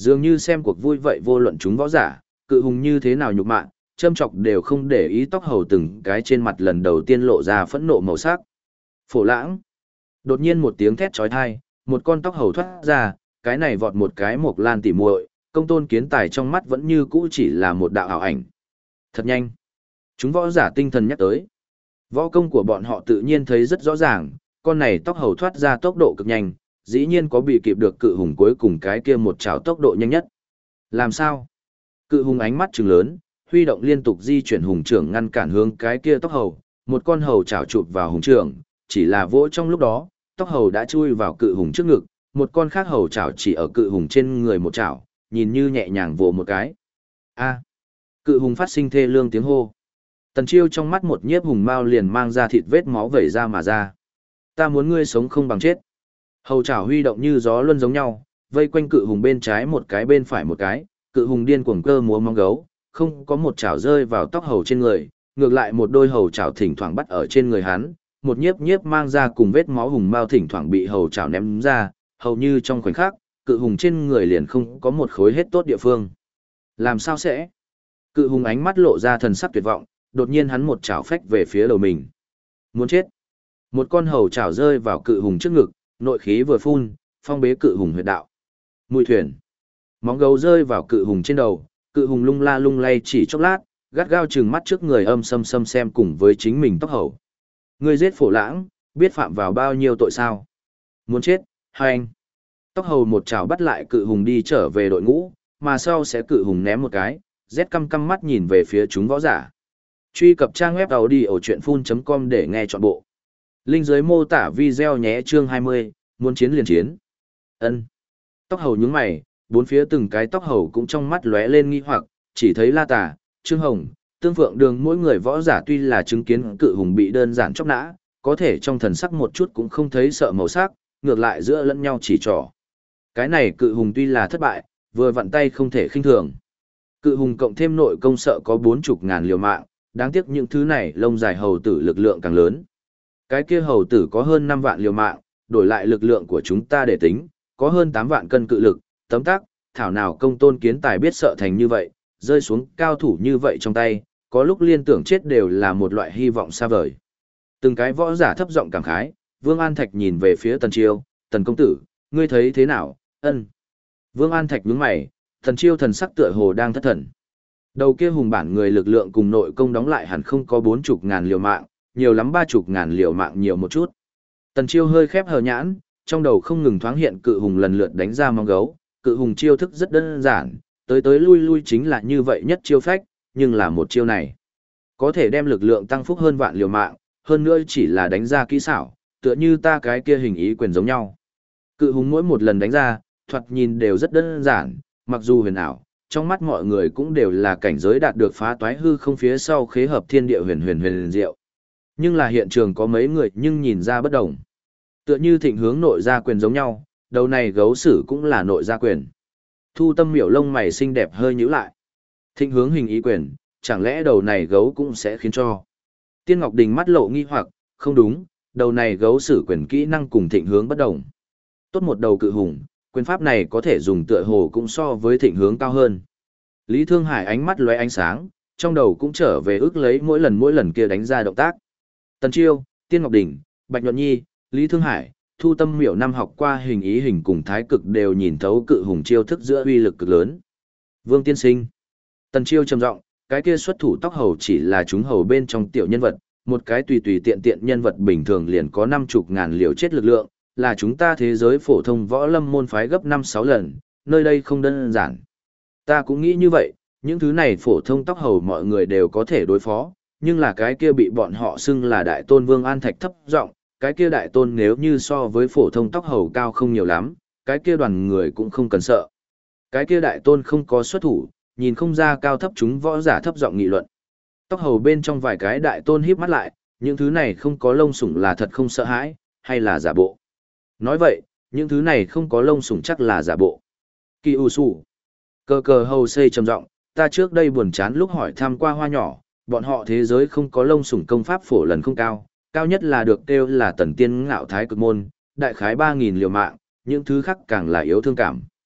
Dường như xem cuộc vui vậy, vô luận chúng võ giả, cự hùng như thế nào nhục mạ, châm chọc đều không để ý. Tóc hầu từng cái trên mặt lần đầu tiên lộ ra phẫn nộ màu sắc. Phổ Lãng. Đột nhiên một tiếng thét chói tai, một con tóc hầu thoát ra, cái này vọt một cái Mộc Lan tỉ muội, Công Tôn Kiến Tài trong mắt vẫn như cũ chỉ là một đạo ảo ảnh. Thật nhanh. Chúng võ giả tinh thần nhắc tới. Võ công của bọn họ tự nhiên thấy rất rõ ràng, con này tóc hầu thoát ra tốc độ cực nhanh, dĩ nhiên có bị kịp được cự hùng cuối cùng cái kia một trảo tốc độ nhanh nhất. Làm sao? Cự hùng ánh mắt trừng lớn, huy động liên tục di chuyển hùng trưởng ngăn cản hướng cái kia tóc hầu, một con hầu chảo chụp vào hùng trưởng, chỉ là vỗ trong lúc đó, tóc hầu đã chui vào cự hùng trước ngực, một con khác hầu chảo chỉ ở cự hùng trên người một chảo, nhìn như nhẹ nhàng vỗ một cái. A! Cự hùng phát sinh thê lương tiếng hô. Tần Chiêu trong mắt một nhiếp hùng mao liền mang ra thịt vết máu vẩy ra mà ra. Ta muốn ngươi sống không bằng chết. Hầu chảo huy động như gió luân giống nhau, vây quanh cự hùng bên trái một cái bên phải một cái, cự hùng điên cuồng cơ múa móng gấu, không có một chảo rơi vào tóc hầu trên người, ngược lại một đôi hầu chảo thỉnh thoảng bắt ở trên người hắn, một nhiếp nhiếp mang ra cùng vết máu hùng mao thỉnh thoảng bị hầu chảo ném ra, hầu như trong khoảnh khắc, cự hùng trên người liền không có một khối hết tốt địa phương. Làm sao sẽ? Cự hùng ánh mắt lộ ra thần sắc tuyệt vọng, đột nhiên hắn một chảo phách về phía đầu mình. Muốn chết. Một con hầu chảo rơi vào cự hùng trước ngực, nội khí vừa phun, phong bế cự hùng huyệt đạo. Mùi thuyền. Móng gấu rơi vào cự hùng trên đầu, cự hùng lung la lung lay chỉ chốc lát, gắt gao trừng mắt trước người âm sâm sâm xem cùng với chính mình tóc hầu. Ngươi giết Phổ Lãng, biết phạm vào bao nhiêu tội sao? Muốn chết, hay anh? Tóc hầu một chảo bắt lại cự hùng đi trở về đội ngũ, mà sau sẽ cự hùng ném một cái, rét căm căm mắt nhìn về phía chúng võ giả. Truy cập trang web audiochuyenphun.com để nghe trọn bộ. Link dưới mô tả video nhé. Chương 20, muốn chiến liền chiến. Ân. Tóc hầu nhướng mày, bốn phía từng cái tóc hầu cũng trong mắt lóe lên nghi hoặc, chỉ thấy La Tả, Trương Hồng, Tương Phượng Đường mỗi người võ giả tuy là chứng kiến cự hùng bị đơn giản chóc nã, có thể trong thần sắc một chút cũng không thấy sợ màu sắc, ngược lại giữa lẫn nhau chỉ trỏ. Cái này cự hùng tuy là thất bại, vừa vặn tay không thể khinh thường. Cự hùng cộng thêm nội công sợ có 40.000 liều mạng, đáng tiếc những thứ này lông dài hầu tử lực lượng càng lớn. Cái kia hầu tử có hơn 5 vạn liều mạng, đổi lại lực lượng của chúng ta để tính, có hơn 8 vạn cân cự lực, tấm tắc, thảo nào Công Tôn Kiến Tài biết sợ thành như vậy, rơi xuống cao thủ như vậy trong tay, có lúc liên tưởng chết đều là một loại hy vọng xa vời. Từng cái võ giả thấp giọng cảm khái, Vương An Thạch nhìn về phía Tần Chiêu, Tần công tử, ngươi thấy thế nào? Ân. Vương An Thạch nhướng mày, Tần Chiêu thần sắc tựa hồ đang thất thần. Đầu kia hùng bản người lực lượng cùng nội công đóng lại hẳn không có 40.000 liều mạng, nhiều lắm 30.000 liều mạng nhiều một chút. Tần Chiêu hơi khép hờ nhãn, trong đầu không ngừng thoáng hiện cự hùng lần lượt đánh ra móng gấu, cự hùng chiêu thức rất đơn giản, tới tới lui lui chính là như vậy nhất chiêu phách, nhưng là một chiêu này có thể đem lực lượng tăng phúc hơn vạn liều mạng, hơn nữa chỉ là đánh ra kỹ xảo, tựa như ta cái kia hình ý quyền giống nhau. Cự hùng mỗi một lần đánh ra, thoạt nhìn đều rất đơn giản, mặc dù huyền ảo, trong mắt mọi người cũng đều là cảnh giới đạt được phá toái hư không phía sau khế hợp thiên địa huyền huyền huyền diệu. Nhưng là hiện trường có mấy người nhưng nhìn ra bất đồng. Tựa như Thịnh Hướng nội gia quyền giống nhau, đầu này gấu sử cũng là nội gia quyền. Thu Tâm miểu lông mày xinh đẹp hơi nhíu lại. Thịnh Hướng hình ý quyền, chẳng lẽ đầu này gấu cũng sẽ khiến cho. Tiên Ngọc Đình mắt lộ nghi hoặc, không đúng, đầu này gấu sử quyền kỹ năng cùng Thịnh Hướng bất đồng. Tốt một đầu cự hùng, quyền pháp này có thể dùng tựa hồ cũng so với Thịnh Hướng cao hơn. Lý Thương Hải ánh mắt lóe ánh sáng, trong đầu cũng trở về ước lấy mỗi lần kia đánh ra động tác. Tần Chiêu, Tiên Ngọc Đình, Bạch Nhuận Nhi, Lý Thương Hải, Thu Tâm miểu năm học qua hình ý hình cùng thái cực đều nhìn thấu cự hùng chiêu thức giữa uy lực cực lớn. Vương tiên sinh. Tần Chiêu trầm giọng, cái kia xuất thủ tóc hầu chỉ là chúng hầu bên trong tiểu nhân vật, một cái tùy tùy tiện tiện nhân vật bình thường liền có 50.000 liều chết lực lượng, là chúng ta thế giới phổ thông võ lâm môn phái gấp 5-6 lần, nơi đây không đơn giản. Ta cũng nghĩ như vậy, những thứ này phổ thông tóc hầu mọi người đều có thể đối phó, nhưng là cái kia bị bọn họ xưng là đại tôn Vương An Thạch thấp giọng, cái kia đại tôn nếu như so với phổ thông tóc hầu cao không nhiều lắm, cái kia đoàn người cũng không cần sợ. Cái kia đại tôn không có xuất thủ, nhìn không ra cao thấp chúng võ giả thấp giọng nghị luận. Tóc hầu bên trong vài cái đại tôn híp mắt lại, những thứ này không có lông sủng là thật không sợ hãi, hay là giả bộ. Nói vậy, những thứ này không có lông sủng chắc là giả bộ. Kỳ U Sủ. Cờ cờ hầu xây trầm giọng, ta trước đây buồn chán lúc hỏi thăm qua hoa nhỏ, bọn họ thế giới không có lông sủng công pháp phổ lần không cao, cao nhất là được kêu là tần tiên ngạo thái cực môn, đại khái 3.000 liều mạng, những thứ khác càng là yếu thương cảm.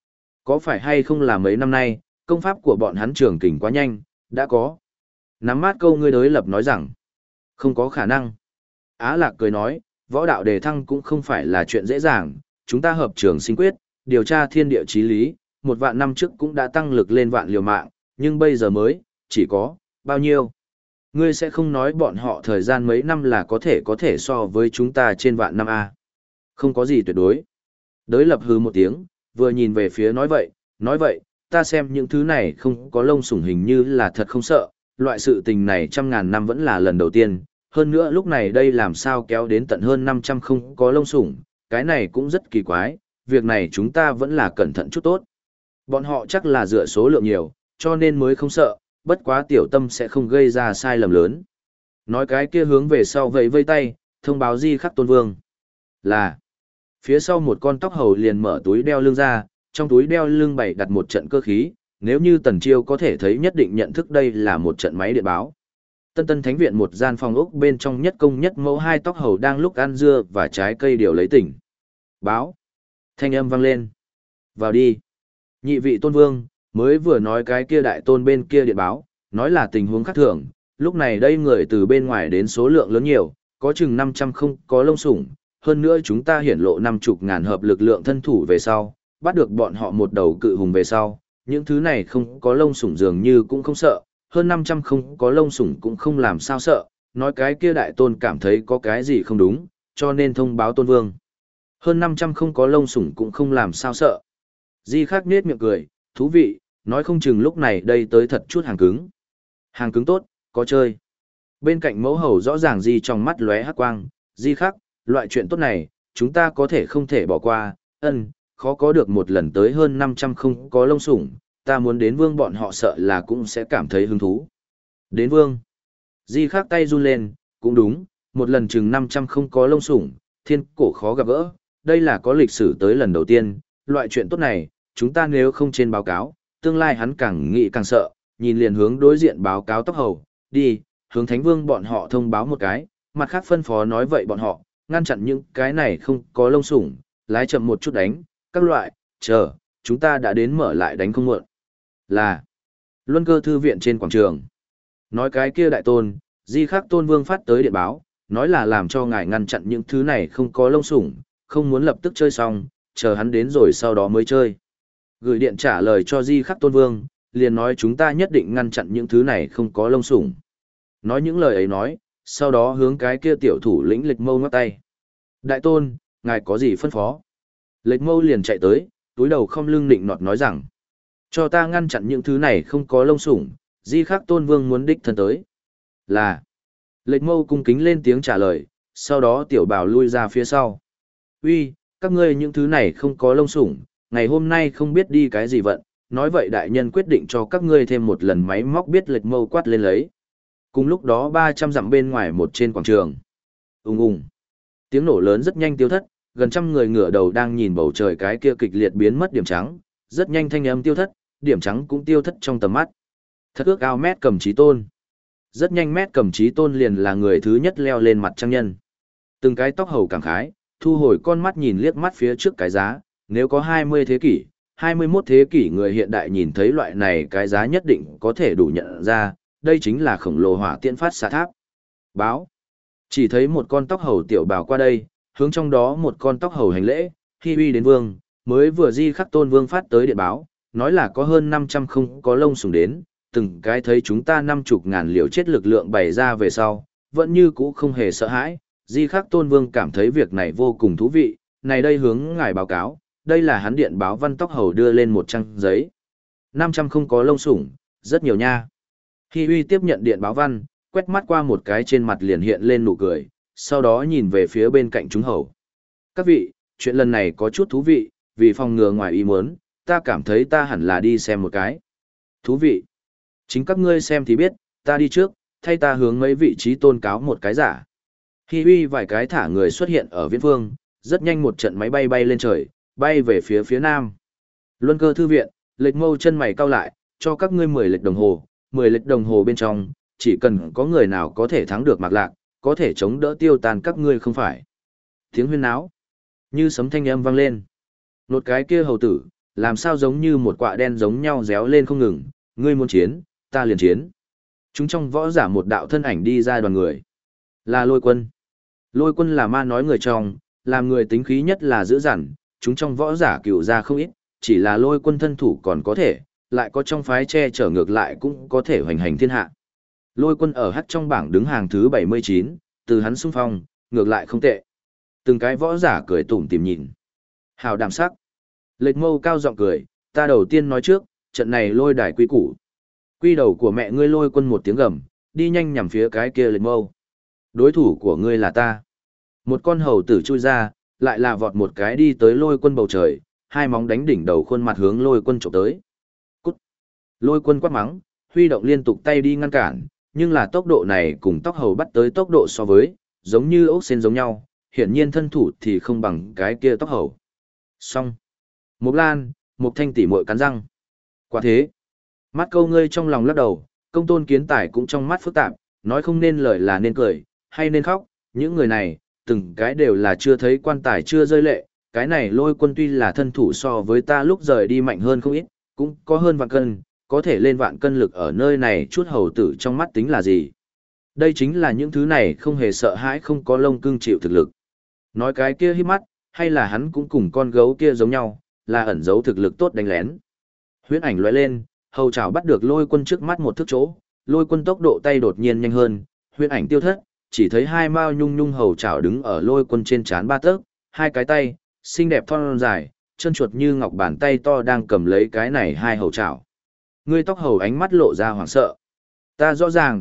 Có phải hay không là mấy năm nay, công pháp của bọn hắn trường kình quá nhanh, đã có. Nắm mát câu ngươi đối lập nói rằng, không có khả năng. Á Lạc cười nói, võ đạo đề thăng cũng không phải là chuyện dễ dàng, chúng ta hợp trường sinh quyết, điều tra thiên địa chí lý, 1.000 năm trước cũng đã tăng lực lên vạn liều mạng, nhưng bây giờ mới, chỉ có, bao nhiêu? Ngươi sẽ không nói bọn họ thời gian mấy năm là có thể so với chúng ta trên vạn năm A. Không có gì tuyệt đối. Đới lập hừ một tiếng, vừa nhìn về phía nói vậy, ta xem những thứ này không có lông sủng hình như là thật không sợ, loại sự tình này 100.000 năm vẫn là lần đầu tiên, hơn nữa lúc này đây làm sao kéo đến tận hơn 500 không có lông sủng, cái này cũng rất kỳ quái, việc này chúng ta vẫn là cẩn thận chút tốt. Bọn họ chắc là dựa số lượng nhiều, cho nên mới không sợ, bất quá tiểu tâm sẽ không gây ra sai lầm lớn. Nói cái kia hướng về sau vẫy vây tay, thông báo Di Khắc Tôn Vương. Là, phía sau một con tóc hầu liền mở túi đeo lưng ra, trong túi đeo lưng bày đặt một trận cơ khí, nếu như Tần Chiêu có thể thấy nhất định nhận thức đây là một trận máy điện báo. Tân Tân Thánh viện một gian phòng ốc bên trong nhất công nhất mẫu hai tóc hầu đang lúc ăn dưa và trái cây điều lấy tỉnh. Báo. Thanh âm vang lên. Vào đi. Nhị vị tôn vương, mới vừa nói cái kia đại tôn bên kia điện báo, nói là tình huống khác thường, lúc này đây người từ bên ngoài đến số lượng lớn nhiều, có chừng 500 không có lông sủng, hơn nữa chúng ta hiển lộ 50.000 hợp lực lượng thân thủ về sau, bắt được bọn họ một đầu cự hùng về sau, những thứ này không có lông sủng dường như cũng không sợ, hơn 500 không có lông sủng cũng không làm sao sợ, nói cái kia đại tôn cảm thấy có cái gì không đúng, cho nên thông báo tôn vương. Hơn 500 không có lông sủng cũng không làm sao sợ. Di Khắc nết miệng cười, thú vị, nói không chừng lúc này đây tới thật chút hàng cứng. Hàng cứng tốt, có chơi. Bên cạnh mẫu hầu rõ ràng Di trong mắt lóe hắc quang, Di Khắc, loại chuyện tốt này, chúng ta có thể không thể bỏ qua, khó có được một lần tới hơn 500 không có lông sủng, ta muốn đến vương bọn họ sợ là cũng sẽ cảm thấy hứng thú. Đến vương. Di Khắc tay run lên, cũng đúng, một lần chừng 500 không có lông sủng, thiên cổ khó gặp gỡ, đây là có lịch sử tới lần đầu tiên, loại chuyện tốt này, chúng ta nếu không trên báo cáo, tương lai hắn càng nghĩ càng sợ, nhìn liền hướng đối diện báo cáo tóc hầu, đi, hướng Thánh Vương bọn họ thông báo một cái, mặt khác phân phó nói vậy bọn họ, ngăn chặn những cái này không có lông sủng, lái chậm một chút đánh, các loại, chờ, chúng ta đã đến mở lại đánh không muộn. Là, Luân Cơ thư viện trên quảng trường. Nói cái kia đại tôn, Di Khắc Tôn Vương phát tới điện báo, nói là làm cho ngài ngăn chặn những thứ này không có lông sủng, không muốn lập tức chơi xong, chờ hắn đến rồi sau đó mới chơi. Gửi điện trả lời cho Di Khắc Tôn Vương, liền nói chúng ta nhất định ngăn chặn những thứ này không có lông sủng. Nói những lời ấy nói, sau đó hướng cái kia tiểu thủ lĩnh Lịch Mâu ngoắc tay. Đại tôn, ngài có gì phân phó? Lịch Mâu liền chạy tới, túi đầu không lưng nịnh nọt nói rằng, cho ta ngăn chặn những thứ này không có lông sủng, Di Khắc Tôn Vương muốn đích thân tới. Là, Lịch Mâu cung kính lên tiếng trả lời, sau đó tiểu bảo lui ra phía sau. Uy, các ngươi những thứ này không có lông sủng, ngày hôm nay không biết đi cái gì vận, nói vậy đại nhân quyết định cho các ngươi thêm một lần máy móc biết Lịch Mâu quát lên lấy. Cùng lúc đó 300 dặm bên ngoài một trên quảng trường. Ùng ùng. Tiếng nổ lớn rất nhanh tiêu thất, gần trăm người ngửa đầu đang nhìn bầu trời cái kia kịch liệt biến mất điểm trắng, rất nhanh thanh âm tiêu thất, điểm trắng cũng tiêu thất trong tầm mắt. Thật ước ao Mét Cầm Chí Tôn. Rất nhanh Mét Cầm Chí Tôn liền là người thứ nhất leo lên mặt trăng nhân. Từng cái tóc hầu cảm khái, thu hồi con mắt nhìn liếc mắt phía trước cái giá, nếu có 20 thế kỷ, 21 thế kỷ người hiện đại nhìn thấy loại này cái giá nhất định có thể đủ nhận ra, đây chính là khổng lồ hỏa tiễn phát xạ tháp. Báo. Chỉ thấy một con tóc hầu tiểu bào qua đây, hướng trong đó một con tóc hầu hành lễ, khi uy đến vương, mới vừa Di Khắc Tôn Vương phát tới điện báo, nói là có hơn 500 không có lông sủng đến, từng cái thấy chúng ta 50.000 liều chết lực lượng bày ra về sau, vẫn như cũ không hề sợ hãi. Di Khắc Tôn Vương cảm thấy việc này vô cùng thú vị, này đây hướng ngài báo cáo, đây là hắn điện báo văn tóc hầu đưa lên một trang giấy. 500 không có lông sủng, rất nhiều nha. Hi Uy tiếp nhận điện báo văn, quét mắt qua một cái trên mặt liền hiện lên nụ cười, sau đó nhìn về phía bên cạnh chúng hầu. Các vị, chuyện lần này có chút thú vị, vì phòng ngừa ngoài ý muốn, ta cảm thấy ta hẳn là đi xem một cái. Thú vị. Chính các ngươi xem thì biết, ta đi trước, thay ta hướng mấy vị trí tôn cáo một cái giả. Hi Uy vài cái thả người xuất hiện ở viễn phương, rất nhanh một trận máy bay bay lên trời, bay về phía nam. Luân Cơ thư viện, Lịch Mâu chân mày cau lại, cho các ngươi 10 lệch đồng hồ, 10 lệch đồng hồ bên trong, chỉ cần có người nào có thể thắng được Mạc Lạc, có thể chống đỡ tiêu tan các ngươi không phải. Tiếng huyên náo, như sấm thanh âm vang lên. Một cái kia hầu tử, làm sao giống như một quạ đen giống nhau réo lên không ngừng, ngươi muốn chiến, ta liền chiến. Chúng trong võ giả một đạo thân ảnh đi ra đoàn người. Là Lôi Quân. Lôi Quân là ma nói người trong, làm người tính khí nhất là dữ dằn, chúng trong võ giả cựu ra không ít, chỉ là Lôi Quân thân thủ còn có thể, lại có trong phái che chở ngược lại cũng có thể hoành hành thiên hạ. Lôi Quân ở hắc trong bảng đứng hàng thứ 79, từ hắn xung phong, ngược lại không tệ. Từng cái võ giả cười tủm tỉm nhìn. Hào đàm sắc. Lệch Mâu cao giọng cười, ta đầu tiên nói trước, trận này lôi đài quy củ. Quy đầu của mẹ ngươi Lôi Quân một tiếng gầm, đi nhanh nhằm phía cái kia Lệch Mâu. Đối thủ của ngươi là ta. Một con hầu tử chui ra, lại là vọt một cái đi tới Lôi Quân bầu trời, hai móng đánh đỉnh đầu khuôn mặt hướng Lôi Quân chụp tới. Cút. Lôi Quân quát mắng, huy động liên tục tay đi ngăn cản, nhưng là tốc độ này cùng tóc hầu bắt tới tốc độ so với, giống như ốc sên giống nhau, hiển nhiên thân thủ thì không bằng cái kia tóc hầu. Xong. Mộc Lan, Mộc Thanh tỷ muội cắn răng. Quả thế. Mắt câu ngươi trong lòng lắc đầu, Công Tôn Kiến Tài cũng trong mắt phức tạp, nói không nên lời là nên cười, hay nên khóc, những người này, từng cái đều là chưa thấy quan tài chưa rơi lệ, cái này Lôi Quân tuy là thân thủ so với ta lúc rời đi mạnh hơn không ít, cũng có hơn vạn cân, có thể lên vạn cân lực ở nơi này chút hầu tử trong mắt tính là gì. Đây chính là những thứ này không hề sợ hãi không có lông cưng chịu thực lực. Nói cái kia hít mắt, hay là hắn cũng cùng con gấu kia giống nhau, là ẩn giấu thực lực tốt đánh lén. Huyễn ảnh lóe lên, hầu chảo bắt được Lôi Quân trước mắt một thước chỗ, Lôi Quân tốc độ tay đột nhiên nhanh hơn, huyễn ảnh tiêu thất, chỉ thấy hai mao nhung nhung hầu chảo đứng ở Lôi Quân trên trán ba tấc, hai cái tay, xinh đẹp thon dài, chân chuột như ngọc bàn tay to đang cầm lấy cái này hai hầu chảo. Ngươi tóc hầu ánh mắt lộ ra hoảng sợ. Ta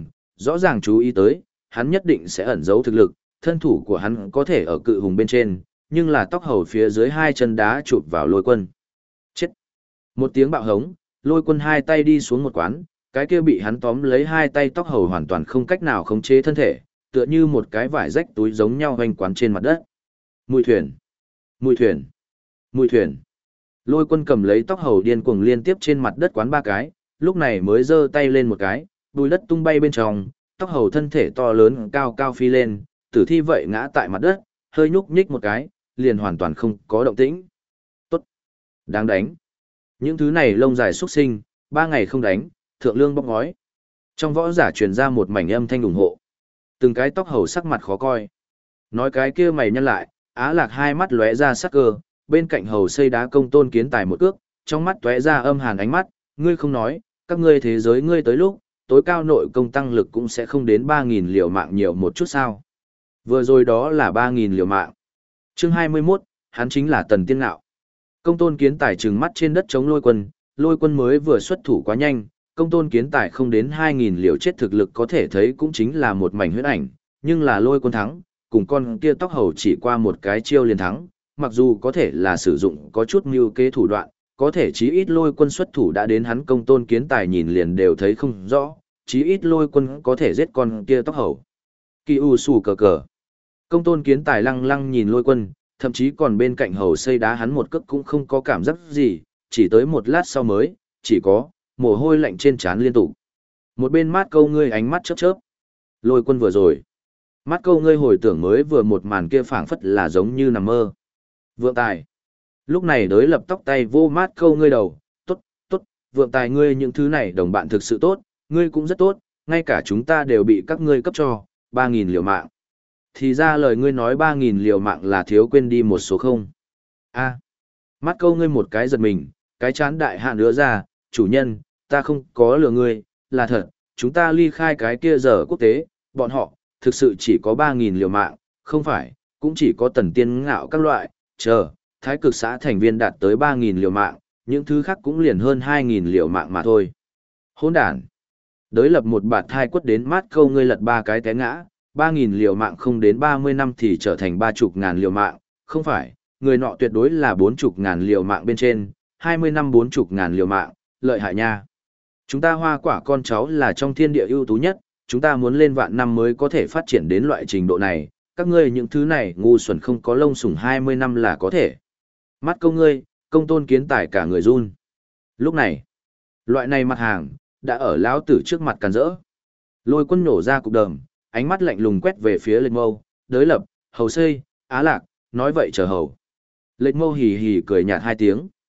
rõ ràng chú ý tới, hắn nhất định sẽ ẩn giấu thực lực, thân thủ của hắn có thể ở cự hùng bên trên, nhưng là tóc hầu phía dưới hai chân đá chụp vào Lôi Quân. Chết! Một tiếng bạo hống, Lôi Quân hai tay đi xuống một quán, cái kia bị hắn tóm lấy hai tay tóc hầu hoàn toàn không cách nào khống chế thân thể, tựa như một cái vải rách túi giống nhau hoành quán trên mặt đất. Mùi thuyền! Mùi thuyền! Mùi thuyền! Lôi Quân cầm lấy tóc hầu điên cuồng liên tiếp trên mặt đất quán ba cái, lúc này mới giơ tay lên một cái, bùi đất tung bay bên trong, tóc hầu thân thể to lớn cao cao phi lên, tử thi vậy ngã tại mặt đất, hơi nhúc nhích một cái, liền hoàn toàn không có động tĩnh. Tốt! Đáng đánh! Những thứ này lông dài xuất sinh, 3 ngày không đánh, thượng lương bóc ngói. Trong võ giả truyền ra một mảnh âm thanh ủng hộ. Từng cái tóc hầu sắc mặt khó coi. Nói cái kia mày nhăn lại, Á Lạc hai mắt lóe ra sắc cơ, bên cạnh hầu xây đá Công Tôn Kiến Tài một cước, trong mắt tóe ra âm hàn ánh mắt, ngươi không nói, các ngươi thế giới ngươi tới lúc, tối cao nội công tăng lực cũng sẽ không đến 3.000 liều mạng nhiều một chút sao. Vừa rồi đó là 3.000 liều mạng. Chương 21, hắn chính là Tần Tiên Ngạo. Công Tôn Kiến Tài trừng mắt trên đất chống Lôi Quân mới vừa xuất thủ quá nhanh, Công Tôn Kiến Tài không đến 2.000 liều chết thực lực có thể thấy cũng chính là một mảnh huyết ảnh, nhưng là Lôi Quân thắng, cùng con kia tóc hầu chỉ qua một cái chiêu liền thắng, mặc dù có thể là sử dụng có chút mưu kế thủ đoạn, có thể chí ít Lôi Quân xuất thủ đã đến hắn Công Tôn Kiến Tài nhìn liền đều thấy không rõ, chí ít Lôi Quân có thể giết con kia tóc hầu. Kỳ u sù cờ cờ. Công Tôn Kiến Tài lăng lăng nhìn Lôi Quân, thậm chí còn bên cạnh hầu xây đá hắn một cước cũng không có cảm giác gì, chỉ tới một lát sau mới, chỉ có mồ hôi lạnh trên trán liên tục. Một bên Mát Câu ngươi ánh mắt chớp chớp. Lôi Quân vừa rồi, Mát Câu ngươi hồi tưởng mới vừa một màn kia phảng phất là giống như nằm mơ. Vượng Tài. Lúc này Đới Lập tóc tay vô Mát Câu ngươi đầu, tốt, tốt, Vượng Tài ngươi những thứ này đồng bạn thực sự tốt, ngươi cũng rất tốt, ngay cả chúng ta đều bị các ngươi cấp cho, 3.000 liều mạng. Thì ra lời ngươi nói 3.000 liều mạng là thiếu quên đi một số không. A, Mắt Câu ngươi một cái giật mình, cái chán đại hạ nữa ra, chủ nhân, ta không có lừa ngươi, là thật, chúng ta ly khai cái kia giờ quốc tế, bọn họ, thực sự chỉ có 3.000 liều mạng, không phải, cũng chỉ có Tần Tiên Ngạo các loại, thái cực xã thành viên đạt tới 3.000 liều mạng, những thứ khác cũng liền hơn 2.000 liều mạng mà thôi. Hỗn đản. Đới Lập một bạt thai quất đến Mát Câu ngươi lật 3 cái té ngã, 3.000 liều mạng không đến 30 năm thì trở thành 30.000 liều mạng, không phải, người nọ tuyệt đối là 40.000 liều mạng bên trên, 20 năm 40.000 liều mạng, lợi hại nha. Chúng ta Hoa Quả con cháu là trong thiên địa ưu tú nhất, chúng ta muốn lên vạn năm mới có thể phát triển đến loại trình độ này, các ngươi những thứ này ngu xuẩn không có lông sủng 20 năm là có thể. Mắt Câu ngươi, Công Tôn Kiến Tài cả người run. Lúc này, loại này mặt hàng, đã ở lão tử trước mặt càn rỡ. Lôi Quân nổ ra cục đờm, ánh mắt lạnh lùng quét về phía Lệch Mâu, Đới Lập, hầu xây, Á Lạc, nói vậy chờ hầu. Lệch Mâu hì hì cười nhạt hai tiếng.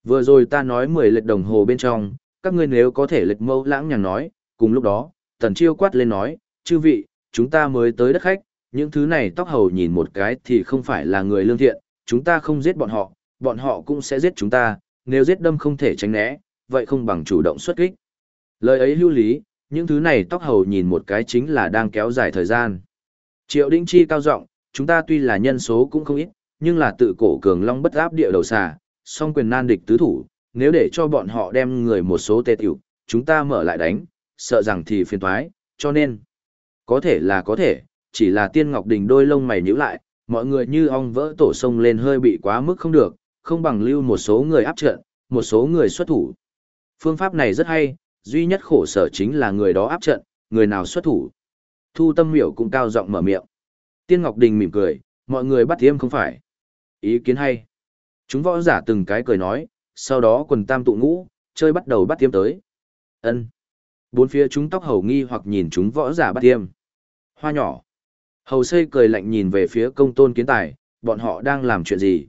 Vừa rồi ta nói 10 lệch đồng hồ bên trong, các ngươi nếu có thể lệch mâu lãng nhàng nói, cùng lúc đó, Tần Chiêu quát lên nói, chư vị, chúng ta mới tới đất khách, những thứ này tóc hầu nhìn một cái thì không phải là người lương thiện, chúng ta không giết bọn họ cũng sẽ giết chúng ta, nếu giết đâm không thể tránh né, vậy không bằng chủ động xuất kích. Lời ấy hữu lý, những thứ này tóc hầu nhìn một cái chính là đang kéo dài thời gian. Triệu Đinh Chi cao giọng, chúng ta tuy là nhân số cũng không ít, nhưng là tự cổ cường long bất áp địa đầu xà, song quyền nan địch tứ thủ, nếu để cho bọn họ đem người một số tê tiểu, chúng ta mở lại đánh, sợ rằng thì phiền toái, cho nên, có thể là có thể, chỉ là Tiên Ngọc Đình đôi lông mày nhíu lại, mọi người như ong vỡ tổ sông lên hơi bị quá mức không được, không bằng lưu một số người áp trận, một số người xuất thủ. Phương pháp này rất hay, duy nhất khổ sở chính là người đó áp trận, người nào xuất thủ. Thu Tâm Miểu cũng cao giọng mở miệng. Tiên Ngọc Đình mỉm cười, mọi người bắt tiêm không phải. Ý kiến hay. Chúng võ giả từng cái cười nói, sau đó quần tam tụ ngũ, chơi bắt đầu bắt tiêm tới. Ân. Bốn phía chúng tóc hầu nghi hoặc nhìn chúng võ giả bắt tiêm. Hoa nhỏ. Hầu xây cười lạnh nhìn về phía Công Tôn Kiến Tài, bọn họ đang làm chuyện gì?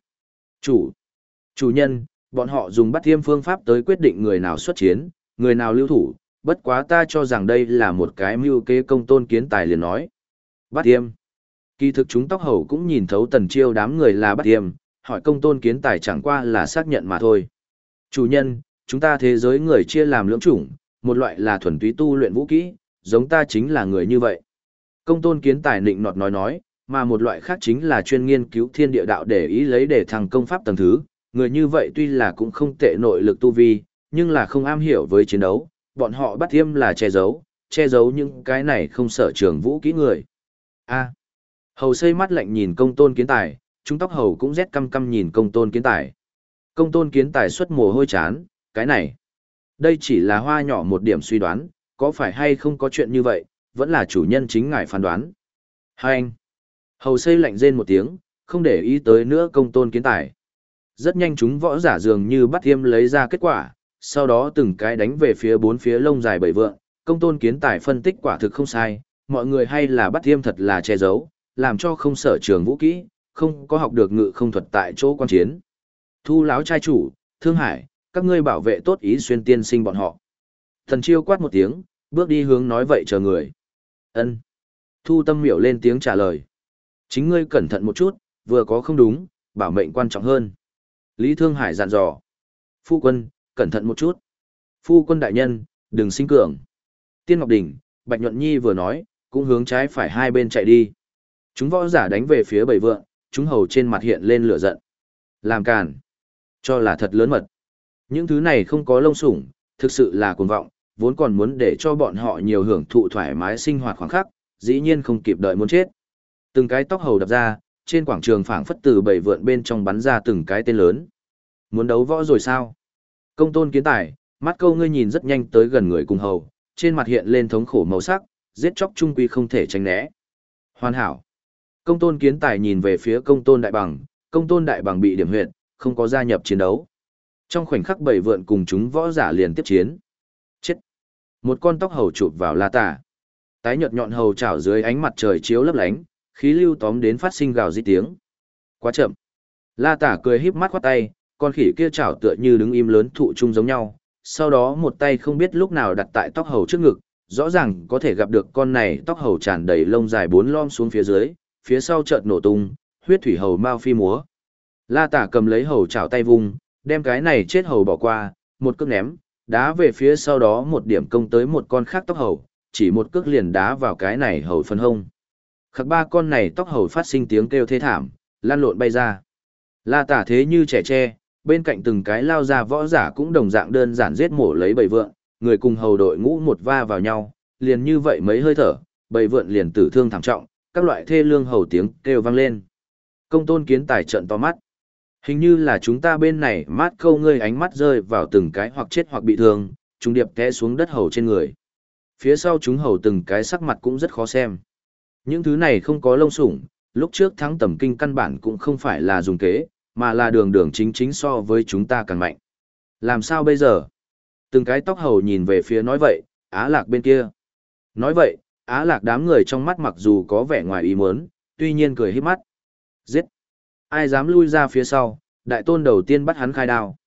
Chủ nhân, bọn họ dùng bắt tiêm phương pháp tới quyết định người nào xuất chiến, người nào lưu thủ, bất quá ta cho rằng đây là một cái mưu kế. Công Tôn Kiến Tài liền nói. Bắt tiêm. Kỳ thực chúng tóc hầu cũng nhìn thấu Tần Chiêu đám người là bắt tiêm, hỏi Công Tôn Kiến Tài chẳng qua là xác nhận mà thôi. Chủ nhân, chúng ta thế giới người chia làm lưỡng chủng, một loại là thuần túy tu luyện vũ kỹ, giống ta chính là người như vậy. Công Tôn Kiến Tài nịnh nọt nói, mà một loại khác chính là chuyên nghiên cứu thiên địa đạo để ý lấy để thăng công pháp tầng thứ, người như vậy tuy là cũng không tệ nội lực tu vi, nhưng là không am hiểu với chiến đấu, bọn họ bắt tiêm là che giấu những cái này không sở trường vũ kỹ người. A. Hầu xây mắt lạnh nhìn Công Tôn Kiến Tài, chúng tóc hầu cũng rét căm căm nhìn Công Tôn Kiến Tài. Công Tôn Kiến Tài xuất mồ hôi chán, cái này. Đây chỉ là hoa nhỏ một điểm suy đoán, có phải hay không có chuyện như vậy, vẫn là chủ nhân chính ngài phán đoán. Hai anh. Hầu xây lạnh rên một tiếng, không để ý tới nữa Công Tôn Kiến Tài. Rất nhanh chúng võ giả dường như bắt tiêm lấy ra kết quả, sau đó từng cái đánh về phía bốn phía lông dài bảy vượng. Công Tôn Kiến Tài phân tích quả thực không sai, mọi người hay là bắt tiêm thật là che giấu, làm cho không sở trường vũ kỹ, không có học được ngự không thuật tại chỗ quan chiến. Thu Láo trai chủ, Thương Hải, các ngươi bảo vệ tốt Ý Xuyên tiên sinh bọn họ. Thần Chiêu quát một tiếng, bước đi hướng nói vậy chờ người. Ân. Thu Tâm Miểu lên tiếng trả lời. Chính ngươi cẩn thận một chút, vừa có không đúng, bảo mệnh quan trọng hơn. Lý Thương Hải dặn dò. Phu quân, cẩn thận một chút. Phu quân đại nhân, đừng sinh cường. Tiên Ngọc Đình, Bạch Nhuận Nhi vừa nói, cũng hướng trái phải hai bên chạy đi. Chúng võ giả đánh về phía bầy vượng, chúng hầu trên mặt hiện lên lửa giận. Làm càn. Cho là thật lớn mật. Những thứ này không có lông sủng, thực sự là cuồng vọng, vốn còn muốn để cho bọn họ nhiều hưởng thụ thoải mái sinh hoạt khoảng khắc, dĩ nhiên không kịp đợi muốn chết. Từng cái tóc hầu đập ra, trên quảng trường phảng phất từ bầy vượn bên trong bắn ra từng cái tên lớn. Muốn đấu võ rồi sao? Công Tôn Kiến Tài, mắt câu ngươi nhìn rất nhanh tới gần người cùng hầu, trên mặt hiện lên thống khổ màu sắc, giết chóc trung quy không thể tránh né. Hoàn hảo. Công Tôn Kiến Tài nhìn về phía Công Tôn Đại Bằng bị điểm huyệt, không có gia nhập chiến đấu. Trong khoảnh khắc bầy vượn cùng chúng võ giả liền tiếp chiến. Chết. Một con tóc hầu chụp vào La Tả. Tái nhợt nhọn hầu chảo dưới ánh mặt trời chiếu lấp lánh, khí lưu tóm đến phát sinh gào rít tiếng. Quá chậm. La Tả cười híp mắt khoát tay, con khỉ kia chảo tựa như đứng im lớn thụ chung giống nhau. Sau đó một tay không biết lúc nào đặt tại tóc hầu trước ngực, rõ ràng có thể gặp được con này tóc hầu tràn đầy lông dài bốn lom xuống phía dưới, phía sau chợt nổ tung, huyết thủy hầu mau phi múa. La Tả cầm lấy hầu chảo tay vung, đem cái này chết hầu bỏ qua, một cước ném, đá về phía sau đó một điểm công tới một con khác tóc hầu, chỉ một cước liền đá vào cái này hầu phân hông. Khắc ba con này tóc hầu phát sinh tiếng kêu thê thảm, lan lộn bay ra. La Tả thế như trẻ tre, bên cạnh từng cái lao ra võ giả cũng đồng dạng đơn giản giết mổ lấy bầy vượn, người cùng hầu đội ngũ một va vào nhau, liền như vậy mấy hơi thở, bầy vượn liền tử thương thảm trọng, các loại thê lương hầu tiếng kêu vang lên. Công Tôn Kiến Tài trợn to mắt. Hình như là chúng ta bên này mát câu ngươi ánh mắt rơi vào từng cái hoặc chết hoặc bị thương, chúng điệp té xuống đất hầu trên người. Phía sau chúng hầu từng cái sắc mặt cũng rất khó xem. Những thứ này không có lông sủng, lúc trước thắng tầm kinh căn bản cũng không phải là dùng kế, mà là đường đường chính chính so với chúng ta càng mạnh. Làm sao bây giờ? Từng cái tóc hầu nhìn về phía nói vậy, Á Lạc bên kia. Nói vậy, Á Lạc đám người trong mắt mặc dù có vẻ ngoài ý muốn, tuy nhiên cười híp mắt. Giết! Ai dám lui ra phía sau, đại tôn đầu tiên bắt hắn khai đao.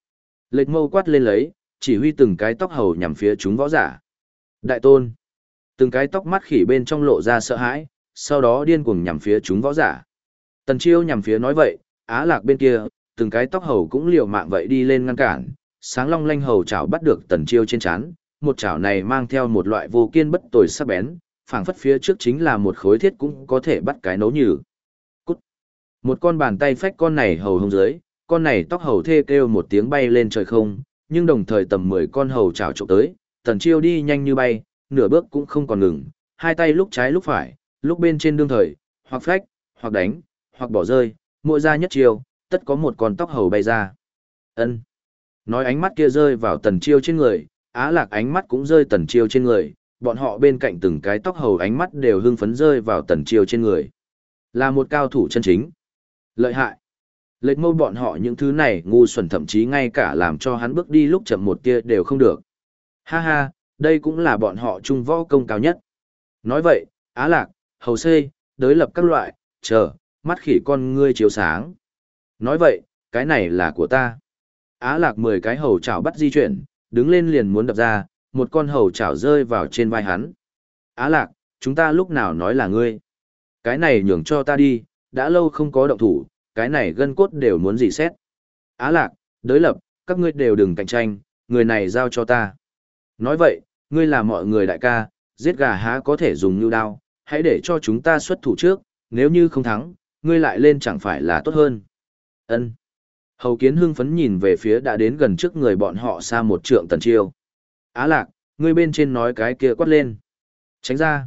Lệch mâu quát lên lấy, chỉ huy từng cái tóc hầu nhằm phía chúng võ giả. Đại tôn. Từng cái tóc mắt khỉ bên trong lộ ra sợ hãi, sau đó điên cuồng nhằm phía chúng võ giả. Tần Chiêu nhằm phía nói vậy, Á Lạc bên kia, từng cái tóc hầu cũng liều mạng vậy đi lên ngăn cản, sáng long lanh hầu chảo bắt được Tần Chiêu trên trán, một chảo này mang theo một loại vô kiên bất tồi sắc bén, phảng phất phía trước chính là một khối thiết cũng có thể bắt cái nấu nhừ. Cút. Một con bàn tay phách con này hầu hông dưới, con này tóc hầu thê kêu một tiếng bay lên trời không, nhưng đồng thời tầm 10 con hầu chảo trộm tới, Tần Chiêu đi nhanh như bay, nửa bước cũng không còn ngừng, hai tay lúc trái lúc phải, lúc bên trên đương thời, hoặc phách, hoặc đánh, hoặc bỏ rơi, mỗi ra nhất chiêu, tất có một con tóc hầu bay ra. Ân. Nói ánh mắt kia rơi vào Tần Chiêu trên người, Á Lạc ánh mắt cũng rơi Tần Chiêu trên người, bọn họ bên cạnh từng cái tóc hầu ánh mắt đều hưng phấn rơi vào Tần Chiêu trên người. Là một cao thủ chân chính. Lợi hại. Lệch mâu bọn họ những thứ này ngu xuẩn thậm chí ngay cả làm cho hắn bước đi lúc chậm một tia đều không được. Ha ha, đây cũng là bọn họ trung võ công cao nhất. Nói vậy, Á Lạc, hầu xê, đới lập các loại, chờ, mắt khỉ con ngươi chiếu sáng. Nói vậy, cái này là của ta. Á Lạc 10 cái hầu chảo bắt di chuyển, đứng lên liền muốn đập ra, một con hầu chảo rơi vào trên vai hắn. Á Lạc, chúng ta lúc nào nói là ngươi? Cái này nhường cho ta đi, đã lâu không có động thủ, cái này gân cốt đều muốn dì xét. Á Lạc, đới lập, các ngươi đều đừng cạnh tranh, người này giao cho ta. Nói vậy, ngươi là mọi người đại ca, giết gà há có thể dùng như đao, hãy để cho chúng ta xuất thủ trước, nếu như không thắng, ngươi lại lên chẳng phải là tốt hơn. Ân. Hầu Kiến hưng phấn nhìn về phía đã đến gần trước người bọn họ xa một trượng Tần Chiêu. Á Lạc, ngươi bên trên nói cái kia quát lên. Tránh ra.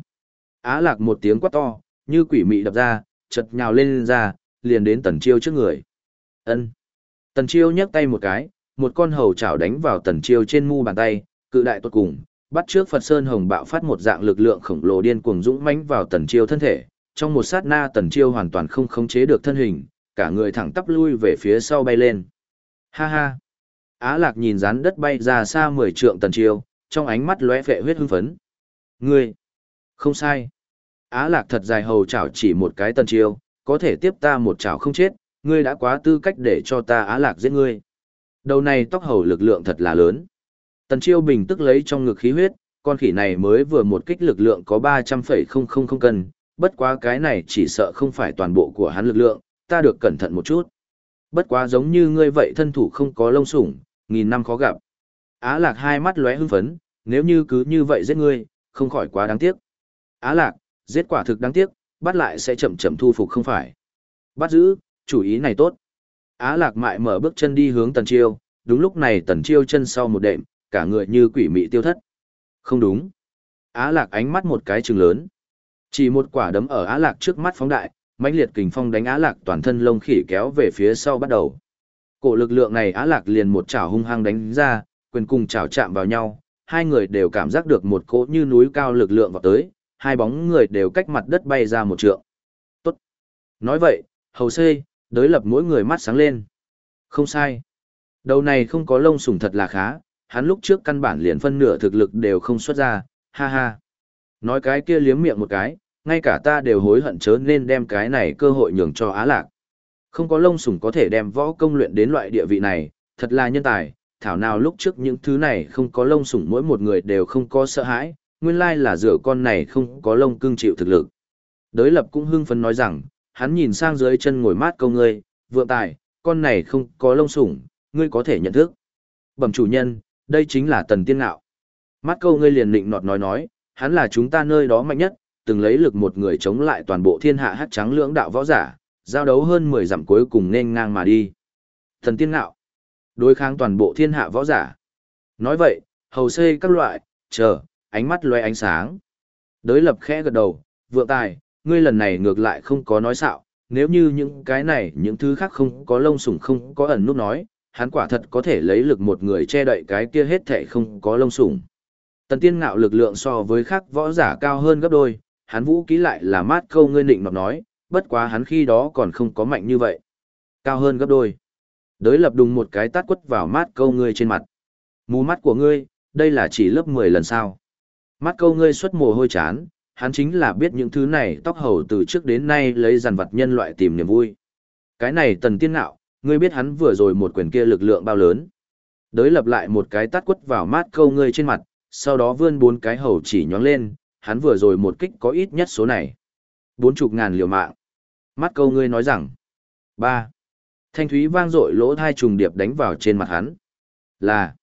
Á Lạc một tiếng quát to, như quỷ mị đập ra, chật nhào lên ra, liền đến Tần Chiêu trước người. Ân. Tần Chiêu nhấc tay một cái, một con hầu chảo đánh vào Tần Chiêu trên mu bàn tay, cự đại tuột cùng, bắt trước Phật Sơn Hồng bạo phát một dạng lực lượng khổng lồ điên cuồng dũng mãnh vào Tần Chiêu thân thể. Trong một sát na Tần Chiêu hoàn toàn không khống chế được thân hình, cả người thẳng tắp lui về phía sau bay lên. Ha ha. Á Lạc nhìn rán đất bay ra xa 10 trượng Tần Chiêu, trong ánh mắt lóe phệ huyết hưng phấn. Ngươi. Không sai. Á Lạc thật dài hầu chảo chỉ một cái Tần Chiêu, có thể tiếp ta một chảo không chết, ngươi đã quá tư cách để cho ta Á Lạc giết ngươi. Đầu này tóc hầu lực lượng thật là lớn. Tần Chiêu bình tức lấy trong ngực khí huyết, con khỉ này mới vừa một kích lực lượng có 300,000 cân, bất quá cái này chỉ sợ không phải toàn bộ của hắn lực lượng, ta được cẩn thận một chút. Bất quá giống như ngươi vậy thân thủ không có lông sủng, nghìn năm khó gặp. Á Lạc hai mắt lóe hưng phấn, nếu như cứ như vậy giết ngươi, không khỏi quá đáng tiếc. Á Lạc, giết quả thực đáng tiếc, bắt lại sẽ chậm chậm thu phục không phải. Bắt giữ, chủ ý này tốt. Á Lạc mại mở bước chân đi hướng Tần Chiêu, đúng lúc này Tần Chiêu chân sau một đệm, cả người như quỷ mị tiêu thất. Không đúng. Á Lạc ánh mắt một cái trừng lớn. Chỉ một quả đấm ở Á Lạc trước mắt phóng đại, mãnh liệt kình phong đánh Á Lạc toàn thân lông khỉ kéo về phía sau bắt đầu. Cổ lực lượng này Á Lạc liền một chảo hung hăng đánh ra, quyền cùng chảo chạm vào nhau, hai người đều cảm giác được một cỗ như núi cao lực lượng vào tới, hai bóng người đều cách mặt đất bay ra một trượng. Tốt. Nói vậy, hầu xê, đới lập mỗi người mắt sáng lên. Không sai. Đầu này không có lông sủng thật là khá, hắn lúc trước căn bản liền phân nửa thực lực đều không xuất ra, ha ha. Nói cái kia liếm miệng một cái, ngay cả ta đều hối hận chớ nên đem cái này cơ hội nhường cho Á Lạc. Không có lông sủng có thể đem võ công luyện đến loại địa vị này, thật là nhân tài, thảo nào lúc trước những thứ này không có lông sủng mỗi một người đều không có sợ hãi, nguyên lai là dựa con này không có lông cưng chịu thực lực. Đới lập cũng hưng phấn nói rằng, hắn nhìn sang dưới chân ngồi mát câu ngươi, vượng tài, con này không có lông sủng, ngươi có thể nhận thức. Bẩm chủ nhân, đây chính là Tần Tiên Ngạo. Mát câu ngươi liền nịnh nọt nói, hắn là chúng ta nơi đó mạnh nhất, từng lấy lực một người chống lại toàn bộ thiên hạ hắc trắng lưỡng đạo võ giả, giao đấu hơn 10 dặm cuối cùng nên ngang mà đi. Thần Tiên Ngạo, đối kháng toàn bộ thiên hạ võ giả. Nói vậy, hầu xê các loại, chờ, ánh mắt loe ánh sáng. Đới lập khẽ gật đầu, vượng tài, ngươi lần này ngược lại không có nói xạo, nếu như những cái này những thứ khác không có lông sủng không có ẩn nút nói, hắn quả thật có thể lấy lực một người che đậy cái kia hết thảy không có lông sủng. Tần Tiên Ngạo lực lượng so với khác võ giả cao hơn gấp đôi, hắn vũ kỹ lại là mát câu ngươi nịnh nọt nói, bất quá hắn khi đó còn không có mạnh như vậy. Cao hơn gấp đôi. Đới lập đùng một cái tát quất vào mát câu ngươi trên mặt. Mù mắt của ngươi, đây là chỉ lớp 10 lần sao. Mát câu ngươi xuất mồ hôi chán, hắn chính là biết những thứ này tóc hầu từ trước đến nay lấy dàn vật nhân loại tìm niềm vui. Cái này Tần Tiên Ngạo, ngươi biết hắn vừa rồi một quyền kia lực lượng bao lớn. Đới lập lại một cái tát quất vào mát câu ngươi trên mặt, sau đó vươn 4 cái hầu chỉ nhóng lên, hắn vừa rồi một kích có ít nhất số này. 40.000 liều mạng. Mát câu ngươi nói rằng. 3. Thanh thúy vang dội lỗ thai trùng điệp đánh vào trên mặt hắn. Là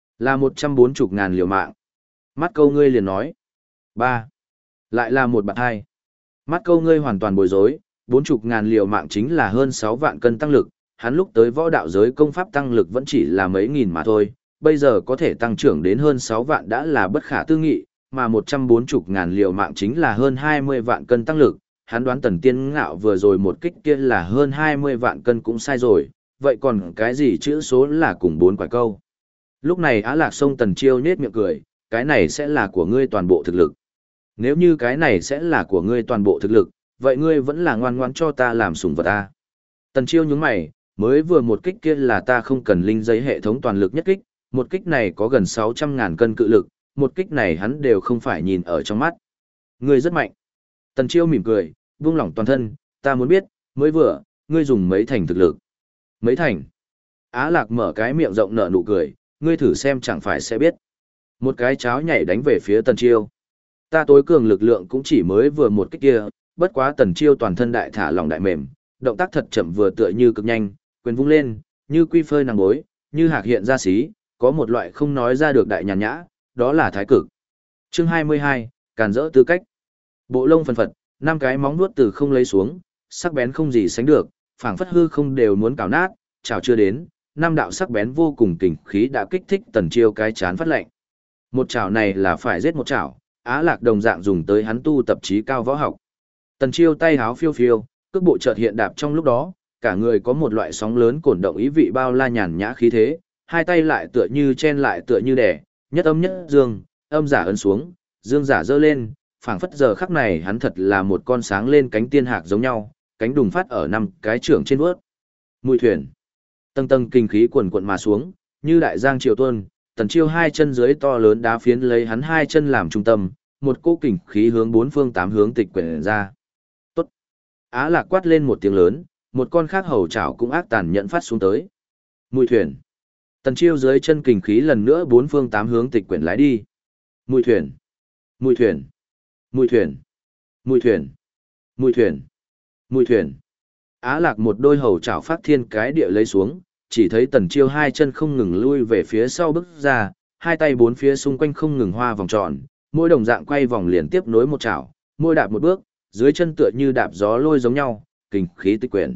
140.000 liều mạng. Mát câu ngươi liền nói. 3. Lại là một bạn hai. Mát câu ngươi hoàn toàn bối rối, 40.000 liều mạng chính là hơn 6 vạn cân tăng lực, hắn lúc tới võ đạo giới công pháp tăng lực vẫn chỉ là mấy nghìn mà thôi, bây giờ có thể tăng trưởng đến hơn 6 vạn đã là bất khả tư nghị, mà 140.000 liều mạng chính là hơn 20 vạn cân tăng lực, hắn đoán Tần Tiên Ngạo vừa rồi một kích kia là hơn 20 vạn cân cũng sai rồi, vậy còn cái gì chữ số là cùng 4 quả câu. Lúc này Á Lạc Sông Tần Chiêu nhếch miệng cười, cái này sẽ là của ngươi toàn bộ thực lực. Nếu như cái này sẽ là của ngươi toàn bộ thực lực, vậy ngươi vẫn là ngoan ngoãn cho ta làm sủng vật ta. Tần Chiêu nhướng mày, mới vừa một kích kia là ta không cần linh giấy hệ thống toàn lực nhất kích, một kích này có gần 600.000 cân cự lực, một kích này hắn đều không phải nhìn ở trong mắt. Ngươi rất mạnh. Tần Chiêu mỉm cười, buông lỏng toàn thân, ta muốn biết, mới vừa, ngươi dùng mấy thành thực lực. Mấy thành. Á Lạc mở cái miệng rộng nở nụ cười, ngươi thử xem chẳng phải sẽ biết. Một cái cháo nhảy đánh về phía Tần Chiêu. Ta tối cường lực lượng cũng chỉ mới vừa một kích kia, bất quá Tần Chiêu toàn thân đại thả lỏng đại mềm, động tác thật chậm vừa tựa như cực nhanh, quyền vung lên, như quy phơi nàng bối, như hạc hiện ra xí, có một loại không nói ra được đại nhàn nhã, đó là thái cực. Chương 22, càn rỡ tư cách. Bộ lông phần phật, 5 cái móng vuốt từ không lấy xuống, sắc bén không gì sánh được, phảng phất hư không đều muốn cào nát, chào chưa đến, 5 đạo sắc bén vô cùng kình khí đã kích thích Tần Chiêu cái chán phát lạnh. Một chảo này là phải giết một chảo, Á Lạc đồng dạng dùng tới hắn tu tập trí cao võ học. Tần Chiêu tay háo phiêu phiêu, cước bộ chợt hiện đạp trong lúc đó, cả người có một loại sóng lớn cổn động ý vị bao la nhàn nhã khí thế, hai tay lại tựa như chen lại tựa như đẻ, nhất âm nhất dương, âm giả ấn xuống, dương giả giơ lên, phảng phất giờ khắc này hắn thật là một con sáng lên cánh tiên hạc giống nhau, cánh đùng phát ở 5 cái trưởng trên vớt. Mùi thuyền, tầng tầng kinh khí cuồn cuộn mà xuống, như đại giang triều tuôn. Tần Chiêu hai chân dưới to lớn đá phiến lấy hắn hai chân làm trung tâm, một cỗ kình khí hướng 4 phương 8 hướng tịch quyển ra. Tốt. Á Lạc quát lên một tiếng lớn, một con khác hầu chảo cũng ác tàn nhận phát xuống tới. Mùi thuyền. Tần Chiêu dưới chân kình khí lần nữa 4 phương 8 hướng tịch quyển lái đi. Mùi thuyền. Mùi thuyền. Mùi thuyền. Mùi thuyền. Mùi thuyền. Mùi thuyền. Á Lạc một đôi hầu chảo phát thiên cái địa lấy xuống, chỉ thấy Tần Chiêu hai chân không ngừng lui về phía sau bước ra, hai tay bốn phía xung quanh không ngừng hoa vòng tròn, mỗi đồng dạng quay vòng liền tiếp nối một chảo, mỗi đạp một bước, dưới chân tựa như đạp gió lôi giống nhau, kình khí tịch quyển.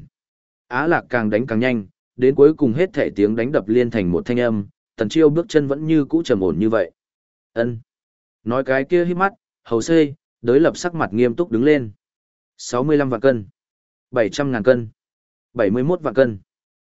Á Lạc càng đánh càng nhanh, đến cuối cùng hết thảy tiếng đánh đập liên thành một thanh âm, Tần Chiêu bước chân vẫn như cũ trầm ổn như vậy. Ân. Nói cái kia híp mắt, hầu xê, Đới Lập sắc mặt nghiêm túc đứng lên. 65 vạn cân, 700.000 cân, 71 vạn cân,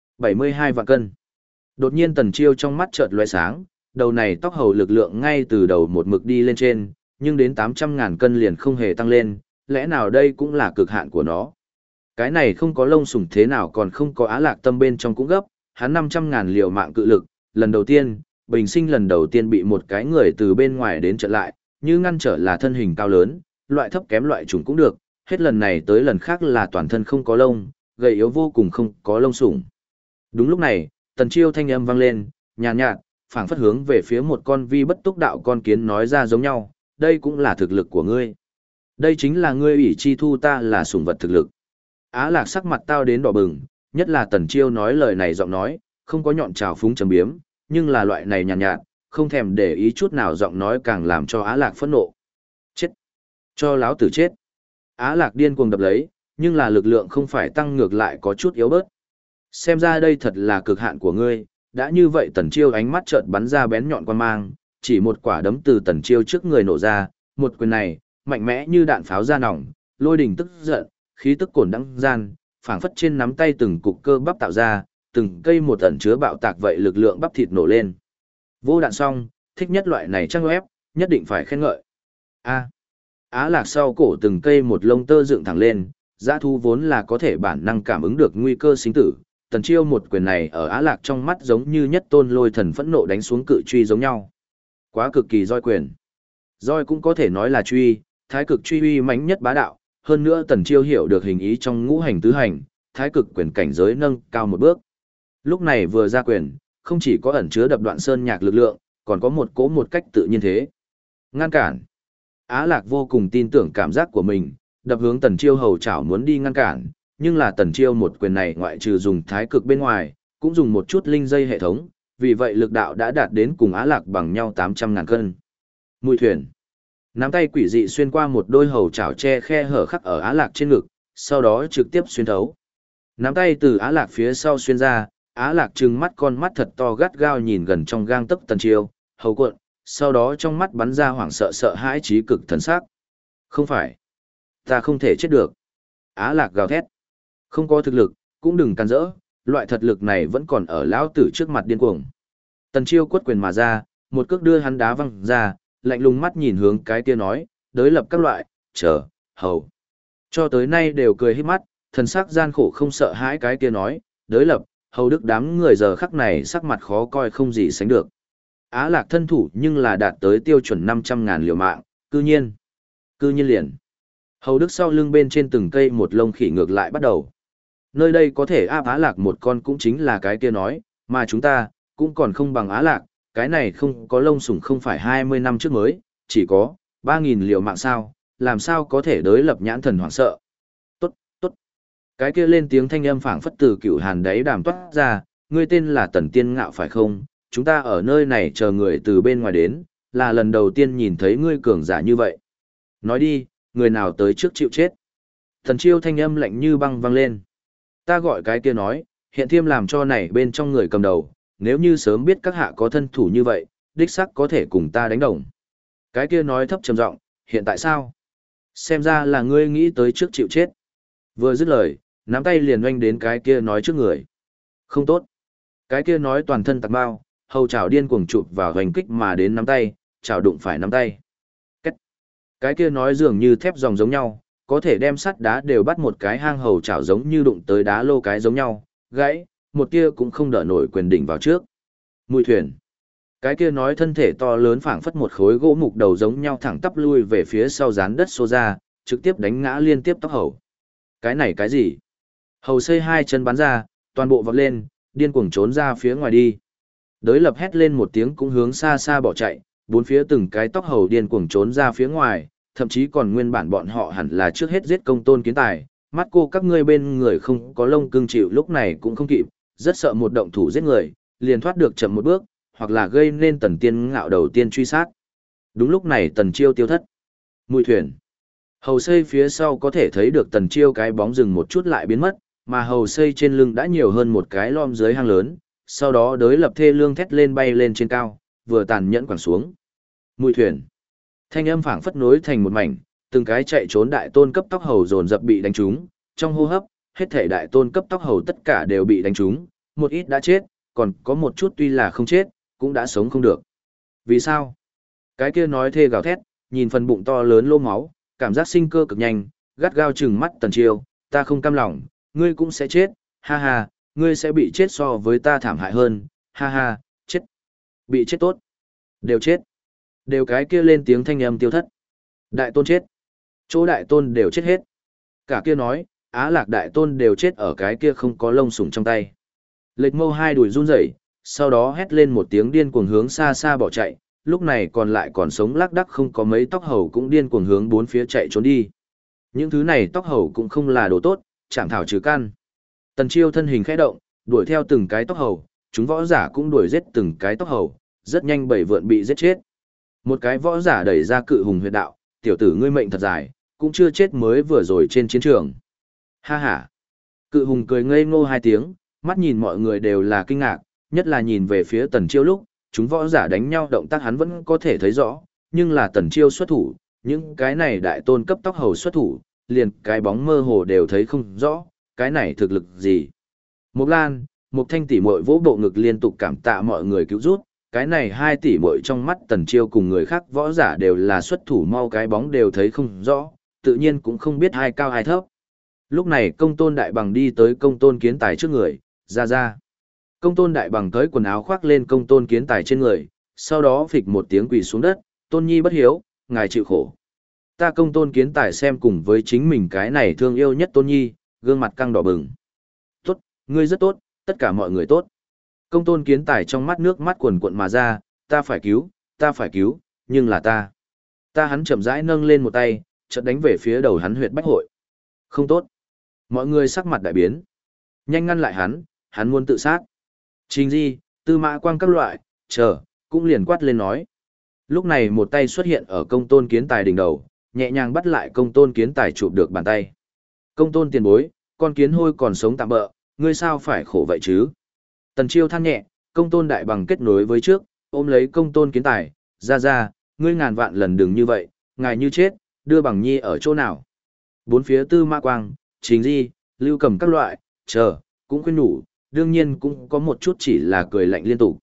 72 vạn cân. Đột nhiên Tần Chiêu trong mắt chợt lóe sáng, đầu này tóc hầu lực lượng ngay từ đầu một mực đi lên trên, nhưng đến 800.000 cân liền không hề tăng lên, lẽ nào đây cũng là cực hạn của nó. Cái này không có lông sủng thế nào còn không có Á Lạc tâm bên trong cũng gấp, hắn 500.000 liều mạng cự lực, lần đầu tiên, bình sinh lần đầu tiên bị một cái người từ bên ngoài đến chặn lại, như ngăn trở là thân hình cao lớn, loại thấp kém loại trùng cũng được, hết lần này tới lần khác là toàn thân không có lông, gầy yếu vô cùng không có lông sủng. Đúng lúc này, Tần Chiêu thanh âm vang lên, nhàn nhạt, phảng phất hướng về phía một con vi bất túc đạo con kiến nói ra giống nhau, đây cũng là thực lực của ngươi. Đây chính là ngươi ủy chi thu ta là sủng vật thực lực. Á Lạc sắc mặt tao đến đỏ bừng, nhất là Tần Chiêu nói lời này giọng nói, không có nhọn trào phúng trầm biếm, nhưng là loại này nhàn nhạt, không thèm để ý chút nào giọng nói càng làm cho Á Lạc phẫn nộ. Chết! Cho láo tử chết! Á Lạc điên cuồng đập lấy, nhưng là lực lượng không phải tăng ngược lại có chút yếu bớt. Xem ra đây thật là cực hạn của ngươi, đã như vậy Tần Chiêu ánh mắt chợt bắn ra bén nhọn quan mang, chỉ một quả đấm từ Tần Chiêu trước người nổ ra, một quyền này, mạnh mẽ như đạn pháo ra nòng, lôi đình tức giận, khí tức cồn đăng gian, phảng phất trên nắm tay từng cục cơ bắp tạo ra, từng cây một ẩn chứa bạo tạc vậy lực lượng bắp thịt nổ lên. Vô đạn xong, thích nhất loại này trang ép, nhất định phải khen ngợi. Á Lạc sau cổ từng cây một lông tơ dựng thẳng lên, dã thú vốn là có thể bản năng cảm ứng được nguy cơ sinh tử. Tần Chiêu một quyền này ở Á Lạc trong mắt giống như nhất tôn lôi thần phẫn nộ đánh xuống cự truy giống nhau. Quá cực kỳ roi quyền. Roi cũng có thể nói là truy, thái cực truy uy mãnh nhất bá đạo, hơn nữa Tần Chiêu hiểu được hình ý trong ngũ hành tứ hành, thái cực quyền cảnh giới nâng cao một bước. Lúc này vừa ra quyền, không chỉ có ẩn chứa đập đoạn sơn nhạc lực lượng, còn có một cỗ một cách tự nhiên thế. Ngăn cản. Á Lạc vô cùng tin tưởng cảm giác của mình, đập hướng Tần Chiêu hầu chảo muốn đi ngăn cản, nhưng là Tần Chiêu một quyền này ngoại trừ dùng thái cực bên ngoài, cũng dùng một chút linh dây hệ thống, vì vậy lực đạo đã đạt đến cùng Á Lạc bằng nhau 800.000 cân. Mùi thuyền. Nắm tay quỷ dị xuyên qua một đôi hầu chảo che khe hở khắc ở Á Lạc trên ngực, sau đó trực tiếp xuyên thấu. Nắm tay từ Á Lạc phía sau xuyên ra, Á Lạc trừng mắt con mắt thật to gắt gao nhìn gần trong gang tấc Tần Chiêu, hầu cuộn, sau đó trong mắt bắn ra hoảng sợ sợ hãi trí cực thần sắc. Không phải, ta không thể chết được. Á Lạc gào thét. Không có thực lực, cũng đừng can rỡ, loại thật lực này vẫn còn ở lão tử trước mặt điên cuồng. Tần Chiêu quất quyền mà ra, một cước đưa hắn đá văng ra, lạnh lùng mắt nhìn hướng cái kia nói, đới lập các loại, chờ, hầu. Cho tới nay đều cười hết mắt, thần sắc gian khổ không sợ hãi cái kia nói, đới lập, hầu đức đám người giờ khắc này sắc mặt khó coi không gì sánh được. Á Lạc thân thủ nhưng là đạt tới tiêu chuẩn 500.000 liều mạng, cư nhiên liền. Hầu đức sau lưng bên trên từng cây một lông khỉ ngược lại bắt đầu. Nơi đây có thể áp Á Lạc một con cũng chính là cái kia nói, mà chúng ta, cũng còn không bằng Á Lạc, cái này không có lông sủng không phải 20 năm trước mới, chỉ có 3.000 liều mạng sao, làm sao có thể đối lập nhãn thần hoảng sợ. Tốt, tốt. Cái kia lên tiếng thanh âm phảng phất từ cựu hàn đáy đàm toát ra, ngươi tên là Tần Tiên Ngạo phải không? Chúng ta ở nơi này chờ người từ bên ngoài đến, là lần đầu tiên nhìn thấy ngươi cường giả như vậy. Nói đi, người nào tới trước chịu chết? Thần Chiêu thanh âm lạnh như băng vang lên. Ta gọi cái kia nói, hiện thiêm làm cho này bên trong người cầm đầu, nếu như sớm biết các hạ có thân thủ như vậy, đích sắc có thể cùng ta đánh đồng. Cái kia nói thấp trầm giọng, hiện tại sao? Xem ra là ngươi nghĩ tới trước chịu chết. Vừa dứt lời, nắm tay liền oanh đến cái kia nói trước người. Không tốt. Cái kia nói toàn thân tạc bao, hầu chảo điên cuồng chụp vào hoành kích mà đến nắm tay, chảo đụng phải nắm tay. Cái kia nói dường như thép dòng giống nhau, có thể đem sắt đá đều bắt một cái hang hầu chảo giống như đụng tới đá lô cái giống nhau, gãy, một tia cũng không đỡ nổi quyền đỉnh vào trước. Mùi thuyền. Cái kia nói thân thể to lớn phảng phất một khối gỗ mục đầu giống nhau thẳng tắp lui về phía sau dán đất xô ra, trực tiếp đánh ngã liên tiếp tóc hầu. Cái này cái gì? Hầu xây hai chân bắn ra, toàn bộ vọt lên, điên cuồng trốn ra phía ngoài đi. Đới lập hét lên một tiếng cũng hướng xa xa bỏ chạy, bốn phía từng cái tóc hầu điên cuồng trốn ra phía ngoài, thậm chí còn nguyên bản bọn họ hẳn là trước hết giết công tôn kiến tài. Mắt cô các ngươi bên người không có lông cương chịu lúc này cũng không kịp, rất sợ một động thủ giết người, liền thoát được chậm một bước, hoặc là gây nên Tần Tiên Ngạo đầu tiên truy sát. Đúng lúc này Tần Chiêu tiêu thất. Mùi thuyền. Hầu xây phía sau có thể thấy được Tần Chiêu cái bóng rừng một chút lại biến mất, mà hầu xây trên lưng đã nhiều hơn một cái lom dưới hang lớn, sau đó đới lập thê lương thét lên bay lên trên cao, vừa tàn nhẫn quẳng xuống. Mùi thuyền. Thanh âm phảng phất nối thành một mảnh, từng cái chạy trốn đại tôn cấp tóc hầu dồn dập bị đánh trúng, trong hô hấp, hết thể đại tôn cấp tóc hầu tất cả đều bị đánh trúng, một ít đã chết, còn có một chút tuy là không chết, cũng đã sống không được. Vì sao? Cái kia nói thê gào thét, nhìn phần bụng to lớn lô máu, cảm giác sinh cơ cực nhanh, gắt gao trừng mắt Tần Chiêu, ta không cam lòng, ngươi cũng sẽ chết, ha ha, ngươi sẽ bị chết so với ta thảm hại hơn, ha ha, chết. Bị chết tốt. Đều chết. Đều cái kia lên tiếng thanh âm tiêu thất. Đại tôn chết. Chỗ đại tôn đều chết hết. Cả kia nói, Á Lạc đại tôn đều chết ở cái kia không có lông sủng trong tay. Lệch mâu hai đùi run rẩy, sau đó hét lên một tiếng điên cuồng hướng xa xa bỏ chạy, lúc này còn lại còn sống lác đác không có mấy tóc hầu cũng điên cuồng hướng bốn phía chạy trốn đi. Những thứ này tóc hầu cũng không là đồ tốt, chạm thảo trừ căn. Tần Chiêu thân hình khẽ động, đuổi theo từng cái tóc hầu, chúng võ giả cũng đuổi giết từng cái tóc hầu, rất nhanh bảy vượn bị giết chết. Một cái võ giả đẩy ra cự hùng huyệt đạo, tiểu tử ngươi mệnh thật dài, cũng chưa chết mới vừa rồi trên chiến trường. Ha ha. Cự hùng cười ngây ngô hai tiếng, mắt nhìn mọi người đều là kinh ngạc, nhất là nhìn về phía Tần Chiêu lúc, chúng võ giả đánh nhau động tác hắn vẫn có thể thấy rõ, nhưng là Tần Chiêu xuất thủ, những cái này đại tôn cấp tóc hầu xuất thủ, liền cái bóng mơ hồ đều thấy không rõ, cái này thực lực gì. Mộc Lan, Mộc Thanh tỷ muội vỗ bộ ngực liên tục cảm tạ mọi người cứu giúp, cái này hai tỷ muội trong mắt Tần Chiêu cùng người khác võ giả đều là xuất thủ mau cái bóng đều thấy không rõ, tự nhiên cũng không biết ai cao ai thấp. Lúc này Công Tôn Đại Bằng đi tới Công Tôn Kiến Tài trước người, ra. Công Tôn Đại Bằng tới quần áo khoác lên Công Tôn Kiến Tài trên người, sau đó phịch một tiếng quỳ xuống đất, Tôn Nhi bất hiếu, ngài chịu khổ. Ta Công Tôn Kiến Tài xem cùng với chính mình cái này thương yêu nhất Tôn Nhi, gương mặt căng đỏ bừng. Tốt, ngươi rất tốt, tất cả mọi người tốt. Công tôn kiến tài trong mắt nước mắt quần cuộn mà ra, ta phải cứu, nhưng là ta. Hắn chậm rãi nâng lên một tay, chợt đánh về phía đầu hắn huyệt bách hội. Không tốt. Mọi người sắc mặt đại biến. Nhanh ngăn lại hắn muốn tự sát. Trình Di, Tư Mã Quang các loại, cũng liền quát lên nói. Lúc này một tay xuất hiện ở công tôn kiến tài đỉnh đầu, nhẹ nhàng bắt lại công tôn kiến tài chụp được bàn tay. Công tôn tiền bối, con kiến hôi còn sống tạm bợ, ngươi sao phải khổ vậy chứ? Tần Chiêu than nhẹ, công tôn đại bằng kết nối với trước, ôm lấy công tôn kiến tài, ra, ngươi ngàn vạn lần đừng như vậy, ngài như chết, đưa bằng nhi ở chỗ nào? Bốn phía Tư Mã Quang, Trình Di, Lưu Cầm các loại, cũng khuyên nhủ, đương nhiên cũng có một chút chỉ là cười lạnh liên tục.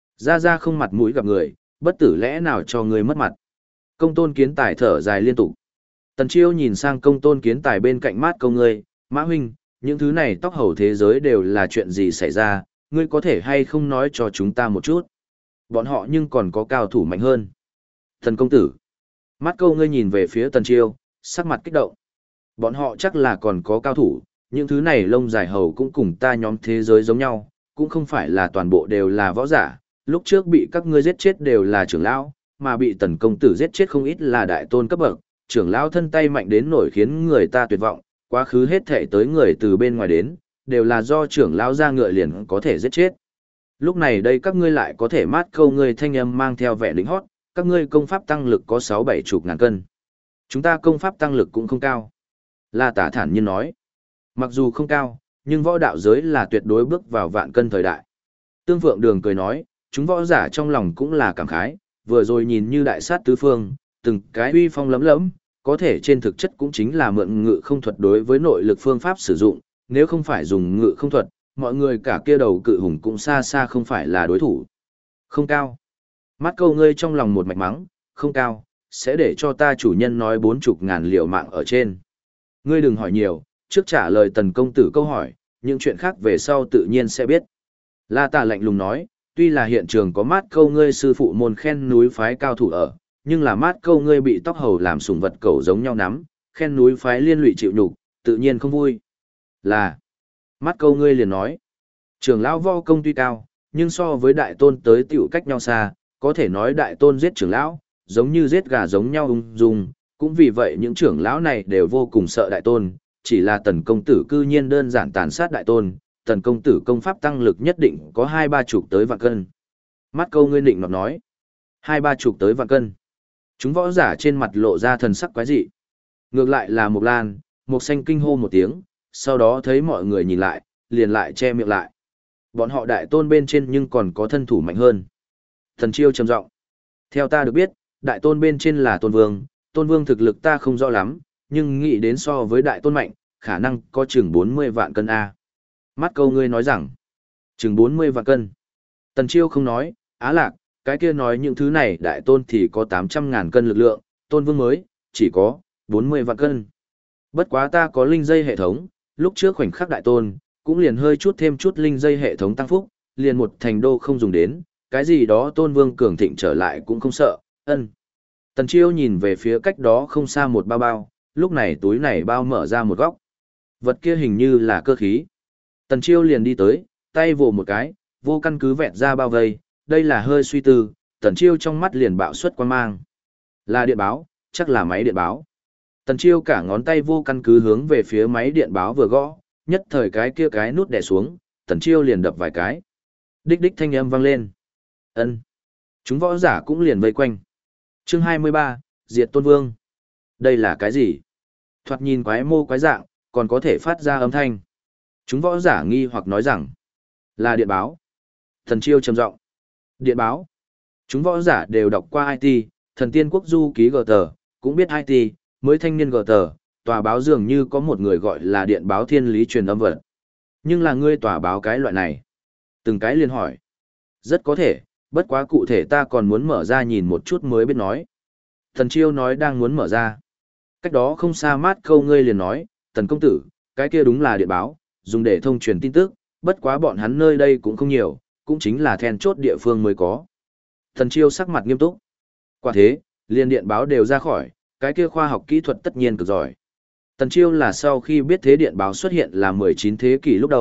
Ra không mặt mũi gặp người, bất tử lẽ nào cho ngươi mất mặt. Công tôn kiến tài thở dài liên tục. Tần Chiêu nhìn sang công tôn kiến tài bên cạnh mát câu ngươi, Mã huynh, những thứ này tóc hầu thế giới đều là chuyện gì xảy ra, ngươi có thể hay không nói cho chúng ta một chút. Bọn họ nhưng còn có cao thủ mạnh hơn. Thần công tử. Mát câu ngươi nhìn về phía Tần Chiêu, sắc mặt kích động. Bọn họ chắc là còn có cao thủ, những thứ này lông dài hầu cũng cùng ta nhóm thế giới giống nhau, cũng không phải là toàn bộ đều là võ giả, lúc trước bị các ngươi giết chết đều là trưởng lão, mà bị tần công tử giết chết không ít là đại tôn cấp bậc, trưởng lão thân tay mạnh đến nổi khiến người ta tuyệt vọng, quá khứ hết thể tới người từ bên ngoài đến, đều là do trưởng lão ra ngựa liền có thể giết chết. Lúc này đây các ngươi lại có thể mát câu ngươi thanh âm mang theo vẻ lính hót, các ngươi công pháp tăng lực có 6-7 chục ngàn cân. Chúng ta công pháp tăng lực cũng không cao. La Tả thản nhiên nói. Mặc dù không cao, nhưng võ đạo giới là tuyệt đối bước vào vạn cân thời đại. Tương Phượng Đường cười nói, chúng võ giả trong lòng cũng là cảm khái, vừa rồi nhìn như đại sát tứ phương, từng cái uy phong lấm lẫm, có thể trên thực chất cũng chính là mượn ngự không thuật đối với nội lực phương pháp sử dụng, nếu không phải dùng ngự không thuật, mọi người cả kia đầu cự hùng cũng xa xa không phải là đối thủ. Không cao. Mắt câu ngươi trong lòng một mạch mắng, không cao, sẽ để cho ta chủ nhân nói 40 ngàn liều mạng ở trên. Ngươi đừng hỏi nhiều, trước trả lời tần công tử câu hỏi, những chuyện khác về sau tự nhiên sẽ biết. La Tà lạnh lùng nói, tuy là hiện trường có mát câu ngươi sư phụ môn khen núi phái cao thủ ở, nhưng là mát câu ngươi bị tóc hầu làm sủng vật cẩu giống nhau nắm, khen núi phái liên lụy chịu nhục, tự nhiên không vui. Là, mát câu ngươi liền nói, trưởng lão vo công tuy cao, nhưng so với đại tôn tới tiểu cách nhau xa, có thể nói đại tôn giết trưởng lão, giống như giết gà giống nhau ung dung, cũng vì vậy những trưởng lão này đều vô cùng sợ đại tôn, chỉ là tần công tử cư nhiên đơn giản tàn sát đại tôn, tần công tử công pháp tăng lực nhất định có 2-3 chục tới vạn cân. Mắt câu ngươi định nọt nói, 2-3 chục tới vạn cân. Chúng võ giả trên mặt lộ ra thần sắc quái dị. Ngược lại là Mộc Lan, Mộc Xanh kinh hô một tiếng, sau đó thấy mọi người nhìn lại, liền lại che miệng lại. Bọn họ đại tôn bên trên nhưng còn có thân thủ mạnh hơn. Thần Chiêu trầm giọng, theo ta được biết, đại tôn bên trên là tôn vương thực lực ta không rõ lắm, nhưng nghĩ đến so với đại tôn mạnh, khả năng có chừng 40 vạn cân A. Mắt câu ngươi nói rằng, chừng 40 vạn cân. Tần Chiêu không nói, Á Lạc, cái kia nói những thứ này đại tôn thì có 800 ngàn cân lực lượng, tôn vương mới, chỉ có 40 vạn cân. Bất quá ta có linh dây hệ thống, lúc trước khoảnh khắc đại tôn, cũng liền hơi chút thêm chút linh dây hệ thống tăng phúc, liền một thành đô không dùng đến, cái gì đó tôn vương cường thịnh trở lại cũng không sợ, ân. Tần Chiêu nhìn về phía cách đó không xa một bao bao, lúc này túi này bao mở ra một góc. Vật kia hình như là cơ khí. Tần Chiêu liền đi tới, tay vồ một cái, vô căn cứ vẹt ra bao vây, đây là hơi suy tư, Tần Chiêu trong mắt liền bạo xuất quan mang. Là điện báo, chắc là máy điện báo. Tần Chiêu cả ngón tay vô căn cứ hướng về phía máy điện báo vừa gõ, nhất thời cái kia cái nút đè xuống, Tần Chiêu liền đập vài cái. Đích đích thanh âm vang lên. Ân. Chúng võ giả cũng liền vây quanh. Chương 23, Diệt Tôn Vương. Đây là cái gì? Thoạt nhìn quái mô quái dạng, còn có thể phát ra âm thanh. Chúng võ giả nghi hoặc nói rằng, là điện báo. Thần Chiêu trầm giọng. Điện báo. Chúng võ giả đều đọc qua IT, thần tiên quốc du ký gờ tờ, cũng biết IT, mới thanh niên gờ tờ, tòa báo dường như có một người gọi là điện báo thiên lý truyền âm vật. Nhưng là ngươi tòa báo cái loại này. Từng cái liền hỏi. Rất có thể, bất quá cụ thể ta còn muốn mở ra nhìn một chút mới biết nói. Thần Chiêu nói đang muốn mở ra. Cách đó không xa mát câu ngươi liền nói, Tần công tử, cái kia đúng là điện báo, dùng để thông truyền tin tức, bất quá bọn hắn nơi đây cũng không nhiều, cũng chính là then chốt địa phương mới có. Thần Chiêu sắc mặt nghiêm túc. Quả thế, liền điện báo đều ra khỏi, cái kia khoa học kỹ thuật tất nhiên cực giỏi. Tần Chiêu là sau khi biết thế điện báo xuất hiện là 19 thế kỷ lúc đầu,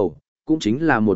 cũng chính là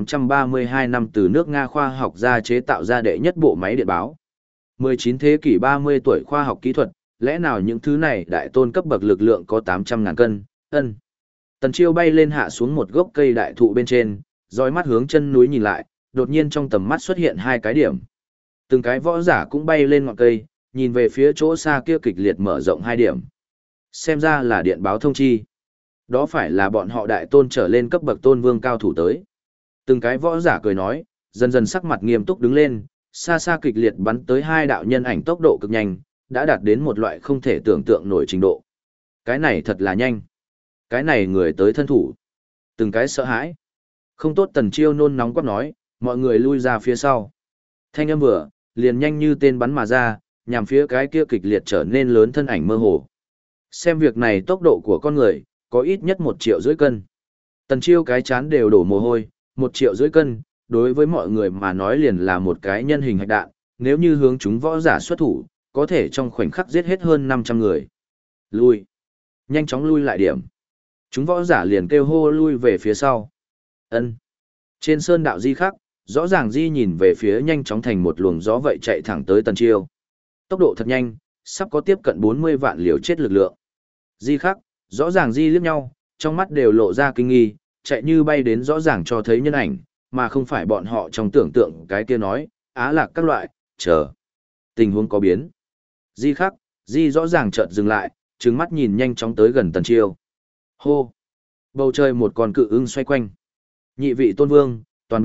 1832 năm từ nước Nga khoa học gia chế tạo ra đệ nhất bộ máy điện báo. 19 thế kỷ 30 tuổi khoa học kỹ thuật, lẽ nào những thứ này đại tôn cấp bậc lực lượng có 800.000 cân, ân. Tần Chiêu bay lên hạ xuống một gốc cây đại thụ bên trên, dõi mắt hướng chân núi nhìn lại, đột nhiên trong tầm mắt xuất hiện hai cái điểm. Từng cái võ giả cũng bay lên ngọn cây, nhìn về phía chỗ xa kia kịch liệt mở rộng hai điểm. Xem ra là điện báo thông chi. Đó phải là bọn họ đại tôn trở lên cấp bậc tôn vương cao thủ tới. Từng cái võ giả cười nói, dần dần sắc mặt nghiêm túc đứng lên, xa xa kịch liệt bắn tới hai đạo nhân ảnh tốc độ cực nhanh, đã đạt đến một loại không thể tưởng tượng nổi trình độ. Cái này thật là nhanh. Cái này người tới thân thủ. Từng cái sợ hãi. Không tốt. Tần Chiêu nôn nóng quát nói, mọi người lui ra phía sau. Thanh âm vừa, liền nhanh như tên bắn mà ra, nhằm phía cái kia kịch liệt trở nên lớn thân ảnh mơ hồ. Xem việc này tốc độ của con người, có ít nhất 1,5 triệu cân. Tần Chiêu cái chán đều đổ mồ hôi, 1,5 triệu cân, đối với mọi người mà nói liền là một cái nhân hình hạch đạn, nếu như hướng chúng võ giả xuất thủ, có thể trong khoảnh khắc giết hết hơn 500 người. Lui. Nhanh chóng lui lại điểm. Chúng võ giả liền kêu hô lui về phía sau. Ân. Trên sơn đạo Di Khắc, rõ ràng Di nhìn về phía nhanh chóng thành một luồng gió vậy chạy thẳng tới Tần Chiêu. Tốc độ thật nhanh, sắp có tiếp cận 40 vạn liều chết lực lượng. Di Khắc, rõ ràng Di liếc nhau, trong mắt đều lộ ra kinh nghi, chạy như bay đến rõ ràng cho thấy nhân ảnh, mà không phải bọn họ trong tưởng tượng cái kia nói, Á Lạc các loại, chờ. Tình huống có biến. Di Khắc, Di rõ ràng chợt dừng lại, trừng mắt nhìn nhanh chóng tới gần Tần Chiêu. Hô! Bầu trời một con cự ưng xoay quanh. Nhị vị tôn vương,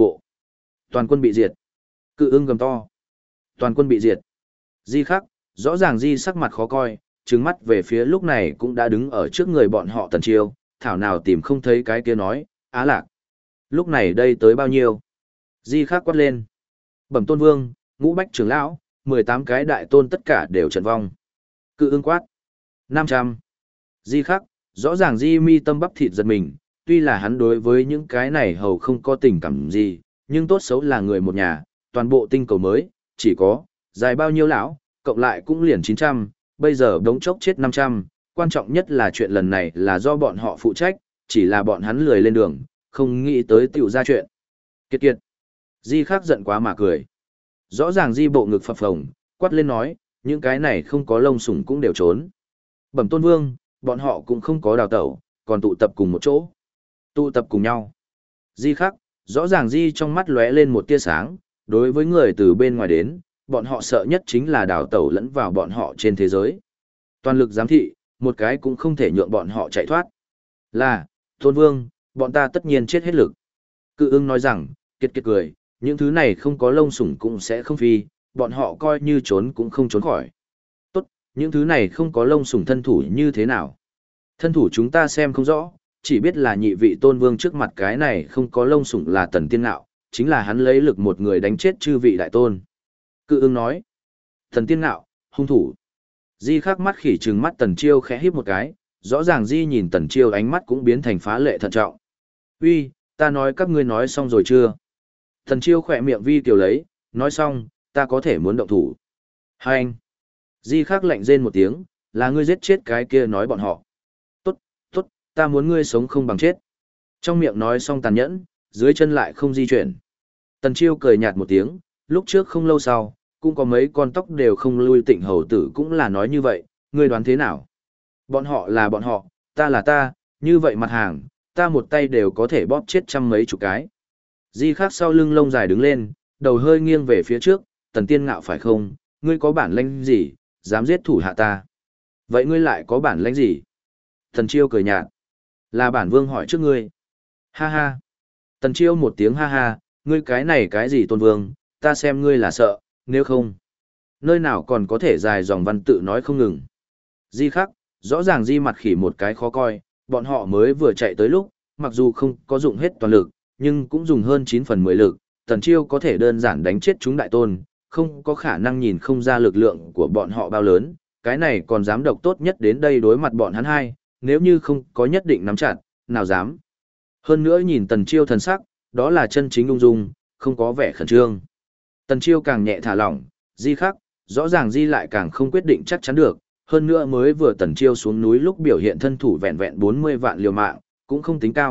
toàn quân bị diệt. Cự ưng gầm to. Toàn quân bị diệt. Di Khắc, rõ ràng Di sắc mặt khó coi, trừng mắt về phía lúc này cũng đã đứng ở trước người bọn họ Tần Chiêu, thảo nào tìm không thấy cái kia nói, Á Lạc. Lúc này đây tới bao nhiêu? Di Khắc quát lên. Bẩm tôn vương, Ngũ Bách trưởng lão, 18 cái đại tôn tất cả đều trận vong. Cự ưng quát. 500. Di Khắc, rõ ràng Di mi tâm bắp thịt giật mình, tuy là hắn đối với những cái này hầu không có tình cảm gì, nhưng tốt xấu là người một nhà, toàn bộ tinh cầu mới, chỉ có, dài bao nhiêu lão, cộng lại cũng liền 900, bây giờ đống chốc chết 500, quan trọng nhất là chuyện lần này là do bọn họ phụ trách, chỉ là bọn hắn lười lên đường, không nghĩ tới tiểu ra chuyện. Kiệt kiệt. Di Khắc giận quá mà cười. Rõ ràng Di bộ ngực phập phồng, quát lên nói, những cái này không có lông sủng cũng đều trốn. Bẩm tôn vương, bọn họ cũng không có đào tẩu, còn tụ tập cùng một chỗ. Tụ tập cùng nhau. Di Khắc, rõ ràng Di trong mắt lóe lên một tia sáng, đối với người từ bên ngoài đến, bọn họ sợ nhất chính là đào tẩu lẫn vào bọn họ trên thế giới. Toàn lực giám thị, một cái cũng không thể nhượng bọn họ chạy thoát. Là, tôn vương, bọn ta tất nhiên chết hết lực. Cự ưng nói rằng, kiệt kiệt cười, những thứ này không có lông sủng cũng sẽ không phi, bọn họ coi như trốn cũng không trốn khỏi. Tốt, những thứ này không có lông sủng thân thủ như thế nào? Thân thủ chúng ta xem không rõ, chỉ biết là nhị vị tôn vương trước mặt cái này không có lông sủng là Tần Tiên Ngạo, chính là hắn lấy lực một người đánh chết chư vị đại tôn. Cự ưng nói, Tần Tiên Ngạo, hung thủ. Di Khắc mắt khỉ trừng mắt Tần Chiêu khẽ híp một cái, rõ ràng Di nhìn Tần Chiêu ánh mắt cũng biến thành phá lệ thận trọng. Uy, ta nói các ngươi nói xong rồi chưa? Tần Chiêu khỏe miệng vi tiểu lấy, nói xong, ta có thể muốn động thủ. Hai anh. Di Khắc lạnh rên một tiếng, là ngươi giết chết cái kia nói bọn họ. Tốt, tốt, ta muốn ngươi sống không bằng chết. Trong miệng nói xong tàn nhẫn, dưới chân lại không di chuyển. Tần Chiêu cười nhạt một tiếng, lúc trước không lâu sau, cũng có mấy con tóc đều không lui Tịnh hầu tử cũng là nói như vậy, ngươi đoán thế nào? Bọn họ là bọn họ, ta là ta, như vậy mặt hàng, ta một tay đều có thể bóp chết trăm mấy chục cái. Di Khắc sau lưng lông dài đứng lên, đầu hơi nghiêng về phía trước, Tần Tiên Ngạo phải không, ngươi có bản lĩnh gì, dám giết thủ hạ ta? Vậy ngươi lại có bản lĩnh gì? Tần Chiêu cười nhạt, là bản vương hỏi trước ngươi. Ha ha. Tần Chiêu một tiếng ha ha, ngươi cái này cái gì tôn vương, ta xem ngươi là sợ, nếu không, nơi nào còn có thể dài dòng văn tự nói không ngừng. Di Khắc, rõ ràng Di mặt khỉ một cái khó coi, bọn họ mới vừa chạy tới lúc, mặc dù không có dụng hết toàn lực, nhưng cũng dùng hơn 9 phần 10 lực, Tần Chiêu có thể đơn giản đánh chết chúng đại tôn, không có khả năng nhìn không ra lực lượng của bọn họ bao lớn, cái này còn dám độc tốt nhất đến đây đối mặt bọn hắn hai, nếu như không có nhất định nắm chặt, nào dám. Hơn nữa nhìn Tần Chiêu thần sắc, đó là chân chính ung dung, không có vẻ khẩn trương. Tần Chiêu càng nhẹ thả lỏng, Di Khắc, rõ ràng Di lại càng không quyết định chắc chắn được, hơn nữa mới vừa Tần Chiêu xuống núi lúc biểu hiện thân thủ vẹn vẹn 40 vạn liều mạng, cũng không tính cao,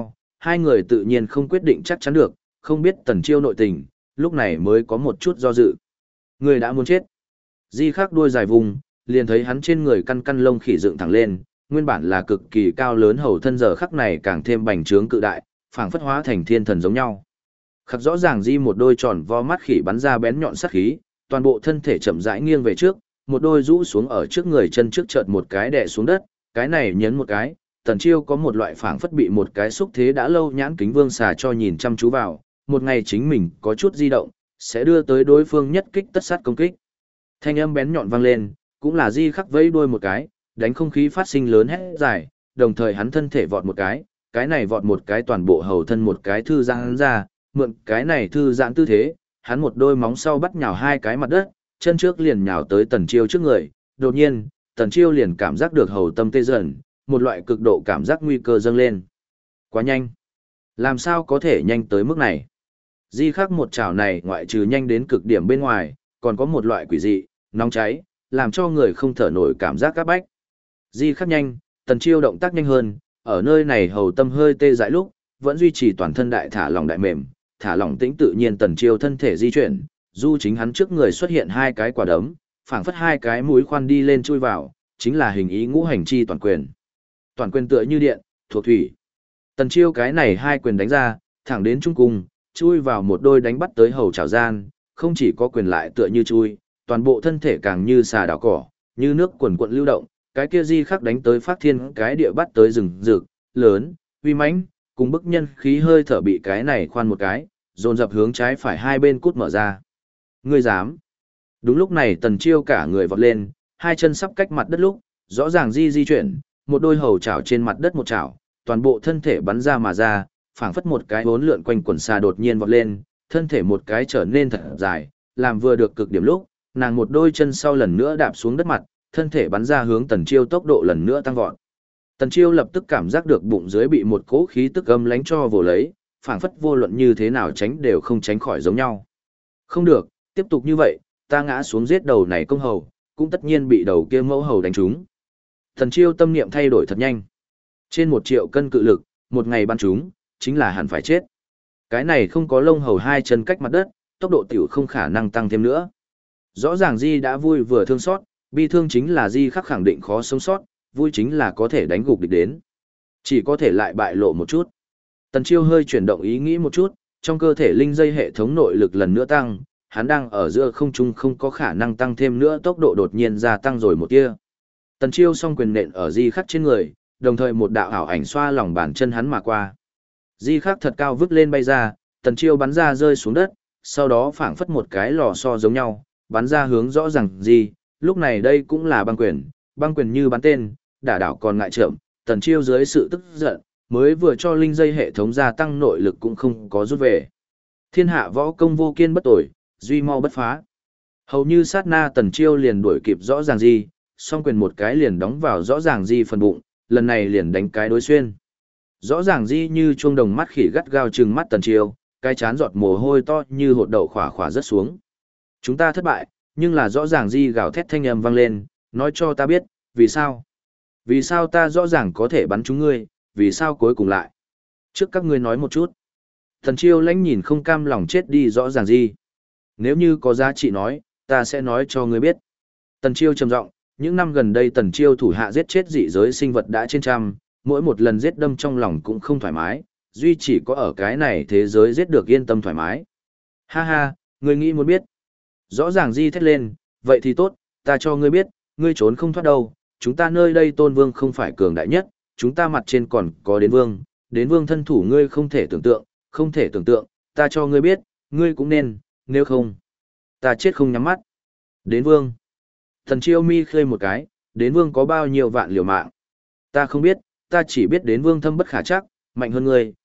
hai người tự nhiên không quyết định chắc chắn được, không biết Tần Chiêu nội tình, lúc này mới có một chút do dự. Người đã muốn chết. Di Khắc đuôi dài vùng, liền thấy hắn trên người căn căn lông khỉ dựng thẳng lên, nguyên bản là cực kỳ cao lớn hầu thân giờ khắc này càng thêm bành trướng cự đại, phảng phất hóa thành thiên thần giống nhau. Khắc rõ ràng Di một đôi tròn vo mắt khỉ bắn ra bén nhọn sắc khí, toàn bộ thân thể chậm rãi nghiêng về trước, một đôi rũ xuống ở trước người chân trước chợt một cái đè xuống đất, cái này nhấn một cái, Tần Chiêu có một loại phảng phất bị một cái xúc thế đã lâu nhãn kính vương xà cho nhìn chăm chú vào, một ngày chính mình có chút di động, sẽ đưa tới đối phương nhất kích tất sát công kích. Thanh âm bén nhọn vang lên, cũng là Di Khắc vẫy đuôi một cái, đánh không khí phát sinh lớn hét dài, đồng thời hắn thân thể vọt một cái này vọt một cái toàn bộ hầu thân một cái thư giãn ra, mượn cái này thư giãn tư thế, hắn một đôi móng sau bắt nhào hai cái mặt đất, chân trước liền nhào tới Tần Chiêu trước người, đột nhiên, Tần Chiêu liền cảm giác được hầu tâm tê dần, một loại cực độ cảm giác nguy cơ dâng lên. Quá nhanh. Làm sao có thể nhanh tới mức này? Di Khắc một chảo này ngoại trừ nhanh đến cực điểm bên ngoài, còn có một loại quỷ dị, nóng cháy, làm cho người không thở nổi cảm giác các bách. Di Khắc nhanh, Tần Chiêu động tác nhanh hơn, ở nơi này hầu tâm hơi tê dại lúc, vẫn duy trì toàn thân đại thả lỏng đại mềm, thả lỏng tĩnh tự nhiên Tần Chiêu thân thể di chuyển, dù chính hắn trước người xuất hiện hai cái quả đấm, phảng phất hai cái mũi khoan đi lên chui vào, chính là hình ý ngũ hành chi toàn quyền. Toàn quyền tựa như điện, thuộc thủy. Tần Chiêu cái này hai quyền đánh ra, thẳng đến trung cung, chui vào một đôi đánh bắt tới hầu chảo gian, không chỉ có quyền lại tựa như chui, toàn bộ thân thể càng như xà đào cỏ, như nước quần quận lưu động, cái kia Di Khắc đánh tới phát thiên cái địa bắt tới rừng rực, lớn, uy mãnh, cùng bức nhân khí hơi thở bị cái này khoan một cái, dồn dập hướng trái phải hai bên cút mở ra. Ngươi dám? Đúng lúc này Tần Chiêu cả người vọt lên, hai chân sắp cách mặt đất lúc, rõ ràng di chuyển, một đôi hầu chảo trên mặt đất một chảo, toàn bộ thân thể bắn ra mà ra, phảng phất một cái bốn lượn quanh quần xa đột nhiên vọt lên, thân thể một cái trở nên thật dài, làm vừa được cực điểm lúc, nàng một đôi chân sau lần nữa đạp xuống đất mặt, thân thể bắn ra hướng Tần Chiêu tốc độ lần nữa tăng vọt. Tần Chiêu lập tức cảm giác được bụng dưới bị một cỗ khí tức âm lánh cho vồ lấy, phảng phất vô luận như thế nào tránh đều không tránh khỏi giống nhau. Không được, tiếp tục như vậy, ta ngã xuống giết đầu này công hầu, cũng tất nhiên bị đầu kia mẫu hầu đánh trúng. Tần Chiêu tâm niệm thay đổi thật nhanh. Trên 1 triệu cân cự lực, một ngày bắn trúng, chính là hẳn phải chết. Cái này không có lông hầu hai chân cách mặt đất, tốc độ tiểu không khả năng tăng thêm nữa. Rõ ràng Di đã vui vừa thương xót, bi thương chính là Di Khắc khẳng định khó sống sót, vui chính là có thể đánh gục địch đến. Chỉ có thể lại bại lộ một chút. Tần Chiêu hơi chuyển động ý nghĩ một chút, trong cơ thể linh dây hệ thống nội lực lần nữa tăng, hắn đang ở giữa không trung không có khả năng tăng thêm nữa, tốc độ đột nhiên gia tăng rồi một tia. Tần Chiêu song quyền nện ở Di Khắc trên người, đồng thời một đạo ảo ảnh xoa lòng bàn chân hắn mà qua. Di Khắc thật cao vứt lên bay ra, Tần Chiêu bắn ra rơi xuống đất, sau đó phảng phất một cái lò xo giống nhau, bắn ra hướng rõ ràng Di, lúc này đây cũng là băng quyền như bắn tên, đả đảo còn ngại chậm, Tần Chiêu dưới sự tức giận, mới vừa cho linh dây hệ thống gia tăng nội lực cũng không có rút về. Thiên hạ võ công vô kiên bất tồi, duy mau bất phá. Hầu như sát na Tần Chiêu liền đuổi kịp rõ ràng Di, song quyền một cái liền đóng vào rõ ràng Di phần bụng, lần này liền đánh cái đối xuyên. Rõ ràng Di như chuông đồng mắt khỉ gắt gao trừng mắt Tần Chiêu, cái chán giọt mồ hôi to như hột đậu khỏa khỏa rớt xuống. Chúng ta thất bại, nhưng là rõ ràng Di gào thét thanh âm vang lên, nói cho ta biết, vì sao? Vì sao ta rõ ràng có thể bắn chúng ngươi, vì sao cuối cùng lại? Trước các ngươi nói một chút. Tần Chiêu lãnh nhìn không cam lòng chết đi rõ ràng Di. Nếu như có giá trị nói, ta sẽ nói cho ngươi biết. Tần Chiêu trầm giọng, những năm gần đây Tần Chiêu thủ hạ giết chết dị giới sinh vật đã trên trăm, mỗi một lần giết đâm trong lòng cũng không thoải mái, duy chỉ có ở cái này thế giới giết được yên tâm thoải mái. Ha ha, ngươi nghĩ muốn biết. Rõ ràng Di thét lên, vậy thì tốt, ta cho ngươi biết, ngươi trốn không thoát đâu, chúng ta nơi đây tôn vương không phải cường đại nhất, chúng ta mặt trên còn có đến vương thân thủ ngươi không thể tưởng tượng, ta cho ngươi biết, ngươi cũng nên, nếu không, ta chết không nhắm mắt. Đến vương. Thần Chiêu mi khơi một cái, đến vương có bao nhiêu vạn liều mạng. Ta không biết, ta chỉ biết đến vương thâm bất khả chắc, mạnh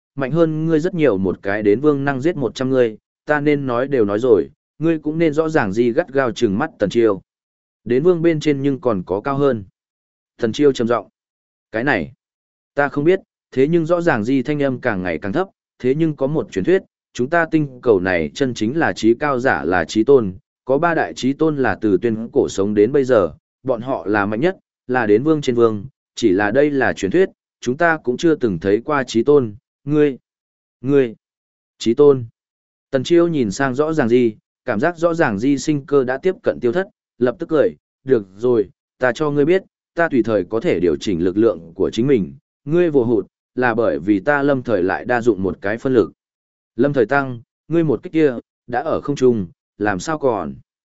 hơn ngươi rất nhiều, một cái đến vương năng giết 100 ngươi, ta nên nói đều nói rồi, ngươi cũng nên rõ ràng Di gắt gao trừng mắt Tần Chiêu. Đến vương bên trên nhưng còn có cao hơn. Tần Chiêu trầm giọng, cái này, ta không biết, thế nhưng rõ ràng Di thanh âm càng ngày càng thấp, thế nhưng có một truyền thuyết, chúng ta tinh cầu này chân chính là trí cao giả là trí tôn, có 3 đại trí tôn là từ tuyên cổ sống đến bây giờ, bọn họ là mạnh nhất, là đến vương trên vương, chỉ là đây là truyền thuyết, chúng ta cũng chưa từng thấy qua trí tôn, ngươi. Ngươi, Chí Tôn. Tần Chiêu nhìn sang rõ ràng Di, cảm giác rõ ràng Di sinh cơ đã tiếp cận tiêu thất, lập tức cười, được rồi, ta cho ngươi biết, ta tùy thời có thể điều chỉnh lực lượng của chính mình, ngươi vô hụt, là bởi vì ta lâm thời lại đa dụng một cái phân lực. Lâm thời tăng, ngươi một kích kia, đã ở không trung, làm sao còn.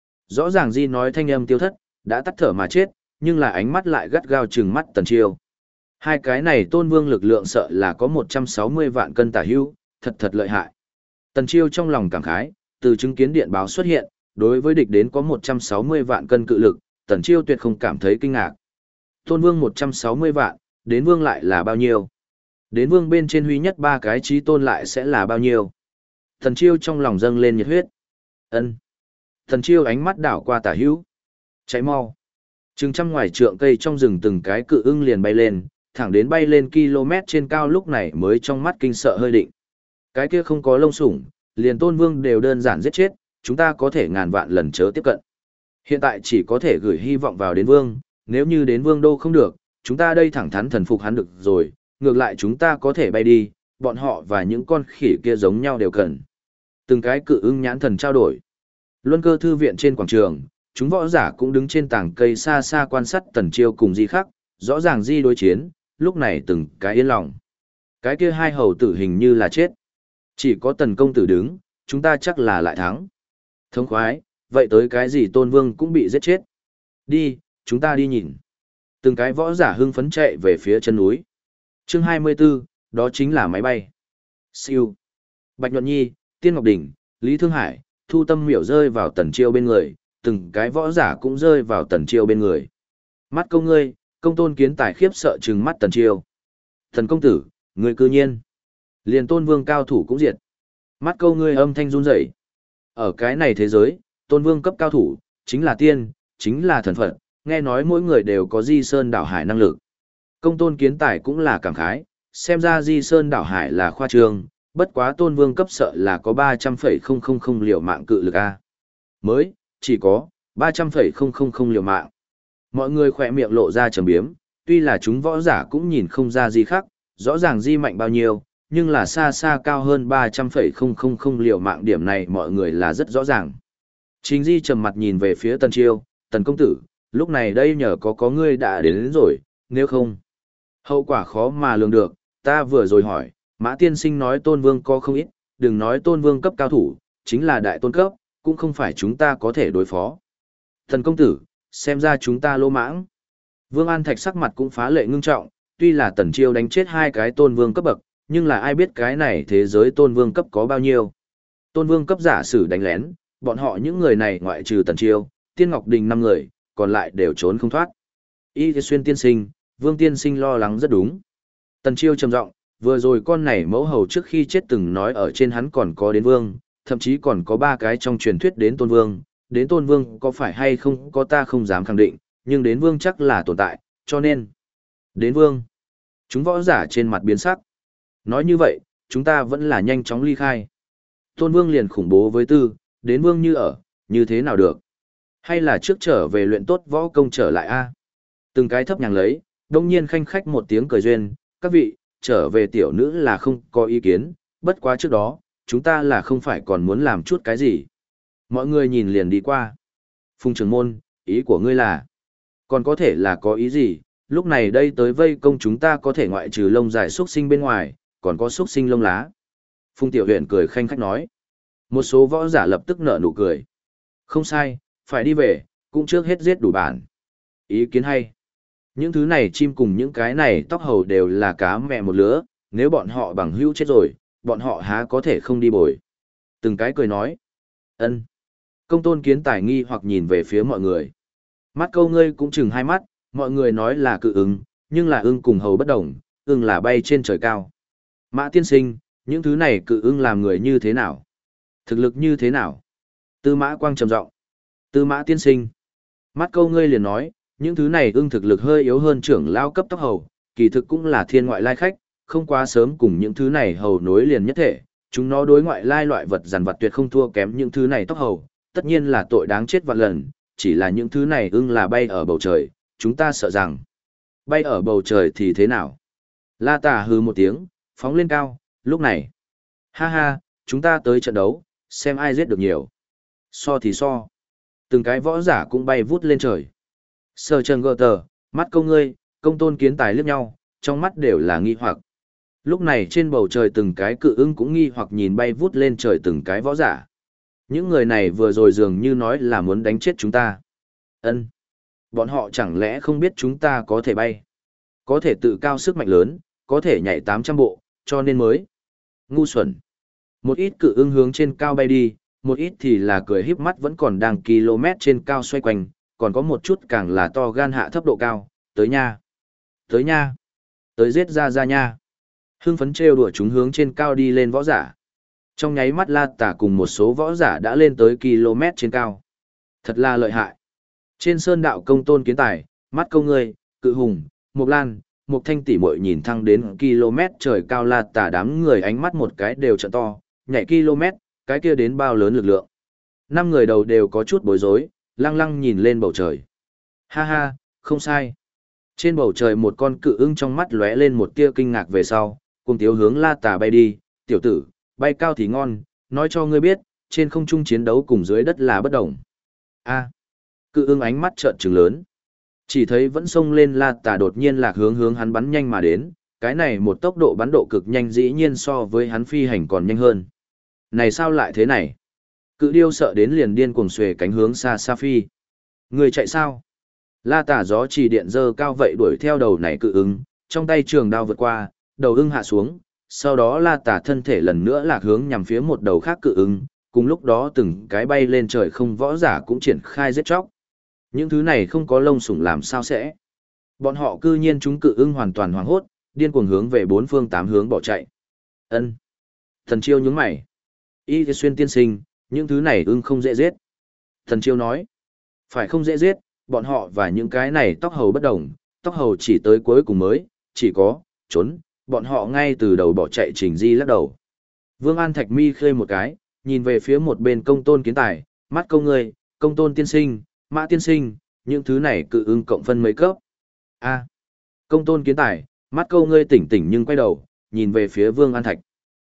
Rõ ràng Di nói thanh âm tiêu thất, đã tắt thở mà chết, nhưng là ánh mắt lại gắt gao trừng mắt Tần Chiêu. Hai cái này Tôn Vương lực lượng sợ là có 160 vạn cân tả hữu, thật thật lợi hại. Tần Chiêu trong lòng cảm khái, từ chứng kiến điện báo xuất hiện, đối với địch đến có 160 vạn cân cự lực, Tần Chiêu tuyệt không cảm thấy kinh ngạc. Tôn Vương 160 vạn, đến Vương lại là bao nhiêu? Đến Vương bên trên huy nhất ba cái Chí Tôn lại sẽ là bao nhiêu? Tần Chiêu trong lòng dâng lên nhiệt huyết. Ân. Tần Chiêu ánh mắt đảo qua tả hữu. Cháy mau. Chừng trăm ngoài trượng cây trong rừng từng cái cự ưng liền bay lên, thẳng đến bay lên km trên cao lúc này mới trong mắt kinh sợ hơi định. Cái kia không có lông sủng, liền Tôn Vương đều đơn giản giết chết, chúng ta có thể ngàn vạn lần chớ tiếp cận. Hiện tại chỉ có thể gửi hy vọng vào đến Vương, nếu như đến Vương đô không được, chúng ta đây thẳng thắn thần phục hắn được rồi, ngược lại chúng ta có thể bay đi, bọn họ và những con khỉ kia giống nhau đều cần. Từng cái cự ưng nhãn thần trao đổi. Luân Cơ thư viện trên quảng trường, chúng võ giả cũng đứng trên tảng cây xa xa quan sát Tần Chiêu cùng Di Khắc, rõ ràng Di đối chiến, lúc này từng cái yên lòng. Cái kia hai hầu tử hình như là chết. Chỉ có Tần công tử đứng, chúng ta chắc là lại thắng. Thống khoái, vậy tới cái gì Tôn Vương cũng bị giết chết. Đi, chúng ta đi nhìn. Từng cái võ giả hưng phấn chạy về phía chân núi. Chương 24, đó chính là máy bay. Siêu. Bạch Nhuận Nhi, Tiên Ngọc Đình, Lý Thương Hải, Thu Tâm Miểu rơi vào Tần Chiêu bên người, từng cái võ giả cũng rơi vào Tần Chiêu bên người. Mắt công ngươi, Công Tôn Kiến Tài khiếp sợ trừng mắt Tần Chiêu. Thần công tử, ngươi cư nhiên. Liền Tôn Vương cao thủ cũng diệt. Mắt câu ngươi âm thanh run rẩy. Ở cái này thế giới, Tôn Vương cấp cao thủ, chính là tiên, chính là thần Phật, nghe nói mỗi người đều có Di Sơn đảo hải năng lực. Công Tôn Kiến Tài cũng là cảm khái, xem ra Di Sơn đảo hải là khoa trương, bất quá Tôn Vương cấp sợ là có 300,000 liều mạng cự lực A. Mới, chỉ có 300,000 liều mạng. Mọi người khỏe miệng lộ ra trầm biếm, tuy là chúng võ giả cũng nhìn không ra gì khác, rõ ràng Di mạnh bao nhiêu, nhưng là xa xa cao hơn 300,000 liều mạng, điểm này mọi người là rất rõ ràng. Trình Di trầm mặt nhìn về phía Tần Chiêu, Tần công tử, lúc này đây nhờ có ngươi đã đến rồi, nếu không, hậu quả khó mà lường được, ta vừa rồi hỏi, Mã tiên sinh nói Tôn Vương có không ít, đừng nói Tôn Vương cấp cao thủ, chính là đại tôn cấp, cũng không phải chúng ta có thể đối phó. Tần công tử, xem ra chúng ta lô mãng. Vương An Thạch sắc mặt cũng phá lệ ngưng trọng, tuy là Tần Chiêu đánh chết hai cái Tôn Vương cấp bậc, nhưng là ai biết cái này thế giới Tôn Vương cấp có bao nhiêu. Tôn Vương cấp giả sử đánh lén, bọn họ những người này ngoại trừ Tần Chiêu, Tiên Ngọc Đình 5 người, còn lại đều trốn không thoát. Y Xuyên tiên sinh, Vương tiên sinh lo lắng rất đúng. Tần Chiêu trầm giọng, vừa rồi con này mẫu hầu trước khi chết từng nói ở trên hắn còn có đến Vương, thậm chí còn có 3 cái trong truyền thuyết đến Tôn Vương. Đến Tôn Vương có phải hay không có ta không dám khẳng định, nhưng đến Vương chắc là tồn tại, cho nên. Đến Vương. Chúng võ giả trên mặt biến sắc. Nói như vậy, chúng ta vẫn là nhanh chóng ly khai. Tôn Vương liền khủng bố với tư, đến Vương như ở, như thế nào được? Hay là trước trở về luyện tốt võ công trở lại a? Từng cái thấp nhàng lấy, đông nhiên khanh khách một tiếng cười duyên, các vị, trở về tiểu nữ là không có ý kiến, bất quá trước đó, chúng ta là không phải còn muốn làm chút cái gì. Mọi người nhìn liền đi qua. Phùng trưởng môn, ý của ngươi là, còn có thể là có ý gì, lúc này đây tới vây công chúng ta có thể ngoại trừ lông dài xuất sinh bên ngoài, còn có xuất sinh lông lá. Phùng tiểu huyện cười khanh khách nói. Một số võ giả lập tức nở nụ cười. Không sai, phải đi về, cũng trước hết giết đủ bản. Ý kiến hay. Những thứ này chim cùng những cái này tóc hầu đều là cá mẹ một lứa, nếu bọn họ bằng hữu chết rồi, bọn họ há có thể không đi bồi. Từng cái cười nói. Ân. Công Tôn Kiến Tài nghi hoặc nhìn về phía mọi người. Mắt câu ngươi cũng chừng hai mắt, mọi người nói là cự ưng, nhưng là ưng cùng hầu bất đồng, ưng là bay trên trời cao. Mã tiên sinh, những thứ này cự ưng làm người như thế nào? Thực lực như thế nào? Tư Mã Quang trầm giọng. Tư Mã tiên sinh. Mắt câu ngươi liền nói, những thứ này ưng thực lực hơi yếu hơn trưởng lao cấp tóc hầu, kỳ thực cũng là thiên ngoại lai khách, không quá sớm cùng những thứ này hầu nối liền nhất thể, chúng nó đối ngoại lai loại vật dằn vặt tuyệt không thua kém những thứ này tóc hầu, tất nhiên là tội đáng chết vạn lần, chỉ là những thứ này ưng là bay ở bầu trời, chúng ta sợ rằng bay ở bầu trời thì thế nào? La Tà hừ một tiếng, phóng lên cao, lúc này Ha ha, chúng ta tới trận đấu, xem ai giết được nhiều. So thì so. Từng cái võ giả cũng bay vút lên trời. Sờ Trần gờ tờ, mắt công ngươi, công tôn kiến tài liếc nhau, trong mắt đều là nghi hoặc. Lúc này trên bầu trời từng cái cự ưng cũng nghi hoặc nhìn bay vút lên trời từng cái võ giả. Những người này vừa rồi dường như nói là muốn đánh chết chúng ta. Ân, bọn họ chẳng lẽ không biết chúng ta có thể bay, có thể tự cao sức mạnh lớn, có thể nhảy 800 bộ, cho nên mới. Ngu xuẩn. Một ít cự ưng hướng trên cao bay đi, một ít thì là cười híp mắt vẫn còn đang km trên cao xoay quanh, còn có một chút càng là to gan hạ thấp độ cao, tới nha, tới nha, tới giết ra nha. Hưng phấn trêu đùa chúng hướng trên cao đi lên võ giả. Trong nháy mắt La Tả cùng một số võ giả đã lên tới km trên cao. Thật là lợi hại. Trên sơn đạo công tôn kiến tài, mắt công ngươi, cự hùng, Mộc Lan, Mộc Thanh tỷ muội nhìn thăng đến km trời cao La Tả đám người ánh mắt một cái đều trợn to, nhảy km, cái kia đến bao lớn lực lượng. 5 người đầu đều có chút bối rối, lăng lăng nhìn lên bầu trời. Ha ha, không sai. Trên bầu trời một con cự ưng trong mắt lóe lên một tia kinh ngạc về sau, cùng tiếu hướng La Tả bay đi, tiểu tử, bay cao thì ngon, nói cho ngươi biết, trên không trung chiến đấu cùng dưới đất là bất đồng. A, cự ưng ánh mắt trợn trừng lớn. Chỉ thấy vẫn xông lên La Tả đột nhiên lạc hướng hắn bắn nhanh mà đến, cái này một tốc độ bắn độ cực nhanh dĩ nhiên so với hắn phi hành còn nhanh hơn. Này sao lại thế này? Cự điêu sợ đến liền điên cuồng xuề cánh hướng xa xa phi. Người chạy sao? La Tả gió chỉ điện dơ cao vậy đuổi theo đầu này cự ưng, trong tay trường đao vượt qua, đầu ưng hạ xuống, sau đó La Tả thân thể lần nữa lạc hướng nhằm phía một đầu khác cự ưng, cùng lúc đó từng cái bay lên trời không võ giả cũng triển khai giết chóc. Những thứ này không có lông sủng làm sao sẽ? Bọn họ cư nhiên chúng cự ưng hoàn toàn hoảng hốt, điên cuồng hướng về bốn phương tám hướng bỏ chạy. Ân. Thần Chiêu nhướng mày. Y Xuyên tiên sinh, những thứ này ưng không dễ giết. Thần Chiêu nói. Phải không dễ giết, bọn họ và những cái này tóc hầu bất đồng, tóc hầu chỉ tới cuối cùng mới, chỉ có, trốn, bọn họ ngay từ đầu bỏ chạy Trình Di lắc đầu. Vương An Thạch mi khơi một cái, nhìn về phía một bên công tôn kiến tài, mắt công ngươi, công tôn tiên sinh, mã tiên sinh, những thứ này cự ưng cộng phân mấy cấp. A. Công tôn kiến tài, mắt câu ngươi tỉnh tỉnh nhưng quay đầu, nhìn về phía Vương An Thạch.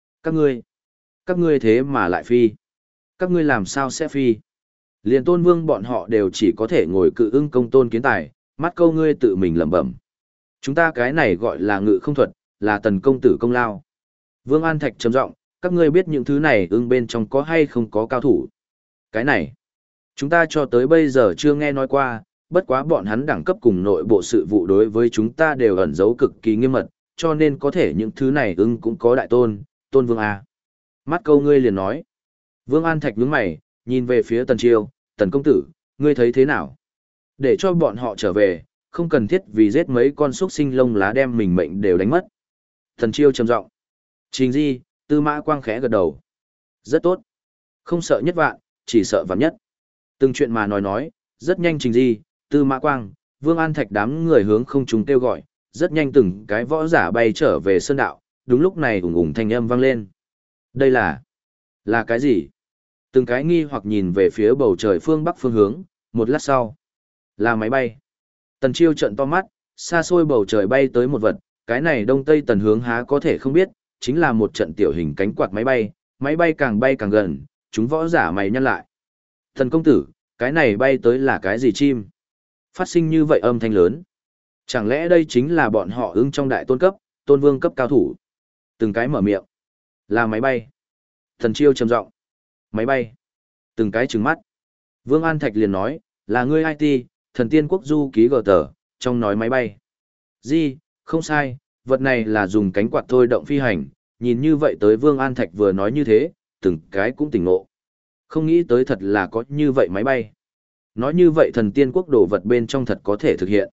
Các ngươi thế mà lại phi. Các ngươi làm sao sẽ phi? Liền tôn vương bọn họ đều chỉ có thể ngồi cự ưng công tôn kiến tài, mắt câu ngươi tự mình lẩm bẩm. Chúng ta cái này gọi là ngự không thuật, là tần công tử công lao. Vương An Thạch trầm giọng, các ngươi biết những thứ này ưng bên trong có hay không có cao thủ. Cái này, chúng ta cho tới bây giờ chưa nghe nói qua, bất quá bọn hắn đẳng cấp cùng nội bộ sự vụ đối với chúng ta đều ẩn giấu cực kỳ nghiêm mật, cho nên có thể những thứ này ưng cũng có đại tôn, tôn vương A. Mắt câu ngươi liền nói. Vương An Thạch nhướng mày, nhìn về phía Tần Chiêu, Tần công tử, ngươi thấy thế nào? Để cho bọn họ trở về, không cần thiết vì giết mấy con xúc sinh lông lá đem mình mệnh đều đánh mất. Tần Chiêu trầm giọng. Trình Di, Tư Mã Quang khẽ gật đầu. Rất tốt. Không sợ nhất vạn, chỉ sợ vạn nhất. Từng chuyện mà nói, rất nhanh Trình Di, Tư Mã Quang, Vương An Thạch đám người hướng không trung kêu gọi, rất nhanh từng cái võ giả bay trở về sơn đạo, đúng lúc này ùng ùng thanh âm vang lên. Đây là cái gì? Từng cái nghi hoặc nhìn về phía bầu trời phương bắc phương hướng, một lát sau. Là máy bay. Tần Chiêu trợn to mắt, xa xôi bầu trời bay tới một vật, cái này đông tây tần hướng há có thể không biết, chính là một trận tiểu hình cánh quạt máy bay càng bay càng gần, chúng võ giả mày nhăn lại. Thần công tử, cái này bay tới là cái gì chim? Phát sinh như vậy âm thanh lớn. Chẳng lẽ đây chính là bọn họ ưng trong đại tôn cấp, tôn vương cấp cao thủ? Từng cái mở miệng. Là máy bay. Thần Chiêu trầm giọng. Máy bay. Từng cái trừng mắt. Vương An Thạch liền nói, là ngươi IT, thần tiên quốc du ký gờ tờ, trong nói máy bay. Di, không sai, vật này là dùng cánh quạt thôi động phi hành, nhìn như vậy tới Vương An Thạch vừa nói như thế, từng cái cũng tỉnh ngộ. Không nghĩ tới thật là có như vậy máy bay. Nói như vậy thần tiên quốc đồ vật bên trong thật có thể thực hiện.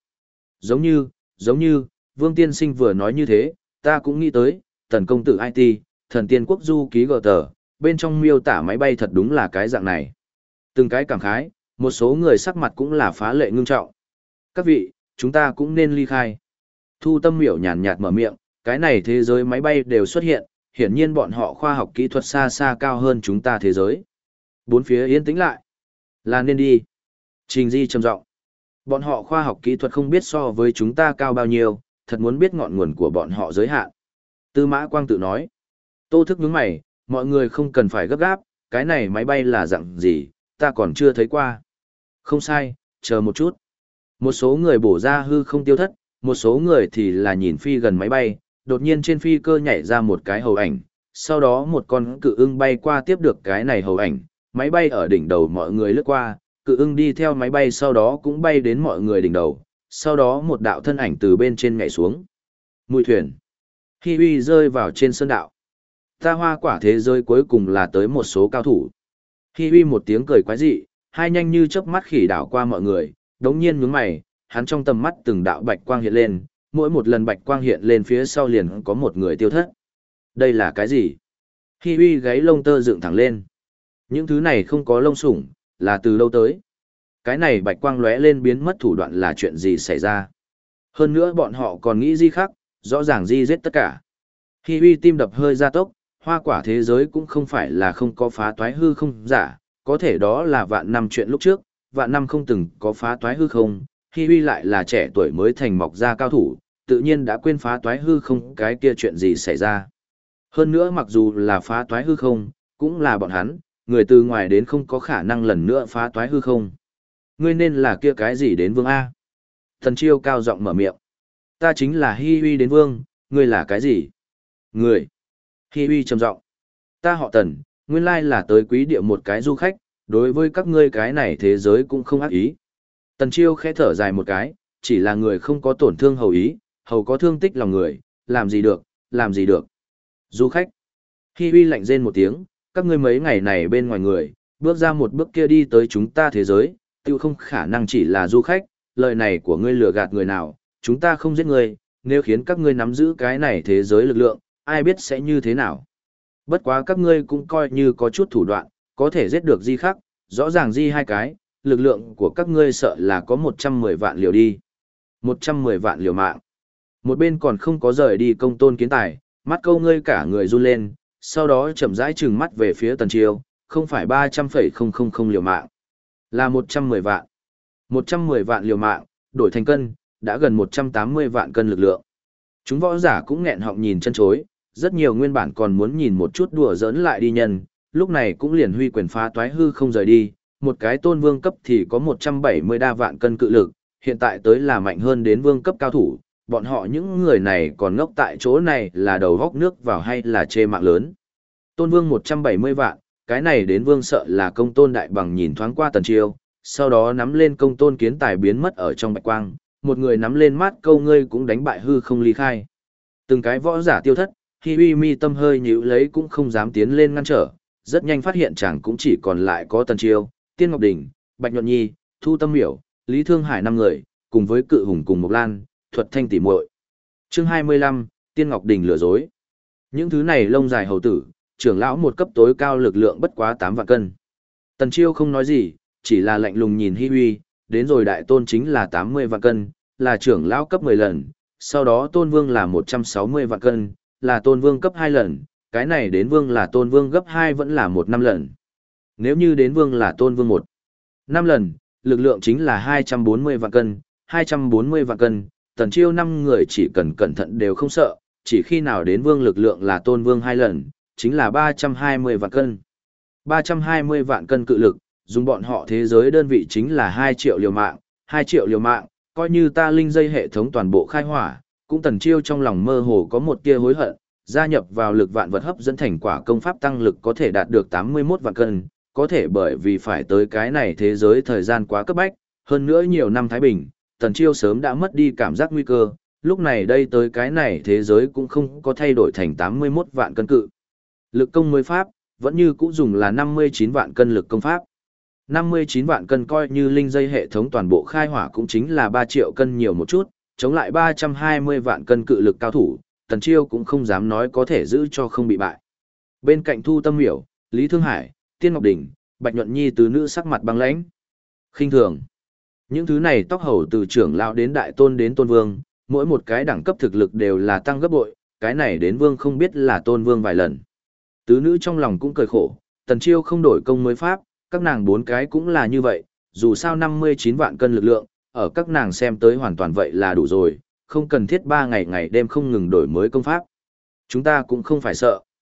Giống như, Vương Tiên Sinh vừa nói như thế, ta cũng nghĩ tới, tần công tử IT, thần tiên quốc du ký gờ tờ, bên trong miêu tả máy bay thật đúng là cái dạng này. Từng cái cảm khái, một số người sắc mặt cũng là phá lệ ngưng trọng. Các vị, chúng ta cũng nên ly khai. Thu Tâm Miểu nhàn nhạt mở miệng, cái này thế giới máy bay đều xuất hiện, hiển nhiên bọn họ khoa học kỹ thuật xa xa cao hơn chúng ta thế giới. Bốn phía yên tĩnh lại. Là nên đi. Trình Di trầm giọng. Bọn họ khoa học kỹ thuật không biết so với chúng ta cao bao nhiêu, thật muốn biết ngọn nguồn của bọn họ giới hạn. Tư Mã Quang tự nói. Tô Thức nhướng mày, mọi người không cần phải gấp gáp, cái này máy bay là dạng gì, ta còn chưa thấy qua. Không sai, chờ một chút. Một số người bổ ra hư không tiêu thất, một số người thì là nhìn phi gần máy bay, đột nhiên trên phi cơ nhảy ra một cái hầu ảnh, sau đó một con cự ưng bay qua tiếp được cái này hầu ảnh, máy bay ở đỉnh đầu mọi người lướt qua, cự ưng đi theo máy bay sau đó cũng bay đến mọi người đỉnh đầu, sau đó một đạo thân ảnh từ bên trên nhảy xuống. Mùi thuyền. Hi Uy rơi vào trên sơn đạo. Ta hoa quả thế giới cuối cùng là tới một số cao thủ. Hi Uy một tiếng cười quái dị, hai nhanh như chớp mắt khỉ đảo qua mọi người, đống nhiên nhướng mày, hắn trong tầm mắt từng đạo bạch quang hiện lên, mỗi một lần bạch quang hiện lên phía sau liền có một người tiêu thất. Đây là cái gì? Hi Uy gáy lông tơ dựng thẳng lên. Những thứ này không có lông sủng, là từ đâu tới? Cái này bạch quang lóe lên biến mất thủ đoạn là chuyện gì xảy ra? Hơn nữa bọn họ còn nghĩ gì khác, rõ ràng di giết tất cả. Hi Uy tim đập hơi gia tốc, hoa quả thế giới cũng không phải là không có phá toái hư không giả, có thể đó là vạn năm chuyện lúc trước, vạn năm không từng có phá toái hư không, Hi Uy lại là trẻ tuổi mới thành mọc ra cao thủ, tự nhiên đã quên phá toái hư không cái kia chuyện gì xảy ra. Hơn nữa mặc dù là phá toái hư không, cũng là bọn hắn, người từ ngoài đến không có khả năng lần nữa phá toái hư không. Ngươi nên là kia cái gì đến vương A? Thần Chiêu cao giọng mở miệng. Ta chính là Hi Uy đến vương, ngươi là cái gì? Người. Hi Uy trầm giọng. Ta họ Tần, nguyên lai là tới quý địa một cái du khách, đối với các ngươi cái này thế giới cũng không ác ý. Tần Chiêu khẽ thở dài một cái, chỉ là người không có tổn thương hầu ý, hầu có thương tích lòng người, làm gì được, làm gì được. Du khách. Hi Uy lạnh rên một tiếng, các ngươi mấy ngày này bên ngoài người, bước ra một bước kia đi tới chúng ta thế giới, tiêu không khả năng chỉ là du khách, lời này của ngươi lừa gạt người nào, chúng ta không giết ngươi, nếu khiến các ngươi nắm giữ cái này thế giới lực lượng, ai biết sẽ như thế nào. Bất quá các ngươi cũng coi như có chút thủ đoạn, có thể giết được di khắc, rõ ràng di hai cái, lực lượng của các ngươi sợ là có 110 vạn liều đi. 110 vạn liều mạng. Một bên còn không có rời đi Công Tôn Kiến Tài, mắt câu ngươi cả người run lên, sau đó chậm rãi trừng mắt về phía Tần Chiêu, không phải 300,000 liều mạng, là 110 vạn. 110 vạn liều mạng, đổi thành cân, đã gần 180 vạn cân lực lượng. Chúng võ giả cũng nghẹn họng nhìn chân chối, rất nhiều nguyên bản còn muốn nhìn một chút đùa giỡn lại đi nhân, lúc này cũng liền huy quyền phá toái hư không rời đi, một cái tôn vương cấp thì có 170 đa vạn cân cự lực, hiện tại tới là mạnh hơn đến vương cấp cao thủ, bọn họ những người này còn ngốc tại chỗ này là đầu góc nước vào hay là chê mạng lớn. Tôn vương 170 vạn, cái này đến vương sợ là Công Tôn Đại Bằng nhìn thoáng qua Tần Chiêu, sau đó nắm lên Công Tôn Kiến Tài biến mất ở trong bạch quang, một người nắm lên mát câu ngươi cũng đánh bại hư không ly khai. Từng cái võ giả tiêu thất, Hi Uy mi tâm hơi nhíu lấy cũng không dám tiến lên ngăn trở, rất nhanh phát hiện chẳng cũng chỉ còn lại có Tần Chiêu, Tiên Ngọc Đình, Bạch Nhuận Nhi, Thu Tâm Miểu, Lý Thương Hải 5 người, cùng với Cự Hùng cùng Mộc Lan, Thuật Thanh tỉ muội. Chương 25, Tiên Ngọc Đình lừa dối. Những thứ này lông dài hầu tử, trưởng lão một cấp tối cao lực lượng bất quá 8 vạn cân. Tần Chiêu không nói gì, chỉ là lạnh lùng nhìn Hi Uy, đến rồi đại tôn chính là 80 vạn cân, là trưởng lão cấp 10 lần, sau đó tôn vương là 160 vạn cân, là tôn vương cấp 2 lần, cái này đến vương là tôn vương gấp 2 vẫn là 1 năm lần. Nếu như đến vương là tôn vương 1 5 lần, lực lượng chính là 240 vạn cân, 240 vạn cân, Tần Chiêu 5 người chỉ cần cẩn thận đều không sợ, chỉ khi nào đến vương lực lượng là tôn vương 2 lần, chính là 320 vạn cân. 320 vạn cân cự lực, dùng bọn họ thế giới đơn vị chính là 2 triệu liều mạng, 2 triệu liều mạng, coi như ta linh dây hệ thống toàn bộ khai hỏa, cũng Tần Chiêu trong lòng mơ hồ có một tia hối hận, gia nhập vào lực vạn vật hấp dẫn thành quả công pháp tăng lực có thể đạt được 81 vạn cân, có thể bởi vì phải tới cái này thế giới thời gian quá cấp bách, hơn nữa nhiều năm Thái Bình, Tần Chiêu sớm đã mất đi cảm giác nguy cơ, lúc này đây tới cái này thế giới cũng không có thay đổi thành 81 vạn cân cự. Lực công mới pháp, vẫn như cũ dùng là 59 vạn cân lực công pháp. 59 vạn cân coi như linh dây hệ thống toàn bộ khai hỏa cũng chính là 3 triệu cân nhiều một chút, chống lại 320 vạn cân cự lực cao thủ, Tần Chiêu cũng không dám nói có thể giữ cho không bị bại. Bên cạnh Thu Tâm Miểu, Lý Thương Hải, Tiên Ngọc Đình, Bạch Nhuận Nhi tứ nữ sắc mặt băng lãnh. Khinh thường. Những thứ này tóc hầu từ trưởng lão đến đại tôn đến tôn vương, mỗi một cái đẳng cấp thực lực đều là tăng gấp bội, cái này đến vương không biết là tôn vương vài lần. Tứ nữ trong lòng cũng cười khổ, Tần Chiêu không đổi công mới pháp, các nàng 4 cái cũng là như vậy, dù sao 59 vạn cân lực lượng, ở các nàng xem tới hoàn toàn vậy là đủ rồi, không cần thiết 3 ngày ngày đêm không ngừng đổi mới công pháp. Chúng ta cũng không phải sợ.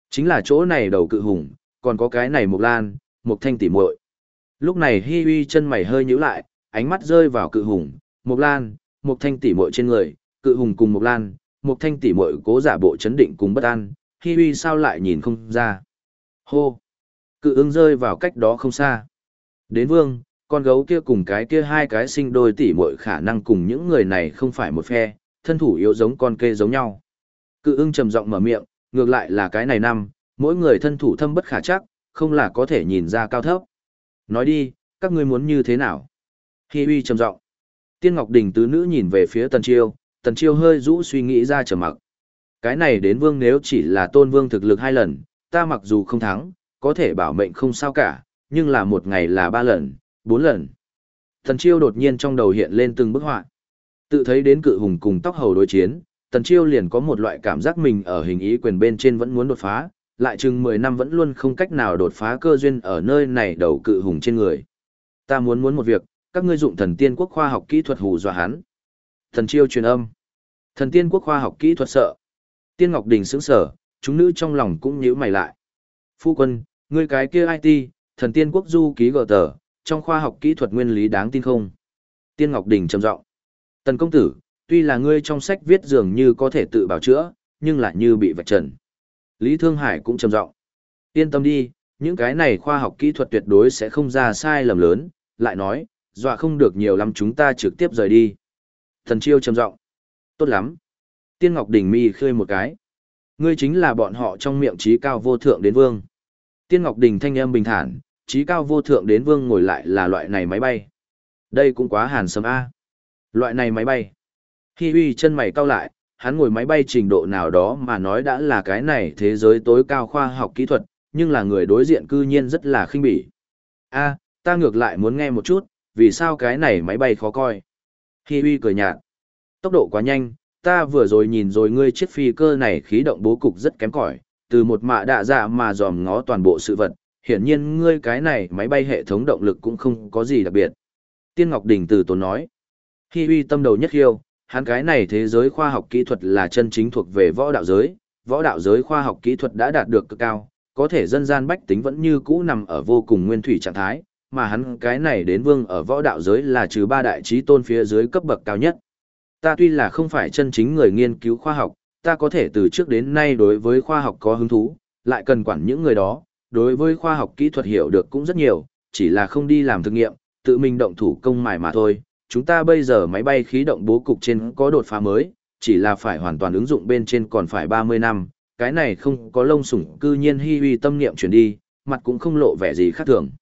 Chính là chỗ này đầu cự hùng, còn có cái này Mộc Lan, Mộc Thanh tỉ muội. Lúc này Hi Uy chân mày hơi nhíu lại, ánh mắt rơi vào cự hùng, Mộc Lan, Mộc Thanh tỉ muội trên người, cự hùng cùng Mộc Lan, Mộc Thanh tỉ muội cố giả bộ chấn định cùng bất an, Hi Uy sao lại nhìn không ra. Hô! Cự ưng rơi vào cách đó không xa. Đến vương, con gấu kia cùng cái kia hai cái sinh đôi tỉ muội khả năng cùng những người này không phải một phe, thân thủ yếu giống con kê giống nhau. Cự ưng trầm giọng mở miệng, ngược lại là cái này năm, mỗi người thân thủ thâm bất khả chắc, không là có thể nhìn ra cao thấp. Nói đi, các ngươi muốn như thế nào? Hi Uy trầm giọng. Tiên Ngọc Đình tứ nữ nhìn về phía Tần Chiêu hơi rũ suy nghĩ ra trầm mặc. Cái này đến vương nếu chỉ là tôn vương thực lực 2 lần, ta mặc dù không thắng, có thể bảo mệnh không sao cả, nhưng là một ngày là 3 lần, 4 lần. Tần Chiêu đột nhiên trong đầu hiện lên từng bức họa. Tự thấy đến cự hùng cùng tóc hầu đối chiến, Tần Chiêu liền có một loại cảm giác mình ở hình ý quyền bên trên vẫn muốn đột phá, lại chừng 10 năm vẫn luôn không cách nào đột phá cơ duyên ở nơi này đầu cự hùng trên người. Ta muốn một việc, các ngươi dụng thần tiên quốc khoa học kỹ thuật hù dọa hắn. Tần Chiêu truyền âm. Thần tiên quốc khoa học kỹ thuật sợ. Tiên Ngọc Đình sững sờ, chúng nữ trong lòng cũng nhíu mày lại. Phu quân, ngươi cái kia IT, thần tiên quốc du ký gờ tờ, trong khoa học kỹ thuật nguyên lý đáng tin không? Tiên Ngọc Đình trầm giọng. Tần công tử, tuy là ngươi trong sách viết dường như có thể tự bào chữa, nhưng lại như bị vạch trần. Lý Thương Hải cũng trầm giọng. Yên tâm đi, những cái này khoa học kỹ thuật tuyệt đối sẽ không ra sai lầm lớn, lại nói, dọa không được nhiều lắm chúng ta trực tiếp rời đi. Thần Chiêu trầm giọng. Tốt lắm. Tiên Ngọc Đình mi khơi một cái. Ngươi chính là bọn họ trong miệng trí cao vô thượng đến vương. Tiên Ngọc Đình thanh âm bình thản, trí cao vô thượng đến vương ngồi lại là loại này máy bay. Đây cũng quá hàn sấm A. Loại này máy bay. Hi Uy chân mày cau lại, hắn ngồi máy bay trình độ nào đó mà nói đã là cái này thế giới tối cao khoa học kỹ thuật, nhưng là người đối diện cư nhiên rất là khinh bỉ. A, ta ngược lại muốn nghe một chút, vì sao cái này máy bay khó coi. Hi Uy cười nhạt. Tốc độ quá nhanh, ta vừa rồi nhìn rồi ngươi chiếc phi cơ này khí động bố cục rất kém cỏi, từ một mạ đạ dạ mà dòm ngó toàn bộ sự vật, hiển nhiên ngươi cái này máy bay hệ thống động lực cũng không có gì đặc biệt. Tiên Ngọc Đình từ tốn nói. Hi Uy tâm đầu nhất khiêu, hắn cái này thế giới khoa học kỹ thuật là chân chính thuộc về võ đạo giới khoa học kỹ thuật đã đạt được cực cao, có thể dân gian bách tính vẫn như cũ nằm ở vô cùng nguyên thủy trạng thái, mà hắn cái này đến vương ở võ đạo giới là trừ 3 đại chí tôn phía dưới cấp bậc cao nhất. Ta tuy là không phải chân chính người nghiên cứu khoa học, ta có thể từ trước đến nay đối với khoa học có hứng thú, lại cần quản những người đó, đối với khoa học kỹ thuật hiểu được cũng rất nhiều, chỉ là không đi làm thực nghiệm, tự mình động thủ công mài mà thôi. Chúng ta bây giờ máy bay khí động bố cục trên có đột phá mới, chỉ là phải hoàn toàn ứng dụng bên trên còn phải 30 năm, cái này không có lông sủng cư nhiên Hi Uy tâm niệm chuyển đi, mặt cũng không lộ vẻ gì khác thường.